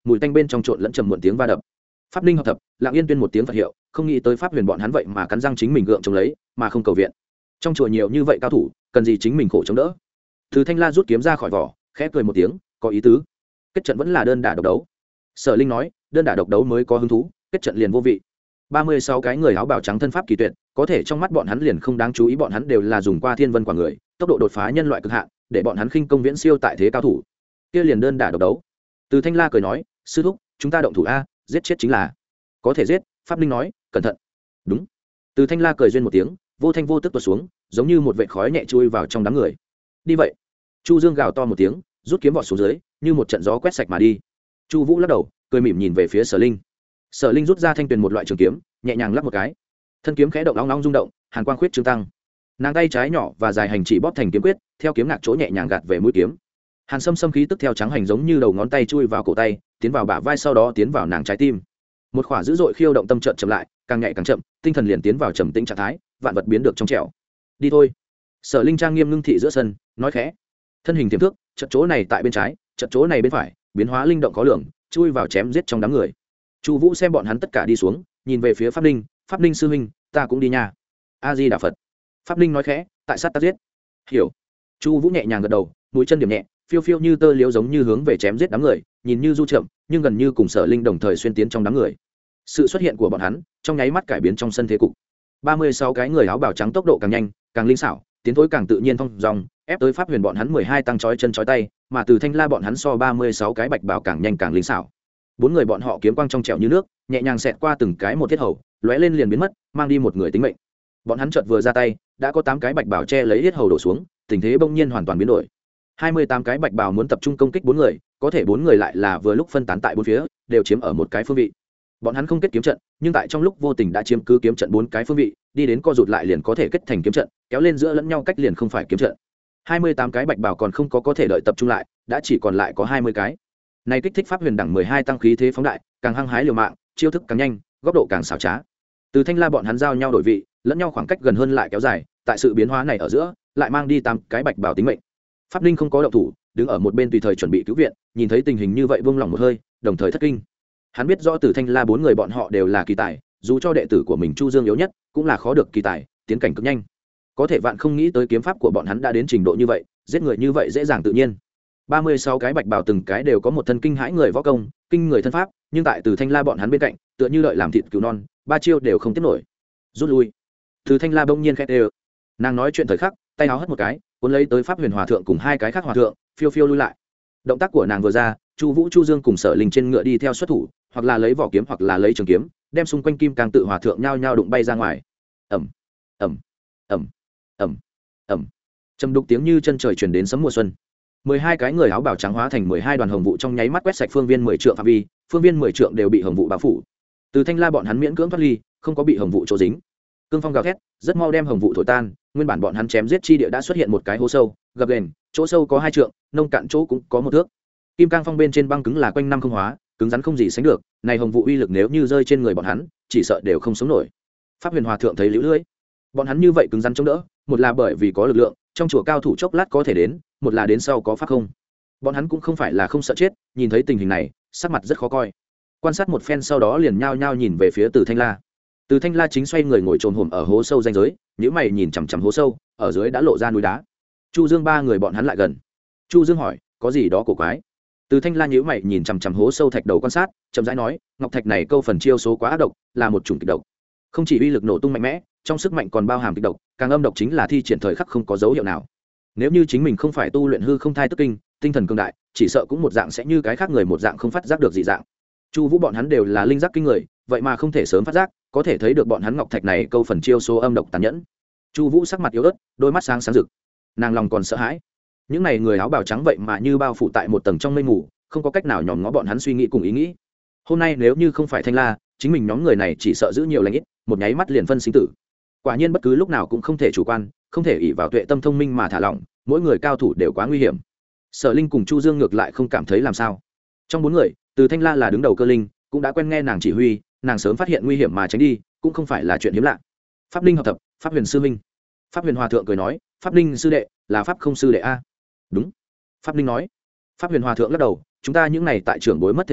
mùi tanh bên trong trộn lẫn trầm muộn tiếng va đập. Pháp Ninh hợp thập, Lặng Yên tuyên một tiếng Phật hiệu, không nghĩ tới pháp huyền bọn hắn vậy mà cắn răng chính mình gượng chống lấy, mà không cầu viện. Trong chùa nhiều như vậy cao thủ, cần gì chính mình khổ chống đỡ. Từ Thanh La rút kiếm ra khỏi vỏ, khẽ cười một tiếng, có ý tứ. Kết trận vẫn là đơn đả độc đấu. Sở Linh nói, đơn đả độc đấu mới có hứng thú, kết trận liền vô vị. Ba mươi sáu cái người áo bào trắng thân pháp kỳ tuyệt, có thể trong mắt bọn hắn liền không đáng chú ý, bọn hắn đều là dùng qua thiên vân quả người, tốc độ đột phá nhân loại cực hạn, để bọn hắn khinh công viễn siêu tại thế cao thủ. Kia liền đơn đả độc đấu. Từ Thanh La cười nói, sư thúc, chúng ta động thủ a, giết chết chính là. Có thể giết. Pháp Ninh nói, cẩn thận. Đúng. Từ Thanh La cười duyên một tiếng, vô thanh vô tức tuột xuống, giống như một vệt khói nhẹ chui vào trong đám người. Đi vậy. Chu Dương gào to một tiếng, rút kiếm vọt xuống dưới, như một trận gió quét sạch mà đi. Chu Vũ lắc đầu, cười mỉm nhìn về phía Sở Linh. Sở Linh rút ra thanh tuyền một loại trường kiếm, nhẹ nhàng lắc một cái, thân kiếm khẽ động long long rung động, hàn quang khuyết trương tăng. Nàng tay trái nhỏ và dài hành chỉ bóp thành kiếm quyết, theo kiếm ngạc chỗ nhẹ nhàng gạt về mũi kiếm. Hàn Sâm Sâm khí tức theo trắng hành giống như đầu ngón tay chui vào cổ tay, tiến vào bả vai, sau đó tiến vào nàng trái tim. Một khỏa dữ dội khiêu động tâm chợt chậm lại, càng nhạy càng chậm, tinh thần liền tiến vào trầm tĩnh trạng thái, vạn vật biến được trong trẻo. Đi thôi. Sở Linh trang nghiêm ngưng thị giữa sân, nói khẽ. Thân hình tiềm thước, chợt chỗ này tại bên trái, chợt chỗ này bên phải, biến hóa linh động khó lường, chui vào chém giết trong đám người. Chu Vũ xem bọn hắn tất cả đi xuống, nhìn về phía Pháp Ninh, Pháp Ninh sư huynh, ta cũng đi nha. A Di Đà Phật. Pháp Ninh nói khẽ, tại sát ta giết. Hiểu. Chu Vũ nhẹ nhàng gật đầu, mũi chân điểm nhẹ, phiêu phiêu như tơ liễu giống như hướng về chém giết đám người, nhìn như du chậm, nhưng gần như cùng Sở Linh đồng thời xuyên tiến trong đám người. Sự xuất hiện của bọn hắn, trong nháy mắt cải biến trong sân thế cục. Ba mươi sáu cái người áo bào trắng tốc độ càng nhanh, càng linh xảo, tiến thối càng tự nhiên thông dong, ép tới Pháp Huyền bọn hắn mười hai tăng chói chân chói tay, mà Từ Thanh La bọn hắn so ba mươi sáu cái bạch bào càng nhanh càng linh xảo. Bốn người bọn họ kiếm quang trong trẻo như nước, nhẹ nhàng xẹt qua từng cái một thiết hầu, lóe lên liền biến mất, mang đi một người tính mệnh. Bọn hắn chợt vừa ra tay, đã có tám cái bạch bào che lấy thiết hầu đổ xuống, tình thế bỗng nhiên hoàn toàn biến đổi. Hai mươi tám cái bạch bào muốn tập trung công kích bốn người, có thể bốn người lại là vừa lúc phân tán tại bốn phía, đều chiếm ở một cái phương vị. Bọn hắn không kết kiếm trận, nhưng tại trong lúc vô tình đã chiếm cứ kiếm trận bốn cái phương vị, đi đến co rụt lại liền có thể kết thành kiếm trận, kéo lên giữa lẫn nhau cách liền không phải kiếm trận. Hai mươi tám cái bạch bào còn không có có thể đợi tập trung lại, đã chỉ còn lại có hai mươi cái. Này kích thích pháp huyền đẳng mười hai tăng khí thế phóng đại, càng hăng hái liều mạng, chiêu thức càng nhanh, góc độ càng xảo trá. Từ Thanh La bọn hắn giao nhau đổi vị, lẫn nhau khoảng cách gần hơn lại kéo dài, tại sự biến hóa này ở giữa, lại mang đi tám cái bạch bào tính mệnh. Pháp Ninh không có động thủ, đứng ở một bên tùy thời chuẩn bị cứu viện, nhìn thấy tình hình như vậy buông lỏng một hơi, đồng thời thất kinh. Hắn biết rõ Từ Thanh La bốn người bọn họ đều là kỳ tài, dù cho đệ tử của mình Chu Dương yếu nhất, cũng là khó được kỳ tài, tiến cảnh cực nhanh. Có thể vạn không nghĩ tới kiếm pháp của bọn hắn đã đến trình độ như vậy, giết người như vậy dễ dàng tự nhiên. Ba mươi sáu cái bạch bào từng cái đều có một thân kinh hãi người võ công, kinh người thân pháp, nhưng tại Từ Thanh La bọn hắn bên cạnh, tựa như đợi làm thịt cứu non, ba chiêu đều không tiếp nổi. Rút lui. Từ Thanh La bỗng nhiên khẽ đều. Nàng nói chuyện thời khắc, tay áo hất một cái, cuốn lấy tới Pháp Huyền Hòa thượng cùng hai cái khác hòa thượng, phiêu phiêu lui lại. Động tác của nàng vừa ra, Chu Vũ, Chu Dương cùng Sở Linh trên ngựa đi theo xuất thủ, hoặc là lấy vỏ kiếm hoặc là lấy trường kiếm, đem xung quanh kim càng tự hòa thượng nhao nhao đụng bay ra ngoài. Ầm, ầm, ầm, ầm, ầm. Trầm đục tiếng như chân trời truyền đến sấm mùa xuân. Mười hai cái người áo bào trắng hóa thành mười hai đoàn hồng vụ trong nháy mắt quét sạch phương viên mười trượng phạm vi, phương viên mười trượng đều bị hồng vụ bao phủ. Từ Thanh La bọn hắn miễn cưỡng thoát ly, không có bị hồng vụ chỗ dính. Cương phong gào thét, rất mau đem hồng vụ thổi tan, nguyên bản bọn hắn chém giết chi địa đã xuất hiện một cái hố sâu, gập ghềnh, chỗ sâu có hai trượng, nông cạn chỗ cũng có một thước. Kim cang phong bên trên băng cứng là quanh năm không hóa, cứng rắn không gì sánh được, này hồng vụ uy lực nếu như rơi trên người bọn hắn, chỉ sợ đều không sống nổi. Pháp Huyền Hòa thượng thấy liễu lưỡi, bọn hắn như vậy cứng rắn chống đỡ, một là bởi vì có lực lượng, trong chùa cao thủ chốc lát có thể đến, một là đến sau có pháp không. Bọn hắn cũng không phải là không sợ chết, nhìn thấy tình hình này, sắc mặt rất khó coi. Quan sát một phen sau đó liền nhao nhao nhìn về phía Từ Thanh La. Từ Thanh La chính xoay người ngồi trồm hổm ở hố sâu ranh giới, nhíu mày nhìn chằm chằm hố sâu, ở dưới đã lộ ra núi đá. Chu Dương ba người bọn hắn lại gần. Chu Dương hỏi, có gì đó cổ quái? Từ Thanh La nhíu mày nhìn chằm chằm hố sâu thạch đầu quan sát, chậm rãi nói, ngọc thạch này câu phần chiêu số quá ác độc, là một chủng kịch độc. Không chỉ uy lực nổ tung mạnh mẽ, trong sức mạnh còn bao hàm kịch độc, càng âm độc chính là thi triển thời khắc không có dấu hiệu nào. Nếu như chính mình không phải tu luyện hư không thai tức kinh, tinh thần cường đại, chỉ sợ cũng một dạng sẽ như cái khác người một dạng không phát giác được dị dạng. Chu Vũ bọn hắn đều là linh giác kinh người, vậy mà không thể sớm phát giác, có thể thấy được bọn hắn ngọc thạch này câu phần chiêu số âm độc tàn nhẫn. Chu Vũ sắc mặt yếu ớt, đôi mắt sáng sáng rực. Nàng lòng còn sợ hãi. Những này người áo bào trắng vậy mà như bao phủ tại một tầng trong mây mù, không có cách nào nhòm ngó bọn hắn suy nghĩ cùng ý nghĩ. Hôm nay nếu như không phải Thanh La, chính mình nhóm người này chỉ sợ giữ nhiều lành ít, một nháy mắt liền phân sinh tử. Quả nhiên bất cứ lúc nào cũng không thể chủ quan, không thể ỷ vào tuệ tâm thông minh mà thả lỏng, mỗi người cao thủ đều quá nguy hiểm. Sở Linh cùng Chu Dương ngược lại không cảm thấy làm sao. Trong bốn người, Từ Thanh La là đứng đầu cơ linh, cũng đã quen nghe nàng chỉ huy, nàng sớm phát hiện nguy hiểm mà tránh đi, cũng không phải là chuyện hiếm lạ. Pháp Linh hợp thập, Pháp Huyền sư minh. Pháp Huyền Hòa thượng cười nói, Pháp Linh sư đệ, là pháp không sư đệ a? Đúng. Pháp Linh nói. Pháp Huyền Hòa thượng lắc đầu, chúng ta những này tại trưởng bối mất thể diện,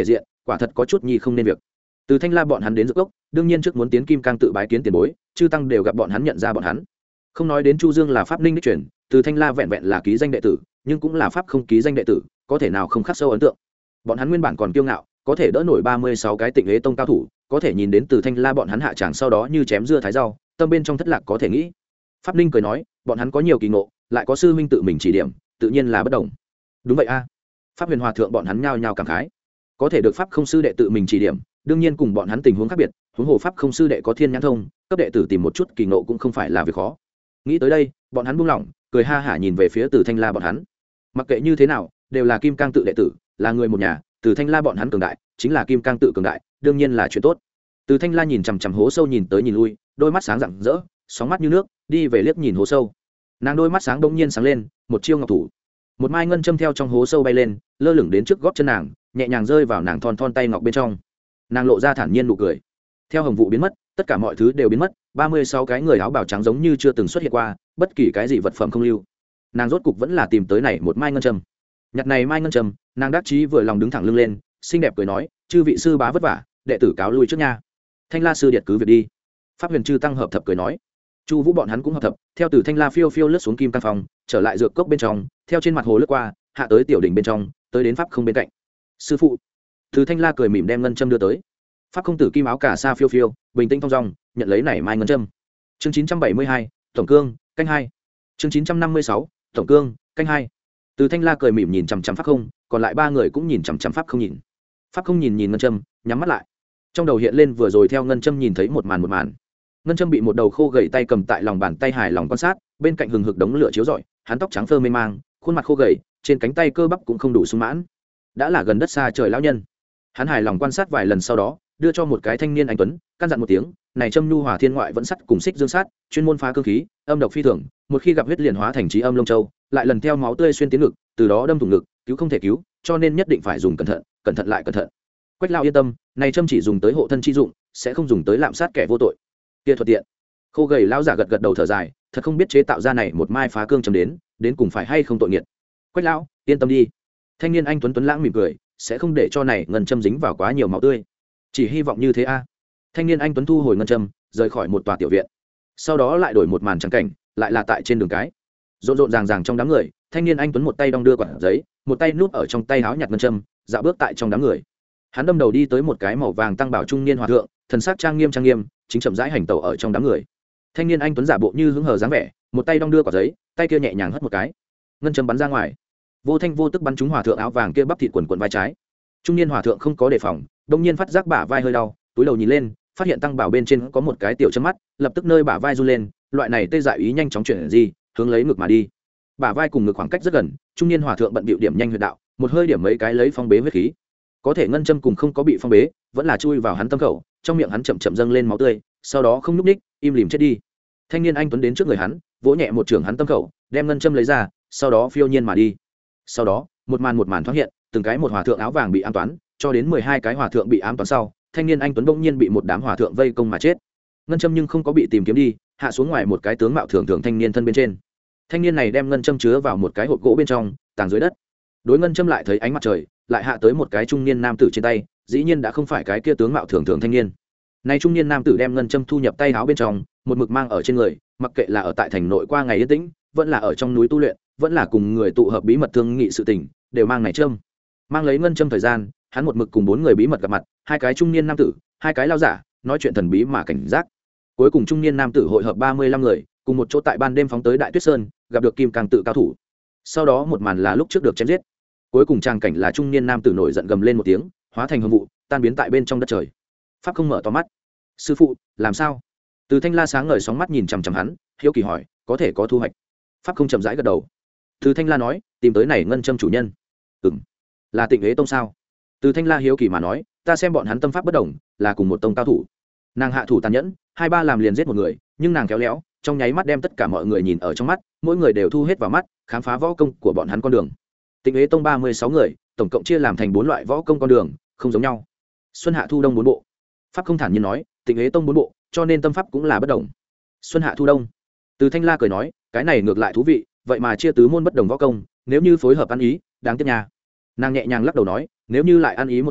quả thật có chút nhi không nên việc. Từ Thanh La bọn hắn đến Dược Cốc, đương nhiên trước muốn tiến Kim Cang tự bái kiến tiền bối, chư tăng đều gặp bọn hắn nhận ra bọn hắn. Không nói đến Chu Dương là pháp ninh đích truyền, Từ Thanh La vẹn vẹn là ký danh đệ tử, nhưng cũng là pháp không ký danh đệ tử, có thể nào không khắc sâu ấn tượng. Bọn hắn nguyên bản còn kiêu ngạo, có thể đỡ nổi ba mươi sáu cái Tịnh Hế tông cao thủ, có thể nhìn đến Từ Thanh La bọn hắn hạ tràng sau đó như chém dưa thái rau, tâm bên trong thất lạc có thể nghĩ. Pháp Ninh cười nói, bọn hắn có nhiều kỳ ngộ, lại có sư huynh tự mình chỉ điểm, tự nhiên là bất đồng. Đúng vậy a. Pháp Huyền Hòa thượng bọn hắn nhao nhao cảm khái, có thể được pháp không sư đệ tự mình chỉ điểm, đương nhiên cùng bọn hắn tình huống khác biệt, huống hồ pháp không sư đệ có thiên nhãn thông, cấp đệ tử tìm một chút kỳ ngộ cũng không phải là việc khó. Nghĩ tới đây, bọn hắn buông lỏng, cười ha hả nhìn về phía Từ Thanh La bọn hắn. Mặc kệ như thế nào, đều là Kim Cang tự đệ tử, là người một nhà, Từ Thanh La bọn hắn cường đại, chính là Kim Cang tự cường đại, đương nhiên là chuyện tốt. Từ Thanh La nhìn chằm chằm hố sâu nhìn tới nhìn lui, đôi mắt sáng rạng rỡ, sóng mắt như nước, đi về liếc nhìn hố sâu. Nàng đôi mắt sáng đống nhiên sáng lên, một chiêu ngọc thủ, một mai ngân châm theo trong hố sâu bay lên, lơ lửng đến trước gót chân nàng, nhẹ nhàng rơi vào nàng thon thon tay ngọc bên trong. Nàng lộ ra thản nhiên nụ cười. Theo hồng vụ biến mất, tất cả mọi thứ đều biến mất, ba mươi sáu cái người áo bào trắng giống như chưa từng xuất hiện qua, bất kỳ cái gì vật phẩm không lưu. Nàng rốt cục vẫn là tìm tới này một mai ngân châm. Nhặt này mai ngân châm, nàng đắc chí vừa lòng đứng thẳng lưng lên, xinh đẹp cười nói, chư vị sư bá vất vả, đệ tử cáo lui trước nha. Thanh La sư điệt cứ việc đi. Pháp Huyền chư tăng hợp thập cười nói. Chu Vũ bọn hắn cũng hợp thập, theo từ Thanh La phiêu phiêu lướt xuống kim căn phòng, trở lại dược cốc bên trong, theo trên mặt hồ lướt qua, hạ tới tiểu đỉnh bên trong, tới đến pháp không bên cạnh. Sư phụ. Từ Thanh La cười mỉm đem ngân châm đưa tới. Pháp không tử kim áo cả sa phiêu phiêu, bình tĩnh thong dong, nhận lấy này mai ngân châm. Chương chín trăm bảy mươi hai, tổng cương, canh hai. Chương chín trăm năm mươi sáu, tổng cương, canh hai. Từ Thanh La cười mỉm nhìn chằm chằm pháp không, còn lại ba người cũng nhìn chằm chằm pháp không nhìn. Pháp không nhìn nhìn ngân châm, nhắm mắt lại. Trong đầu hiện lên vừa rồi theo ngân châm nhìn thấy một màn một màn. Ngân châm bị một đầu khô gầy tay cầm tại lòng bàn tay hài lòng quan sát, bên cạnh hừng hực đống lửa chiếu rọi, hắn tóc trắng phơ mê mang, khuôn mặt khô gầy, trên cánh tay cơ bắp cũng không đủ sung mãn. Đã là gần đất xa trời lão nhân. Hắn hài lòng quan sát vài lần sau đó, đưa cho một cái thanh niên anh tuấn, căn dặn một tiếng, này châm nhu hòa thiên ngoại vẫn sắt cùng xích dương sát, chuyên môn phá cương khí, âm độc phi thường, một khi gặp huyết liền hóa thành trí âm lông châu, lại lần theo máu tươi xuyên tiến ngực, từ đó đâm thủng ngực, cứu không thể cứu, cho nên nhất định phải dùng cẩn thận, cẩn thận lại cẩn thận. Quách lão yên tâm, này châm chỉ dùng tới hộ thân chi dụng, sẽ không dùng tới lạm sát kẻ vô tội. Kia thuận tiện. Khô gầy lão giả gật gật đầu thở dài, thật không biết chế tạo ra này một mai phá cương châm đến, đến cùng phải hay không tội nghiệt. Quách lão, yên tâm đi. Thanh niên anh tuấn tuấn lãng mỉm cười, sẽ không để cho này ngân châm dính vào quá nhiều máu tươi. Chỉ hy vọng như thế a. Thanh niên anh tuấn thu hồi ngân châm, rời khỏi một tòa tiểu viện. Sau đó lại đổi một màn trắng cảnh, lại là tại trên đường cái. Rộn rộn ràng ràng trong đám người, thanh niên anh tuấn một tay đong đưa quả giấy, một tay núp ở trong tay áo nhặt ngân châm, dạo bước tại trong đám người. Hắn đâm đầu đi tới một cái màu vàng tăng bảo trung niên hòa thượng, thần sắc trang nghiêm trang nghiêm, chính chậm rãi hành tẩu ở trong đám người. Thanh niên anh tuấn giả bộ như hứng hờ dáng vẻ, một tay đong đưa quả giấy, tay kia nhẹ nhàng hất một cái, ngân châm bắn ra ngoài, vô thanh vô tức bắn trúng hòa thượng áo vàng kia bắp thịt quần quần vai trái. Trung niên hòa thượng không có đề phòng, đông nhiên phát giác bả vai hơi đau, túi đầu nhìn lên, phát hiện tăng bảo bên trên có một cái tiểu châm mắt, lập tức nơi bả vai run lên, loại này tê dại ý nhanh chóng chuyển gì, hướng lấy ngực mà đi. Bả vai cùng ngực khoảng cách rất gần, trung niên hòa thượng bận bịu điểm nhanh huyệt đạo, một hơi điểm mấy cái lấy phong bế huyết khí. Có thể ngân châm cùng không có bị phong bế, vẫn là chui vào hắn tâm khẩu, trong miệng hắn chậm chậm dâng lên máu tươi, sau đó không nhúc ních, im lìm chết đi. Thanh niên anh tuấn đến trước người hắn, vỗ nhẹ một trường hắn tâm khẩu, đem ngân châm lấy ra, sau đó phiêu nhiên mà đi. Sau đó, một màn một màn thoáng hiện, từng cái một hòa thượng áo vàng bị ám toán, cho đến mười hai cái hòa thượng bị ám toán sau, thanh niên anh tuấn bỗng nhiên bị một đám hòa thượng vây công mà chết. Ngân châm nhưng không có bị tìm kiếm đi, hạ xuống ngoài một cái tướng mạo thường thường thanh niên thân bên trên. Thanh niên này đem ngân châm chứa vào một cái hộp gỗ bên trong, tàng dưới đất. Đối ngân châm lại thấy ánh mặt trời, lại hạ tới một cái trung niên nam tử trên tay, dĩ nhiên đã không phải cái kia tướng mạo thường thường thanh niên. Này trung niên nam tử đem ngân châm thu nhập tay áo bên trong, một mực mang ở trên người, mặc kệ là ở tại thành nội qua ngày yên tĩnh, vẫn là ở trong núi tu luyện, vẫn là cùng người tụ hợp bí mật thương nghị sự tình, đều mang này châm. Mang lấy ngân châm thời gian, hắn một mực cùng bốn người bí mật gặp mặt, hai cái trung niên nam tử, hai cái lao giả, nói chuyện thần bí mà cảnh giác. Cuối cùng trung niên nam tử hội hợp ba mươi lăm người, cùng một chỗ tại ban đêm phóng tới Đại Tuyết Sơn, gặp được Kim Cang tự cao thủ. Sau đó một màn là lúc trước được chém giết. Cuối cùng trang cảnh là trung niên nam tử nổi giận gầm lên một tiếng, hóa thành hồng vụ, tan biến tại bên trong đất trời. Pháp không mở to mắt. Sư phụ, làm sao? Từ Thanh La sáng ngời sóng mắt nhìn chằm chằm hắn, hiếu kỳ hỏi, có thể có thu hoạch? Pháp không chậm rãi gật đầu. Từ Thanh La nói, tìm tới này ngân châm chủ nhân. Ừm, là Tịnh Hế tông sao? Từ Thanh La hiếu kỳ mà nói, ta xem bọn hắn tâm pháp bất đồng, là cùng một tông cao thủ. Nàng hạ thủ tàn nhẫn, hai ba làm liền giết một người, nhưng nàng khéo léo, trong nháy mắt đem tất cả mọi người nhìn ở trong mắt, mỗi người đều thu hết vào mắt, khám phá võ công của bọn hắn con đường. Tịnh Hế tông ba mươi sáu người, tổng cộng chia làm thành bốn loại võ công con đường, không giống nhau. Xuân hạ thu đông bốn bộ. Pháp không thản nhiên nói, Tịnh Hế tông bốn bộ, cho nên tâm pháp cũng là bất đồng. Xuân hạ thu đông. Từ Thanh La cười nói, cái này ngược lại thú vị, vậy mà chia tứ môn bất đồng võ công, nếu như phối hợp ăn ý, đáng tiếc nha. Nàng nhẹ nhàng lắc đầu nói, nếu như lại ăn ý một chút,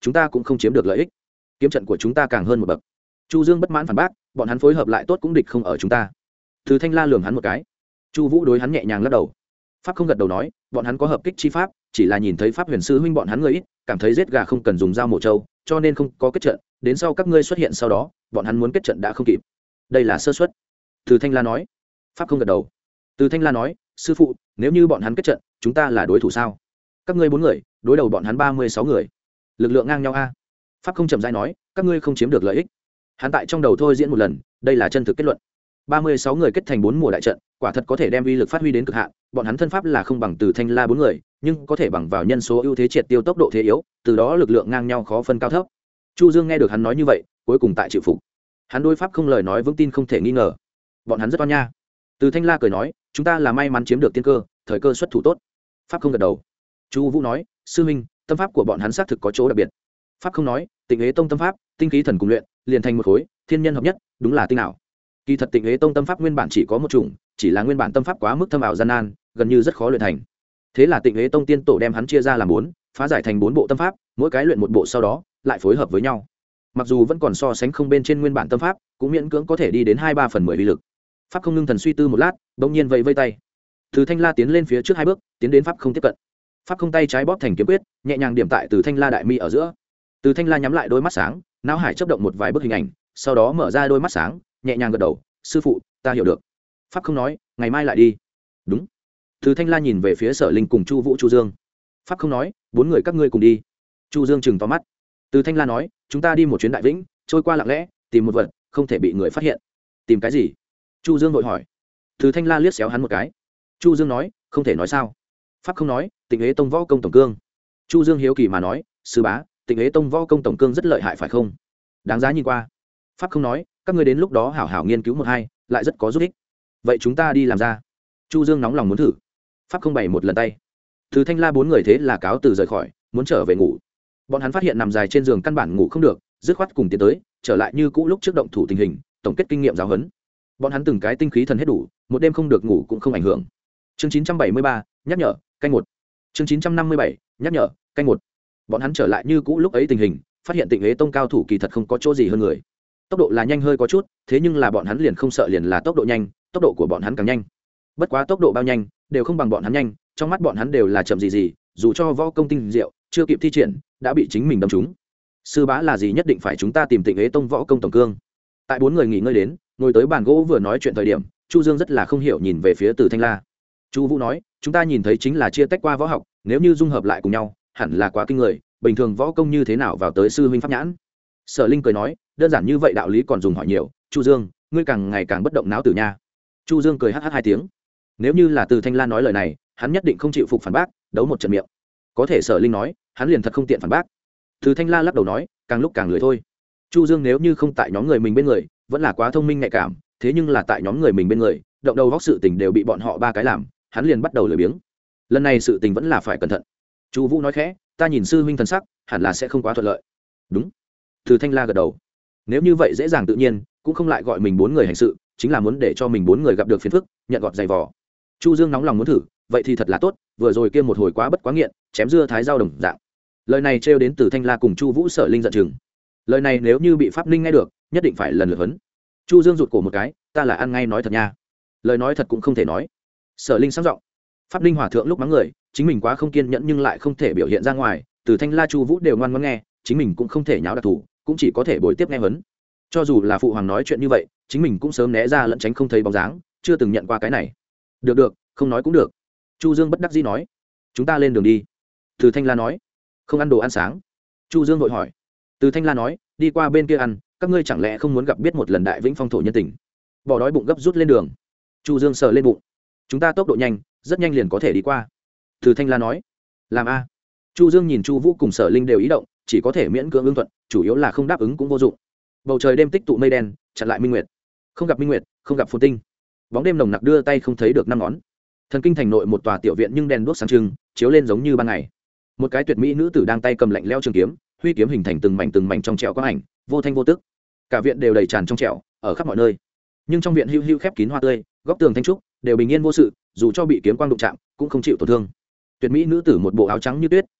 chúng ta cũng không chiếm được lợi ích, kiếm trận của chúng ta càng hơn một bậc. Chu Dương bất mãn phản bác, bọn hắn phối hợp lại tốt cũng địch không ở chúng ta. Từ Thanh La lườm hắn một cái. Chu Vũ đối hắn nhẹ nhàng lắc đầu. Pháp không gật đầu nói, bọn hắn có hợp kích chi pháp, chỉ là nhìn thấy pháp huyền sư huynh bọn hắn người ít, cảm thấy giết gà không cần dùng dao mổ trâu, cho nên không có kết trận, đến sau các ngươi xuất hiện sau đó, bọn hắn muốn kết trận đã không kịp. Đây là sơ suất. Từ Thanh La nói. Pháp không gật đầu. Từ Thanh La nói, sư phụ, nếu như bọn hắn kết trận, chúng ta là đối thủ sao? Các ngươi bốn người, đối đầu bọn hắn ba mươi sáu người, lực lượng ngang nhau a. Pháp không chậm rãi nói, các ngươi không chiếm được lợi ích. Hắn tại trong đầu thôi diễn một lần, đây là chân thực kết luận. ba mươi sáu người kết thành bốn mùa đại trận, quả thật có thể đem uy lực phát huy đến cực hạn, bọn hắn thân pháp là không bằng Từ Thanh La bốn người, nhưng có thể bằng vào nhân số ưu thế triệt tiêu tốc độ thế yếu, từ đó lực lượng ngang nhau khó phân cao thấp. Chu Dương nghe được hắn nói như vậy, cuối cùng tại chịu phục. Hắn đối pháp không lời nói vững tin không thể nghi ngờ. Bọn hắn rất oan nha. Từ Thanh La cười nói, chúng ta là may mắn chiếm được tiên cơ, thời cơ xuất thủ tốt. Pháp không gật đầu. Chu Vũ nói, sư huynh, tâm pháp của bọn hắn xác thực có chỗ đặc biệt. Pháp không nói, Tịnh Hế Tông tâm pháp, tinh khí thần cùng luyện, liền thành một khối, thiên nhân hợp nhất, đúng là tinh ảo. Kỳ thật Tịnh Hế Tông tâm pháp nguyên bản chỉ có một chủng, chỉ là nguyên bản tâm pháp quá mức thâm ảo gian nan, gần như rất khó luyện thành. Thế là Tịnh Hế Tông tiên tổ đem hắn chia ra làm bốn, phá giải thành bốn bộ tâm pháp, mỗi cái luyện một bộ sau đó, lại phối hợp với nhau. Mặc dù vẫn còn so sánh không bên trên nguyên bản tâm pháp, cũng miễn cưỡng có thể đi đến hai ba phần mười uy lực. Pháp không ngưng thần suy tư một lát, bỗng nhiên vẫy vây tay. Từ Thanh La tiến lên phía trước hai bước, tiến đến pháp không tiếp cận. Pháp không tay trái bóp thành kiếm quyết, nhẹ nhàng điểm tại Từ Thanh La đại mi ở giữa. Từ Thanh La nhắm lại đôi mắt sáng, não hải chớp động một vài bức hình ảnh, sau đó mở ra đôi mắt sáng, nhẹ nhàng gật đầu, sư phụ, ta hiểu được. Pháp không nói, ngày mai lại đi. Đúng. Từ Thanh La nhìn về phía Sở Linh cùng Chu Vũ, Chu Dương. Pháp không nói, bốn người các ngươi cùng đi. Chu Dương chừng to mắt. Từ Thanh La nói, chúng ta đi một chuyến Đại Vĩnh, trôi qua lặng lẽ, tìm một vật, không thể bị người phát hiện. Tìm cái gì? Chu Dương vội hỏi. Từ Thanh La liếc xéo hắn một cái. Chu Dương nói, không thể nói sao? Pháp không nói, Tịnh Hế Tông võ công tổng cương. Chu Dương hiếu kỳ mà nói, sư bá, Tịnh Hế Tông võ công tổng cương rất lợi hại phải không? Đáng giá nhìn qua. Pháp không nói, các ngươi đến lúc đó hảo hảo nghiên cứu một hai, lại rất có giúp ích. Vậy chúng ta đi làm ra. Chu Dương nóng lòng muốn thử. Pháp không bày một lần tay. Từ Thanh La bốn người thế là cáo từ rời khỏi, muốn trở về ngủ. Bọn hắn phát hiện nằm dài trên giường căn bản ngủ không được, dứt khoát cùng tiến tới, trở lại như cũ lúc trước động thủ tình hình, tổng kết kinh nghiệm giáo huấn. Bọn hắn từng cái tinh khí thần hết đủ, một đêm không được ngủ cũng không ảnh hưởng. Chương chín trăm bảy mươi ba, nhắc nhở, canh một. Chương chín trăm năm mươi bảy, nhắc nhở, canh một. Bọn hắn trở lại như cũ lúc ấy tình hình, phát hiện Tịnh Hế Tông cao thủ kỳ thật không có chỗ gì hơn người. Tốc độ là nhanh hơi có chút, thế nhưng là bọn hắn liền không sợ liền là tốc độ nhanh, tốc độ của bọn hắn càng nhanh. Bất quá tốc độ bao nhanh, đều không bằng bọn hắn nhanh, trong mắt bọn hắn đều là chậm gì gì, dù cho võ công tinh diệu, chưa kịp thi triển, đã bị chính mình đâm trúng. Sư bá là gì nhất định phải chúng ta tìm Tịnh Hế Tông võ công tổng cương. Tại bốn người nghỉ ngơi đến, ngồi tới bàn gỗ vừa nói chuyện thời điểm, Chu Dương rất là không hiểu nhìn về phía Từ Thanh La. Chu Vũ nói, chúng ta nhìn thấy chính là chia tách qua võ học, nếu như dung hợp lại cùng nhau, hẳn là quá kinh người, bình thường võ công như thế nào vào tới sư huynh pháp nhãn. Sở Linh cười nói, đơn giản như vậy đạo lý còn dùng hỏi nhiều, Chu Dương, ngươi càng ngày càng bất động não tử nha. Chu Dương cười hắc hắc hai tiếng. Nếu như là Từ Thanh La nói lời này, hắn nhất định không chịu phục phản bác, đấu một trận miệng. Có thể Sở Linh nói, hắn liền thật không tiện phản bác. Từ Thanh La lắc đầu nói, càng lúc càng lười thôi. Chu Dương nếu như không tại nhóm người mình bên người, vẫn là quá thông minh nhạy cảm, thế nhưng là tại nhóm người mình bên người, động đầu góc sự tình đều bị bọn họ ba cái làm, hắn liền bắt đầu lười biếng. Lần này sự tình vẫn là phải cẩn thận. Chu Vũ nói khẽ, ta nhìn sư huynh thần sắc, hẳn là sẽ không quá thuận lợi. Đúng. Từ Thanh La gật đầu. Nếu như vậy dễ dàng tự nhiên, cũng không lại gọi mình bốn người hành sự, chính là muốn để cho mình bốn người gặp được phiền phức, nhận gọt dày vò. Chu Dương nóng lòng muốn thử, vậy thì thật là tốt, vừa rồi kia một hồi quá bất quá nghiện, chém dưa thái dao đồng dạng. Lời này trêu đến Từ Thanh La cùng Chu Vũ Sở Linh giận chừng. Lời này nếu như bị Pháp Ninh nghe được, nhất định phải lần lượt huấn. Chu Dương rụt cổ một cái, ta là ăn ngay nói thật nha. Lời nói thật cũng không thể nói. Sở Linh sáng giọng. Pháp Ninh hòa thượng lúc mắng người, chính mình quá không kiên nhẫn nhưng lại không thể biểu hiện ra ngoài, Từ Thanh La Chu Vũ đều ngoan ngoãn nghe, chính mình cũng không thể nháo đặc thủ, cũng chỉ có thể bồi tiếp nghe huấn. Cho dù là phụ hoàng nói chuyện như vậy, chính mình cũng sớm né ra lẫn tránh không thấy bóng dáng, chưa từng nhận qua cái này. Được được, không nói cũng được. Chu Dương bất đắc dĩ nói, chúng ta lên đường đi. Từ Thanh La nói, không ăn đồ ăn sáng. Chu Dương vội hỏi. Từ Thanh La nói, đi qua bên kia ăn, các ngươi chẳng lẽ không muốn gặp biết một lần Đại Vĩnh phong thổ nhân tình. Bỏ đói bụng gấp rút lên đường. Chu Dương sờ lên bụng, chúng ta tốc độ nhanh, rất nhanh liền có thể đi qua. Từ Thanh La nói, làm a. Chu Dương nhìn Chu Vũ cùng Sở Linh đều ý động, chỉ có thể miễn cưỡng ứng thuận, chủ yếu là không đáp ứng cũng vô dụng. Bầu trời đêm tích tụ mây đen, chặn lại minh nguyệt. Không gặp minh nguyệt, không gặp phồn tinh. Bóng đêm nồng nặc đưa tay không thấy được năm ngón. Thần kinh thành nội một tòa tiểu viện nhưng đèn đuốc sáng trưng, chiếu lên giống như ban ngày. Một cái tuyệt mỹ nữ tử đang tay cầm lạnh lẽo trường kiếm, huy kiếm hình thành từng mảnh từng mảnh trong trẻo quang ảnh, vô thanh vô tức. Cả viện đều đầy tràn trong trẻo, ở khắp mọi nơi. Nhưng trong viện hưu hưu khép kín hoa tươi, góc tường thanh trúc, đều bình yên vô sự, dù cho bị kiếm quang đụng chạm, cũng không chịu tổn thương. Tuyệt mỹ nữ tử một bộ áo trắng như tuyết,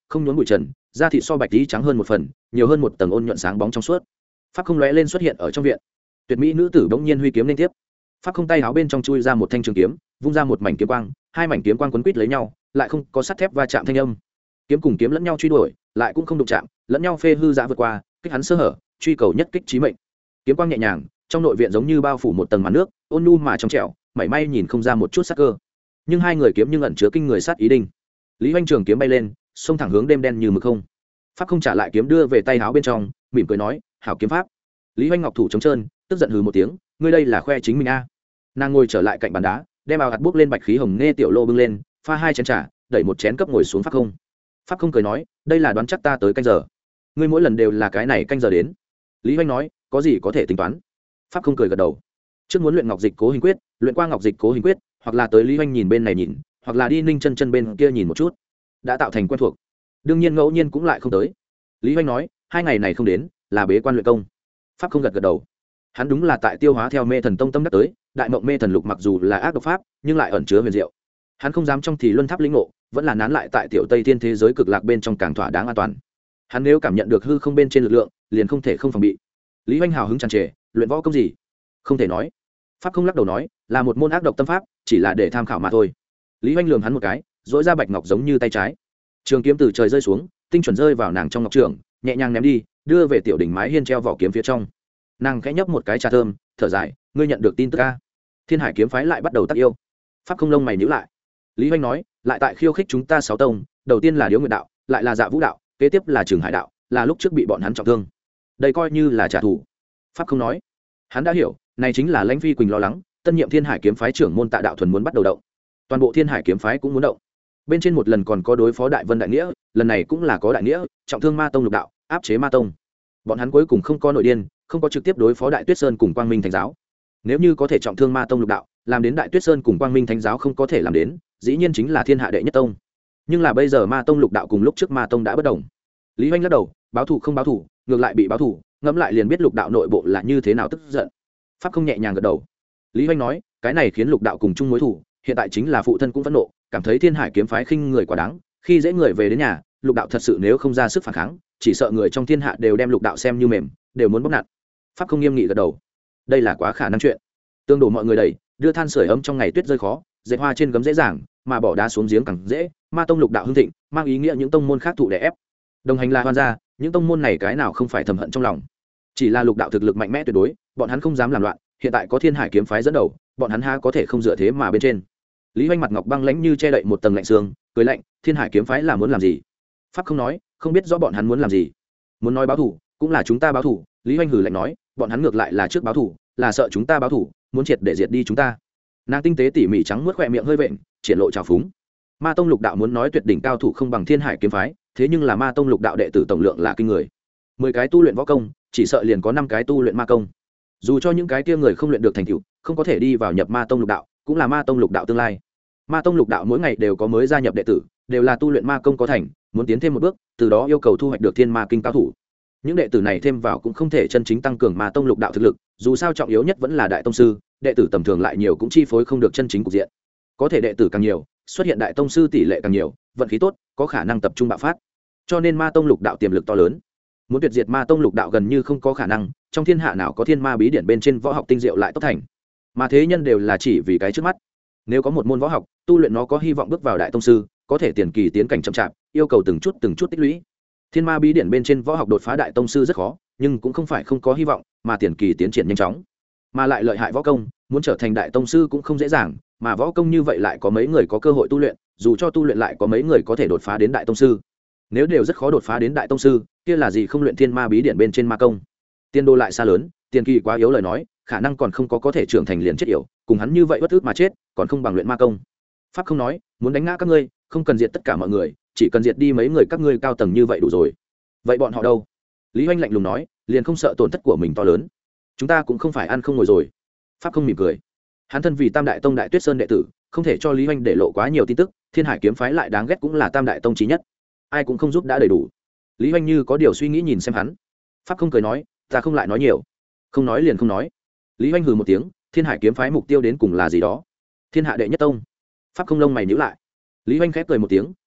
không nhốn bụi trần, da thịt so bạch tí trắng hơn một phần, nhiều hơn một tầng ôn nhuận sáng bóng trong suốt. Pháp không lóe lên xuất hiện ở trong viện. Tuyệt mỹ nữ tử bỗng nhiên huy kiếm lên tiếp. Pháp không tay áo bên trong chui ra một thanh trường kiếm, vung ra một mảnh kiếm quang, hai mảnh kiếm quang quấn quít lấy nhau, lại không có sắt thép va chạm thanh âm. Kiếm cùng kiếm lẫn nhau truy đuổi, lại cũng không đụng chạm, lẫn nhau phê hư dã vượt qua, kích hắn sơ hở, truy cầu nhất kích chí mệnh. Kiếm quang nhẹ nhàng, trong nội viện giống như bao phủ một tầng màn nước, ôn nhu mà trong trẻo, mảy may nhìn không ra một chút sát cơ. Nhưng hai người kiếm nhưng ẩn chứa kinh người sát ý đinh. Lý Hoành trường kiếm bay lên, xông thẳng hướng đêm đen như mực không. Pháp không trả lại kiếm đưa về tay áo bên trong, mỉm cười nói, "Hảo kiếm pháp." Lý Hoành ngọc thủ trống trơn, tức giận hừ một tiếng, "Ngươi đây là khoe chính mình a?" Nàng ngồi trở lại cạnh bàn đá, đem ao hạt bốc lên bạch khí hồng nghe tiểu lô bưng lên, pha hai chén trà, đẩy một chén cấp ngồi xuống Pháp không. Pháp không cười nói, "Đây là đoán chắc ta tới canh giờ. Ngươi mỗi lần đều là cái này canh giờ đến." Lý Hoành nói, "Có gì có thể tính toán?" Pháp không cười gật đầu. Trước muốn luyện ngọc dịch cố hình quyết, luyện qua ngọc dịch cố hình quyết, hoặc là tới Lý Hoành nhìn bên này nhìn, hoặc là đi Ninh Chân Chân bên kia nhìn một chút, đã tạo thành quen thuộc. Đương nhiên ngẫu nhiên cũng lại không tới. Lý Hoành nói, hai ngày này không đến, là bế quan luyện công. Pháp không gật gật đầu. Hắn đúng là tại tiêu hóa theo Mê Thần Tông tâm đắc tới, Đại Mộng Mê Thần Lục mặc dù là ác độc pháp, nhưng lại ẩn chứa huyền diệu. Hắn không dám trong thì luân tháp lĩnh ngộ, vẫn là nán lại tại tiểu Tây Thiên thế giới cực lạc bên trong càng thỏa đáng an toàn. Hắn nếu cảm nhận được hư không bên trên lực lượng, liền không thể không phòng bị. Lý Hoành hào hứng tràn trề, luyện võ công gì? Không thể nói. Pháp không lắc đầu nói, là một môn ác độc tâm pháp, chỉ là để tham khảo mà thôi. Lý Hoành lườm hắn một cái, dỗi ra bạch ngọc giống như tay trái. Trường kiếm từ trời rơi xuống, tinh chuẩn rơi vào nàng trong ngọc trường, nhẹ nhàng ném đi, đưa về tiểu đỉnh mái hiên treo vỏ kiếm phía trong. Nàng khẽ nhấp một cái trà thơm, thở dài, ngươi nhận được tin tức a? Thiên Hải kiếm phái lại bắt đầu tác yêu. Pháp không lông mày nhíu lại. Lý Hoành nói, lại tại khiêu khích chúng ta sáu tông, đầu tiên là Điếu Nguyệt đạo, lại là Dạ Vũ đạo, kế tiếp là Trường Hải đạo, là lúc trước bị bọn hắn trọng thương. Đây coi như là trả thù. Pháp không nói. Hắn đã hiểu, này chính là Lãnh Phi Quỳnh lo lắng, tân nhiệm Thiên Hải kiếm phái trưởng môn Tạ đạo thuần muốn bắt đầu động. Toàn bộ Thiên Hải kiếm phái cũng muốn động. Bên trên một lần còn có đối phó Đại Vân đại nghĩa, lần này cũng là có đại nghĩa, trọng thương Ma tông lục đạo, áp chế Ma tông. Bọn hắn cuối cùng không có nội điên, không có trực tiếp đối phó Đại Tuyết Sơn cùng Quang Minh Thánh giáo. Nếu như có thể trọng thương Ma tông lục đạo, làm đến Đại Tuyết Sơn cùng Quang Minh Thánh giáo không có thể làm đến, dĩ nhiên chính là thiên hạ đệ nhất tông. Nhưng là bây giờ Ma tông lục đạo cùng lúc trước Ma tông đã bất đồng. Lý Hoành lắc đầu, báo thù không báo thù, ngược lại bị báo thù, ngẫm lại liền biết lục đạo nội bộ là như thế nào tức giận. Pháp không nhẹ nhàng gật đầu. Lý Hoành nói, cái này khiến lục đạo cùng chung mối thù, hiện tại chính là phụ thân cũng phẫn nộ, cảm thấy Thiên Hải kiếm phái khinh người quá đáng, khi dễ người về đến nhà, lục đạo thật sự nếu không ra sức phản kháng, chỉ sợ người trong thiên hạ đều đem lục đạo xem như mềm, đều muốn bóc nạt. Pháp không nghiêm nghị gật đầu. Đây là quá khả năng chuyện. Tương đổ mọi người đẩy, đưa than sưởi ấm trong ngày tuyết rơi khó, dệt hoa trên gấm dễ dàng, mà bỏ đá xuống giếng càng dễ. Ma tông lục đạo hưng thịnh, mang ý nghĩa những tông môn khác thụ đè ép. Đồng hành là hoan gia, những tông môn này cái nào không phải thầm hận trong lòng. Chỉ là lục đạo thực lực mạnh mẽ tuyệt đối, bọn hắn không dám làm loạn, hiện tại có Thiên Hải kiếm phái dẫn đầu, bọn hắn ha có thể không dựa thế mà bên trên. Lý Hoành mặt ngọc băng lãnh như che đậy một tầng lạnh xương, cười lạnh, Thiên Hải kiếm phái là muốn làm gì? Pháp không nói, không biết rõ bọn hắn muốn làm gì. Muốn nói báo thù, cũng là chúng ta báo thù. Lý Hoành hừ lạnh nói, bọn hắn ngược lại là trước báo thù, là sợ chúng ta báo thù, muốn triệt để diệt đi chúng ta. Nàng tinh tế tỉ mỉ trắng muốt khỏe miệng hơi vện, triển lộ trào phúng. Ma tông lục đạo muốn nói tuyệt đỉnh cao thủ không bằng Thiên Hải kiếm phái, thế nhưng là Ma tông lục đạo đệ tử tổng lượng là kinh người. Mười cái tu luyện võ công, chỉ sợ liền có năm cái tu luyện ma công. Dù cho những cái kia người không luyện được thành tựu, không có thể đi vào nhập Ma tông lục đạo, cũng là Ma tông lục đạo tương lai. Ma tông lục đạo mỗi ngày đều có mới gia nhập đệ tử, đều là tu luyện ma công có thành, muốn tiến thêm một bước, từ đó yêu cầu thu hoạch được thiên ma kinh cao thủ. Những đệ tử này thêm vào cũng không thể chân chính tăng cường Ma tông lục đạo thực lực, dù sao trọng yếu nhất vẫn là đại tông sư, đệ tử tầm thường lại nhiều cũng chi phối không được chân chính cục diện. Có thể đệ tử càng nhiều, xuất hiện đại tông sư tỷ lệ càng nhiều, vận khí tốt, có khả năng tập trung bạo phát. Cho nên Ma tông lục đạo tiềm lực to lớn. Muốn tuyệt diệt Ma tông lục đạo gần như không có khả năng, trong thiên hạ nào có thiên ma bí điển bên trên võ học tinh diệu lại tốt thành. Mà thế nhân đều là chỉ vì cái trước mắt. Nếu có một môn võ học, tu luyện nó có hy vọng bước vào đại tông sư, có thể tiền kỳ tiến cảnh chậm chạp, yêu cầu từng chút từng chút tích lũy. Thiên ma bí điển bên trên võ học đột phá đại tông sư rất khó, nhưng cũng không phải không có hy vọng, mà tiền kỳ tiến triển nhanh chóng. Mà lại lợi hại võ công, muốn trở thành đại tông sư cũng không dễ dàng, mà võ công như vậy lại có mấy người có cơ hội tu luyện, dù cho tu luyện lại có mấy người có thể đột phá đến đại tông sư. Nếu đều rất khó đột phá đến đại tông sư, kia là gì không luyện thiên ma bí điển bên trên ma công. Tiên đô lại xa lớn, tiền kỳ quá yếu lời nói, khả năng còn không có có thể trưởng thành liền chết yểu, cùng hắn như vậy bất ức mà chết, còn không bằng luyện ma công. Pháp không nói, muốn đánh ngã các ngươi, không cần diệt tất cả mọi người, chỉ cần diệt đi mấy người các ngươi cao tầng như vậy đủ rồi. Vậy bọn họ đâu? Lý Hoành lạnh lùng nói, liền không sợ tổn thất của mình to lớn. Chúng ta cũng không phải ăn không ngồi rồi. Pháp không mỉm cười. Hắn thân vì Tam đại tông Đại Tuyết Sơn đệ tử, không thể cho Lý Hoành để lộ quá nhiều tin tức, Thiên Hải kiếm phái lại đáng ghét cũng là Tam đại tông chí nhất. Ai cũng không giúp đã đầy đủ. Lý Hoành như có điều suy nghĩ nhìn xem hắn. Pháp không cười nói, ta không lại nói nhiều. Không nói liền không nói. Lý Hoành hừ một tiếng, Thiên Hải kiếm phái mục tiêu đến cùng là gì đó? Thiên hạ đệ nhất tông. Pháp không lông mày nhíu lại. Lý Hoành khép cười một tiếng,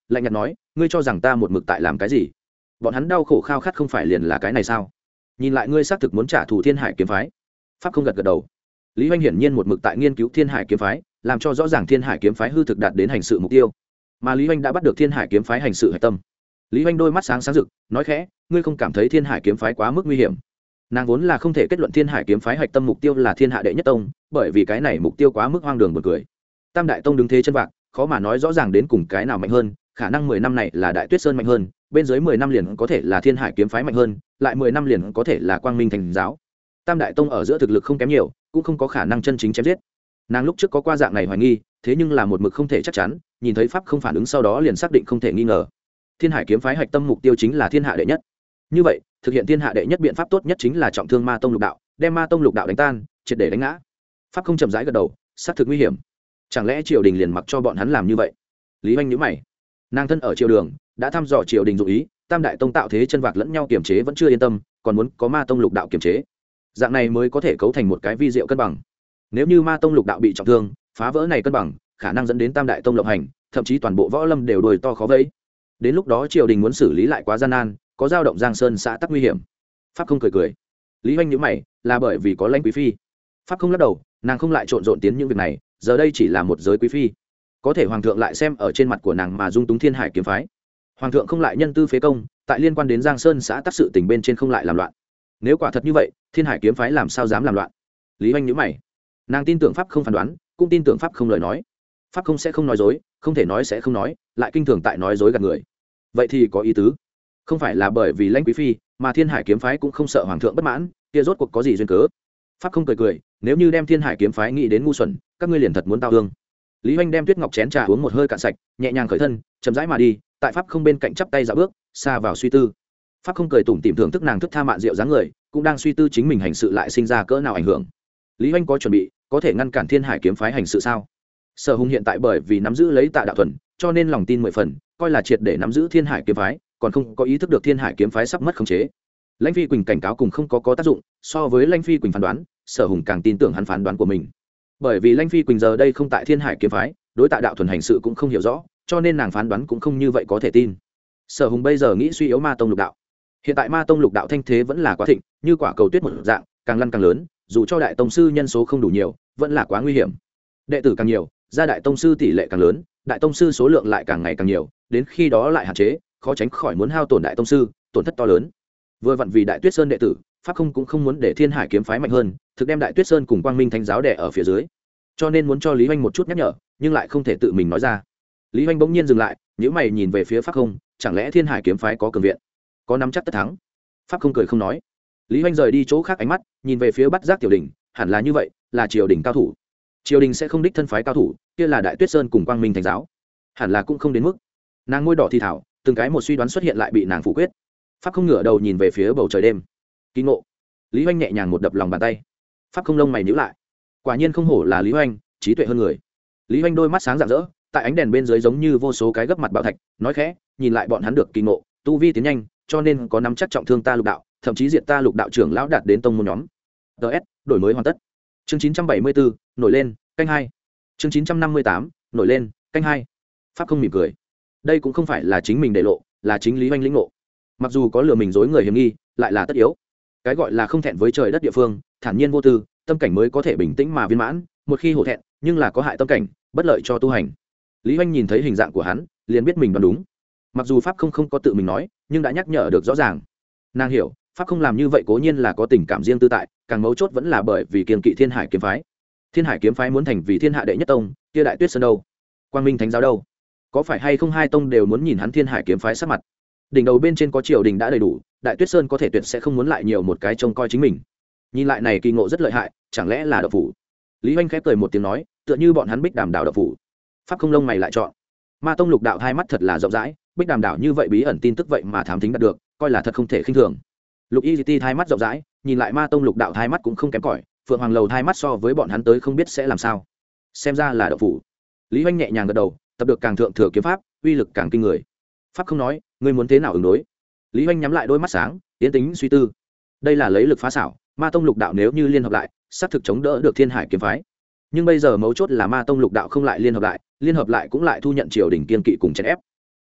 lạnh nhạt nói ngươi cho rằng ta một mực tại làm cái gì? Bọn hắn đau khổ khao khát không phải liền là cái này sao? Nhìn lại ngươi xác thực muốn trả thù thiên hải kiếm phái. Pháp không gật gật đầu. Lý Hoành hiển nhiên một mực tại nghiên cứu thiên hải kiếm phái, làm cho rõ ràng thiên hải kiếm phái hư thực đạt đến hành sự mục tiêu, mà Lý Hoành đã bắt được thiên hải kiếm phái hành sự hạch tâm. Lý Hoành đôi mắt sáng sáng rực, nói khẽ ngươi không cảm thấy thiên hải kiếm phái quá mức nguy hiểm? Nàng vốn là không thể kết luận thiên hải kiếm phái hạch tâm mục tiêu là thiên hạ đệ nhất tông, bởi vì cái này mục tiêu quá mức hoang đường buồn cười. Tam đại tông đứng thế chân vạc, khó mà nói rõ ràng đến cùng cái nào mạnh hơn, khả năng mười năm này là Đại Tuyết Sơn mạnh hơn, bên dưới mười năm liền có thể là thiên hải kiếm phái mạnh hơn, lại mười năm liền có thể là Quang Minh Thành giáo. Tam đại tông ở giữa thực lực không kém nhiều, cũng không có khả năng chân chính chém giết. Nàng lúc trước có qua dạng này hoài nghi, thế nhưng là một mực không thể chắc chắn, nhìn thấy pháp không phản ứng sau đó liền xác định không thể nghi ngờ. Thiên hải kiếm phái hạch tâm mục tiêu chính là thiên hạ đệ nhất. Như vậy, thực hiện thiên hạ đệ nhất biện pháp tốt nhất chính là trọng thương Ma tông lục đạo, đem Ma tông lục đạo đánh tan, triệt để đánh ngã. Pháp không chậm rãi gật đầu, xác thực nguy hiểm. Chẳng lẽ triều đình liền mặc cho bọn hắn làm như vậy? Lý Hoành nhíu mày. Nàng thân ở triều đường, đã thăm dò triều đình dụng ý, tam đại tông tạo thế chân vạc lẫn nhau kiềm chế vẫn chưa yên tâm, còn muốn có Ma tông lục đạo kiềm chế. Dạng này mới có thể cấu thành một cái vi diệu cân bằng. Nếu như Ma tông lục đạo bị trọng thương, phá vỡ này cân bằng, khả năng dẫn đến tam đại tông lộng hành, thậm chí toàn bộ võ lâm đều đuổi to khó vây. Đến lúc đó triều đình muốn xử lý lại quá gian nan, có dao động Giang Sơn xã tắc nguy hiểm. Pháp không cười cười. Lý Hoành nhíu mày, là bởi vì có Lãnh quý phi. Pháp không lắc đầu, nàng không lại trộn rộn tiến những việc này, giờ đây chỉ là một giới quý phi. Có thể hoàng thượng lại xem ở trên mặt của nàng mà dung túng thiên hải kiếm phái. Hoàng thượng không lại nhân tư phế công, tại liên quan đến Giang Sơn xã tắc sự tình bên trên không lại làm loạn. Nếu quả thật như vậy, thiên hải kiếm phái làm sao dám làm loạn? Lý Hoành nhíu mày. Nàng tin tưởng pháp không phán đoán, cũng tin tưởng pháp không lời nói. Pháp không sẽ không nói dối, không thể nói sẽ không nói, lại kinh thường tại nói dối gạt người. Vậy thì có ý tứ. Không phải là bởi vì Lãnh quý phi, mà thiên hải kiếm phái cũng không sợ hoàng thượng bất mãn, kia rốt cuộc có gì duyên cớ? Pháp không cười cười, nếu như đem thiên hải kiếm phái nghĩ đến ngu xuẩn, các ngươi liền thật muốn tao hương. Lý Hoành đem tuyết ngọc chén trà uống một hơi cạn sạch, nhẹ nhàng khởi thân, chậm rãi mà đi, tại pháp không bên cạnh chắp tay dạo bước, xa vào suy tư. Pháp không cười tủm tỉm thưởng thức nàng thức tha mạn rượu dáng người, cũng đang suy tư chính mình hành sự lại sinh ra cỡ nào ảnh hưởng. Lý Hoành có chuẩn bị, có thể ngăn cản thiên hải kiếm phái hành sự sao? Sở Hùng hiện tại bởi vì nắm giữ lấy Tạ Đạo Thuần, cho nên lòng tin mười phần, coi là triệt để nắm giữ thiên hải kiếm phái, còn không có ý thức được thiên hải kiếm phái sắp mất khống chế. Lãnh Phi Quỳnh cảnh cáo cùng không có có tác dụng, so với Lãnh Phi Quỳnh phán đoán, Sở Hùng càng tin tưởng hắn phán đoán của mình. Bởi vì Lãnh Phi Quỳnh giờ đây không tại thiên hải kiếm phái, đối Tạ Đạo Thuần hành sự cũng không hiểu rõ, cho nên nàng phán đoán cũng không như vậy có thể tin. Sở Hùng bây giờ nghĩ suy yếu Ma tông lục đạo. Hiện tại Ma tông lục đạo thanh thế vẫn là quá thịnh, như quả cầu tuyết một dạng, càng lăn càng lớn, dù cho đại tông sư nhân số không đủ nhiều, vẫn là quá nguy hiểm. Đệ tử càng nhiều, gia đại tông sư tỷ lệ càng lớn, đại tông sư số lượng lại càng ngày càng nhiều, đến khi đó lại hạn chế, khó tránh khỏi muốn hao tổn đại tông sư, tổn thất to lớn. Vừa vặn vì Đại Tuyết Sơn đệ tử, pháp không cũng không muốn để thiên hải kiếm phái mạnh hơn, thực đem Đại Tuyết Sơn cùng Quang Minh Thánh giáo đè ở phía dưới, cho nên muốn cho Lý Hoành một chút nhắc nhở, nhưng lại không thể tự mình nói ra. Lý Hoành bỗng nhiên dừng lại, nhíu mày nhìn về phía pháp không, chẳng lẽ thiên hải kiếm phái có cường viện, có nắm chắc tất thắng? Pháp không cười không nói. Lý Hoành rời đi chỗ khác ánh mắt, nhìn về phía Bắt Giác tiểu đỉnh, hẳn là như vậy, là triều đình cao thủ. Triều đình sẽ không đích thân phái cao thủ, kia là Đại Tuyết Sơn cùng Quang Minh Thánh giáo, hẳn là cũng không đến mức. Nàng môi đỏ thi thảo, từng cái một suy đoán xuất hiện lại bị nàng phủ quyết. Pháp không ngửa đầu nhìn về phía bầu trời đêm. Kỳ ngộ. Lý Hoành nhẹ nhàng một đập lòng bàn tay. Pháp không lông mày nhíu lại. Quả nhiên không hổ là Lý Hoành, trí tuệ hơn người. Lý Hoành đôi mắt sáng rạng rỡ, tại ánh đèn bên dưới giống như vô số cái gấp mặt bảo thạch, nói khẽ, nhìn lại bọn hắn được kỳ ngộ, tu vi tiến nhanh, cho nên có nắm chắc trọng thương ta lục đạo, thậm chí diệt ta lục đạo trưởng lão đạt đến tông môn nhóm. ds đổi mới hoàn tất. Chương chín trăm bảy mươi bốn, nổi lên, canh hai. Chương chín trăm năm mươi tám, nổi lên, canh hai. Pháp không mỉm cười. Đây cũng không phải là chính mình để lộ, là chính Lý Hoành lĩnh ngộ. Mặc dù có lừa mình dối người hiểm nghi, lại là tất yếu. Cái gọi là không thẹn với trời đất địa phương, thản nhiên vô tư, tâm cảnh mới có thể bình tĩnh mà viên mãn. Một khi hổ thẹn, nhưng là có hại tâm cảnh, bất lợi cho tu hành. Lý Hoành nhìn thấy hình dạng của hắn, liền biết mình đoán đúng. Mặc dù pháp không không có tự mình nói, nhưng đã nhắc nhở được rõ ràng. Nàng hiểu, pháp không làm như vậy cố nhiên là có tình cảm riêng tư tại, càng mấu chốt vẫn là bởi vì kiêng kỵ thiên hải kiếm phái. Thiên hải kiếm phái muốn thành vì thiên hạ đệ nhất tông, kia Đại Tuyết Sơn đâu, Quang Minh Thánh giáo đâu, có phải hay không hai tông đều muốn nhìn hắn thiên hải kiếm phái sắc mặt? Đỉnh đầu bên trên có triều đình đã đầy đủ, Đại Tuyết Sơn có thể tuyệt sẽ không muốn lại nhiều một cái trông coi chính mình. Nhìn lại này kỳ ngộ rất lợi hại, chẳng lẽ là đậu phủ? Lý Hoành khép cười một tiếng nói, tựa như bọn hắn Bích Đàm đảo đậu phủ. Pháp không lông mày lại chọn. Ma tông lục đạo hai mắt thật là rộng rãi, Bích Đàm đảo như vậy bí ẩn tin tức vậy mà thám thính đạt được, coi là thật không thể khinh thường. Lục Y Ti hai mắt rộng rãi, nhìn lại Ma tông lục đạo hai mắt cũng không kém cỏi, Phượng Hoàng lầu hai mắt so với bọn hắn tới không biết sẽ làm sao. Xem ra là đậu phủ. Lý Hoành nhẹ nhàng gật đầu, tập được càng thượng thừa kiếm pháp, uy lực càng kinh người. Pháp không nói, ngươi muốn thế nào ứng đối? Lý Hoành nhắm lại đôi mắt sáng, tiến tính suy tư. Đây là lấy lực phá xảo, Ma tông lục đạo nếu như liên hợp lại, sát thực chống đỡ được thiên hải kiếm phái. Nhưng bây giờ mấu chốt là Ma tông lục đạo không lại liên hợp lại, liên hợp lại cũng lại thu nhận triều đình kiên kỵ cùng chèn ép.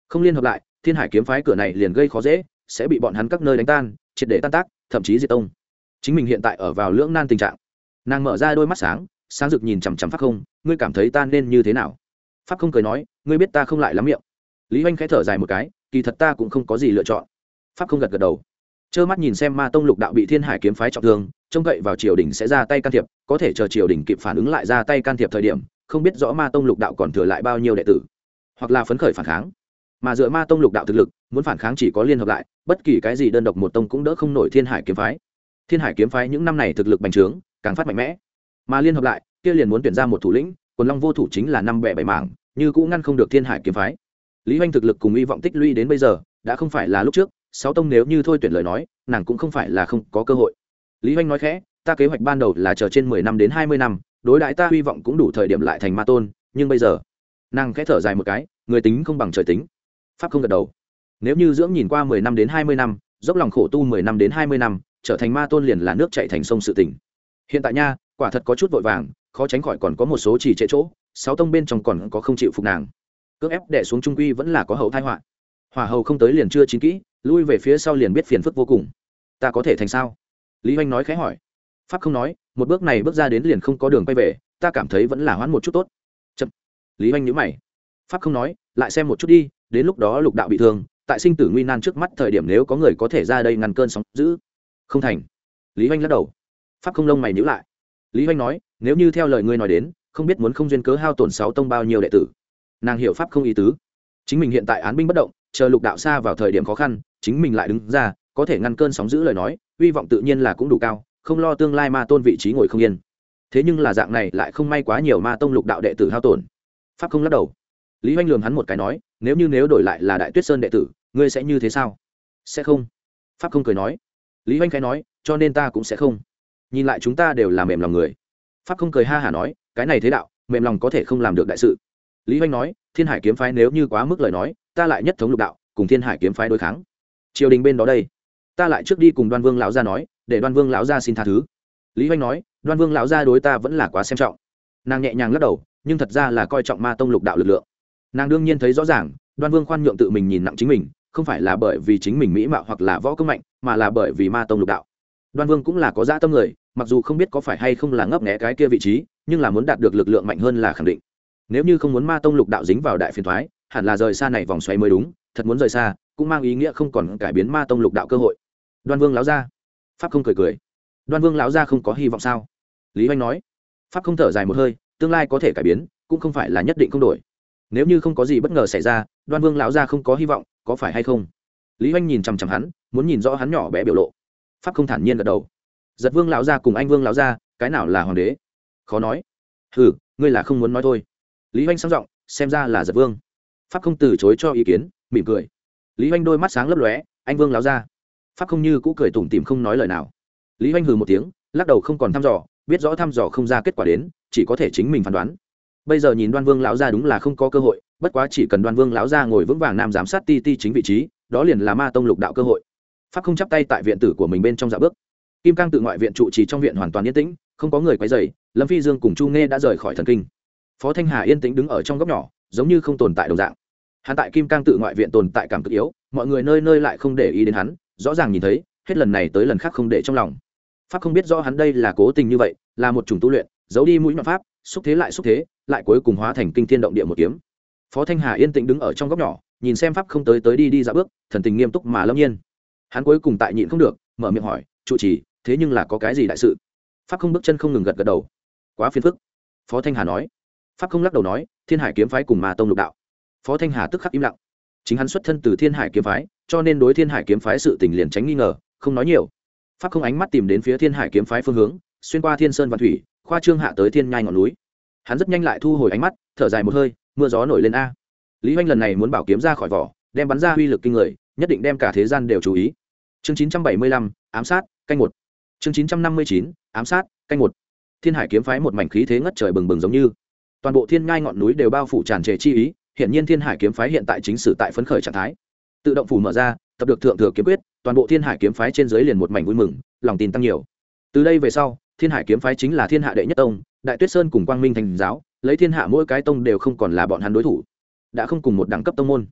không liên hợp lại thiên hải kiếm phái cửa này liền gây khó dễ, sẽ bị bọn hắn các nơi đánh tan, triệt để tan tác, thậm chí diệt tông. Chính mình hiện tại ở vào lưỡng nan tình trạng. Nàng mở ra đôi mắt sáng sáng rực nhìn chằm chằm Pháp Không, ngươi cảm thấy ta nên như thế nào? Pháp Không cười nói, ngươi biết ta không lại lắm miệng. Lý Hoành khẽ thở dài một cái, kỳ thật ta cũng không có gì lựa chọn. Pháp Không gật gật đầu, trơ mắt nhìn xem Ma Tông Lục Đạo bị Thiên Hải kiếm phái trọng thương, trông cậy vào triều đình sẽ ra tay can thiệp, có thể chờ triều đình kịp phản ứng lại ra tay can thiệp thời điểm, không biết rõ Ma Tông Lục Đạo còn thừa lại bao nhiêu đệ tử, hoặc là phấn khởi phản kháng. Mà dựa Ma Tông Lục Đạo thực lực, muốn phản kháng chỉ có liên hợp lại, bất kỳ cái gì đơn độc một tông cũng đỡ không nổi Thiên Hải kiếm phái. Thiên Hải kiếm phái những năm này thực lực bành trướng, càng phát mạnh mẽ, mà liên hợp lại, kia liền muốn tuyển ra một thủ lĩnh, Quần Long vô thủ chính là năm bẻ bảy mảng, như cũng ngăn không được Thiên Hải kiếm phái. Lý Hoành thực lực cùng hy vọng tích lũy đến bây giờ, đã không phải là lúc trước, sáu tông nếu như thôi tuyển lời nói, nàng cũng không phải là không có cơ hội. Lý Hoành nói khẽ, ta kế hoạch ban đầu là chờ trên mười năm đến hai mươi năm, đối đãi ta hy vọng cũng đủ thời điểm lại thành ma tôn, nhưng bây giờ, nàng khẽ thở dài một cái, người tính không bằng trời tính. Pháp Không gật đầu. Nếu như dưỡng nhìn qua mười năm đến hai mươi năm, dốc lòng khổ tu mười năm đến hai mươi năm, trở thành ma tôn liền là nước chảy thành sông sự tình. Hiện tại nha, quả thật có chút vội vàng, khó tránh khỏi còn có một số trì trệ chỗ, sáu tông bên trong còn có không chịu phục nàng. Cưỡng ép đè xuống trung quy vẫn là có hậu tai họa. Hỏa hầu không tới liền chưa chín kỹ, lui về phía sau liền biết phiền phức vô cùng. Ta có thể thành sao? Lý Hoành nói khẽ hỏi. Pháp Không nói, một bước này bước ra đến liền không có đường quay về, ta cảm thấy vẫn là hoãn một chút tốt. Chậm. Lý Hoành nhíu mày. Pháp Không nói, lại xem một chút đi, đến lúc đó Lục Đạo bị thương, tại sinh tử nguy nan trước mắt thời điểm nếu có người có thể ra đây ngăn cơn sóng dữ. Không thành. Lý Hoành lắc đầu. Pháp Không lông mày nhíu lại. Lý Hoành nói, nếu như theo lời ngươi nói đến, không biết muốn không duyên cớ hao tổn sáu tông bao nhiêu đệ tử. Nàng hiểu Pháp Không ý tứ. Chính mình hiện tại án binh bất động, chờ Lục Đạo xa vào thời điểm khó khăn, chính mình lại đứng ra, có thể ngăn cơn sóng dữ lời nói, hy vọng tự nhiên là cũng đủ cao, không lo tương lai ma tôn vị trí ngồi không yên. Thế nhưng là dạng này lại không may quá nhiều ma tông Lục Đạo đệ tử hao tổn. Pháp Không lắc đầu. Lý Hoành lườm hắn một cái nói, nếu như nếu đổi lại là Đại Tuyết Sơn đệ tử, ngươi sẽ như thế sao? Sẽ không. Pháp Không cười nói. Lý Hoành khẽ nói, cho nên ta cũng sẽ không. Nhìn lại chúng ta đều là mềm lòng người. Pháp Không cười ha hả nói, cái này thế đạo, mềm lòng có thể không làm được đại sự. Lý Hoành nói, Thiên Hải kiếm phái nếu như quá mức lời nói, ta lại nhất thống Lục Đạo, cùng Thiên Hải kiếm phái đối kháng. Triều đình bên đó đây, ta lại trước đi cùng Đoan Vương lão gia nói, để Đoan Vương lão gia xin tha thứ. Lý Hoành nói, Đoan Vương lão gia đối ta vẫn là quá xem trọng. Nàng nhẹ nhàng lắc đầu, nhưng thật ra là coi trọng ma tông Lục Đạo lực lượng. Nàng đương nhiên thấy rõ ràng, Đoan Vương khoan nhượng tự mình nhìn nặng chính mình, không phải là bởi vì chính mình mỹ mạo hoặc là võ công mạnh, mà là bởi vì ma tông Lục Đạo. Đoan Vương cũng là có dã tâm người, mặc dù không biết có phải hay không là ngấp nghé cái kia vị trí, nhưng là muốn đạt được lực lượng mạnh hơn là khẳng định. Nếu như không muốn ma tông Lục Đạo dính vào đại phiền toái, hẳn là rời xa này vòng xoáy mới đúng, thật muốn rời xa, cũng mang ý nghĩa không còn cải biến ma tông Lục Đạo cơ hội. Đoan Vương lão gia. Pháp Không cười cười. Đoan Vương lão gia không có hy vọng sao? Lý Hoành nói. Pháp Không thở dài một hơi, tương lai có thể cải biến, cũng không phải là nhất định không đổi. Nếu như không có gì bất ngờ xảy ra, Đoan Vương lão gia không có hy vọng, có phải hay không? Lý Hoành nhìn chằm chằm hắn, muốn nhìn rõ hắn nhỏ bé biểu lộ. Pháp Không thản nhiên gật đầu. Giật Vương lão gia cùng Anh Vương lão gia, cái nào là hoàng đế? Khó nói. Hừ, ngươi là không muốn nói thôi. Lý Hoành sang giọng, xem ra là Giật Vương. Pháp Không từ chối cho ý kiến, mỉm cười. Lý Hoành đôi mắt sáng lấp lóe, Anh Vương lão gia. Pháp Không như cũ cười tủm tỉm không nói lời nào. Lý Hoành hừ một tiếng, lắc đầu không còn thăm dò, biết rõ thăm dò không ra kết quả đến, chỉ có thể chính mình phán đoán. Bây giờ nhìn Đoan Vương lão gia đúng là không có cơ hội, bất quá chỉ cần Đoan Vương lão gia ngồi vững vàng nam giám sát ti ti chính vị trí, đó liền là ma tông Lục Đạo cơ hội. Pháp Không chắp tay tại viện tử của mình bên trong dạ bước. Kim Cang tự ngoại viện trụ trì trong viện hoàn toàn yên tĩnh, không có người quấy rầy, Lâm Phi Dương cùng Chu Nghe đã rời khỏi thần kinh. Phó Thanh Hà yên tĩnh đứng ở trong góc nhỏ, giống như không tồn tại đồng dạng. Hắn tại Kim Cang tự ngoại viện tồn tại cảm cực yếu, mọi người nơi nơi lại không để ý đến hắn, rõ ràng nhìn thấy, hết lần này tới lần khác không để trong lòng. Pháp Không biết rõ hắn đây là cố tình như vậy, là một chủng tu luyện, giấu đi mũi nhọn pháp, xúc thế lại xúc thế, lại cuối cùng hóa thành kinh thiên động địa một kiếm. Phó Thanh Hà yên tĩnh đứng ở trong góc nhỏ, nhìn xem Pháp Không tới tới đi đi dạo bước, thần tình nghiêm túc mà lâm nhiên. Hắn cuối cùng tại nhịn không được, mở miệng hỏi, trụ trì, thế nhưng là có cái gì đại sự? Pháp Không bước chân không ngừng gật gật đầu. Quá phiền phức. Phó Thanh Hà nói. Pháp Không lắc đầu nói, Thiên Hải kiếm phái cùng Ma tông Lục Đạo. Phó Thanh Hà tức khắc im lặng. Chính hắn xuất thân từ Thiên Hải kiếm phái, cho nên đối Thiên Hải kiếm phái sự tình liền tránh nghi ngờ, không nói nhiều. Pháp Không ánh mắt tìm đến phía Thiên Hải kiếm phái phương hướng, xuyên qua Thiên Sơn Vạn Thủy, khoa trương hạ tới Thiên Nhai ngọn núi. Hắn rất nhanh lại thu hồi ánh mắt, thở dài một hơi, mưa gió nổi lên a. Lý Hoành lần này muốn bảo kiếm ra khỏi vỏ, đem bắn ra uy lực kinh người, nhất định đem cả thế gian đều chú ý. Chương chín trăm bảy mươi lăm, ám sát, canh một. Chương chín trăm năm mươi chín, ám sát, canh một. Thiên Hải kiếm phái một mảnh khí thế ngất trời bừng bừng giống như toàn bộ Thiên Nhai ngọn núi đều bao phủ tràn trề chi ý, hiện nhiên Thiên Hải kiếm phái hiện tại chính sử tại phấn khởi trạng thái. Tự động phủ mở ra, tập được thượng thừa kiếm quyết, toàn bộ Thiên Hải kiếm phái trên dưới liền một mảnh vui mừng, lòng tin tăng nhiều. Từ đây về sau, Thiên Hải kiếm phái chính là thiên hạ đệ nhất tông, Đại Tuyết Sơn cùng Quang Minh thành giáo, lấy thiên hạ mỗi cái tông đều không còn là bọn hắn đối thủ, đã không cùng một đẳng cấp tông môn.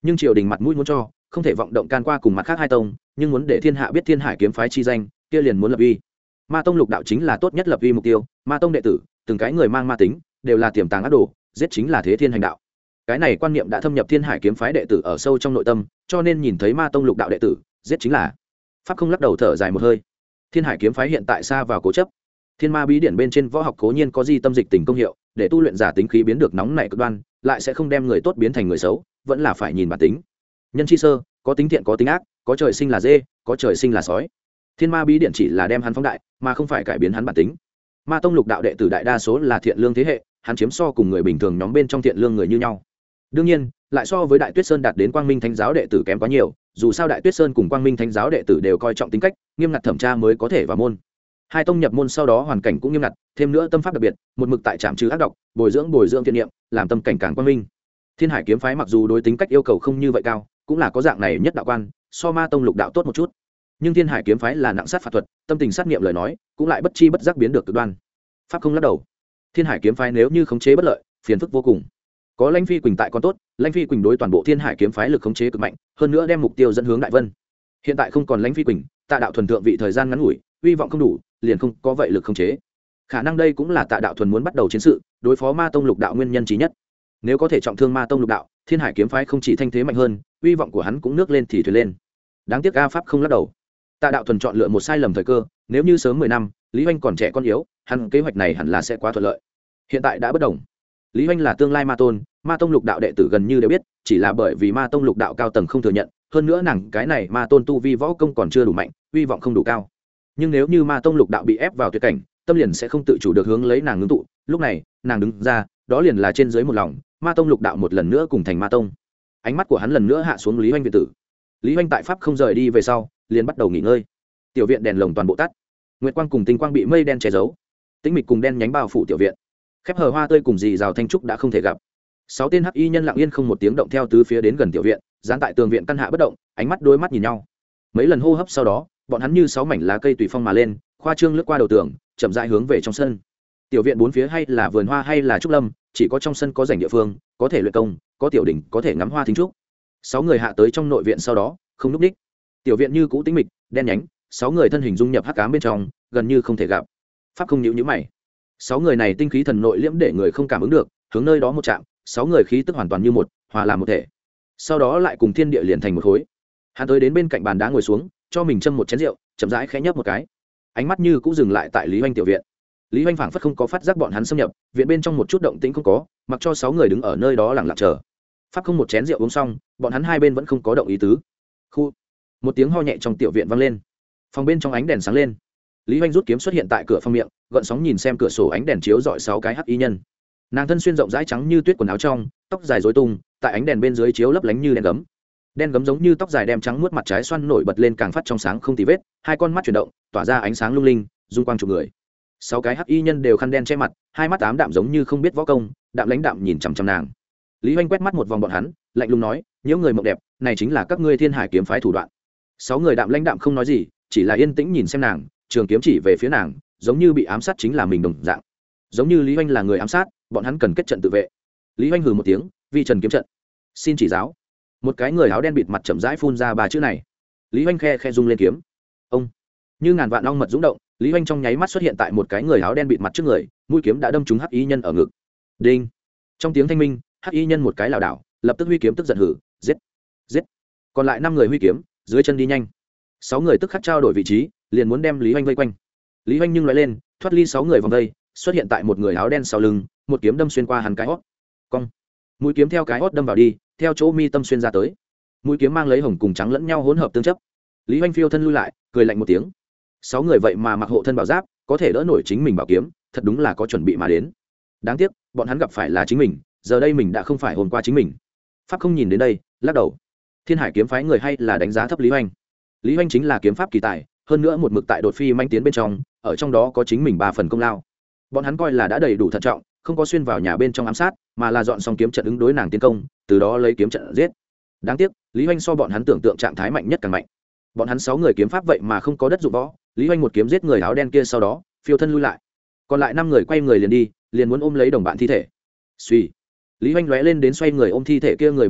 nhưng triều đình mặt mũi muốn cho, không thể vọng động can qua cùng mặt khác hai tông, nhưng muốn để thiên hạ biết thiên hải kiếm phái chi danh, kia liền muốn lập uy. Ma tông lục đạo chính là tốt nhất lập uy mục tiêu, ma tông đệ tử từng cái người mang ma tính, đều là tiềm tàng ác đồ, giết chính là thế thiên hành đạo. Cái này quan niệm đã thâm nhập thiên hải kiếm phái đệ tử ở sâu trong nội tâm, cho nên nhìn thấy ma tông lục đạo đệ tử giết chính là. Pháp không lắc đầu thở dài một hơi. Thiên hải kiếm phái hiện tại xa vào cố chấp. Thiên ma bí điển bên trên võ học cố nhiên có di tâm dịch tình công hiệu, để tu luyện giả tính khí biến được nóng nảy cực đoan, lại sẽ không đem người tốt biến thành người xấu, vẫn là phải nhìn bản tính. Nhân chi sơ, có tính thiện có tính ác, có trời sinh là dê, có trời sinh là sói. Thiên ma bí điển chỉ là đem hắn phóng đại, mà không phải cải biến hắn bản tính. Ma tông lục đạo đệ tử đại đa số là thiện lương thế hệ, hắn chiếm so cùng người bình thường nhóm bên trong thiện lương người như nhau. Đương nhiên, lại so với Đại Tuyết Sơn đạt đến Quang Minh Thánh giáo đệ tử kém quá nhiều, dù sao Đại Tuyết Sơn cùng Quang Minh Thánh giáo đệ tử đều coi trọng tính cách, nghiêm ngặt thẩm tra mới có thể vào môn. Hai tông nhập môn sau đó hoàn cảnh cũng nghiêm ngặt, thêm nữa tâm pháp đặc biệt, một mực tại trạm trừ ác độc, bồi dưỡng bồi dưỡng thiện niệm, làm tâm cảnh càng quang minh. Thiên Hải kiếm phái mặc dù đối tính cách yêu cầu không như vậy cao, cũng là có dạng này nhất đạo quan, so Ma tông lục đạo tốt một chút. Nhưng Thiên Hải kiếm phái là nặng sát phạt thuật, tâm tình sát niệm lời nói, cũng lại bất chi bất giác biến được cực đoan. Pháp không lắc đầu. Thiên Hải kiếm phái nếu như khống chế bất lợi, phiền phức vô cùng. Có Lãnh Phi Quỳnh tại còn tốt, Lãnh Phi Quỳnh đối toàn bộ Thiên Hải kiếm phái lực khống chế cực mạnh, hơn nữa đem mục tiêu dẫn hướng Đại Vân. Hiện tại không còn Lãnh Phi Quỳnh, Tạ đạo thuần thượng vị thời gian ngắn ngủi, uy vọng không đủ, liền không có vậy lực khống chế. Khả năng đây cũng là Tạ đạo thuần muốn bắt đầu chiến sự, đối phó Ma tông lục đạo nguyên nhân chí nhất. Nếu có thể trọng thương Ma tông lục đạo, Thiên Hải kiếm phái không chỉ thanh thế mạnh hơn, uy vọng của hắn cũng nước lên thì thuyền lên. Đáng tiếc A Pháp không lắc đầu. Tạ đạo thuần chọn lựa một sai lầm thời cơ, nếu như sớm mười năm, Lý Hoành còn trẻ con yếu, hắn kế hoạch này hẳn là sẽ quá thuận lợi. Hiện tại đã bất đồng. Lý Hoành là tương lai Ma tôn, Ma tông lục đạo đệ tử gần như đều biết, chỉ là bởi vì Ma tông lục đạo cao tầng không thừa nhận, hơn nữa nàng cái này Ma tôn tu vi võ công còn chưa đủ mạnh, uy vọng không đủ cao. Nhưng nếu như Ma tông lục đạo bị ép vào tuyệt cảnh, tâm liền sẽ không tự chủ được hướng lấy nàng ngưng tụ, lúc này, nàng đứng ra, đó liền là trên dưới một lòng, Ma tông lục đạo một lần nữa cùng thành Ma tông. Ánh mắt của hắn lần nữa hạ xuống Lý Hoành viện tử. Lý Hoành tại pháp không rời đi về sau, liền bắt đầu nghỉ ngơi. Tiểu viện đèn lồng toàn bộ tắt, nguyệt quang cùng tinh quang bị mây đen che giấu, tĩnh mịch cùng đen nhánh bao phủ tiểu viện. Khép hờ hoa tươi cùng dì rào thanh trúc đã không thể gặp. Sáu tên hắc y nhân lặng yên không một tiếng động theo tứ phía đến gần tiểu viện, dán tại tường viện căn hạ bất động, ánh mắt đôi mắt nhìn nhau. Mấy lần hô hấp sau đó, bọn hắn như sáu mảnh lá cây tùy phong mà lên, khoa trương lướt qua đầu tường, chậm rãi hướng về trong sân. Tiểu viện bốn phía hay là vườn hoa hay là trúc lâm, chỉ có trong sân có rảnh địa phương, có thể luyện công, có tiểu đỉnh, có thể ngắm hoa thính trúc. Sáu người hạ tới trong nội viện sau đó, không núp đích. Tiểu viện như cũ tĩnh mịch, đen nhánh, sáu người thân hình dung nhập hắc ám bên trong, gần như không thể gặp. Pháp không nhíu nhíu mày. Sáu người này tinh khí thần nội liễm để người không cảm ứng được, hướng nơi đó một chạm, sáu người khí tức hoàn toàn như một, hòa làm một thể. Sau đó lại cùng thiên địa liền thành một khối. Hắn tới đến bên cạnh bàn đá ngồi xuống, cho mình châm một chén rượu, chậm rãi khẽ nhấp một cái. Ánh mắt như cũng dừng lại tại Lý Hoành tiểu viện. Lý Hoành phảng phất không có phát giác bọn hắn xâm nhập, viện bên trong một chút động tĩnh không có, mặc cho sáu người đứng ở nơi đó lặng lặng chờ. Pháp không một chén rượu uống xong, bọn hắn hai bên vẫn không có động ý tứ. Khu, một tiếng ho nhẹ trong tiểu viện vang lên. Phòng bên trong ánh đèn sáng lên. Lý Hoành rút kiếm xuất hiện tại cửa phòng miệng, gợn sóng nhìn xem cửa sổ ánh đèn chiếu rọi sáu cái hắc y nhân. Nàng thân xuyên rộng rãi trắng như tuyết quần áo trong, tóc dài rối tung, tại ánh đèn bên dưới chiếu lấp lánh như đèn gấm. Đen gấm giống như tóc dài đem trắng muốt mặt trái xoăn nổi bật lên càng phát trong sáng không tì vết, hai con mắt chuyển động, tỏa ra ánh sáng lung linh, dung quang chụp người. Sáu cái hắc y nhân đều khăn đen che mặt, hai mắt ám đạm giống như không biết võ công, đạm lãnh đạm nhìn chằm chằm nàng. Lý Hoành quét mắt một vòng bọn hắn, lạnh lùng nói, "Nhiễu người mộng đẹp, này chính là các ngươi Thiên Hải kiếm phái thủ đoạn." Sáu người đạm lãnh đạm không nói gì, chỉ là yên tĩnh nhìn xem nàng, trường kiếm chỉ về phía nàng, giống như bị ám sát chính là mình đồng dạng. Giống như Lý Hoành là người ám sát, bọn hắn cần kết trận tự vệ. Lý Hoành hừ một tiếng, "Vi trần kiếm trận, xin chỉ giáo." Một cái người áo đen bịt mặt chậm rãi phun ra ba chữ này. Lý Hoành khe khe rung lên kiếm. Ông, như ngàn vạn ong mật dũng động, Lý Hoành trong nháy mắt xuất hiện tại một cái người áo đen bịt mặt trước người, mũi kiếm đã đâm trúng hắc y nhân ở ngực. Đinh! Trong tiếng thanh minh, hắc y nhân một cái lảo đảo, lập tức huy kiếm tức giận hử, giết, giết. Còn lại năm người huy kiếm, dưới chân đi nhanh. Sáu người tức khắc trao đổi vị trí, liền muốn đem Lý Hoành vây quanh. Lý Hoành nhưng nói lên, thoát ly sáu người vòng vây, xuất hiện tại một người áo đen sau lưng, một kiếm đâm xuyên qua hắn cái hót. Cong. Mũi kiếm theo cái hót đâm vào đi, theo chỗ mi tâm xuyên ra tới. Mũi kiếm mang lấy hồng cùng trắng lẫn nhau hỗn hợp tương chấp. Lý Hoành phiêu thân lui lại, cười lạnh một tiếng. Sáu người vậy mà mặc hộ thân bảo giáp, có thể đỡ nổi chính mình bảo kiếm, thật đúng là có chuẩn bị mà đến. Đáng tiếc, bọn hắn gặp phải là chính mình, giờ đây mình đã không phải hôm qua chính mình. Pháp không nhìn đến đây, lắc đầu. Thiên Hải kiếm phái người hay là đánh giá thấp Lý Hoành. Lý Hoành chính là kiếm pháp kỳ tài, hơn nữa một mực tại đột phi manh tiến bên trong, ở trong đó có chính mình ba phần công lao. Bọn hắn coi là đã đầy đủ thận trọng, không có xuyên vào nhà bên trong ám sát, mà là dọn xong kiếm trận ứng đối nàng tiến công, từ đó lấy kiếm trận giết. Đáng tiếc, Lý Hoành so bọn hắn tưởng tượng trạng thái mạnh nhất càng mạnh. Bọn hắn sáu người kiếm pháp vậy mà không có đất dụng võ, Lý Hoành một kiếm giết người áo đen kia sau đó, phiêu thân lui lại. Còn lại năm người quay người liền đi, liền muốn ôm lấy đồng bạn thi thể. Suy, Lý Hoành lóe lên đến xoay người ôm thi thể kia người bên người,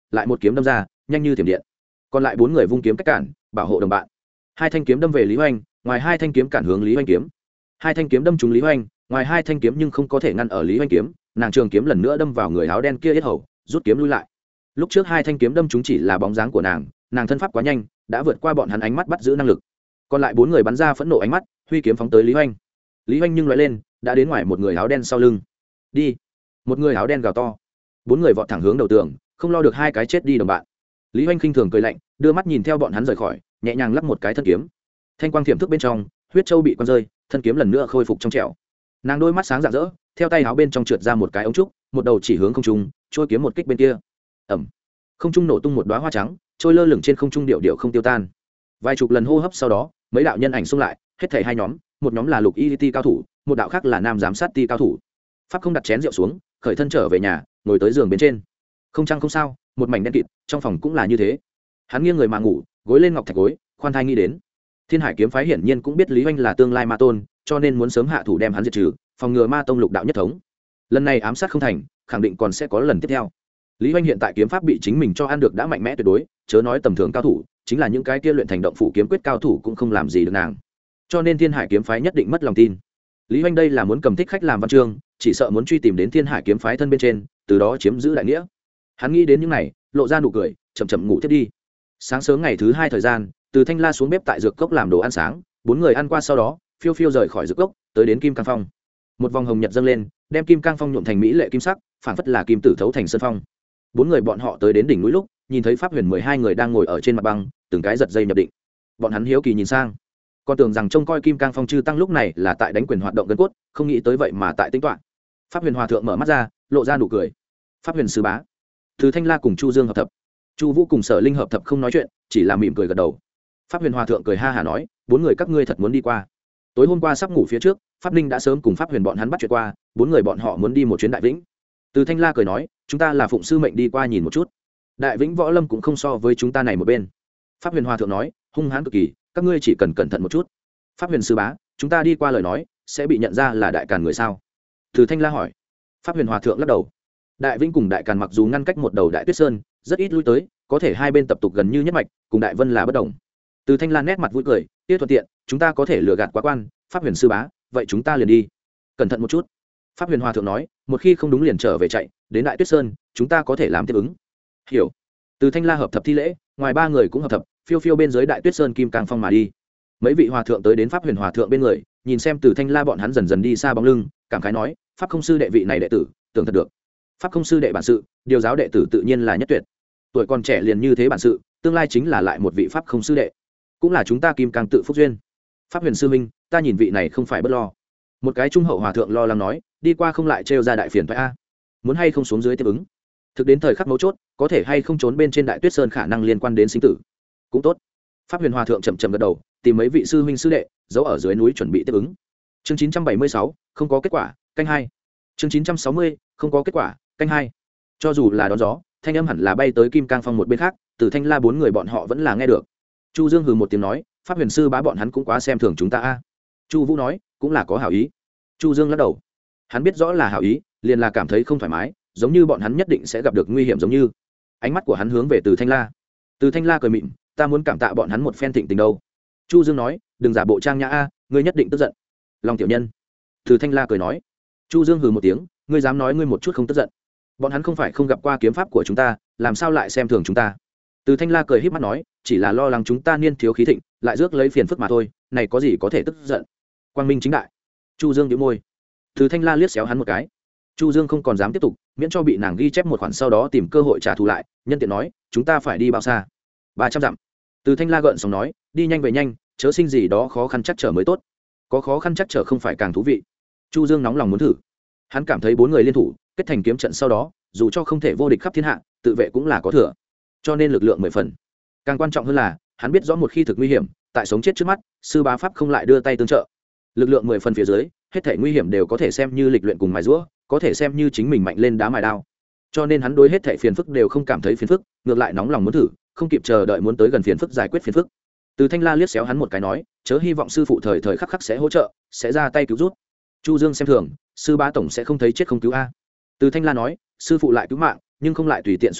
lại một kiếm đâm ra nhanh như thiểm điện. Còn lại bốn người vung kiếm cách cản bảo hộ đồng bạn. Hai thanh kiếm đâm về Lý Hoành, ngoài hai thanh kiếm cản hướng Lý Hoành kiếm. Hai thanh kiếm đâm trúng Lý Hoành, ngoài hai thanh kiếm nhưng không có thể ngăn ở Lý Hoành kiếm, nàng trường kiếm lần nữa đâm vào người áo đen kia yết hầu, rút kiếm lui lại. Lúc trước hai thanh kiếm đâm trúng chỉ là bóng dáng của nàng, nàng thân pháp quá nhanh, đã vượt qua bọn hắn ánh mắt bắt giữ năng lực. Còn lại bốn người bắn ra phẫn nộ ánh mắt, huy kiếm phóng tới Lý Hoành. Lý Hoành nhưng lại lên, đã đến ngoài một người áo đen sau lưng. Đi! Một người áo đen gào to. Bốn người vọt thẳng hướng đầu tường, không lo được hai cái chết đi đồng bạn. Lý Hoành khinh thường cười lạnh, đưa mắt nhìn theo bọn hắn rời khỏi, nhẹ nhàng lắp một cái thân kiếm. Thanh quang thiểm thức bên trong, huyết châu bị quăng rơi, thân kiếm lần nữa khôi phục trong trẻo. Nàng đôi mắt sáng rạng rỡ, theo tay áo bên trong trượt ra một cái ống trúc, một đầu chỉ hướng không trung, trôi kiếm một kích bên kia. Ầm! Không trung nổ tung một đóa hoa trắng, trôi lơ lửng trên không trung điệu điệu không tiêu tan. Vài chục lần hô hấp sau đó, mấy đạo nhân ảnh xung lại, hết thảy hai nhóm, một nhóm là lục y ti cao thủ, một đạo khác là nam giám sát ti cao thủ. Pháp không đặt chén rượu xuống, khởi thân trở về nhà, ngồi tới giường bên trên. Không chăng không sao, một mảnh đen kịt, trong phòng cũng là như thế. Hắn nghiêng người mà ngủ, gối lên ngọc thạch gối, khoan thai nghĩ đến. Thiên Hải kiếm phái hiển nhiên cũng biết Lý Hoành là tương lai ma tôn, cho nên muốn sớm hạ thủ đem hắn diệt trừ, phòng ngừa ma tông lục đạo nhất thống. Lần này ám sát không thành, khẳng định còn sẽ có lần tiếp theo. Lý Hoành hiện tại kiếm pháp bị chính mình cho ăn được đã mạnh mẽ tuyệt đối, chớ nói tầm thường cao thủ, chính là những cái kia luyện thành động phủ kiếm quyết cao thủ cũng không làm gì được nàng. Cho nên Thiên Hải kiếm phái nhất định mất lòng tin. Lý Hoành đây là muốn cầm thích khách làm văn chương, chỉ sợ muốn truy tìm đến Thiên Hải kiếm phái thân bên trên, từ đó chiếm giữ đại nghĩa. Hắn nghĩ đến những này, lộ ra nụ cười, chậm chậm ngủ tiếp đi. Sáng sớm ngày thứ hai thời gian, từ Thanh La xuống bếp tại dược cốc làm đồ ăn sáng, bốn người ăn qua sau đó, phiêu phiêu rời khỏi dược cốc, tới đến Kim Cang Phong. Một vòng hồng nhật dâng lên, đem Kim Cang Phong nhuộm thành mỹ lệ kim sắc, phảng phất là kim tử thấu thành sơn phong. Bốn người bọn họ tới đến đỉnh núi lúc, nhìn thấy Pháp Huyền mười hai người đang ngồi ở trên mặt băng, từng cái giật dây nhập định. Bọn hắn hiếu kỳ nhìn sang, còn tưởng rằng trông coi Kim Cang Phong chư tăng lúc này là tại đánh quyền hoạt động gân cốt, không nghĩ tới vậy mà tại tính toán. Pháp Huyền hòa thượng mở mắt ra, lộ ra nụ cười. Pháp Huyền sư bá. Từ Thanh La cùng Chu Dương hợp thập, Chu Vũ cùng Sở Linh hợp thập không nói chuyện, chỉ là mỉm cười gật đầu. Pháp Huyền hòa thượng cười ha hả nói, bốn người các ngươi thật muốn đi qua. Tối hôm qua sắp ngủ phía trước, Pháp Ninh đã sớm cùng Pháp Huyền bọn hắn bắt chuyện qua, bốn người bọn họ muốn đi một chuyến Đại Vĩnh. Từ Thanh La cười nói, chúng ta là phụng sư mệnh đi qua nhìn một chút. Đại Vĩnh võ lâm cũng không so với chúng ta này một bên. Pháp Huyền hòa thượng nói, hung hãn cực kỳ, các ngươi chỉ cần cẩn thận một chút. Pháp Huyền sư bá, chúng ta đi qua lời nói, sẽ bị nhận ra là đại càn người sao? Từ Thanh La hỏi. Pháp Huyền hòa thượng lắc đầu. Đại Vĩnh cùng Đại Càn mặc dù ngăn cách một đầu Đại Tuyết Sơn, rất ít lui tới, có thể hai bên tập tục gần như nhất mạch, cùng Đại Vân là bất đồng. Từ Thanh La nét mặt vui cười, tiết thuận tiện, chúng ta có thể lừa gạt quá quan, Pháp Huyền sư bá, vậy chúng ta liền đi. Cẩn thận một chút. Pháp Huyền hòa thượng nói, một khi không đúng liền trở về chạy, đến Đại Tuyết Sơn, chúng ta có thể làm tiếp ứng. Hiểu. Từ Thanh La hợp thập thi lễ, ngoài ba người cũng hợp thập, phiêu phiêu bên dưới Đại Tuyết Sơn Kim Cang Phong mà đi. Mấy vị hòa thượng tới đến Pháp Huyền hòa thượng bên người, nhìn xem Từ Thanh La bọn hắn dần dần đi xa bóng lưng, cảm khái nói, pháp không sư đệ vị này đệ tử, tưởng thật được. Pháp không sư đệ bản sự, điều giáo đệ tử tự nhiên là nhất tuyệt. Tuổi còn trẻ liền như thế bản sự, tương lai chính là lại một vị pháp không sư đệ, cũng là chúng ta Kim Cang tự phúc duyên. Pháp Huyền sư minh, ta nhìn vị này không phải bất lo. Một cái trung hậu hòa thượng lo lắng nói, đi qua không lại trêu ra đại phiền phải a. Muốn hay không xuống dưới tiếp ứng. Thực đến thời khắc mấu chốt, có thể hay không trốn bên trên Đại Tuyết Sơn khả năng liên quan đến sinh tử. Cũng tốt. Pháp Huyền hòa thượng chậm chậm gật đầu, tìm mấy vị sư huynh sư đệ, giấu ở dưới núi chuẩn bị tiếp ứng. Chương chín trăm bảy mươi sáu, không có kết quả, canh hai. Chương chín trăm sáu mươi, không có kết quả, canh hai. Cho dù là đón gió, thanh âm hẳn là bay tới Kim Cang Phong một bên khác, Từ Thanh La bốn người bọn họ vẫn là nghe được. Chu Dương hừ một tiếng nói, Pháp Huyền sư bá bọn hắn cũng quá xem thường chúng ta a. Chu Vũ nói, cũng là có hảo ý. Chu Dương lắc đầu. Hắn biết rõ là hảo ý, liền là cảm thấy không thoải mái, giống như bọn hắn nhất định sẽ gặp được nguy hiểm giống như. Ánh mắt của hắn hướng về Từ Thanh La. Từ Thanh La cười mỉm, ta muốn cảm tạ bọn hắn một phen thịnh tình đâu. Chu Dương nói, đừng giả bộ trang nhã a, ngươi nhất định tức giận. Long tiểu nhân. Từ Thanh La cười nói. Chu Dương hừ một tiếng, ngươi dám nói ngươi một chút không tức giận? Bọn hắn không phải không gặp qua kiếm pháp của chúng ta, làm sao lại xem thường chúng ta? Từ Thanh La cười híp mắt nói, chỉ là lo lắng chúng ta niên thiếu khí thịnh, lại rước lấy phiền phức mà thôi, này có gì có thể tức giận? Quang minh chính đại. Chu Dương nhíu môi. Từ Thanh La liếc xéo hắn một cái. Chu Dương không còn dám tiếp tục, miễn cho bị nàng ghi chép một khoản sau đó tìm cơ hội trả thù lại, nhân tiện nói, chúng ta phải đi bao xa? Ba trăm dặm. Từ Thanh La gợn sóng nói, đi nhanh về nhanh, chớ sinh gì đó khó khăn chắc trở mới tốt. Có khó khăn chắc trở không phải càng thú vị. Chu Dương nóng lòng muốn thử. Hắn cảm thấy bốn người liên thủ, kết thành kiếm trận sau đó, dù cho không thể vô địch khắp thiên hạ, tự vệ cũng là có thừa. Cho nên lực lượng mười phần. Càng quan trọng hơn là, hắn biết rõ một khi thực nguy hiểm, tại sống chết trước mắt, sư bá pháp không lại đưa tay tương trợ. Lực lượng mười phần phía dưới, hết thảy nguy hiểm đều có thể xem như lịch luyện cùng mài giũa, có thể xem như chính mình mạnh lên đá mài đao. Cho nên hắn đối hết thảy phiền phức đều không cảm thấy phiền phức, ngược lại nóng lòng muốn thử, không kịp chờ đợi muốn tới gần phiền phức giải quyết phiền phức. Từ Thanh La liếc xéo hắn một cái nói, chớ hy vọng sư phụ thời thời khắc khắc sẽ hỗ trợ, sẽ ra tay cứu giúp. Chu Dương xem thường, sư bá tổng sẽ không thấy chết không cứu a. Từ Thanh La nói, sư phụ lại cứu mạng, nhưng không lại tùy tiện xuất thủ,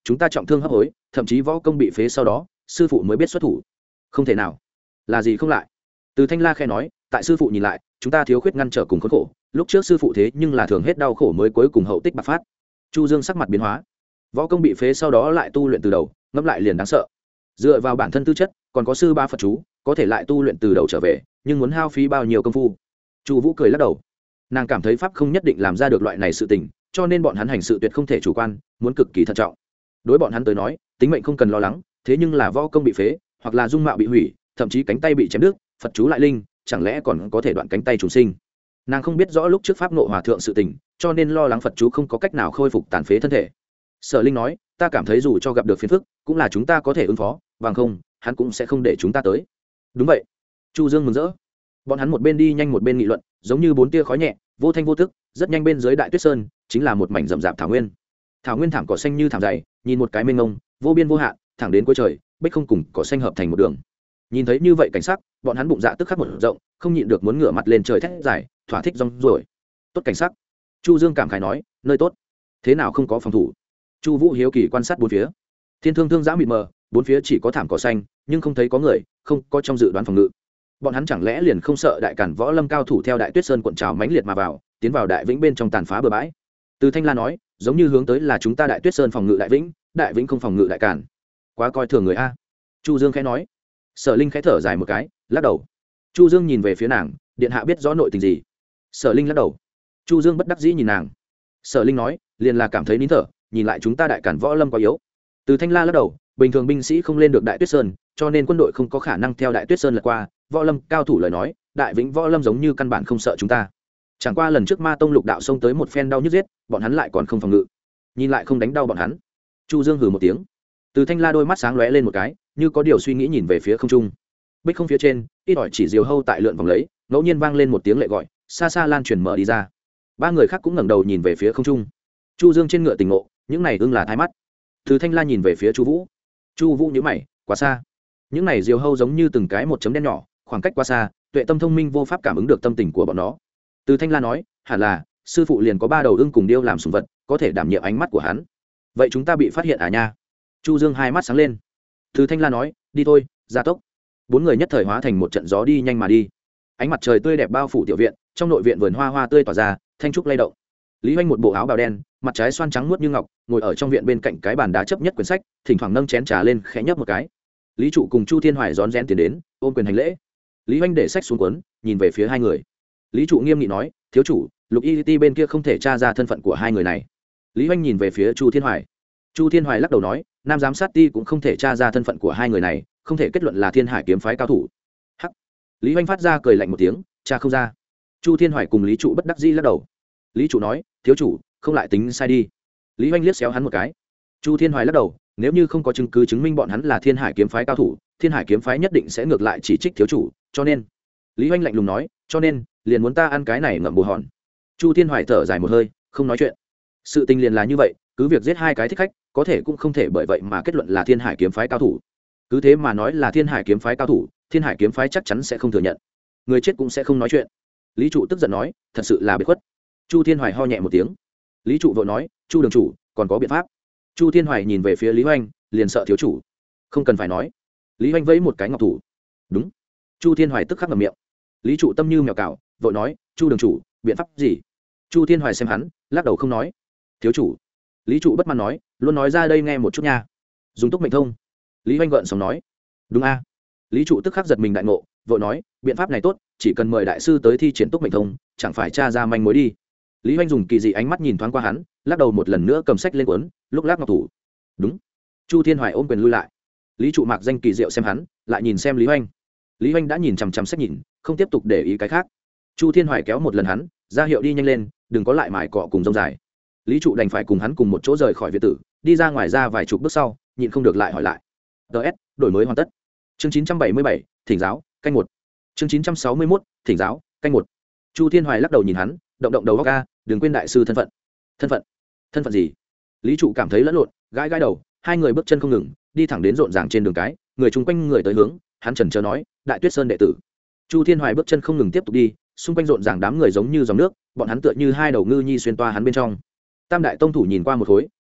chúng ta trọng thương hấp hối, thậm chí võ công bị phế sau đó sư phụ mới biết xuất thủ. Không thể nào. Là gì không lại? Từ Thanh La khẽ nói, tại sư phụ nhìn lại, chúng ta thiếu khuyết ngăn trở cùng khốn khổ, lúc trước sư phụ thế nhưng là thường hết đau khổ mới cuối cùng hậu tích bạc phát. Chu Dương sắc mặt biến hóa, võ công bị phế sau đó lại tu luyện từ đầu, ngẫm lại liền đáng sợ. Dựa vào bản thân tư chất, còn có sư ba Phật chú, có thể lại tu luyện từ đầu trở về, nhưng muốn hao phí bao nhiêu công phu. Chu Vũ cười lắc đầu, nàng cảm thấy pháp không nhất định làm ra được loại này sự tình, cho nên bọn hắn hành sự tuyệt không thể chủ quan, muốn cực kỳ thận trọng. Đối bọn hắn tới nói, tính mệnh không cần lo lắng, thế nhưng là võ công bị phế, hoặc là dung mạo bị hủy, thậm chí cánh tay bị chém đứt, Phật chú lại linh, chẳng lẽ còn có thể đoạn cánh tay trùng sinh. Nàng không biết rõ lúc trước pháp nộ hòa thượng sự tình, cho nên lo lắng Phật chú không có cách nào khôi phục tàn phế thân thể. Sở Linh nói, ta cảm thấy dù cho gặp được phiền phức, cũng là chúng ta có thể ứng phó, bằng không hắn cũng sẽ không để chúng ta tới. Đúng vậy. Chu Dương mừng rỡ. Bọn hắn một bên đi nhanh một bên nghị luận, giống như bốn tia khói nhẹ, vô thanh vô tức, rất nhanh bên dưới Đại Tuyết Sơn chính là một mảnh rậm rạp thảo nguyên. Thảo nguyên thảm cỏ xanh như thảm dày, nhìn một cái mênh mông, vô biên vô hạn, thẳng đến cuối trời, bích không cùng cỏ xanh hợp thành một đường. Nhìn thấy như vậy cảnh sắc, bọn hắn bụng dạ tức khắc một rộng, không nhịn được muốn ngửa mặt lên trời thét giải, thỏa thích rong ruổi. Tốt cảnh sắc. Chu Dương cảm khái nói, nơi tốt. Thế nào không có phòng thủ? Chu Vũ hiếu kỳ quan sát bốn phía. Thiên thương thương giã mịt mờ, bốn phía chỉ có thảm cỏ xanh, nhưng không thấy có người, không có trong dự đoán phòng ngự. Bọn hắn chẳng lẽ liền không sợ đại cản võ lâm cao thủ theo Đại Tuyết Sơn cuộn trào mãnh liệt mà vào, tiến vào Đại Vĩnh bên trong tàn phá bừa bãi? Từ Thanh La nói, giống như hướng tới là chúng ta Đại Tuyết Sơn phòng ngự Đại Vĩnh, Đại Vĩnh không phòng ngự đại cản. Quá coi thường người a. Chu Dương khẽ nói. Sở Linh khẽ thở dài một cái, lắc đầu. Chu Dương nhìn về phía nàng, điện hạ biết rõ nội tình gì? Sở Linh lắc đầu. Chu Dương bất đắc dĩ nhìn nàng. Sở Linh nói, liền là cảm thấy nín thở, nhìn lại chúng ta đại cản võ lâm quá yếu. Từ Thanh La lắc đầu, bình thường binh sĩ không lên được Đại Tuyết Sơn, cho nên quân đội không có khả năng theo Đại Tuyết Sơn lật qua. Võ lâm cao thủ lời nói, Đại Vĩnh võ lâm giống như căn bản không sợ chúng ta. Chẳng qua lần trước Ma Tông lục đạo xông tới một phen đau nhức giết, bọn hắn lại còn không phòng ngự, nhìn lại không đánh đau bọn hắn. Chu Dương hừ một tiếng. Từ Thanh La đôi mắt sáng lóe lên một cái, như có điều suy nghĩ nhìn về phía không trung. Bích không phía trên, ít ỏi chỉ diều hâu tại lượn vòng lấy, ngẫu nhiên vang lên một tiếng lệ gọi, xa xa lan truyền mở đi ra. Ba người khác cũng ngẩng đầu nhìn về phía không trung. Chu Dương trên ngựa tỉnh ngộ, những này ưng là thái mắt. Từ Thanh La nhìn về phía Chu Vũ. Chu Vũ nhíu mày, quá xa. Những này diều hâu giống như từng cái một chấm đen nhỏ, khoảng cách quá xa, tuệ tâm thông minh vô pháp cảm ứng được tâm tình của bọn nó. Từ Thanh La nói, hẳn là sư phụ liền có ba đầu ưng cùng điêu làm sủng vật, có thể đảm nhiệm ánh mắt của hắn. Vậy chúng ta bị phát hiện à nha? Chu Dương hai mắt sáng lên. Từ Thanh La nói, đi thôi, gia tốc. Bốn người nhất thời hóa thành một trận gió đi nhanh mà đi. Ánh mặt trời tươi đẹp bao phủ tiểu viện, trong nội viện vườn hoa hoa tươi tỏa ra, thanh trúc lay động. Lý Hoành một bộ áo bào đen, mặt trái xoan trắng muốt như ngọc, ngồi ở trong viện bên cạnh cái bàn đá chấp nhất quyển sách, thỉnh thoảng nâng chén trà lên khẽ nhấp một cái. Lý Trụ cùng Chu Thiên Hoài rón rén tiến đến, ôm quyền hành lễ. Lý Hoành để sách xuống cuốn, nhìn về phía hai người. Lý Trụ nghiêm nghị nói, thiếu chủ, Lục Y Ti bên kia không thể tra ra thân phận của hai người này. Lý Hoành nhìn về phía Chu Thiên Hoài. Chu Thiên Hoài lắc đầu nói, Nam giám sát ti cũng không thể tra ra thân phận của hai người này, không thể kết luận là Thiên Hải kiếm phái cao thủ. Hắc. Lý Hoành phát ra cười lạnh một tiếng, tra không ra. Chu Thiên Hoài cùng Lý Trụ bất đắc dĩ lắc đầu. Lý Trụ nói, thiếu chủ, không lại tính sai đi. Lý Hoành liếc xéo hắn một cái. Chu Thiên Hoài lắc đầu, nếu như không có chứng cứ chứng minh bọn hắn là Thiên Hải kiếm phái cao thủ, Thiên Hải kiếm phái nhất định sẽ ngược lại chỉ trích thiếu chủ, cho nên. Lý Hoành lạnh lùng nói, cho nên liền muốn ta ăn cái này ngậm bù hòn. Chu Thiên Hoài thở dài một hơi, không nói chuyện. Sự tình liền là như vậy, cứ việc giết hai cái thích khách, có thể cũng không thể bởi vậy mà kết luận là Thiên Hải kiếm phái cao thủ. Cứ thế mà nói là Thiên Hải kiếm phái cao thủ, Thiên Hải kiếm phái chắc chắn sẽ không thừa nhận, người chết cũng sẽ không nói chuyện. Lý Trụ tức giận nói, thật sự là biệt khuất. Chu Thiên Hoài ho nhẹ một tiếng. Lý Trụ vội nói, Chu đường chủ, còn có biện pháp. Chu Thiên Hoài nhìn về phía Lý Hoành, liền sợ thiếu chủ. Không cần phải nói. Lý Hoành vẫy một cái ngọc thủ. Đúng. Chu Thiên Hoài tức khắc ngậm miệng. Lý Trụ tâm như mèo cào, vội nói, Chu đường chủ, biện pháp gì? Chu Thiên Hoài xem hắn, lắc đầu không nói. Thiếu chủ. Lý Trụ bất mãn nói, luôn nói ra đây nghe một chút nha. Dùng túc mệnh thông. Lý Hoành gợn sóng nói, đúng a. Lý Trụ tức khắc giật mình đại ngộ, vội nói, biện pháp này tốt, chỉ cần mời đại sư tới thi triển túc mệnh thông, chẳng phải tra ra manh mối đi. Lý Hoành dùng kỳ dị ánh mắt nhìn thoáng qua hắn, lắc đầu một lần nữa cầm sách lên cuốn, lúc lắc ngọc thủ. Đúng. Chu Thiên Hoài ôm quyền lui lại. Lý Trụ mạc danh kỳ diệu xem hắn, lại nhìn xem Lý Hoành. Lý Hoành đã nhìn chằm chằm sách nhìn, không tiếp tục để ý cái khác. Chu Thiên Hoài kéo một lần hắn, ra hiệu đi nhanh lên, đừng có lại mải cọ cùng rông dài. Lý Trụ đành phải cùng hắn cùng một chỗ rời khỏi viện tử, đi ra ngoài ra vài chục bước sau, nhịn không được lại hỏi lại. ts đổi mới hoàn tất. Chương chín trăm bảy mươi bảy, thỉnh giáo, canh một. Chương chín trăm sáu mươi mốt, thỉnh giáo, canh một. Chu Thiên Hoài lắc đầu nhìn hắn, động động đầu óc a, đừng quên đại sư thân phận. Thân phận? Thân phận gì? Lý Trụ cảm thấy lẫn lộn, gãi gãi đầu, hai người bước chân không ngừng, đi thẳng đến rộn ràng trên đường cái, người chung quanh người tới hướng, hắn chần chờ nói, Đại Tuyết Sơn đệ tử. Chu Thiên Hoài bước chân không ngừng tiếp tục đi, xung quanh rộn ràng đám người giống như dòng nước, bọn hắn tựa như hai đầu ngư nhi xuyên toa hắn bên trong. Tam đại tông thủ nhìn qua một khối,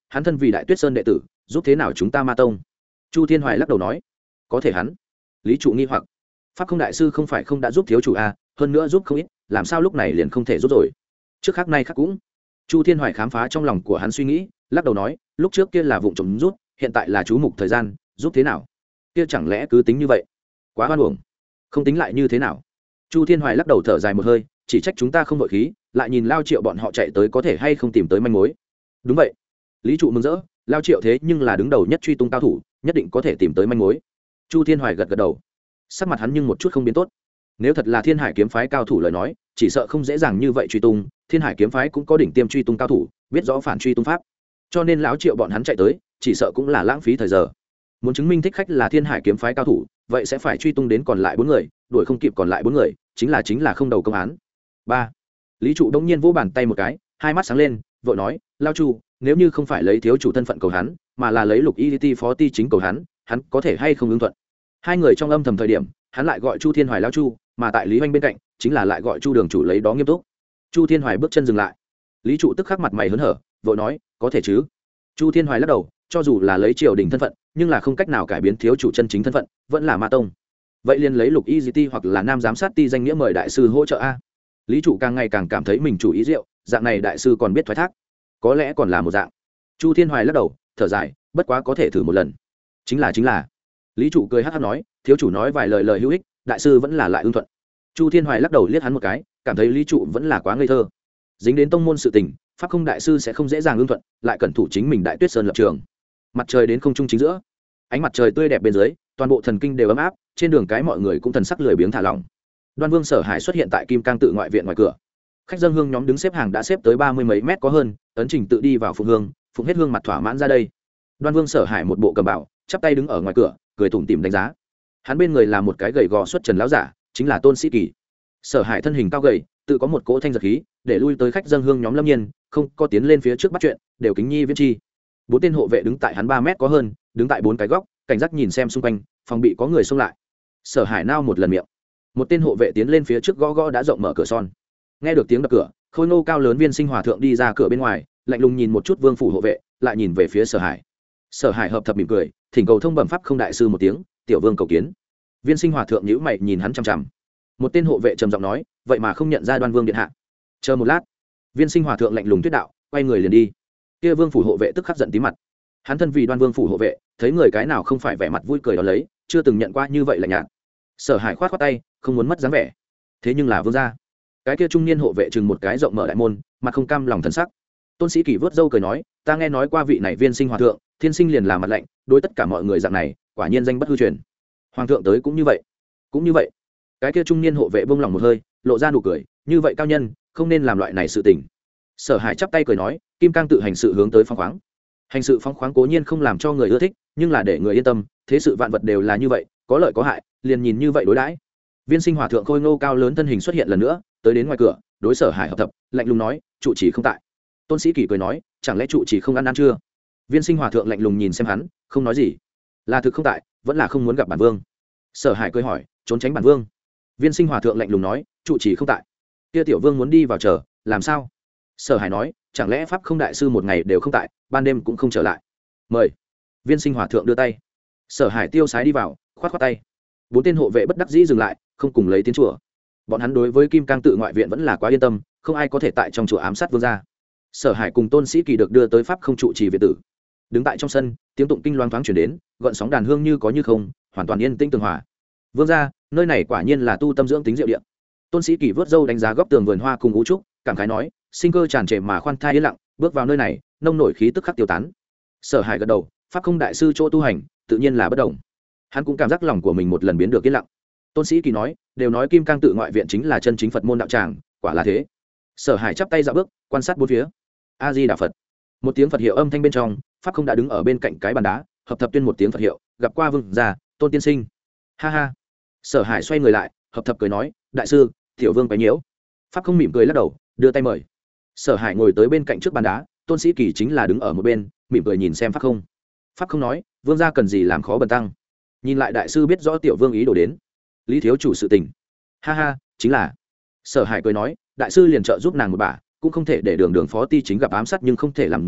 hắn thân vì đại tuyết sơn đệ tử giúp thế nào chúng ta ma tông? Chu Thiên Hoài lắc đầu nói, có thể hắn. Lý trụ nghi hoặc, pháp không đại sư không phải không đã giúp thiếu chủ a, hơn nữa giúp không ít, làm sao lúc này liền không thể giúp rồi? Trước khác nay khác cũng. Chu Thiên Hoài khám phá trong lòng của hắn suy nghĩ, lắc đầu nói, lúc trước kia là vụng trộm rút, hiện tại là chú mục thời gian, giúp thế nào? Kia chẳng lẽ cứ tính như vậy? Quá hoan uổng. Không tính lại như thế nào? Chu Thiên Hoài lắc đầu thở dài một hơi, chỉ trách chúng ta không vội khí, lại nhìn Lao Triệu bọn họ chạy tới có thể hay không tìm tới manh mối. Đúng vậy. Lý trụ mừng rỡ, Lao Triệu thế nhưng là đứng đầu nhất truy tung cao thủ, nhất định có thể tìm tới manh mối. Chu Thiên Hoài gật gật đầu, sắc mặt hắn nhưng một chút không biến tốt. Nếu thật là Thiên Hải kiếm phái cao thủ lời nói, chỉ sợ không dễ dàng như vậy truy tung. Thiên Hải kiếm phái cũng có đỉnh tiêm truy tung cao thủ, biết rõ phản truy tung pháp, cho nên lão Triệu bọn hắn chạy tới, chỉ sợ cũng là lãng phí thời giờ. Muốn chứng minh thích khách là Thiên Hải kiếm phái cao thủ, vậy sẽ phải truy tung đến còn lại bốn người, đuổi không kịp còn lại bốn người, chính là chính là không đầu công án. Ba. Lý trụ đông nhiên vỗ bàn tay một cái, hai mắt sáng lên, vội nói, Lao Chu, nếu như không phải lấy thiếu chủ thân phận cầu hắn, mà là lấy Lục Y Ti phó ti chính cầu hắn, hắn có thể hay không ứng thuận? Hai người trong âm thầm thời điểm, hắn lại gọi Chu Thiên Hoài Lao Chu, mà tại Lý Hoành bên cạnh, chính là lại gọi Chu đường chủ lấy đó nghiêm túc. Chu Thiên Hoài bước chân dừng lại. Lý trụ tức khắc mặt mày hớn hở, vội nói, có thể chứ? Chu Thiên Hoài lắc đầu, cho dù là lấy triều đình thân phận, nhưng là không cách nào cải biến thiếu chủ chân chính thân phận, vẫn là ma tông. Vậy liền lấy Lục Y Ti hoặc là Nam giám sát ti danh nghĩa mời đại sư hỗ trợ a. Lý trụ càng ngày càng cảm thấy mình chủ ý rượu, dạng này đại sư còn biết thoái thác, có lẽ còn là một dạng. Chu Thiên Hoài lắc đầu, thở dài, bất quá có thể thử một lần. Chính là chính là. Lý trụ cười hắc hắc nói, thiếu chủ nói vài lời lời hữu ích, đại sư vẫn là lại ưng thuận. Chu Thiên Hoài lắc đầu liếc hắn một cái, cảm thấy Lý trụ vẫn là quá ngây thơ. Dính đến tông môn sự tình, pháp không đại sư sẽ không dễ dàng ưng thuận, lại cẩn thủ chính mình Đại Tuyết Sơn lập trường. Mặt trời đến không trung chính giữa, ánh mặt trời tươi đẹp bên dưới, toàn bộ thần kinh đều ấm áp, trên đường cái mọi người cũng thần sắc lười biếng thả lỏng. Đoan Vương Sở Hải xuất hiện tại Kim Cang tự ngoại viện ngoài cửa. Khách dân hương nhóm đứng xếp hàng đã xếp tới ba mươi mấy mét có hơn, ấn trình tự đi vào phụng hương, phụng hết hương mặt thỏa mãn ra đây. Đoan Vương Sở Hải một bộ cầm bảo, chắp tay đứng ở ngoài cửa, cười tủm tỉm đánh giá. Hắn bên người là một cái gầy gò xuất trần lão giả, chính là Tôn Sĩ Kỳ. Sở Hải thân hình cao gầy, tự có một cỗ thanh giật khí, để lui tới khách dân hương nhóm Lâm Nhiên, không có tiến lên phía trước bắt chuyện, đều kính nhi viễn chi. Bốn tên hộ vệ đứng tại hắn ba mét có hơn, đứng tại bốn cái góc, cảnh giác nhìn xem xung quanh, phòng bị có người xông lại. Sở Hải nao một lần miệng, một tên hộ vệ tiến lên phía trước gõ gõ đã rộng mở cửa son. Nghe được tiếng đập cửa, khôi ngô cao lớn Viên Sinh Hòa thượng đi ra cửa bên ngoài, lạnh lùng nhìn một chút Vương phủ hộ vệ, lại nhìn về phía Sở Hải. Sở Hải hợp thập mỉm cười, thỉnh cầu thông bẩm pháp không đại sư một tiếng, tiểu vương cầu kiến. Viên Sinh Hòa thượng nhíu mày nhìn hắn chằm chằm. Một tên hộ vệ trầm giọng nói, vậy mà không nhận ra Đoan Vương điện hạ. Chờ một lát. Viên Sinh Hòa thượng lạnh lùng thuyết đạo, quay người liền đi. Kia Vương phủ hộ vệ tức khắc giận tí mặt. Hắn thân vì Đoan Vương phủ hộ vệ, thấy người cái nào không phải vẻ mặt vui cười đó lấy, chưa từng nhận qua như vậy lạnh nhạt. Sở Hải khoát khoát tay, không muốn mất dáng vẻ. Thế nhưng là vương gia. Cái kia trung niên hộ vệ chừng một cái rộng mở đại môn, mặt không cam lòng thần sắc. Tôn Sĩ Kỳ vớt râu cười nói, ta nghe nói qua vị này Viên Sinh Hòa thượng, thiên sinh liền là mặt lạnh, đối tất cả mọi người dạng này, quả nhiên danh bất hư truyền. Hoàng thượng tới cũng như vậy, cũng như vậy. Cái kia trung niên hộ vệ buông lòng một hơi, lộ ra nụ cười, như vậy cao nhân, không nên làm loại này sự tình. Sở Hải chắp tay cười nói, Kim Cang tự hành sự hướng tới phóng khoáng. Hành sự phóng khoáng cố nhiên không làm cho người ưa thích, nhưng là để người yên tâm, thế sự vạn vật đều là như vậy, có lợi có hại, liền nhìn như vậy đối đãi. Viên Sinh Hòa thượng khôi ngô cao lớn thân hình xuất hiện lần nữa, tới đến ngoài cửa, đối Sở Hải hợp thập, lạnh lùng nói, trụ trì không tại. Tôn Sĩ Kỳ cười nói, chẳng lẽ trụ trì không ăn ăn chưa? Viên Sinh Hòa thượng lạnh lùng nhìn xem hắn, không nói gì. Là thực không tại, vẫn là không muốn gặp bản vương? Sở Hải cười hỏi, trốn tránh bản vương? Viên Sinh Hòa thượng lạnh lùng nói, trụ trì không tại. Kia tiểu vương muốn đi vào chờ, làm sao? Sở Hải nói, chẳng lẽ pháp không đại sư một ngày đều không tại, ban đêm cũng không trở lại? Mời. Viên Sinh Hòa thượng đưa tay. Sở Hải tiêu sái đi vào, khoát khoát tay. Bốn tên hộ vệ bất đắc dĩ dừng lại, không cùng lấy tiến chùa. Bọn hắn đối với Kim Cang tự ngoại viện vẫn là quá yên tâm, không ai có thể tại trong chùa ám sát vương gia. Sở Hải cùng Tôn Sĩ Kỳ được đưa tới pháp không trụ trì viện tử. Đứng tại trong sân, tiếng tụng kinh loáng thoáng truyền đến, gợn sóng đàn hương như có như không, hoàn toàn yên tĩnh tường hòa. Vương gia, nơi này quả nhiên là tu tâm dưỡng tính diệu địa. Tôn Sĩ Kỳ vớt râu đánh giá góc tường vườn hoa cùng ngũ trúc, cảm khái nói, sinh cơ tràn trề mà khoan thai yên lặng, bước vào nơi này, nông nổi khí tức khắc tiêu tán. Sở Hải gật đầu, pháp không đại sư chỗ tu hành, tự nhiên là bất động. Hắn cũng cảm giác lòng của mình một lần biến được yên lặng. Tôn Sĩ Kỳ nói, đều nói Kim Cang tự ngoại viện chính là chân chính Phật môn đạo tràng, quả là thế. Sở Hải chắp tay dạo bước, quan sát bốn phía. A Di Đà Phật. Một tiếng Phật hiệu âm thanh bên trong, pháp không đã đứng ở bên cạnh cái bàn đá, hợp thập tuyên một tiếng Phật hiệu, gặp qua vương gia, Tôn tiên sinh. Ha ha. Sở Hải xoay người lại, hợp thập cười nói, đại sư, tiểu vương quấy nhiễu. Pháp không mỉm cười lắc đầu, đưa tay mời. Sở Hải ngồi tới bên cạnh trước bàn đá, Tôn Sĩ Kỳ chính là đứng ở một bên, mỉm cười nhìn xem pháp không. Pháp không nói, vương gia cần gì làm khó bần tăng. Nhìn lại đại sư biết rõ tiểu vương ý đồ đến. Lý thiếu chủ sự tình. Ha ha, chính là. Sở Hải cười nói, đại sư liền trợ giúp nàng một bà, cũng không thể để đường đường phó ti chính gặp ám sát nhưng không thể làm gì,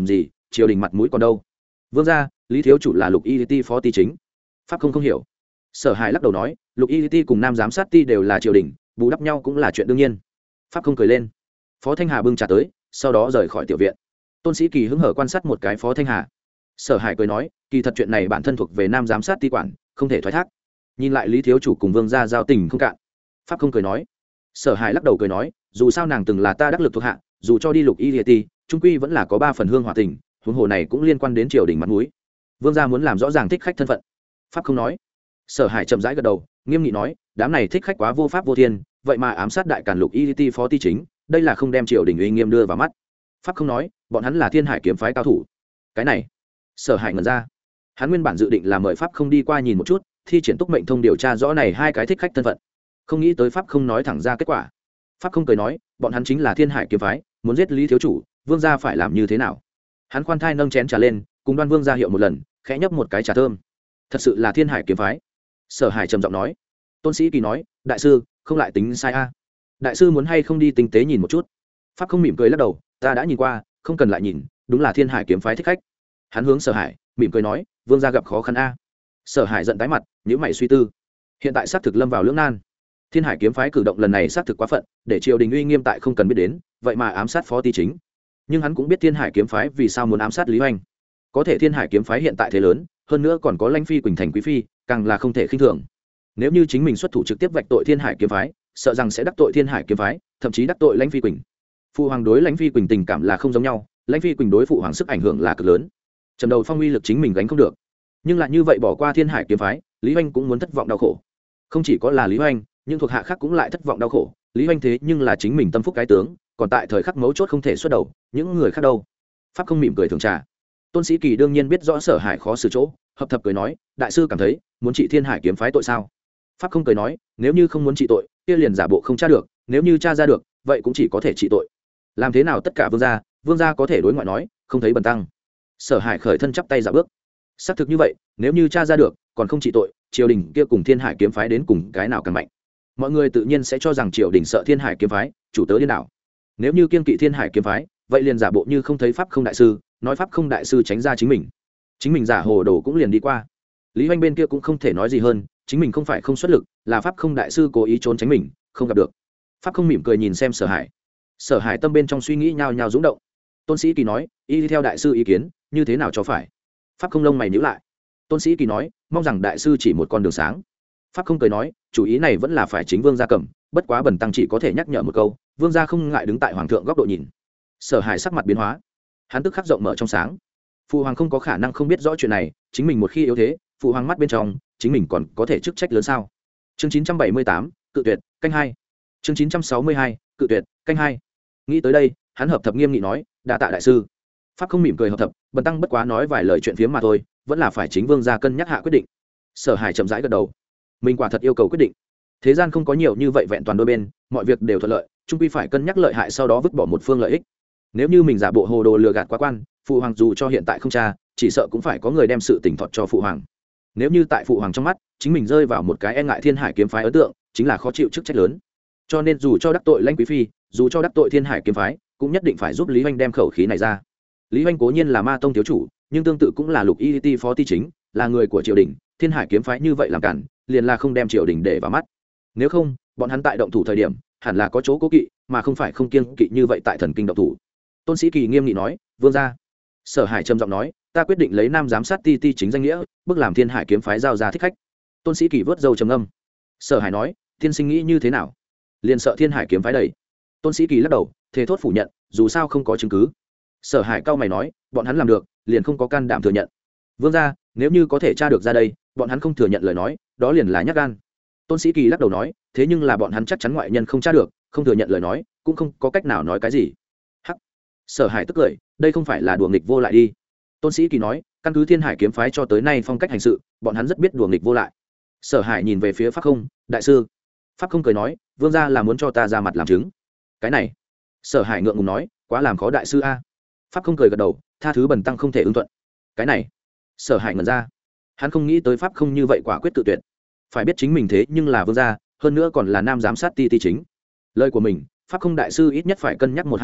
triều đình mặt mũi còn đâu. Vương gia, lý thiếu chủ là lục y ti phó ti chính. Pháp không không hiểu. Sở Hải lắc đầu nói, lục y ti cùng nam giám sát ti đều là triều đình, bù đắp nhau cũng là chuyện đương nhiên. Pháp không cười lên. Phó Thanh Hà bưng trà tới, sau đó rời khỏi tiểu viện. Tôn Sĩ Kỳ hứng hở quan sát một cái Phó Thanh Hà. Sở Hải cười nói, kỳ thật chuyện này bản thân thuộc về nam giám sát ti quản, không thể thoái thác. Nhìn lại lý thiếu chủ cùng vương gia giao tình không cạn. Pháp không cười nói. Sở Hải lắc đầu cười nói, dù sao nàng từng là ta đắc lực thuộc hạ, dù cho đi lục y ti, trung quy vẫn là có ba phần hương hỏa tình, huống hồ này cũng liên quan đến triều đình mặt mũi. Vương gia muốn làm rõ ràng thích khách thân phận. Pháp không nói. Sở Hải chậm rãi gật đầu, nghiêm nghị nói, đám này thích khách quá vô pháp vô thiên, vậy mà ám sát đại càn lục y ti phó ti chính, đây là không đem triều đình uy nghiêm đưa vào mắt. Pháp không nói, bọn hắn là Thiên Hải kiếm phái cao thủ. Cái này, Sở Hải ngẩn ra. Hắn nguyên bản dự định là mời Pháp không đi qua nhìn một chút, thi triển túc mệnh thông điều tra rõ này hai cái thích khách thân phận. Không nghĩ tới Pháp không nói thẳng ra kết quả. Pháp không cười nói, bọn hắn chính là Thiên Hải kiếm phái, muốn giết Lý thiếu chủ, vương gia phải làm như thế nào? Hắn khoan thai nâng chén trà lên, cùng Đoan Vương ra hiệu một lần, khẽ nhấp một cái trà thơm. Thật sự là Thiên Hải kiếm phái. Sở Hải trầm giọng nói. Tôn Sĩ Kỳ nói, đại sư, không lại tính sai a. Đại sư muốn hay không đi tinh tế nhìn một chút? Pháp không mỉm cười lắc đầu, ta đã nhìn qua, không cần lại nhìn, đúng là Thiên Hải kiếm phái thích khách. Hắn hướng Sở Hải mỉm cười nói, vương gia gặp khó khăn a. Sở Hải giận tái mặt, nhíu mày suy tư. Hiện tại xác thực lâm vào lưỡng nan. Thiên Hải kiếm phái cử động lần này xác thực quá phận, để triều đình uy nghiêm tại không cần biết đến, vậy mà ám sát phó ti chính. Nhưng hắn cũng biết Thiên Hải kiếm phái vì sao muốn ám sát Lý Hoành. Có thể Thiên Hải kiếm phái hiện tại thế lớn, hơn nữa còn có Lãnh Phi Quỳnh thành quý phi, càng là không thể khinh thường. Nếu như chính mình xuất thủ trực tiếp vạch tội Thiên Hải kiếm phái, sợ rằng sẽ đắc tội Thiên Hải kiếm phái, thậm chí đắc tội Lãnh Phi Quỳnh. Phụ hoàng đối Lãnh Phi Quỳnh tình cảm là không giống nhau, Lãnh Phi Quỳnh đối phụ hoàng sức ảnh hưởng là cực lớn. Trầm đầu phong uy lực chính mình gánh không được, nhưng lại như vậy bỏ qua Thiên Hải kiếm phái, Lý Hoành cũng muốn thất vọng đau khổ. Không chỉ có là Lý Hoành, nhưng thuộc hạ khác cũng lại thất vọng đau khổ. Lý Hoành thế nhưng là chính mình tâm phúc cái tướng, còn tại thời khắc mấu chốt không thể xuất đầu, những người khác đâu? Pháp không mỉm cười thường trà. Tôn Sĩ Kỳ đương nhiên biết rõ Sở Hải khó xử chỗ, hợp thập cười nói, đại sư cảm thấy muốn trị Thiên Hải kiếm phái tội sao? Pháp không cười nói, nếu như không muốn trị tội, kia liền giả bộ không tra được, nếu như tra ra được, vậy cũng chỉ có thể trị tội. Làm thế nào tất cả vương gia, vương gia có thể đối ngoại nói, không thấy bần tăng. Sở Hải khởi thân chắp tay dạo bước. Xác thực như vậy, nếu như tra ra được, còn không trị tội, triều đình kia cùng Thiên Hải kiếm phái đến cùng cái nào càng mạnh. Mọi người tự nhiên sẽ cho rằng triều đình sợ Thiên Hải kiếm phái, chủ tớ điên đảo. Nếu như kiên kỵ Thiên Hải kiếm phái, vậy liền giả bộ như không thấy pháp không đại sư, nói pháp không đại sư tránh ra chính mình. Chính mình giả hồ đồ cũng liền đi qua. Lý Hoành bên kia cũng không thể nói gì hơn, chính mình không phải không xuất lực, là pháp không đại sư cố ý trốn tránh mình, không gặp được. Pháp không mỉm cười nhìn xem Sở Hải. Sở Hải tâm bên trong suy nghĩ nhao nhao dũng động. Tôn Sĩ Kỳ nói, y theo đại sư ý kiến, như thế nào cho phải? Pháp không lông mày nhíu lại. Tôn Sĩ Kỳ nói, mong rằng đại sư chỉ một con đường sáng. Pháp không cười nói, chủ ý này vẫn là phải chính vương gia cầm, bất quá bần tăng chỉ có thể nhắc nhở một câu, vương gia không ngại đứng tại hoàng thượng góc độ nhìn. Sở Hải sắc mặt biến hóa, hắn tức khắc rộng mở trong sáng. Phụ hoàng không có khả năng không biết rõ chuyện này, chính mình một khi yếu thế, phụ hoàng mắt bên trong, chính mình còn có thể chức trách lớn sao? Chương chín trăm bảy mươi tám, cự tuyệt, canh hai. Chương chín trăm sáu mươi hai, cự tuyệt, canh hai. Nghĩ tới đây, hắn hợp thập nghiêm nghị nói, đa tạ đại sư. Pháp không mỉm cười hợp thập, bần tăng bất quá nói vài lời chuyện phiếm mà thôi, vẫn là phải chính vương gia cân nhắc hạ quyết định. Sở Hải chậm rãi gật đầu, mình quả thật yêu cầu quyết định. Thế gian không có nhiều như vậy vẹn toàn đôi bên, mọi việc đều thuận lợi, chung quy phải cân nhắc lợi hại sau đó vứt bỏ một phương lợi ích. Nếu như mình giả bộ hồ đồ lừa gạt quá quan, phụ hoàng dù cho hiện tại không tra, chỉ sợ cũng phải có người đem sự tình thọt cho phụ hoàng. Nếu như tại phụ hoàng trong mắt, chính mình rơi vào một cái e ngại Thiên Hải kiếm phái ấn tượng, chính là khó chịu chức trách lớn. Cho nên dù cho đắc tội Lãnh quý phi, dù cho đắc tội Thiên Hải kiếm phái, cũng nhất định phải giúp Lý Hoành đem khẩu khí này ra. Lý Hoành cố nhiên là Ma tông thiếu chủ, nhưng tương tự cũng là lục y ti phó ti chính, là người của triều đình. Thiên Hải kiếm phái như vậy làm cản, liền là không đem triều đình để vào mắt. Nếu không, bọn hắn tại động thủ thời điểm, hẳn là có chỗ cố kỵ, mà không phải không kiêng kỵ như vậy tại thần kinh động thủ. Tôn Sĩ Kỳ nghiêm nghị nói, vương gia. Sở Hải trầm giọng nói, ta quyết định lấy nam giám sát ti ti chính danh nghĩa, bức làm Thiên Hải kiếm phái giao ra thích khách. Tôn Sĩ Kỳ vớt dâu trầm ngâm. Sở Hải nói, tiên sinh nghĩ như thế nào? Liền sợ Thiên Hải kiếm phái đẩy. Tôn Sĩ Kỳ lắc đầu, thề thốt phủ nhận, dù sao không có chứng cứ. Sở Hải cao mày nói, bọn hắn làm được, liền không có can đảm thừa nhận. Vương gia, nếu như có thể tra được ra đây, bọn hắn không thừa nhận lời nói, đó liền là nhát gan. Tôn Sĩ Kỳ lắc đầu nói, thế nhưng là bọn hắn chắc chắn ngoại nhân không tra được, không thừa nhận lời nói, cũng không có cách nào nói cái gì. Hắc. Sở Hải tức cười, đây không phải là đùa nghịch vô lại đi. Tôn Sĩ Kỳ nói, căn cứ Thiên Hải kiếm phái cho tới nay phong cách hành sự, bọn hắn rất biết đùa nghịch vô lại. Sở Hải nhìn về phía Pháp Không, đại sư. Pháp Không cười nói, vương gia là muốn cho ta ra mặt làm chứng. Cái này. Sở Hải ngượng ngùng nói, quá làm khó đại sư a. Pháp Không cười gật đầu, tha thứ bần tăng không thể ứng thuận. Cái này. Sở Hải ngẩn ra, hắn không nghĩ tới Pháp Không như vậy quả quyết tự tuyệt. Phải biết chính mình thế nhưng là vương gia, hơn nữa còn là nam giám sát ti ti chính. Lời của mình, Pháp Không đại sư ít nhất phải cân nhắc một hai a,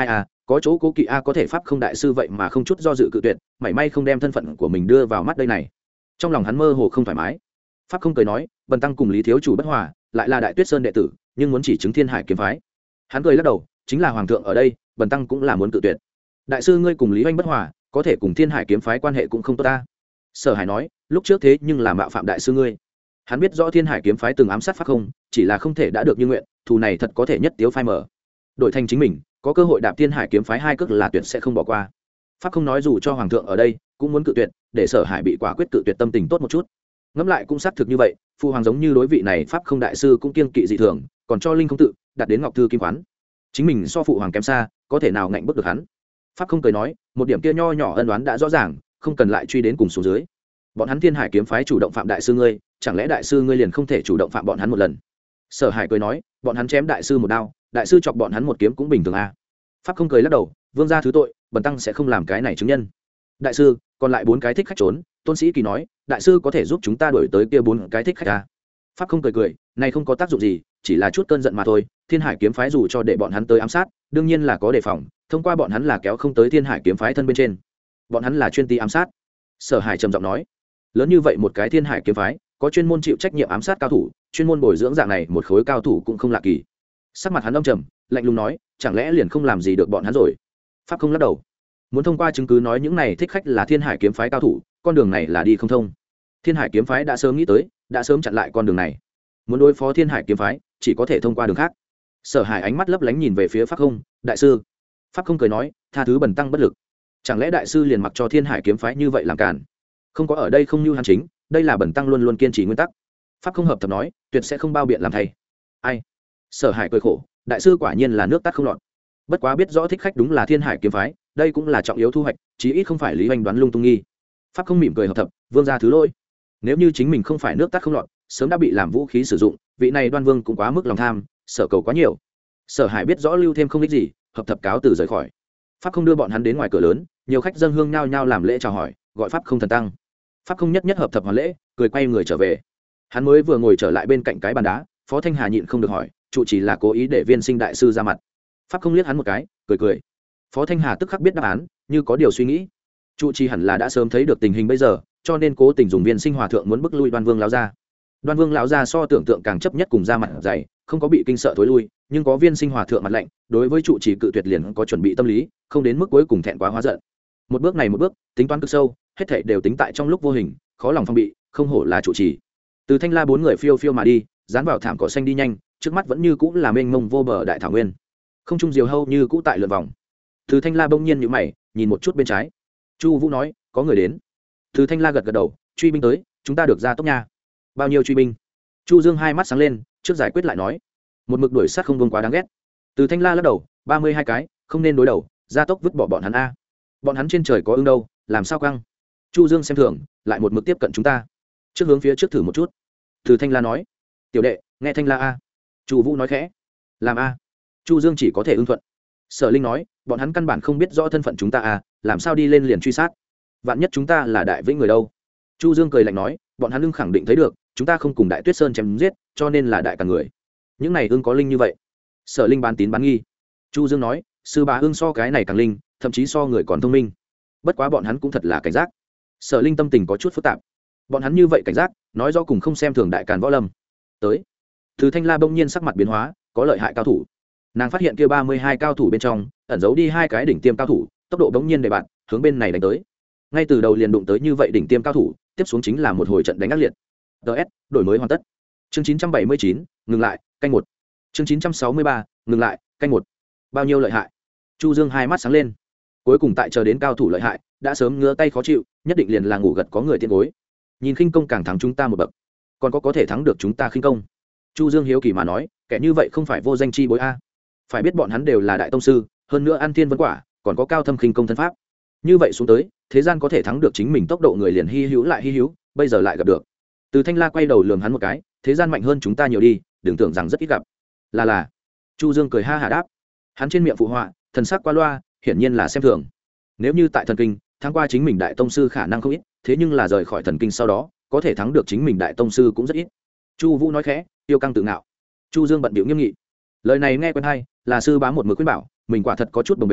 có chỗ cố kỵ a có thể pháp không đại sư vậy mà không chút do dự cự tuyệt, mảy may không đem thân phận của mình đưa vào mắt đây này. Trong lòng hắn mơ hồ không thoải mái. Pháp không cười nói, bần tăng cùng Lý thiếu chủ bất hòa, lại là Đại Tuyết Sơn đệ tử, nhưng muốn chỉ chứng Thiên Hải kiếm phái. Hắn cười lắc đầu, chính là hoàng thượng ở đây, bần tăng cũng là muốn cự tuyệt. Đại sư ngươi cùng Lý Oanh bất hòa, có thể cùng Thiên Hải kiếm phái quan hệ cũng không tốt ta. Sở Hải nói, lúc trước thế nhưng là mạo phạm đại sư ngươi. Hắn biết rõ Thiên Hải kiếm phái từng ám sát Pháp không, chỉ là không thể đã được như nguyện, thù này thật có thể nhất tiếu phai mở. Đổi thành chính mình, có cơ hội đạp Thiên Hải kiếm phái hai cước là tuyệt sẽ không bỏ qua. Pháp không nói dù cho hoàng thượng ở đây, cũng muốn cự tuyệt, để Sở Hải bị quả quyết cự tuyệt tâm tình tốt một chút. Ngẫm lại cũng xác thực như vậy, phụ hoàng giống như đối vị này Pháp không đại sư cũng kiêng kỵ dị thường, còn cho linh không tự đặt đến ngọc thư kim quán. Chính mình so phụ hoàng kém xa, có thể nào ngạnh bước được hắn. Pháp không cười nói, một điểm kia nho nhỏ ân oán đã rõ ràng, không cần lại truy đến cùng xuống dưới. Bọn hắn Thiên Hải kiếm phái chủ động phạm đại sư ngươi, chẳng lẽ đại sư ngươi liền không thể chủ động phạm bọn hắn một lần? Sở Hải cười nói, bọn hắn chém đại sư một đao, đại sư chọc bọn hắn một kiếm cũng bình thường a. Pháp không cười lắc đầu, vương gia thứ tội, bần tăng sẽ không làm cái này chứng nhân. Đại sư, còn lại bốn cái thích khách trốn, Tôn Sĩ Kỳ nói, đại sư có thể giúp chúng ta đuổi tới kia bốn cái thích khách a. Pháp không cười cười, này không có tác dụng gì, chỉ là chút cơn giận mà thôi. Thiên Hải kiếm phái dù cho để bọn hắn tới ám sát, đương nhiên là có đề phòng, thông qua bọn hắn là kéo không tới Thiên Hải kiếm phái thân bên trên. Bọn hắn là chuyên ti ám sát. Sở Hải trầm giọng nói, lớn như vậy một cái Thiên Hải kiếm phái, có chuyên môn chịu trách nhiệm ám sát cao thủ, chuyên môn bồi dưỡng dạng này một khối cao thủ cũng không lạ kỳ. Sắc mặt hắn âm trầm, lạnh lùng nói, chẳng lẽ liền không làm gì được bọn hắn rồi? Pháp không lắc đầu, muốn thông qua chứng cứ nói những này thích khách là Thiên Hải kiếm phái cao thủ, con đường này là đi không thông. Thiên Hải kiếm phái đã sớm nghĩ tới, đã sớm chặn lại con đường này. Muốn đối phó Thiên Hải kiếm phái, chỉ có thể thông qua đường khác. Sở Hải ánh mắt lấp lánh nhìn về phía Pháp không, đại sư. Pháp không cười nói, tha thứ bần tăng bất lực. Chẳng lẽ đại sư liền mặc cho Thiên Hải kiếm phái như vậy làm cản? Không có ở đây không như hắn chính, đây là bần tăng luôn luôn kiên trì nguyên tắc. Pháp không hợp thập nói, tuyệt sẽ không bao biện làm thay. Ai? Sở Hải cười khổ, đại sư quả nhiên là nước tắt không lọt. Bất quá biết rõ thích khách đúng là Thiên Hải kiếm phái, đây cũng là trọng yếu thu hoạch, chí ít không phải Lý Hoành đoán lung tung nghi. Pháp không mỉm cười hợp thập, vương gia thứ lỗi. Nếu như chính mình không phải nước tắt không lọt, sớm đã bị làm vũ khí sử dụng, vị này Đoan Vương cũng quá mức lòng tham, sở cầu quá nhiều. Sở Hải biết rõ lưu thêm không ích gì, hợp thập cáo từ rời khỏi. Pháp không đưa bọn hắn đến ngoài cửa lớn, nhiều khách dân hương nhao nhao làm lễ chào hỏi, gọi Pháp không thần tăng. Pháp không nhất nhất hợp thập hoàn lễ, cười quay người trở về. Hắn mới vừa ngồi trở lại bên cạnh cái bàn đá, Phó Thanh Hà nhịn không được hỏi, trụ chỉ là cố ý để Viên Sinh đại sư ra mặt. Pháp không liếc hắn một cái, cười cười. Phó Thanh Hà tức khắc biết đáp án, như có điều suy nghĩ. Trụ trì hẳn là đã sớm thấy được tình hình bây giờ, cho nên cố tình dùng Viên Sinh hòa thượng muốn bức lui Đoan Vương lão gia. Đoan Vương lão gia so tưởng tượng càng chấp nhất cùng ra mặt dày, không có bị kinh sợ thối lui, nhưng có Viên Sinh hòa thượng mặt lạnh, đối với trụ trì cự tuyệt liền có chuẩn bị tâm lý, không đến mức cuối cùng thẹn quá hóa giận. Một bước này một bước, tính toán cực sâu, hết thảy đều tính tại trong lúc vô hình, khó lòng phòng bị, không hổ là trụ trì. Từ Thanh La bốn người phiêu phiêu mà đi, dán vào thảm cỏ xanh đi nhanh, trước mắt vẫn như cũ là mênh mông vô bờ đại thảo nguyên. Không trung diều hâu như cũ tại lượn vòng. Từ Thanh La bỗng nhiên nhíu mày, nhìn một chút bên trái. Chu Vũ nói, có người đến. Từ Thanh La gật gật đầu, truy binh tới, chúng ta được ra tốc nha. Bao nhiêu truy binh? Chu Dương hai mắt sáng lên, trước giải quyết lại nói, một mực đuổi sát không vương quá đáng ghét. Từ Thanh La lắc đầu, ba mươi hai cái, không nên đối đầu, ra tốc vứt bỏ bọn hắn a. Bọn hắn trên trời có ưng đâu, làm sao căng? Chu Dương xem thường, lại một mực tiếp cận chúng ta. Trước hướng phía trước thử một chút. Từ Thanh La nói, tiểu đệ, nghe Thanh La a. Chu Vũ nói khẽ, làm a. Chu Dương chỉ có thể ưng thuận. Sở Linh nói, bọn hắn căn bản không biết rõ thân phận chúng ta à, làm sao đi lên liền truy sát? Vạn nhất chúng ta là Đại Vĩnh người đâu? Chu Dương cười lạnh nói, bọn hắn ưng khẳng định thấy được, chúng ta không cùng Đại Tuyết Sơn chém giết, cho nên là đại cả người. Những này ưng có linh như vậy. Sở Linh bán tín bán nghi. Chu Dương nói, sư bá ưng so cái này càng linh, thậm chí so người còn thông minh. Bất quá bọn hắn cũng thật là cảnh giác. Sở Linh tâm tình có chút phức tạp. Bọn hắn như vậy cảnh giác, nói rõ cùng không xem thường đại càn võ lâm. Tới. Từ Thanh La bỗng nhiên sắc mặt biến hóa, có lợi hại cao thủ. Nàng phát hiện kia ba mươi hai cao thủ bên trong ẩn giấu đi hai cái đỉnh tiêm cao thủ, tốc độ đống nhiên để bạn hướng bên này đánh tới. Ngay từ đầu liền đụng tới như vậy đỉnh tiêm cao thủ, tiếp xuống chính là một hồi trận đánh ác liệt. ts đổi mới hoàn tất. Chương chín trăm bảy mươi chín, ngừng lại, canh một. Chương chín trăm sáu mươi ba, ngừng lại, canh một. Bao nhiêu lợi hại? Chu Dương hai mắt sáng lên. Cuối cùng tại chờ đến cao thủ lợi hại, đã sớm ngứa tay khó chịu, nhất định liền là ngủ gật có người tiên gối. Nhìn khinh công càng thắng chúng ta một bậc, còn có có thể thắng được chúng ta khinh công. Chu Dương hiếu kỳ mà nói, kẻ như vậy không phải vô danh chi bối a. Phải biết bọn hắn đều là đại tông sư, hơn nữa ăn thiên vấn quả, còn có cao thâm khinh công thân pháp. Như vậy xuống tới, thế gian có thể thắng được chính mình tốc độ người liền hi hữu lại hi hữu, bây giờ lại gặp được. Từ Thanh La quay đầu lườm hắn một cái, thế gian mạnh hơn chúng ta nhiều đi, đừng tưởng rằng rất ít gặp. Là là. Chu Dương cười ha hả đáp. Hắn trên miệng phụ họa, thần sắc qua loa, hiển nhiên là xem thường. Nếu như tại thần kinh, thắng qua chính mình đại tông sư khả năng không ít, thế nhưng là rời khỏi thần kinh sau đó, có thể thắng được chính mình đại tông sư cũng rất ít. Chu Vũ nói khẽ, tiêu căng tự ngạo. Chu Dương bận bịu nghiêm nghị. Lời này nghe quen hay, là sư bá một mực khuyên bảo, mình quả thật có chút bồng bềnh,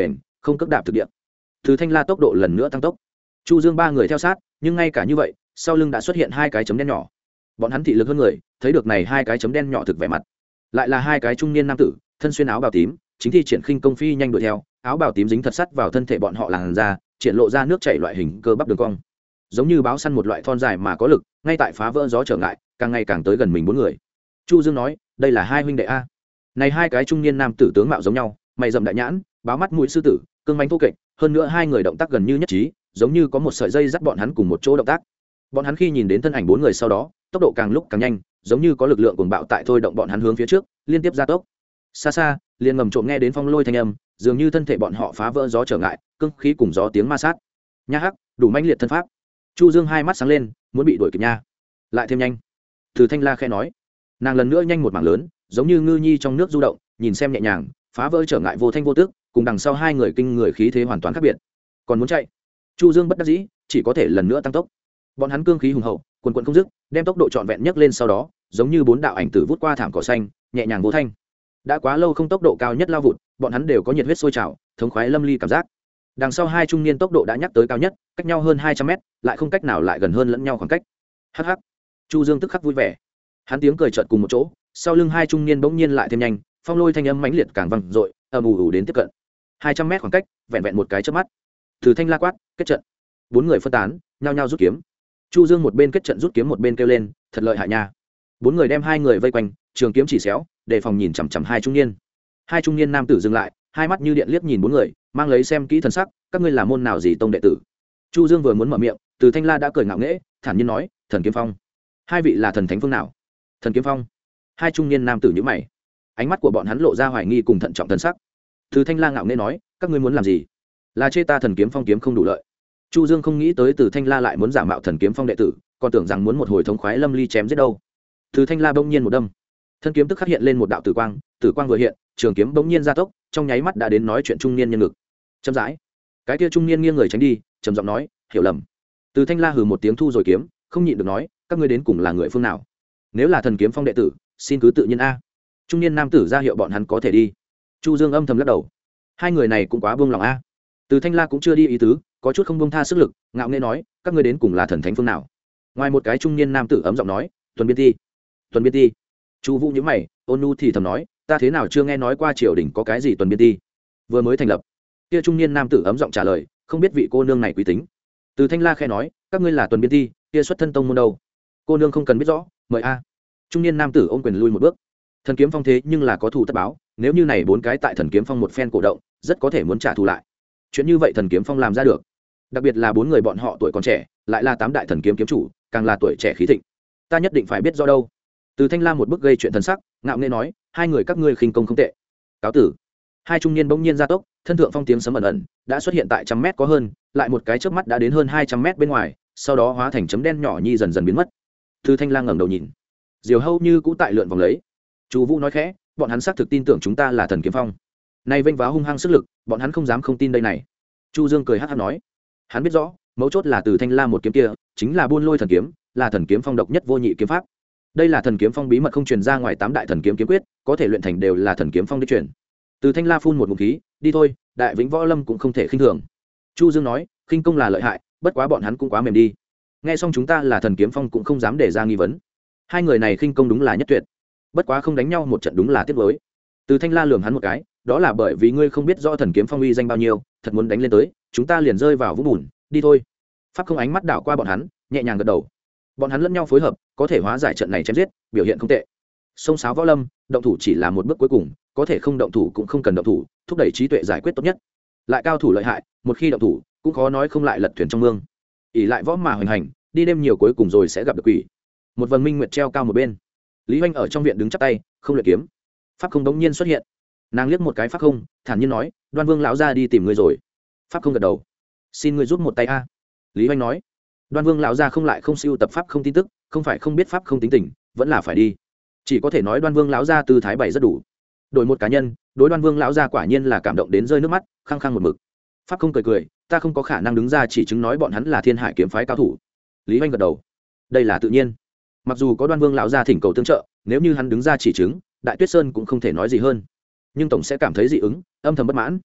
không cấp đạp thực địa. Từ Thanh La tốc độ lần nữa tăng tốc, Chu Dương ba người theo sát, nhưng ngay cả như vậy sau lưng đã xuất hiện hai cái chấm đen nhỏ. Bọn hắn thị lực hơn người, thấy được này hai cái chấm đen nhỏ thực vẻ mặt, lại là hai cái trung niên nam tử, thân xuyên áo bào tím, chính thi triển khinh công phi nhanh đuổi theo, áo bào tím dính thật sắt vào thân thể bọn họ làn ra, triển lộ ra nước chảy loại hình cơ bắp đường cong, giống như báo săn một loại thon dài mà có lực, ngay tại phá vỡ gió trở ngại, càng ngày càng tới gần mình bốn người. Chu Dương nói, đây là hai huynh đệ a. Này hai cái trung niên nam tử tướng mạo giống nhau, mày rậm đại nhãn, báo mắt mũi sư tử, cương manh thô kệch, hơn nữa hai người động tác gần như nhất trí, giống như có một sợi dây dắt bọn hắn cùng một chỗ động tác. Bọn hắn khi nhìn đến thân ảnh bốn người sau đó, tốc độ càng lúc càng nhanh, giống như có lực lượng cuồng bạo tại thôi động bọn hắn hướng phía trước, liên tiếp gia tốc. Xa xa, liền ngầm trộm nghe đến phong lôi thanh âm, dường như thân thể bọn họ phá vỡ gió trở ngại, cương khí cùng gió tiếng ma sát. Nha hắc, đủ mãnh liệt thân pháp. Chu Dương hai mắt sáng lên, muốn bị đuổi kịp nha. Lại thêm nhanh. Từ Thanh La khẽ nói, nàng lần nữa nhanh một mảng lớn, giống như ngư nhi trong nước du động, nhìn xem nhẹ nhàng, phá vỡ trở ngại vô thanh vô tức, cùng đằng sau hai người kinh người khí thế hoàn toàn khác biệt. Còn muốn chạy, Chu Dương bất đắc dĩ, chỉ có thể lần nữa tăng tốc. Bọn hắn cương khí hùng hậu, quần quần không dứt, đem tốc độ trọn vẹn nhất lên sau đó, giống như bốn đạo ảnh tử vút qua thảm cỏ xanh, nhẹ nhàng vô thanh. Đã quá lâu không tốc độ cao nhất lao vụt, bọn hắn đều có nhiệt huyết sôi trào, thống khoái lâm ly cảm giác. Đằng sau hai trung niên tốc độ đã nhắc tới cao nhất, cách nhau hơn hai trăm mét, lại không cách nào lại gần hơn lẫn nhau khoảng cách. Hắc hắc. Chu Dương tức khắc vui vẻ. Hắn tiếng cười chợt cùng một chỗ, sau lưng hai trung niên bỗng nhiên lại thêm nhanh, phong lôi thanh âm mãnh liệt càng vang dội, ầm ù ù đến tiếp cận. hai trăm mét khoảng cách, vẹn vẹn một cái chớp mắt. Từ Thanh La quát, kết trận. Bốn người phân tán, nhao nhao rút kiếm. Chu Dương một bên kết trận rút kiếm một bên kêu lên, thật lợi hại nha. Bốn người đem hai người vây quanh, trường kiếm chỉ xéo, đề phòng nhìn chằm chằm hai trung niên. Hai trung niên nam tử dừng lại, hai mắt như điện liếc nhìn bốn người, mang lấy xem kỹ thần sắc, các ngươi là môn nào gì tông đệ tử? Chu Dương vừa muốn mở miệng, Từ Thanh La đã cười ngạo nghễ, thản nhiên nói, Thần Kiếm Phong. Hai vị là thần thánh phương nào? Thần Kiếm Phong. Hai trung niên nam tử nhíu mày, ánh mắt của bọn hắn lộ ra hoài nghi cùng thận trọng thần sắc. Từ Thanh La ngạo nghễ nói, các ngươi muốn làm gì? Là chê ta Thần Kiếm Phong kiếm không đủ lợi? Chu Dương không nghĩ tới Từ Thanh La lại muốn giả mạo Thần Kiếm Phong đệ tử, còn tưởng rằng muốn một hồi thống khoái lâm ly chém giết đâu. Từ Thanh La bỗng nhiên một đâm, thân kiếm tức khắc hiện lên một đạo tử quang, tử quang vừa hiện, trường kiếm bỗng nhiên gia tốc, trong nháy mắt đã đến nói chuyện trung niên nhân ngực. Chậm rãi, cái kia trung niên nghiêng người tránh đi, trầm giọng nói, hiểu lầm. Từ Thanh La hừ một tiếng thu rồi kiếm, không nhịn được nói, các ngươi đến cùng là người phương nào? Nếu là Thần Kiếm Phong đệ tử, xin cứ tự nhiên a. Trung niên nam tử ra hiệu bọn hắn có thể đi. Chu Dương âm thầm lắc đầu, hai người này cũng quá buông lòng a. Từ Thanh La cũng chưa đi ý tứ, có chút không buông tha sức lực, ngạo nghễ nói, các ngươi đến cùng là thần thánh phương nào? Ngoài một cái trung niên nam tử ấm giọng nói, Tuần Biên Ti. Tuần Biên Ti. Chu Vũ nhíu mày, ôn nhu thì thầm nói, ta thế nào chưa nghe nói qua triều đình có cái gì Tuần Biên Ti? Vừa mới thành lập. Kia trung niên nam tử ấm giọng trả lời, không biết vị cô nương này quý tính. Từ Thanh La khẽ nói, các ngươi là Tuần Biên Ti, kia xuất thân tông môn đâu? Cô nương không cần biết rõ, mời a. Trung niên nam tử ôm quyền lui một bước. Thần Kiếm Phong thế nhưng là có thù tất báo, nếu như này bốn cái tại Thần Kiếm Phong một phen cổ động, rất có thể muốn trả thù lại. Chuyện như vậy Thần Kiếm Phong làm ra được, đặc biệt là bốn người bọn họ tuổi còn trẻ, lại là tám đại thần kiếm kiếm chủ, càng là tuổi trẻ khí thịnh, ta nhất định phải biết rõ đâu. Từ Thanh La một bước gây chuyện thần sắc, ngạo nghễ nói, hai người các ngươi khinh công không tệ. Cáo tử. Hai trung niên bỗng nhiên gia tốc, thân thượng phong tiếng sấm ẩn ẩn, đã xuất hiện tại trăm mét có hơn, lại một cái chớp mắt đã đến hơn hai trăm mét bên ngoài, sau đó hóa thành chấm đen nhỏ nhi dần dần biến mất. Từ Thanh La ngẩng đầu nhìn, diều hâu như cũ tại lượn vòng lấy. Chu Vũ nói khẽ, bọn hắn xác thực tin tưởng chúng ta là Thần Kiếm Phong. Nay vênh váo hung hăng sức lực, bọn hắn không dám không tin đây này. Chu Dương cười hắc hắc nói, hắn biết rõ, mấu chốt là Từ Thanh La một kiếm kia, chính là Buôn Lôi thần kiếm, là Thần Kiếm Phong độc nhất vô nhị kiếm pháp. Đây là Thần Kiếm Phong bí mật không truyền ra ngoài tám đại thần kiếm kiếm quyết, có thể luyện thành đều là Thần Kiếm Phong đích truyền. Từ Thanh La phun một ngụm khí, đi thôi, Đại Vĩnh Võ Lâm cũng không thể khinh thường. Chu Dương nói, khinh công là lợi hại, bất quá bọn hắn cũng quá mềm đi. Nghe xong chúng ta là Thần Kiếm Phong cũng không dám để ra nghi vấn. Hai người này khinh công đúng là nhất tuyệt, bất quá không đánh nhau một trận đúng là tiếc nuối. Từ Thanh La lườm hắn một cái, đó là bởi vì ngươi không biết rõ Thần Kiếm Phong uy danh bao nhiêu, thật muốn đánh lên tới, chúng ta liền rơi vào vũng bùn, đi thôi. Pháp Không ánh mắt đảo qua bọn hắn, nhẹ nhàng gật đầu. Bọn hắn lẫn nhau phối hợp, có thể hóa giải trận này chém giết, biểu hiện không tệ. Sông Sáo Võ Lâm, động thủ chỉ là một bước cuối cùng, có thể không động thủ cũng không cần động thủ, thúc đẩy trí tuệ giải quyết tốt nhất. Lại cao thủ lợi hại, một khi động thủ, cũng khó nói không lại lật thuyền trong mương. ỷ lại võ mà hoành hành, đi đêm nhiều cuối cùng rồi sẽ gặp được quỷ. Một vầng minh nguyệt treo cao một bên, Lý Hoành ở trong viện đứng chắp tay, không luyện kiếm. Pháp Không đống nhiên xuất hiện, nàng liếc một cái Pháp Không, thản nhiên nói, Đoan Vương lão gia đi tìm ngươi rồi. Pháp Không gật đầu, xin ngươi giúp một tay a. Lý Hoành nói, Đoan Vương lão gia không lại không siêu tập Pháp Không tin tức, không phải không biết Pháp Không tính tình, vẫn là phải đi. Chỉ có thể nói Đoan Vương lão gia tư thái bày rất đủ. Đổi một cá nhân, đối Đoan Vương lão gia quả nhiên là cảm động đến rơi nước mắt, khăng khăng một mực. Pháp Không cười cười, ta không có khả năng đứng ra chỉ chứng nói bọn hắn là Thiên Hải kiếm phái cao thủ. Lý Hoành gật đầu, đây là tự nhiên. Mặc dù có Đoan Vương lão gia thỉnh cầu tương trợ, nếu như hắn đứng ra chỉ chứng, Đại Tuyết Sơn cũng không thể nói gì hơn, nhưng tổng sẽ cảm thấy dị ứng, âm thầm bất mãn.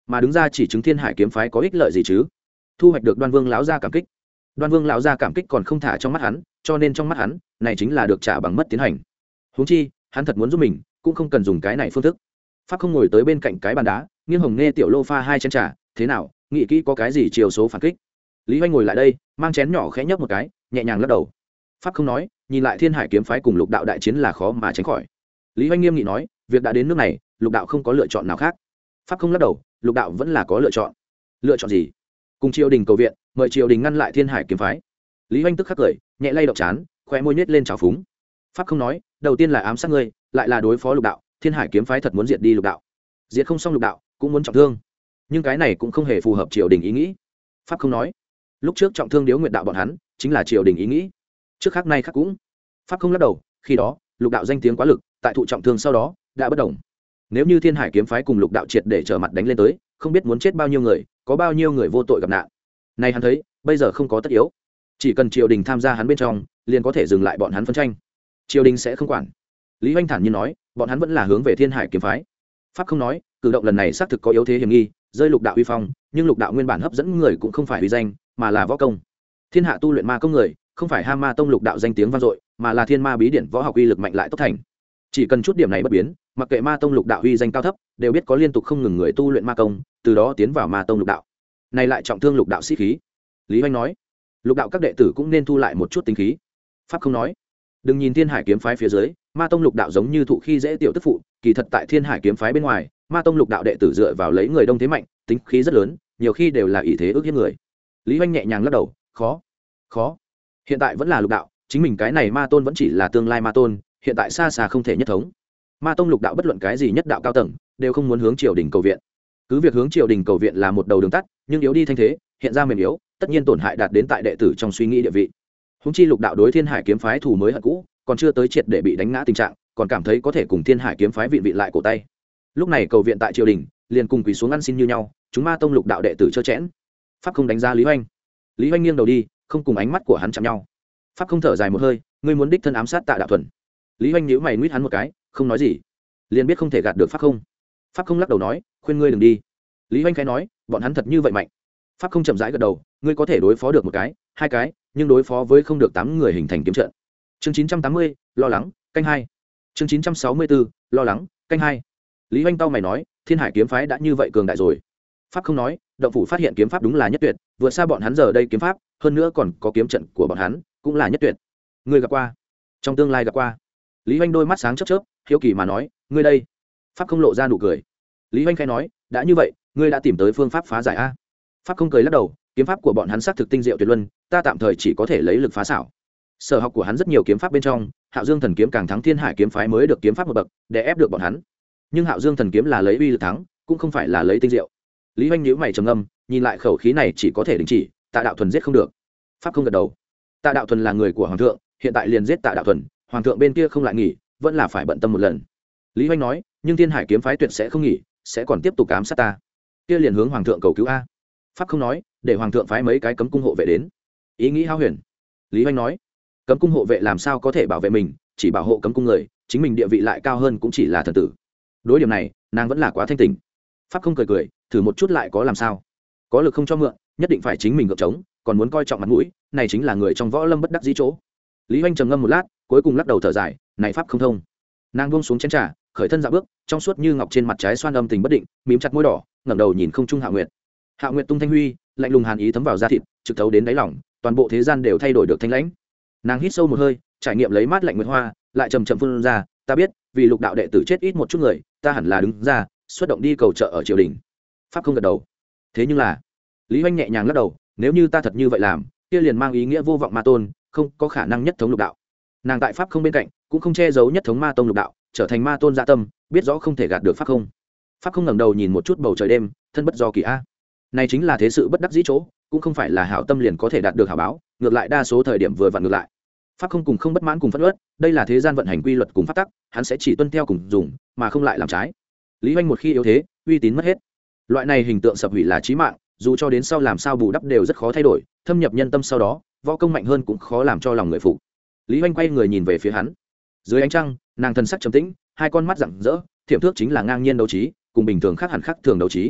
mà đứng ra chỉ chứng thiên hải kiếm phái có ích lợi gì chứ? Thu hoạch được Đoan Vương lão gia cảm kích. Đoan Vương lão gia cảm kích còn không thả trong mắt hắn, cho nên trong mắt hắn này chính là được trả bằng mất tiến hành. Huống chi hắn thật muốn giúp mình cũng không cần dùng cái này phương thức. Pháp không ngồi tới bên cạnh cái bàn đá, nghiêng hồng nghe tiểu lô pha hai chén trà. Thế nào, nghĩ kỹ có cái gì chiều số phản kích? Lý Hoành ngồi lại đây, mang chén nhỏ khẽ nhấp một cái, nhẹ nhàng lắc đầu. Pháp không nói, nhìn lại thiên hải kiếm phái cùng lục đạo đại chiến là khó mà tránh khỏi. Lý Hoành nghiêm nghị nói, việc đã đến nước này, lục đạo không có lựa chọn nào khác. Pháp không lắc đầu, lục đạo vẫn là có lựa chọn. Lựa chọn gì? Cùng triều đình cầu viện, mời triều đình ngăn lại thiên hải kiếm phái. Lý Hoành tức khắc cười, nhẹ lay động chán, khoe môi nhếch lên trào phúng. Pháp không nói, đầu tiên là ám sát ngươi, lại là đối phó lục đạo, thiên hải kiếm phái thật muốn diệt đi lục đạo. Diệt không xong lục đạo, cũng muốn trọng thương. Nhưng cái này cũng không hề phù hợp triều đình ý nghĩ. Pháp không nói, lúc trước trọng thương Điếu Nguyệt đạo bọn hắn, chính là triều đình ý nghĩ. Trước khác nay khác cũng. Pháp không lắc đầu, khi đó, lục đạo danh tiếng quá lực, tại thụ trọng thương sau đó, đã bất động. Nếu như thiên hải kiếm phái cùng lục đạo triệt để trở mặt đánh lên tới, không biết muốn chết bao nhiêu người, có bao nhiêu người vô tội gặp nạn. Này hắn thấy, bây giờ không có tất yếu, chỉ cần triều đình tham gia hắn bên trong, liền có thể dừng lại bọn hắn phân tranh. Triều đình sẽ không quản. Lý Hoành thản nhiên nói, bọn hắn vẫn là hướng về thiên hải kiếm phái. Pháp không nói, cử động lần này xác thực có yếu thế hiểm nghi, rơi lục đạo uy phong, nhưng lục đạo nguyên bản hấp dẫn người cũng không phải uy danh, mà là võ công. Thiên hạ tu luyện ma công người, không phải Ham Ma tông lục đạo danh tiếng vang dội, mà là thiên ma bí điển võ học uy lực mạnh lại tốc thành. Chỉ cần chút điểm này bất biến, mặc kệ ma tông lục đạo uy danh cao thấp, đều biết có liên tục không ngừng người tu luyện ma công, từ đó tiến vào ma tông lục đạo. Này lại trọng thương lục đạo sĩ khí. Lý Hoành nói, lục đạo các đệ tử cũng nên thu lại một chút tính khí. Pháp không nói, đừng nhìn thiên hải kiếm phái phía dưới, ma tông lục đạo giống như thụ khi dễ tiểu tức phụ, kỳ thật tại thiên hải kiếm phái bên ngoài, ma tông lục đạo đệ tử dựa vào lấy người đông thế mạnh, tính khí rất lớn, nhiều khi đều là ỷ thế ước hiếp người. Lý Hoành nhẹ nhàng lắc đầu, khó khó hiện tại vẫn là lục đạo, chính mình cái này ma tôn vẫn chỉ là tương lai ma tôn, hiện tại xa xa không thể nhất thống. Ma tông lục đạo bất luận cái gì nhất đạo cao tầng, đều không muốn hướng triều đình cầu viện. Cứ việc hướng triều đình cầu viện là một đầu đường tắt, nhưng yếu đi thanh thế, hiện ra mềm yếu, tất nhiên tổn hại đạt đến tại đệ tử trong suy nghĩ địa vị. Húng chi lục đạo đối thiên hải kiếm phái thù mới hận cũ, còn chưa tới triệt để bị đánh ngã tình trạng, còn cảm thấy có thể cùng thiên hải kiếm phái vị vị lại cổ tay. Lúc này cầu viện tại triều đình, liền cùng quỳ xuống ăn xin như nhau, chúng ma tông lục đạo đệ tử trơ chẽn. Pháp không đánh giá Lý Hoành. Lý Hoành nghiêng đầu đi, không cùng ánh mắt của hắn chạm nhau. Pháp không thở dài một hơi, ngươi muốn đích thân ám sát Tạ Đạo Thuần. Lý Hoành nhíu mày nguyết hắn một cái, không nói gì, liền biết không thể gạt được Pháp không. Pháp không lắc đầu nói, khuyên ngươi đừng đi. Lý Hoành khẽ nói, bọn hắn thật như vậy mạnh? Pháp không chậm rãi gật đầu, ngươi có thể đối phó được một cái, hai cái, nhưng đối phó với không được tám người hình thành kiếm trận. Chương chín trăm tám mươi, lo lắng, canh hai. Chương chín trăm sáu mươi bốn, lo lắng, canh hai. Lý Hoành tao mày nói, thiên hải kiếm phái đã như vậy cường đại rồi. Pháp không nói, động phủ phát hiện kiếm pháp đúng là nhất tuyệt, vượt xa bọn hắn giờ đây kiếm pháp, hơn nữa còn có kiếm trận của bọn hắn, cũng là nhất tuyệt. Ngươi gặp qua? Trong tương lai gặp qua. Lý Hoành đôi mắt sáng chớp chớp, hiếu kỳ mà nói, ngươi đây? Pháp không lộ ra nụ cười. Lý Hoành khẽ nói, đã như vậy, ngươi đã tìm tới phương pháp phá giải a? Pháp không cười lắc đầu, kiếm pháp của bọn hắn xác thực tinh diệu tuyệt luân, ta tạm thời chỉ có thể lấy lực phá xảo. Sở học của hắn rất nhiều kiếm pháp bên trong, Hạo Dương thần kiếm càng thắng thiên hải kiếm phái mới được kiếm pháp một bậc, để ép được bọn hắn. Nhưng Hạo Dương thần kiếm là lấy uy lực thắng, cũng không phải là lấy tinh diệu. Lý Hoành nhíu mày trầm ngâm, nhìn lại khẩu khí này chỉ có thể đình chỉ, Tạ Đạo Thuần giết không được. Pháp không gật đầu. Tạ Đạo Thuần là người của hoàng thượng, hiện tại liền giết Tạ Đạo Thuần, hoàng thượng bên kia không lại nghỉ, vẫn là phải bận tâm một lần. Lý Hoành nói, nhưng thiên hải kiếm phái tuyệt sẽ không nghỉ, sẽ còn tiếp tục ám sát ta. Kia liền hướng hoàng thượng cầu cứu a. Pháp không nói, để hoàng thượng phái mấy cái cấm cung hộ vệ đến. Ý nghĩ hao huyền. Lý Hoành nói, cấm cung hộ vệ làm sao có thể bảo vệ mình, chỉ bảo hộ cấm cung người, chính mình địa vị lại cao hơn cũng chỉ là thần tử. Đối điểm này, nàng vẫn là quá thanh tình. Pháp không cười cười, thử một chút lại có làm sao? Có lực không cho mượn, nhất định phải chính mình gượng chống, còn muốn coi trọng mặt mũi, này chính là người trong võ lâm bất đắc dĩ chỗ. Lý Hoành trầm ngâm một lát, cuối cùng lắc đầu thở dài, này pháp không thông. Nàng buông xuống chén trà, khởi thân dạo bước, trong suốt như ngọc trên mặt trái xoan âm tình bất định, mím chặt môi đỏ, ngẩng đầu nhìn không trung Hạ Nguyệt. Hạ Nguyệt tung thanh huy, lạnh lùng hàn ý thấm vào da thịt, trực thấu đến đáy lòng, toàn bộ thế gian đều thay đổi được thanh lãnh. Nàng hít sâu một hơi, trải nghiệm lấy mát lạnh nguyệt hoa, lại chậm chậm phun ra, ta biết, vì lục đạo đệ tử chết ít một chút người, ta hẳn là đứng ra, xuất động đi cầu trợ ở triều đình. Pháp không gật đầu. Thế nhưng là, Lý Hoành nhẹ nhàng lắc đầu, nếu như ta thật như vậy làm, kia liền mang ý nghĩa vô vọng ma tôn, không có khả năng nhất thống lục đạo. Nàng tại pháp không bên cạnh, cũng không che giấu nhất thống ma tông lục đạo, trở thành ma tôn dạ tâm, biết rõ không thể gạt được pháp không. Pháp không ngẩng đầu nhìn một chút bầu trời đêm, thân bất do kỳ a. Này chính là thế sự bất đắc dĩ chỗ, cũng không phải là hảo tâm liền có thể đạt được hảo báo, ngược lại đa số thời điểm vừa vặn ngược lại. Pháp không cùng không bất mãn cùng phẫn uất, đây là thế gian vận hành quy luật cùng pháp tắc, hắn sẽ chỉ tuân theo cùng dùng, mà không lại làm trái. Lý Hoành một khi yếu thế, uy tín mất hết. Loại này hình tượng sập hủy là chí mạng, dù cho đến sau làm sao bù đắp đều rất khó thay đổi, thâm nhập nhân tâm sau đó, võ công mạnh hơn cũng khó làm cho lòng người phục. Lý Hoành quay người nhìn về phía hắn. Dưới ánh trăng, nàng thần sắc trầm tĩnh, hai con mắt rạng rỡ, thiểm thước chính là ngang nhiên đấu trí, cùng bình thường khác hẳn khác thường đấu trí.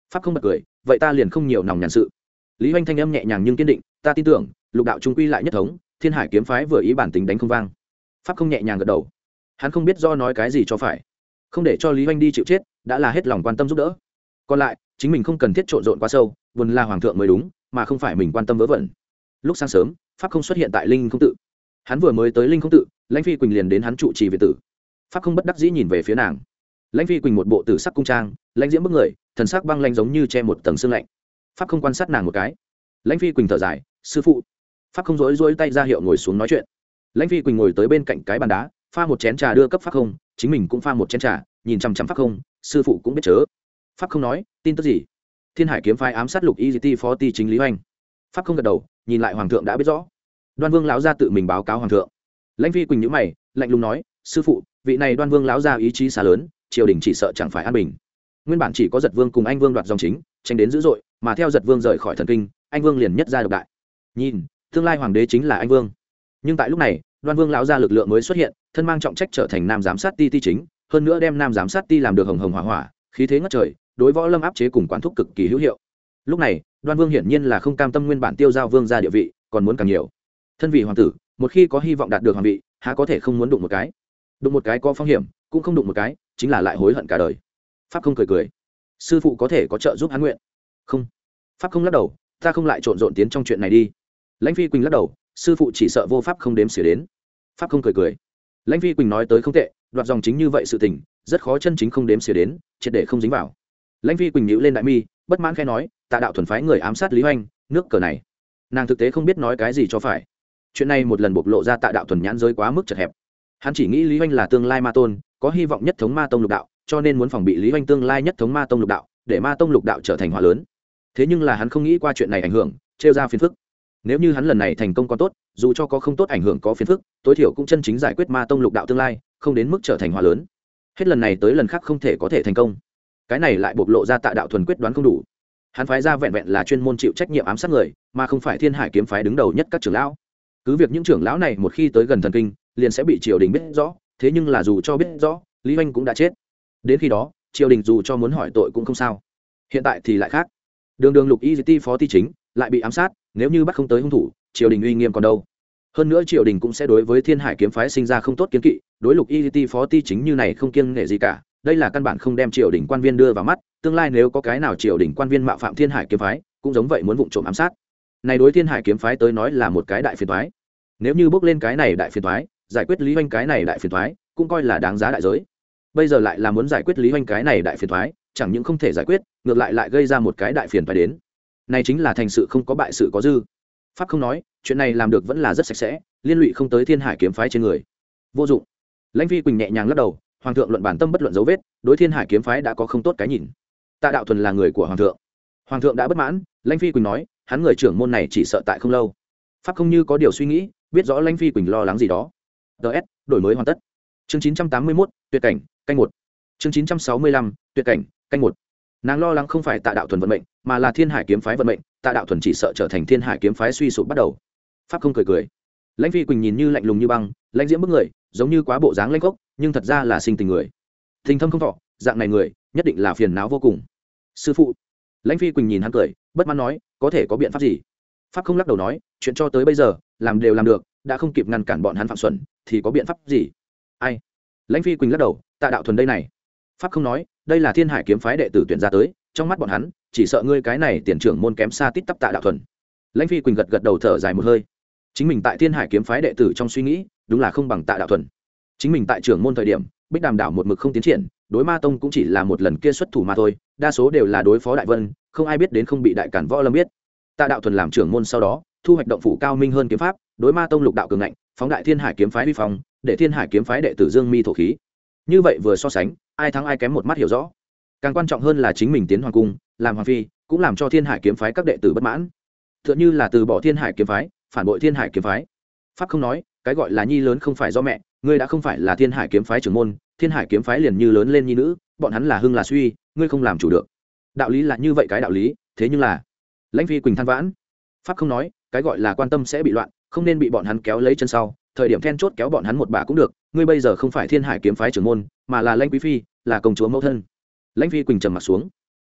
pháp không bật cười, vậy ta liền không nhiều nòng nhàn sự. Lý Hoành thanh âm nhẹ nhàng nhưng kiên định, ta tin tưởng lục đạo trung quy lại nhất thống, thiên hải kiếm phái vừa ý bản tính đánh không vang. Pháp không nhẹ nhàng gật đầu, hắn không biết do nói cái gì cho phải, không để cho Lý Hoành đi chịu chết đã là hết lòng quan tâm giúp đỡ, còn lại chính mình không cần thiết trộn rộn quá sâu, vốn là hoàng thượng mới đúng, mà không phải mình quan tâm vớ vẩn. Lúc sáng sớm, pháp không xuất hiện tại linh không tự, hắn vừa mới tới linh không tự, Lãnh Phi Quỳnh liền đến hắn trụ trì viện tử. Pháp không bất đắc dĩ nhìn về phía nàng. Lãnh Phi Quỳnh một bộ tử sắc cung trang, lãnh diễm bức người, thần sắc băng lãnh giống như che một tầng sương lạnh. Pháp không quan sát nàng một cái. Lãnh Phi Quỳnh thở dài, sư phụ. Pháp không rối rối tay ra hiệu ngồi xuống nói chuyện. Lãnh Phi Quỳnh ngồi tới bên cạnh cái bàn đá, pha một chén trà đưa cấp pháp không, chính mình cũng pha một chén trà, nhìn chằm chằm pháp không, sư phụ cũng biết chớ. Pháp không nói, tin tức gì? Thiên Hải kiếm phái ám sát Lục Y Ti phó ti chính Lý Hoành. Pháp không gật đầu, nhìn lại hoàng thượng đã biết rõ. Đoan Vương lão gia tự mình báo cáo hoàng thượng. Lãnh Phi Quỳnh nhíu mày, lạnh lùng nói, sư phụ, vị này Đoan Vương lão gia ý chí xa lớn, triều đình chỉ sợ chẳng phải an bình. Nguyên bản chỉ có Giật Vương cùng Anh Vương đoạt dòng chính, tranh đến dữ dội, mà theo Giật Vương rời khỏi thần kinh, Anh Vương liền nhất ra độc đại. Nhìn, tương lai hoàng đế chính là Anh Vương. Nhưng tại lúc này, Đoan Vương lão gia lực lượng mới xuất hiện, thân mang trọng trách trở thành nam giám sát ti ti chính, hơn nữa đem nam giám sát ti làm được hồng hồng hỏa hỏa, khí thế ngất trời, đối võ lâm áp chế cùng quản thúc cực kỳ hữu hiệu. Lúc này, Đoan Vương hiển nhiên là không cam tâm nguyên bản tiêu giao vương gia địa vị, còn muốn càng nhiều. Thân vị hoàng tử, một khi có hy vọng đạt được hoàng vị, há có thể không muốn đụng một cái? Đụng một cái có phong hiểm, cũng không đụng một cái, chính là lại hối hận cả đời. Pháp không cười cười, sư phụ có thể có trợ giúp hắn nguyện. Không. Pháp không lắc đầu, ta không lại trộn rộn tiến trong chuyện này đi. Lãnh Phi Quỳnh lắc đầu, sư phụ chỉ sợ vô pháp không đếm xỉa đến. Pháp không cười cười. Lãnh Phi Quỳnh nói tới không tệ, đoạt dòng chính như vậy sự tình, rất khó chân chính không đếm xỉa đến, triệt để không dính vào. Lãnh Phi Quỳnh nhíu lên đại mi, bất mãn khẽ nói, Tạ đạo thuần phái người ám sát Lý Hoành, nước cờ này. Nàng thực tế không biết nói cái gì cho phải. Chuyện này một lần bộc lộ ra Tạ đạo thuần nhãn giới quá mức chật hẹp. Hắn chỉ nghĩ Lý Hoành là tương lai ma tôn, có hy vọng nhất thống ma tông lục đạo, cho nên muốn phòng bị Lý Hoành tương lai nhất thống ma tông lục đạo, để ma tông lục đạo trở thành họa lớn. Thế nhưng là hắn không nghĩ qua chuyện này ảnh hưởng, trêu ra phiền phức. Nếu như hắn lần này thành công còn tốt, dù cho có không tốt ảnh hưởng có phiền phức, tối thiểu cũng chân chính giải quyết ma tông lục đạo tương lai, không đến mức trở thành họa lớn. Hết lần này tới lần khác không thể có thể thành công. Cái này lại bộc lộ ra Tạ đạo thuần quyết đoán không đủ. Hắn phái ra vẹn vẹn là chuyên môn chịu trách nhiệm ám sát người, mà không phải Thiên Hải kiếm phái đứng đầu nhất các trưởng lão. Cứ việc những trưởng lão này một khi tới gần thần kinh, liền sẽ bị triều đình biết rõ, thế nhưng là dù cho biết rõ, Lý Hoành cũng đã chết. Đến khi đó, triều đình dù cho muốn hỏi tội cũng không sao. Hiện tại thì lại khác. Đường Đường Lục Y Ti phó ti chính lại bị ám sát, nếu như bắt không tới hung thủ, triều đình uy nghiêm còn đâu. Hơn nữa triều đình cũng sẽ đối với Thiên Hải kiếm phái sinh ra không tốt kiến kỵ, đối Lục Y Ti phó ti chính như này không kiêng nể gì cả, đây là căn bản không đem triều đình quan viên đưa vào mắt, tương lai nếu có cái nào triều đình quan viên mạo phạm Thiên Hải kiếm phái, cũng giống vậy muốn vụng trộm ám sát. Này đối Thiên Hải kiếm phái tới nói là một cái đại phiền toái. Nếu như bước lên cái này đại phiền toái, giải quyết Lý Hoành cái này đại phiền toái, cũng coi là đáng giá đại giới. Bây giờ lại là muốn giải quyết Lý Hoành cái này đại phiền toái, chẳng những không thể giải quyết, ngược lại lại gây ra một cái đại phiền toái đến. Này chính là thành sự không có bại sự có dư. Pháp không nói, chuyện này làm được vẫn là rất sạch sẽ, liên lụy không tới Thiên Hải kiếm phái trên người. Vô dụng. Lãnh Phi Quỳnh nhẹ nhàng lắc đầu, hoàng thượng luận bản tâm bất luận dấu vết, đối Thiên Hải kiếm phái đã có không tốt cái nhìn. Tạ đạo thuần là người của hoàng thượng. Hoàng thượng đã bất mãn, Lãnh Phi Quỳnh nói, hắn người trưởng môn này chỉ sợ tại không lâu. Pháp không như có điều suy nghĩ, biết rõ Lãnh Phi Quỳnh lo lắng gì đó. ds đổi mới hoàn tất. Chương chín trăm tám mươi mốt, tuyệt cảnh, canh một. Chương chín trăm sáu mươi lăm, tuyệt cảnh, canh một. Nàng lo lắng không phải Tạ đạo thuần vận mệnh, mà là Thiên Hải kiếm phái vận mệnh, Tạ đạo thuần chỉ sợ trở thành Thiên Hải kiếm phái suy sụp bắt đầu. Pháp không cười cười. Lãnh Phi Quỳnh nhìn như lạnh lùng như băng, lãnh diễm bức người, giống như quá bộ dáng lãnh gốc, nhưng thật ra là sinh tình người. Tình thâm không thọ, dạng này người, nhất định là phiền não vô cùng. Sư phụ. Lãnh Phi Quỳnh nhìn hắn cười, bất mãn nói, có thể có biện pháp gì? Pháp không lắc đầu nói, chuyện cho tới bây giờ, làm đều làm được, đã không kịp ngăn cản bọn hắn phạm xuẩn, thì có biện pháp gì? Ai? Lãnh Phi Quỳnh lắc đầu, Tạ đạo thuần đây này. Pháp không nói, đây là Thiên Hải kiếm phái đệ tử tuyển ra tới, trong mắt bọn hắn, chỉ sợ ngươi cái này tiền trưởng môn kém xa tít tắp Tạ đạo thuần. Lãnh Phi Quỳnh gật gật đầu thở dài một hơi. Chính mình tại Thiên Hải kiếm phái đệ tử trong suy nghĩ, đúng là không bằng Tạ đạo thuần. Chính mình tại trưởng môn thời điểm, Bích Đàm đảo một mực không tiến triển, đối Ma tông cũng chỉ là một lần kia xuất thủ mà thôi, đa số đều là đối phó Đại Vân, không ai biết đến không bị đại cản võ lâm biết. Tạ đạo thuần làm trưởng môn sau đó, thu hoạch động phủ cao minh hơn kiếm pháp, đối Ma tông lục đạo cường ngạnh, phóng đại Thiên Hải kiếm phái uy phong, để Thiên Hải kiếm phái đệ tử dương mi thổ khí. Như vậy vừa so sánh, ai thắng ai kém một mắt hiểu rõ. Càng quan trọng hơn là chính mình tiến hoàng cung, làm hoàng phi, cũng làm cho Thiên Hải kiếm phái các đệ tử bất mãn. Tựa như là từ bỏ Thiên Hải kiếm phái, phản bội Thiên Hải kiếm phái. Pháp không nói, cái gọi là nhi lớn không phải do mẹ, ngươi đã không phải là Thiên Hải kiếm phái trưởng môn, Thiên Hải kiếm phái liền như lớn lên nhi nữ, bọn hắn là hưng là suy, ngươi không làm chủ được. Đạo lý là như vậy cái đạo lý, thế nhưng là Lãnh Phi Quỳnh than vãn. Pháp không nói, cái gọi là quan tâm sẽ bị loạn, không nên bị bọn hắn kéo lấy chân sau, thời điểm then chốt kéo bọn hắn một bà cũng được, ngươi bây giờ không phải Thiên Hải kiếm phái trưởng môn, mà là Lãnh quý phi, là công chúa mẫu thân. Lãnh Phi Quỳnh trầm mặt xuống.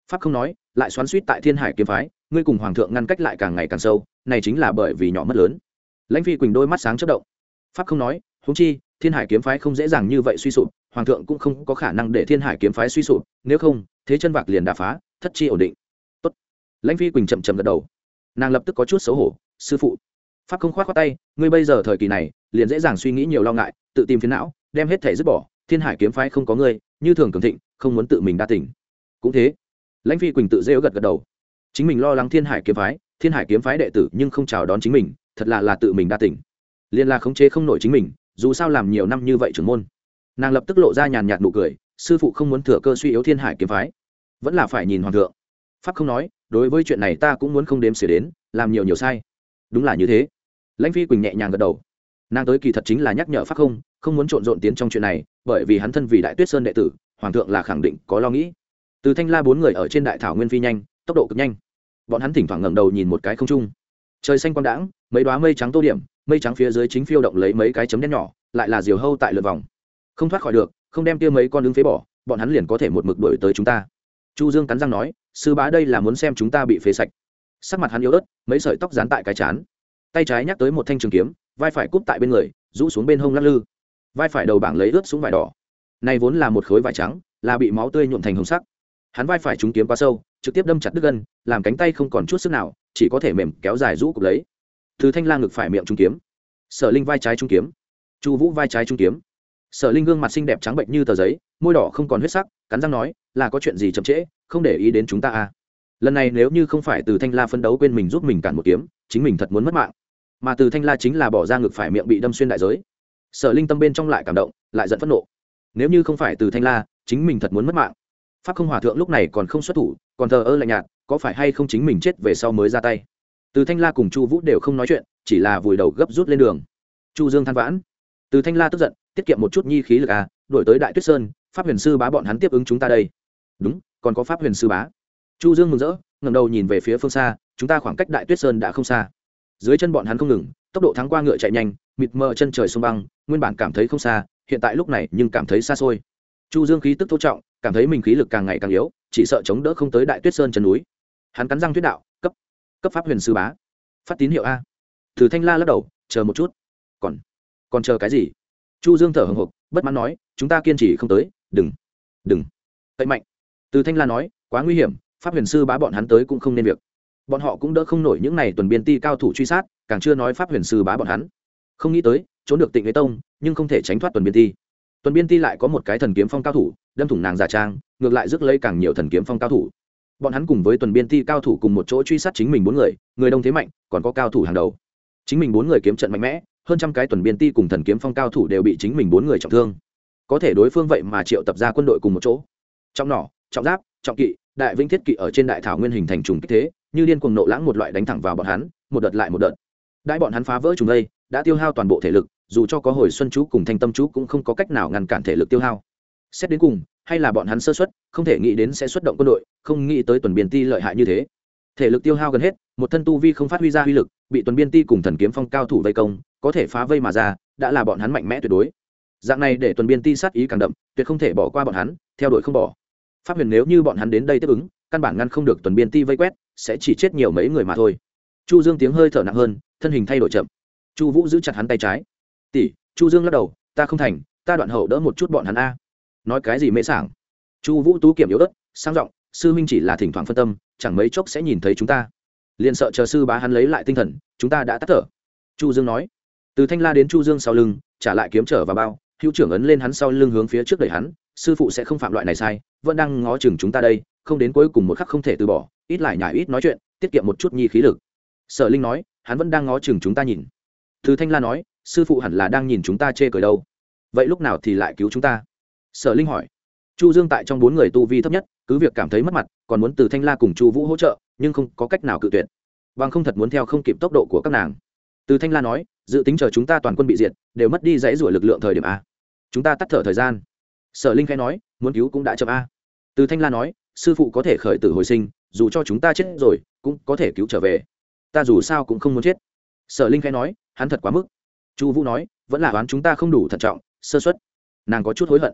pháp không nói, lại xoắn suýt tại thiên hải kiếm phái, ngươi cùng hoàng thượng ngăn cách lại càng ngày càng sâu, này chính là bởi vì nhỏ mất lớn. Lãnh Phi Quỳnh đôi mắt sáng chớp động. Pháp không nói, huống chi thiên hải kiếm phái không dễ dàng như vậy suy sụp, hoàng thượng cũng không có khả năng để thiên hải kiếm phái suy sụp, nếu không thế chân vạc liền đả phá, thất chi ổn định. Tốt. Lãnh Phi Quỳnh chậm chậm gật đầu. Nàng lập tức có chút xấu hổ, sư phụ. Pháp không khoát khoát tay, ngươi bây giờ thời kỳ này liền dễ dàng suy nghĩ nhiều lo ngại, tự tìm phiền não, đem hết thể dứt bỏ, thiên hải kiếm phái không có ngươi, như thường cường thịnh, không muốn tự mình đa tình. Cũng thế. Lãnh Phi Quỳnh tự rêu gật gật đầu. Chính mình lo lắng thiên hải kiếm phái, thiên hải kiếm phái đệ tử nhưng không chào đón chính mình, thật là là tự mình đa tình. Liên là khống chế không nổi chính mình, dù sao làm nhiều năm như vậy trưởng môn. Nàng lập tức lộ ra nhàn nhạt nụ cười, sư phụ không muốn thừa cơ suy yếu thiên hải kiếm phái, vẫn là phải nhìn hoàng thượng. Pháp không nói, đối với chuyện này ta cũng muốn không đếm xỉa đến, làm nhiều nhiều sai. Đúng là như thế. Lãnh Phi Quỳnh nhẹ nhàng gật đầu. Nàng tới kỳ thật chính là nhắc nhở Pháp không, không muốn trộn rộn tiến trong chuyện này, bởi vì hắn thân vì Đại Tuyết Sơn đệ tử, hoàng thượng là khẳng định có lo nghĩ. Từ Thanh La bốn người ở trên đại thảo nguyên phi nhanh, tốc độ cực nhanh. Bọn hắn thỉnh thoảng ngẩng đầu nhìn một cái không trung. Trời xanh quang đãng, mấy đóa mây trắng tô điểm, mây trắng phía dưới chính phiêu động lấy mấy cái chấm đen nhỏ, lại là diều hâu tại lượn vòng. Không thoát khỏi được, không đem kia mấy con đứng phế bỏ, bọn hắn liền có thể một mực đuổi tới chúng ta. Chu Dương cắn răng nói, sư bá đây là muốn xem chúng ta bị phế sạch. Sắc mặt hắn yếu ớt, mấy sợi tóc dán tại cái chán. Tay trái nhắc tới một thanh trường kiếm, vai phải cúp tại bên người, rũ xuống bên hông lắc lư. Vai phải đầu bảng lấy ướt xuống vải đỏ. Này vốn là một khối vải trắng, là bị máu tươi nhuộm thành hồng sắc. Hắn vai phải trúng kiếm quá sâu, trực tiếp đâm chặt đứt gân, làm cánh tay không còn chút sức nào, chỉ có thể mềm kéo dài rũ cục lấy. Từ Thanh La ngực phải miệng trúng kiếm, Sở Linh vai trái trúng kiếm, Chu Vũ vai trái trúng kiếm. Sở Linh gương mặt xinh đẹp trắng bệnh như tờ giấy, môi đỏ không còn huyết sắc, cắn răng nói, là có chuyện gì chậm trễ, không để ý đến chúng ta à? Lần này nếu như không phải Từ Thanh La phấn đấu quên mình giúp mình cản một kiếm, chính mình thật muốn mất mạng. Mà Từ Thanh La chính là bỏ ra ngực phải miệng bị đâm xuyên đại giới. Sở Linh tâm bên trong lại cảm động, lại giận phẫn nộ. Nếu như không phải Từ Thanh La, chính mình thật muốn mất mạng. Pháp không hòa thượng lúc này còn không xuất thủ, còn thờ ơ lạnh nhạt, có phải hay không chính mình chết về sau mới ra tay. Từ Thanh La cùng Chu Vũ đều không nói chuyện, chỉ là vùi đầu gấp rút lên đường. Chu Dương than vãn. Từ Thanh La tức giận, tiết kiệm một chút nhi khí lực à, đuổi tới Đại Tuyết Sơn, Pháp Huyền sư bá bọn hắn tiếp ứng chúng ta đây. Đúng, còn có Pháp Huyền sư bá. Chu Dương mừng rỡ, ngẩng đầu nhìn về phía phương xa, chúng ta khoảng cách Đại Tuyết Sơn đã không xa. Dưới chân bọn hắn không ngừng, tốc độ thắng qua ngựa chạy nhanh, mịt mờ chân trời sông băng, nguyên bản cảm thấy không xa, hiện tại lúc này nhưng cảm thấy xa xôi. Chu Dương khí tức thô trọng, cảm thấy mình khí lực càng ngày càng yếu, chỉ sợ chống đỡ không tới Đại Tuyết Sơn chân núi. Hắn cắn răng thuyết đạo, cấp cấp Pháp Huyền sư bá, phát tín hiệu a. Từ Thanh La lắc đầu, chờ một chút. Còn còn chờ cái gì? Chu Dương thở hổn hộc, bất mãn nói, chúng ta kiên trì không tới, đừng đừng cậy mạnh. Từ Thanh La nói, quá nguy hiểm, Pháp Huyền sư bá bọn hắn tới cũng không nên việc. Bọn họ cũng đỡ không nổi những này tuần biên ti cao thủ truy sát, càng chưa nói Pháp Huyền sư bá bọn hắn. Không nghĩ tới, trốn được Tịnh Đế Tông, nhưng không thể tránh thoát tuần biên ti. Tuần biên ti lại có một cái thần kiếm phong cao thủ, đâm thủng nàng giả trang, ngược lại rước lấy càng nhiều thần kiếm phong cao thủ. Bọn hắn cùng với tuần biên ti cao thủ cùng một chỗ truy sát chính mình bốn người, người đông thế mạnh, còn có cao thủ hàng đầu. Chính mình bốn người kiếm trận mạnh mẽ, hơn trăm cái tuần biên ti cùng thần kiếm phong cao thủ đều bị chính mình bốn người trọng thương. Có thể đối phương vậy mà triệu tập ra quân đội cùng một chỗ. Trọng nỏ, trọng giáp, trọng kỵ, đại vinh thiết kỵ ở trên đại thảo nguyên hình thành trùng kích thế, như điên cuồng nộ lãng một loại đánh thẳng vào bọn hắn, một đợt lại một đợt. Đại bọn hắn phá vỡ trùng đây, đã tiêu hao toàn bộ thể lực, dù cho có hồi xuân chú cùng thanh tâm chú cũng không có cách nào ngăn cản thể lực tiêu hao. Xét đến cùng, hay là bọn hắn sơ suất, không thể nghĩ đến sẽ xuất động quân đội, không nghĩ tới tuần biên ti lợi hại như thế. Thể lực tiêu hao gần hết, một thân tu vi không phát huy ra uy lực, bị tuần biên ti cùng thần kiếm phong cao thủ vây công, có thể phá vây mà ra, đã là bọn hắn mạnh mẽ tuyệt đối. Dạng này để tuần biên ti sát ý càng đậm, tuyệt không thể bỏ qua bọn hắn, theo đuổi không bỏ. Pháp Huyền nếu như bọn hắn đến đây tiếp ứng, căn bản ngăn không được tuần biên ti vây quét, sẽ chỉ chết nhiều mấy người mà thôi. Chu Dương tiếng hơi thở nặng hơn, thân hình thay đổi chậm. Chu Vũ giữ chặt hắn tay trái. "Tỷ." Chu Dương lắc đầu, "Ta không thành, ta đoạn hậu đỡ một chút bọn hắn a." Nói cái gì mễ sảng. Chu Vũ tú kiểm yếu ớt, sang giọng, "Sư huynh chỉ là thỉnh thoảng phân tâm, chẳng mấy chốc sẽ nhìn thấy chúng ta. Liên sợ chờ sư bá hắn lấy lại tinh thần, chúng ta đã tắt thở." Chu Dương nói. Từ Thanh La đến Chu Dương sau lưng, trả lại kiếm trở vào bao, hữu trưởng ấn lên hắn sau lưng hướng phía trước đẩy hắn, "Sư phụ sẽ không phạm loại này sai, vẫn đang ngó chừng chúng ta đây, không đến cuối cùng một khắc không thể từ bỏ, ít lại nhải ít nói chuyện, tiết kiệm một chút nhi khí lực." Sở Linh nói, "Hắn vẫn đang ngó chừng chúng ta nhìn." Từ Thanh La nói, "Sư phụ hẳn là đang nhìn chúng ta chê cười đâu. Vậy lúc nào thì lại cứu chúng ta?" Sở Linh hỏi. Chu Dương tại trong bốn người tu vi thấp nhất, cứ việc cảm thấy mất mặt, còn muốn Từ Thanh La cùng Chu Vũ hỗ trợ, nhưng không có cách nào cự tuyệt. Bằng không thật muốn theo không kịp tốc độ của các nàng. Từ Thanh La nói, "Dự tính chờ chúng ta toàn quân bị diệt, đều mất đi dãy rủa lực lượng thời điểm a. Chúng ta tắt thở thời gian." Sở Linh khẽ nói, "Muốn cứu cũng đã chậm a." Từ Thanh La nói, "Sư phụ có thể khởi tử hồi sinh, dù cho chúng ta chết rồi, cũng có thể cứu trở về. Ta dù sao cũng không muốn chết." Sở Linh khẽ nói, "Hắn thật quá mức." Chu Vũ nói, "Vẫn là đoán chúng ta không đủ thận trọng, sơ suất." Nàng có chút hối hận.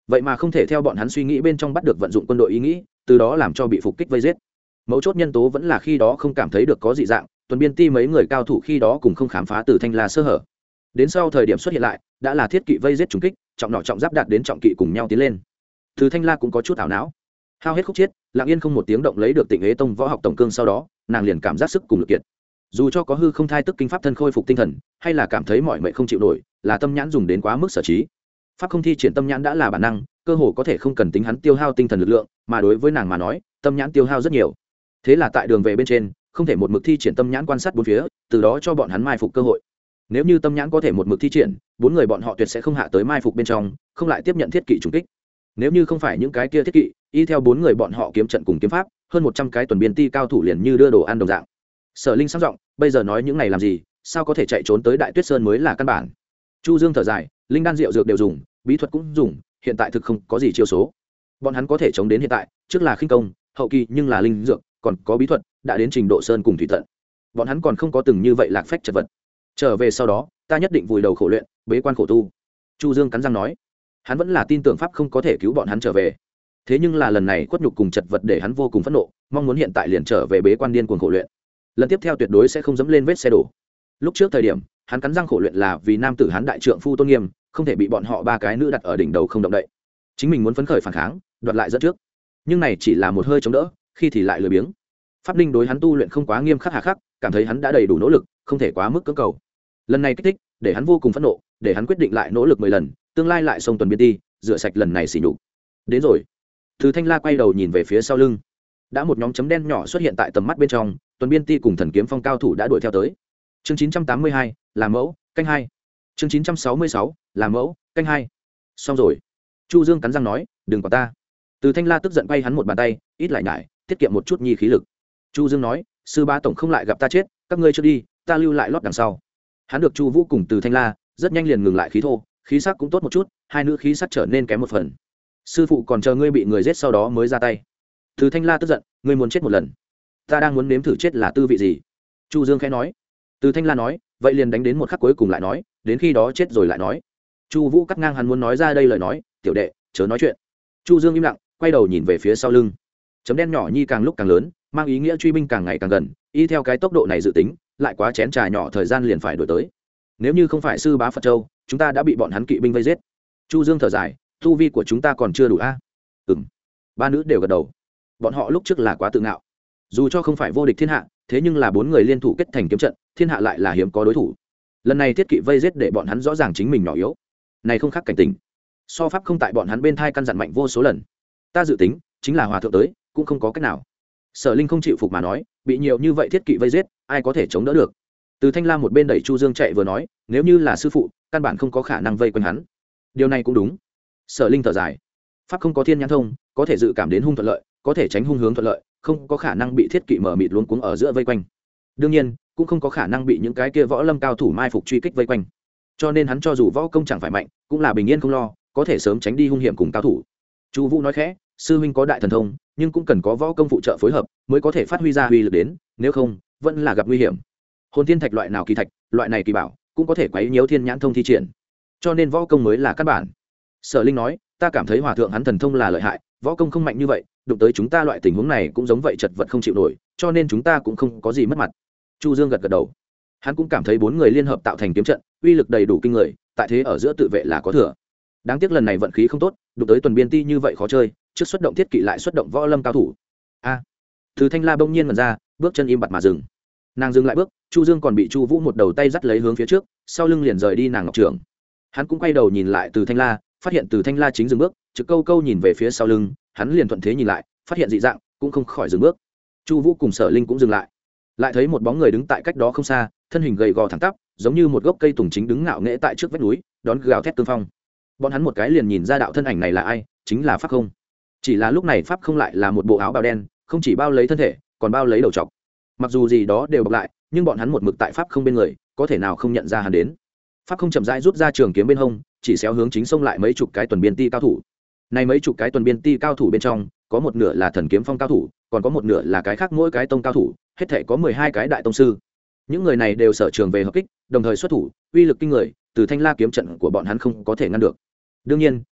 vậy mà không thể theo bọn hắn suy nghĩ bên trong bắt được vận dụng quân đội ý nghĩ, từ đó làm cho bị phục kích vây giết. Mấu chốt nhân tố vẫn là khi đó không cảm thấy được có dị dạng, tuần biên ti mấy người cao thủ khi đó cùng không khám phá Từ Thanh La sơ hở. Đến sau thời điểm xuất hiện lại, đã là thiết kỵ vây giết trùng kích, trọng nỏ trọng giáp đạt đến trọng kỵ cùng nhau tiến lên. Từ Thanh La cũng có chút ảo não, hao hết khúc chiết, lặng yên không một tiếng động lấy được Tịnh Hế Tông võ học tổng cương, sau đó nàng liền cảm giác sức cùng lực kiệt. Dù cho có hư không thai tức kinh pháp thân khôi phục tinh thần, hay là cảm thấy mọi mệnh không chịu nổi, là tâm nhãn dùng đến quá mức sở trí. Pháp không thi triển tâm nhãn đã là bản năng, cơ hồ có thể không cần tính hắn tiêu hao tinh thần lực lượng, mà đối với nàng mà nói, tâm nhãn tiêu hao rất nhiều. Thế là tại đường về bên trên, không thể một mực thi triển tâm nhãn quan sát bốn phía, từ đó cho bọn hắn mai phục cơ hội. Nếu như tâm nhãn có thể một mực thi triển, bốn người bọn họ tuyệt sẽ không hạ tới mai phục bên trong, không lại tiếp nhận thiết kỵ trùng kích. Nếu như không phải những cái kia thiết kỵ, y theo bốn người bọn họ kiếm trận cùng kiếm pháp, hơn một trăm cái tuần biên ti cao thủ liền như đưa đồ ăn đồng dạng. Sở Linh sáng giọng, bây giờ nói những này làm gì, sao có thể chạy trốn tới Đại Tuyết Sơn mới là căn bản. Chu Dương thở dài, linh đan rượu dược đều dùng, bí thuật cũng dùng, hiện tại thực không có gì chiêu số. Bọn hắn có thể chống đến hiện tại, trước là khinh công, hậu kỳ nhưng là linh dược, còn có bí thuật, đã đến trình độ sơn cùng thủy tận. Bọn hắn còn không có từng như vậy lạc phách chật vật. Trở về sau đó, ta nhất định vùi đầu khổ luyện, bế quan khổ tu. Chu Dương cắn răng nói, hắn vẫn là tin tưởng pháp không có thể cứu bọn hắn trở về. Thế nhưng là lần này quất nhục cùng chật vật để hắn vô cùng phẫn nộ, mong muốn hiện tại liền trở về bế quan điên cuồng khổ luyện. Lần tiếp theo tuyệt đối sẽ không dẫm lên vết xe đổ. Lúc trước thời điểm, hắn cắn răng khổ luyện là vì nam tử hắn đại trượng phu tôn nghiêm, không thể bị bọn họ ba cái nữ đặt ở đỉnh đầu không động đậy. Chính mình muốn phấn khởi phản kháng, đoạt lại dẫn trước. Nhưng này chỉ là một hơi chống đỡ, khi thì lại lười biếng. Pháp Linh đối hắn tu luyện không quá nghiêm khắc hà khắc, cảm thấy hắn đã đầy đủ nỗ lực, không thể quá mức cưỡng cầu. Lần này kích thích, để hắn vô cùng phẫn nộ, để hắn quyết định lại nỗ lực mười lần, tương lai lại xông tuần biên ti, rửa sạch lần này xỉ nhục. Đến rồi. Từ Thanh La quay đầu nhìn về phía sau lưng, đã một nhóm chấm đen nhỏ xuất hiện tại tầm mắt bên trong, tuần biên ti cùng thần kiếm phong cao thủ đã đuổi theo tới. Chương chín trăm tám mươi hai, làm mẫu, canh hai. Chương chín trăm sáu mươi sáu, làm mẫu, canh hai. Xong rồi. Chu Dương cắn răng nói, đừng có ta. Từ Thanh La tức giận quay hắn một bàn tay, ít lại nhải, tiết kiệm một chút nhi khí lực. Chu Dương nói, sư ba tổng không lại gặp ta chết, các ngươi chưa đi, ta lưu lại lót đằng sau. Hắn được Chu Vũ cùng Từ Thanh La, rất nhanh liền ngừng lại khí thô, khí sắc cũng tốt một chút, hai nữ khí sắc trở nên kém một phần. Sư phụ còn chờ ngươi bị người giết sau đó mới ra tay. Từ Thanh La tức giận, ngươi muốn chết một lần, ta đang muốn nếm thử chết là tư vị gì. Chu Dương khẽ nói. Từ Thanh La nói, vậy liền đánh đến một khắc cuối cùng lại nói, đến khi đó chết rồi lại nói. Chu Vũ cắt ngang hắn muốn nói ra đây lời nói, tiểu đệ, chớ nói chuyện. Chu Dương im lặng, quay đầu nhìn về phía sau lưng. Chấm đen nhỏ nhi càng lúc càng lớn, mang ý nghĩa truy binh càng ngày càng gần, y theo cái tốc độ này dự tính, lại quá chén trà nhỏ thời gian liền phải đuổi tới. Nếu như không phải sư bá Phật Châu, chúng ta đã bị bọn hắn kỵ binh vây giết. Chu Dương thở dài, tu vi của chúng ta còn chưa đủ a. À? Ừm. Ba nữ đều gật đầu. Bọn họ lúc trước là quá tự ngạo. Dù cho không phải vô địch thiên hạ, thế nhưng là bốn người liên thủ kết thành kiếm trận, thiên hạ lại là hiếm có đối thủ. Lần này thiết kỵ vây giết để bọn hắn rõ ràng chính mình nhỏ yếu. Này không khác cảnh tình. So pháp không tại bọn hắn bên thai căn dặn mạnh vô số lần. Ta dự tính, chính là hòa thượng tới, cũng không có cách nào. Sở Linh không chịu phục mà nói, bị nhiều như vậy thiết kỵ vây giết, ai có thể chống đỡ được. Từ Thanh La một bên đẩy Chu Dương chạy vừa nói, nếu như là sư phụ, căn bản không có khả năng vây quanh hắn. Điều này cũng đúng. Sở Linh thở dài, pháp không có thiên nhãn thông, có thể dự cảm đến hung thuận lợi, có thể tránh hung hướng thuận lợi, không có khả năng bị thiết kỵ mở mịt luống cuống ở giữa vây quanh. Đương nhiên, cũng không có khả năng bị những cái kia võ lâm cao thủ mai phục truy kích vây quanh. Cho nên hắn cho dù võ công chẳng phải mạnh, cũng là bình yên không lo, có thể sớm tránh đi hung hiểm cùng cao thủ. Chu Vũ nói khẽ, sư huynh có đại thần thông, nhưng cũng cần có võ công phụ trợ phối hợp, mới có thể phát huy ra uy lực đến, nếu không, vẫn là gặp nguy hiểm. Hồn thiên thạch loại nào kỳ thạch, loại này kỳ bảo, cũng có thể quấy nhiễu thiên nhãn thông thi triển. Cho nên võ công mới là căn bản. Sở Linh nói, ta cảm thấy hòa thượng hắn thần thông là lợi hại, võ công không mạnh như vậy, đụng tới chúng ta loại tình huống này cũng giống vậy, chật vật không chịu nổi, cho nên chúng ta cũng không có gì mất mặt. Chu Dương gật gật đầu, hắn cũng cảm thấy bốn người liên hợp tạo thành kiếm trận, uy lực đầy đủ kinh người, tại thế ở giữa tự vệ là có thừa. Đáng tiếc lần này vận khí không tốt, đụng tới tuần biên ti như vậy khó chơi, trước xuất động thiết kỵ lại xuất động võ lâm cao thủ. A, à, Từ Thanh La bỗng nhiên ngẩn ra, bước chân im bặt mà dừng. Nàng dừng lại bước, Chu Dương còn bị Chu Vũ một đầu tay dắt lấy hướng phía trước, sau lưng liền rời đi nàng ngọc trưởng. Hắn cũng quay đầu nhìn lại Từ Thanh La, phát hiện Từ Thanh La chính dừng bước, trực câu câu nhìn về phía sau lưng, hắn liền thuận thế nhìn lại, phát hiện dị dạng, cũng không khỏi dừng bước. Chu Vũ cùng Sở Linh cũng dừng lại, lại thấy một bóng người đứng tại cách đó không xa, thân hình gầy gò thẳng tắp, giống như một gốc cây tùng chính đứng ngạo nghễ tại trước vách núi, đón gào thét cương phong. Bọn hắn một cái liền nhìn ra đạo thân ảnh này là ai, chính là Pháp Không. Chỉ là lúc này Pháp Không lại là một bộ áo bào đen, không chỉ bao lấy thân thể, còn bao lấy đầu trọc. Mặc dù gì đó đều bọc lại, nhưng bọn hắn một mực tại Pháp Không bên người, có thể nào không nhận ra hắn đến. Pháp Không chậm rãi rút ra trường kiếm bên hông, chỉ xéo hướng chính xông lại mấy chục cái tuần biên ti cao thủ. Này mấy chục cái tuần biên ti cao thủ bên trong, có một nửa là thần kiếm phong cao thủ, còn có một nửa là cái khác mỗi cái tông cao thủ, hết thảy có mười hai cái đại tông sư. Những người này đều sở trường về hợp kích, đồng thời xuất thủ, uy lực kinh người, Từ Thanh La kiếm trận của bọn hắn không có thể ngăn được. Đương nhiên,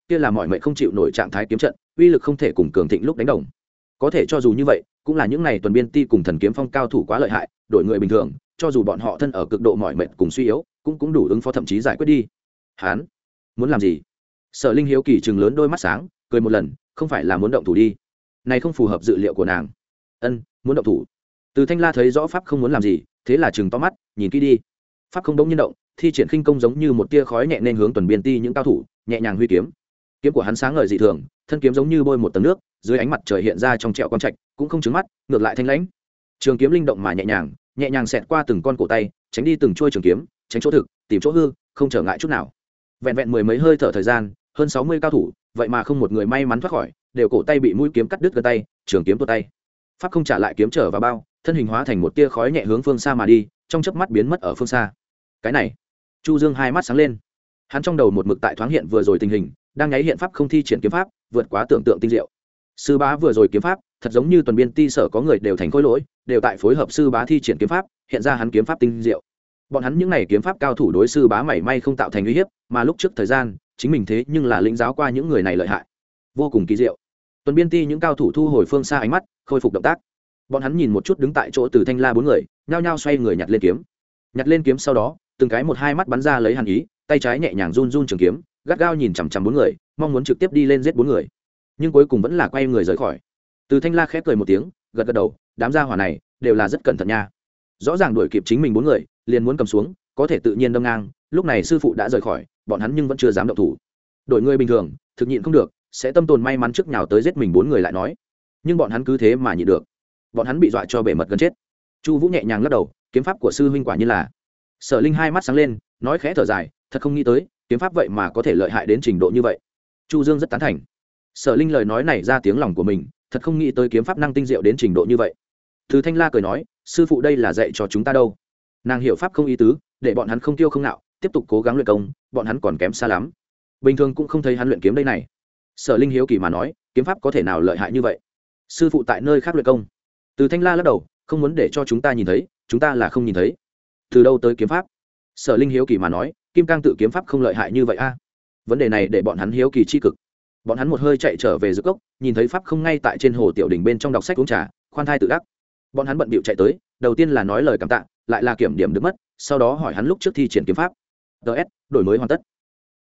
kia là mọi mệnh không chịu nổi trạng thái kiếm trận, uy lực không thể cùng cường thịnh lúc đánh đồng. Có thể cho dù như vậy, cũng là những này tuần biên ti cùng thần kiếm phong cao thủ quá lợi hại, đổi người bình thường, cho dù bọn họ thân ở cực độ mỏi mệt cùng suy yếu, cũng cũng đủ ứng phó, thậm chí giải quyết đi. Hán, muốn làm gì? Sở Linh hiếu kỳ trừng lớn đôi mắt sáng, cười một lần, không phải là muốn động thủ đi? Này không phù hợp dự liệu của nàng. Ân, muốn động thủ. Từ Thanh La thấy rõ pháp không muốn làm gì, thế là trừng to mắt, nhìn kỹ đi. Pháp không đống nhiên động, thi triển khinh công giống như một tia khói nhẹ nên hướng tuần biên ti những cao thủ, nhẹ nhàng huy kiếm. Kiếm của hắn sáng ngời dị thường, thân kiếm giống như bôi một tầng nước, dưới ánh mặt trời hiện ra trong trẹo quang trạch, cũng không trứng mắt, ngược lại thanh lãnh. Trường kiếm linh động mà nhẹ nhàng, nhẹ nhàng xẹt qua từng con cổ tay, tránh đi từng chuôi trường kiếm, tránh chỗ thực, tìm chỗ hư, không trở ngại chút nào. Vẹn vẹn mười mấy hơi thở thời gian, hơn sáu mươi cao thủ, vậy mà không một người may mắn thoát khỏi, đều cổ tay bị mũi kiếm cắt đứt gân tay, trường kiếm tuột tay. Pháp không trả lại kiếm trở vào bao, thân hình hóa thành một tia khói nhẹ hướng phương xa mà đi, trong chớp mắt biến mất ở phương xa. Cái này, Chu Dương hai mắt sáng lên. Hắn trong đầu một mực tại thoáng hiện vừa rồi tình hình, đang nháy hiện pháp không thi triển kiếm pháp, vượt quá tưởng tượng tinh diệu. Sư bá vừa rồi kiếm pháp, thật giống như tuần biên ti sở có người đều thành khối lỗi, đều tại phối hợp sư bá thi triển kiếm pháp, hiện ra hắn kiếm pháp tinh diệu. Bọn hắn những này kiếm pháp cao thủ đối sư bá mảy may không tạo thành uy hiếp, mà lúc trước thời gian, chính mình thế nhưng là lĩnh giáo qua những người này lợi hại, vô cùng kỳ diệu. Tuần biên ti những cao thủ thu hồi phương xa ánh mắt, khôi phục động tác. Bọn hắn nhìn một chút đứng tại chỗ Từ Thanh La bốn người, nhao nhao xoay người nhặt lên kiếm. Nhặt lên kiếm sau đó, từng cái một hai mắt bắn ra lấy hàn ý, tay trái nhẹ nhàng run run trường kiếm, gắt gao nhìn chằm chằm bốn người, mong muốn trực tiếp đi lên giết bốn người, nhưng cuối cùng vẫn là quay người rời khỏi. Từ Thanh La khép cười một tiếng, gật gật đầu, đám gia hỏa này đều là rất cẩn thận nha. Rõ ràng đuổi kịp chính mình bốn người, liền muốn cầm xuống, có thể tự nhiên đâm ngang, lúc này sư phụ đã rời khỏi, bọn hắn nhưng vẫn chưa dám động thủ. Đổi người bình thường, thực nhịn không được, sẽ tâm tồn may mắn trước nhào tới giết mình bốn người lại nói. Nhưng bọn hắn cứ thế mà nhịn được. Bọn hắn bị dọa cho bể mật gần chết. Chu Vũ nhẹ nhàng lắc đầu, kiếm pháp của sư huynh quả như là. Sở Linh hai mắt sáng lên, nói khẽ thở dài, thật không nghĩ tới, kiếm pháp vậy mà có thể lợi hại đến trình độ như vậy. Chu Dương rất tán thành. Sở Linh lời nói này ra tiếng lòng của mình, thật không nghĩ tới kiếm pháp năng tinh diệu đến trình độ như vậy. Từ Thanh La cười nói, sư phụ đây là dạy cho chúng ta đâu. Nàng hiểu pháp không ý tứ, để bọn hắn không tiêu không nạo, tiếp tục cố gắng luyện công, bọn hắn còn kém xa lắm. Bình thường cũng không thấy hắn luyện kiếm đây này. Sở Linh hiếu kỳ mà nói, kiếm pháp có thể nào lợi hại như vậy? Sư phụ tại nơi khác luyện công. Từ Thanh La lắc đầu, không muốn để cho chúng ta nhìn thấy, chúng ta là không nhìn thấy. Từ đâu tới kiếm pháp? Sở Linh hiếu kỳ mà nói, Kim Cang tự kiếm pháp không lợi hại như vậy a? À? Vấn đề này để bọn hắn hiếu kỳ chi cực. Bọn hắn một hơi chạy trở về dược cốc, nhìn thấy pháp không ngay tại trên hồ tiểu đình bên trong đọc sách uống trà, khoan thai tự đắc. Bọn hắn bận bịu chạy tới, đầu tiên là nói lời cảm tạ, lại là kiểm điểm được mất, sau đó hỏi hắn lúc trước thi triển kiếm pháp. ts đổi mới hoàn tất.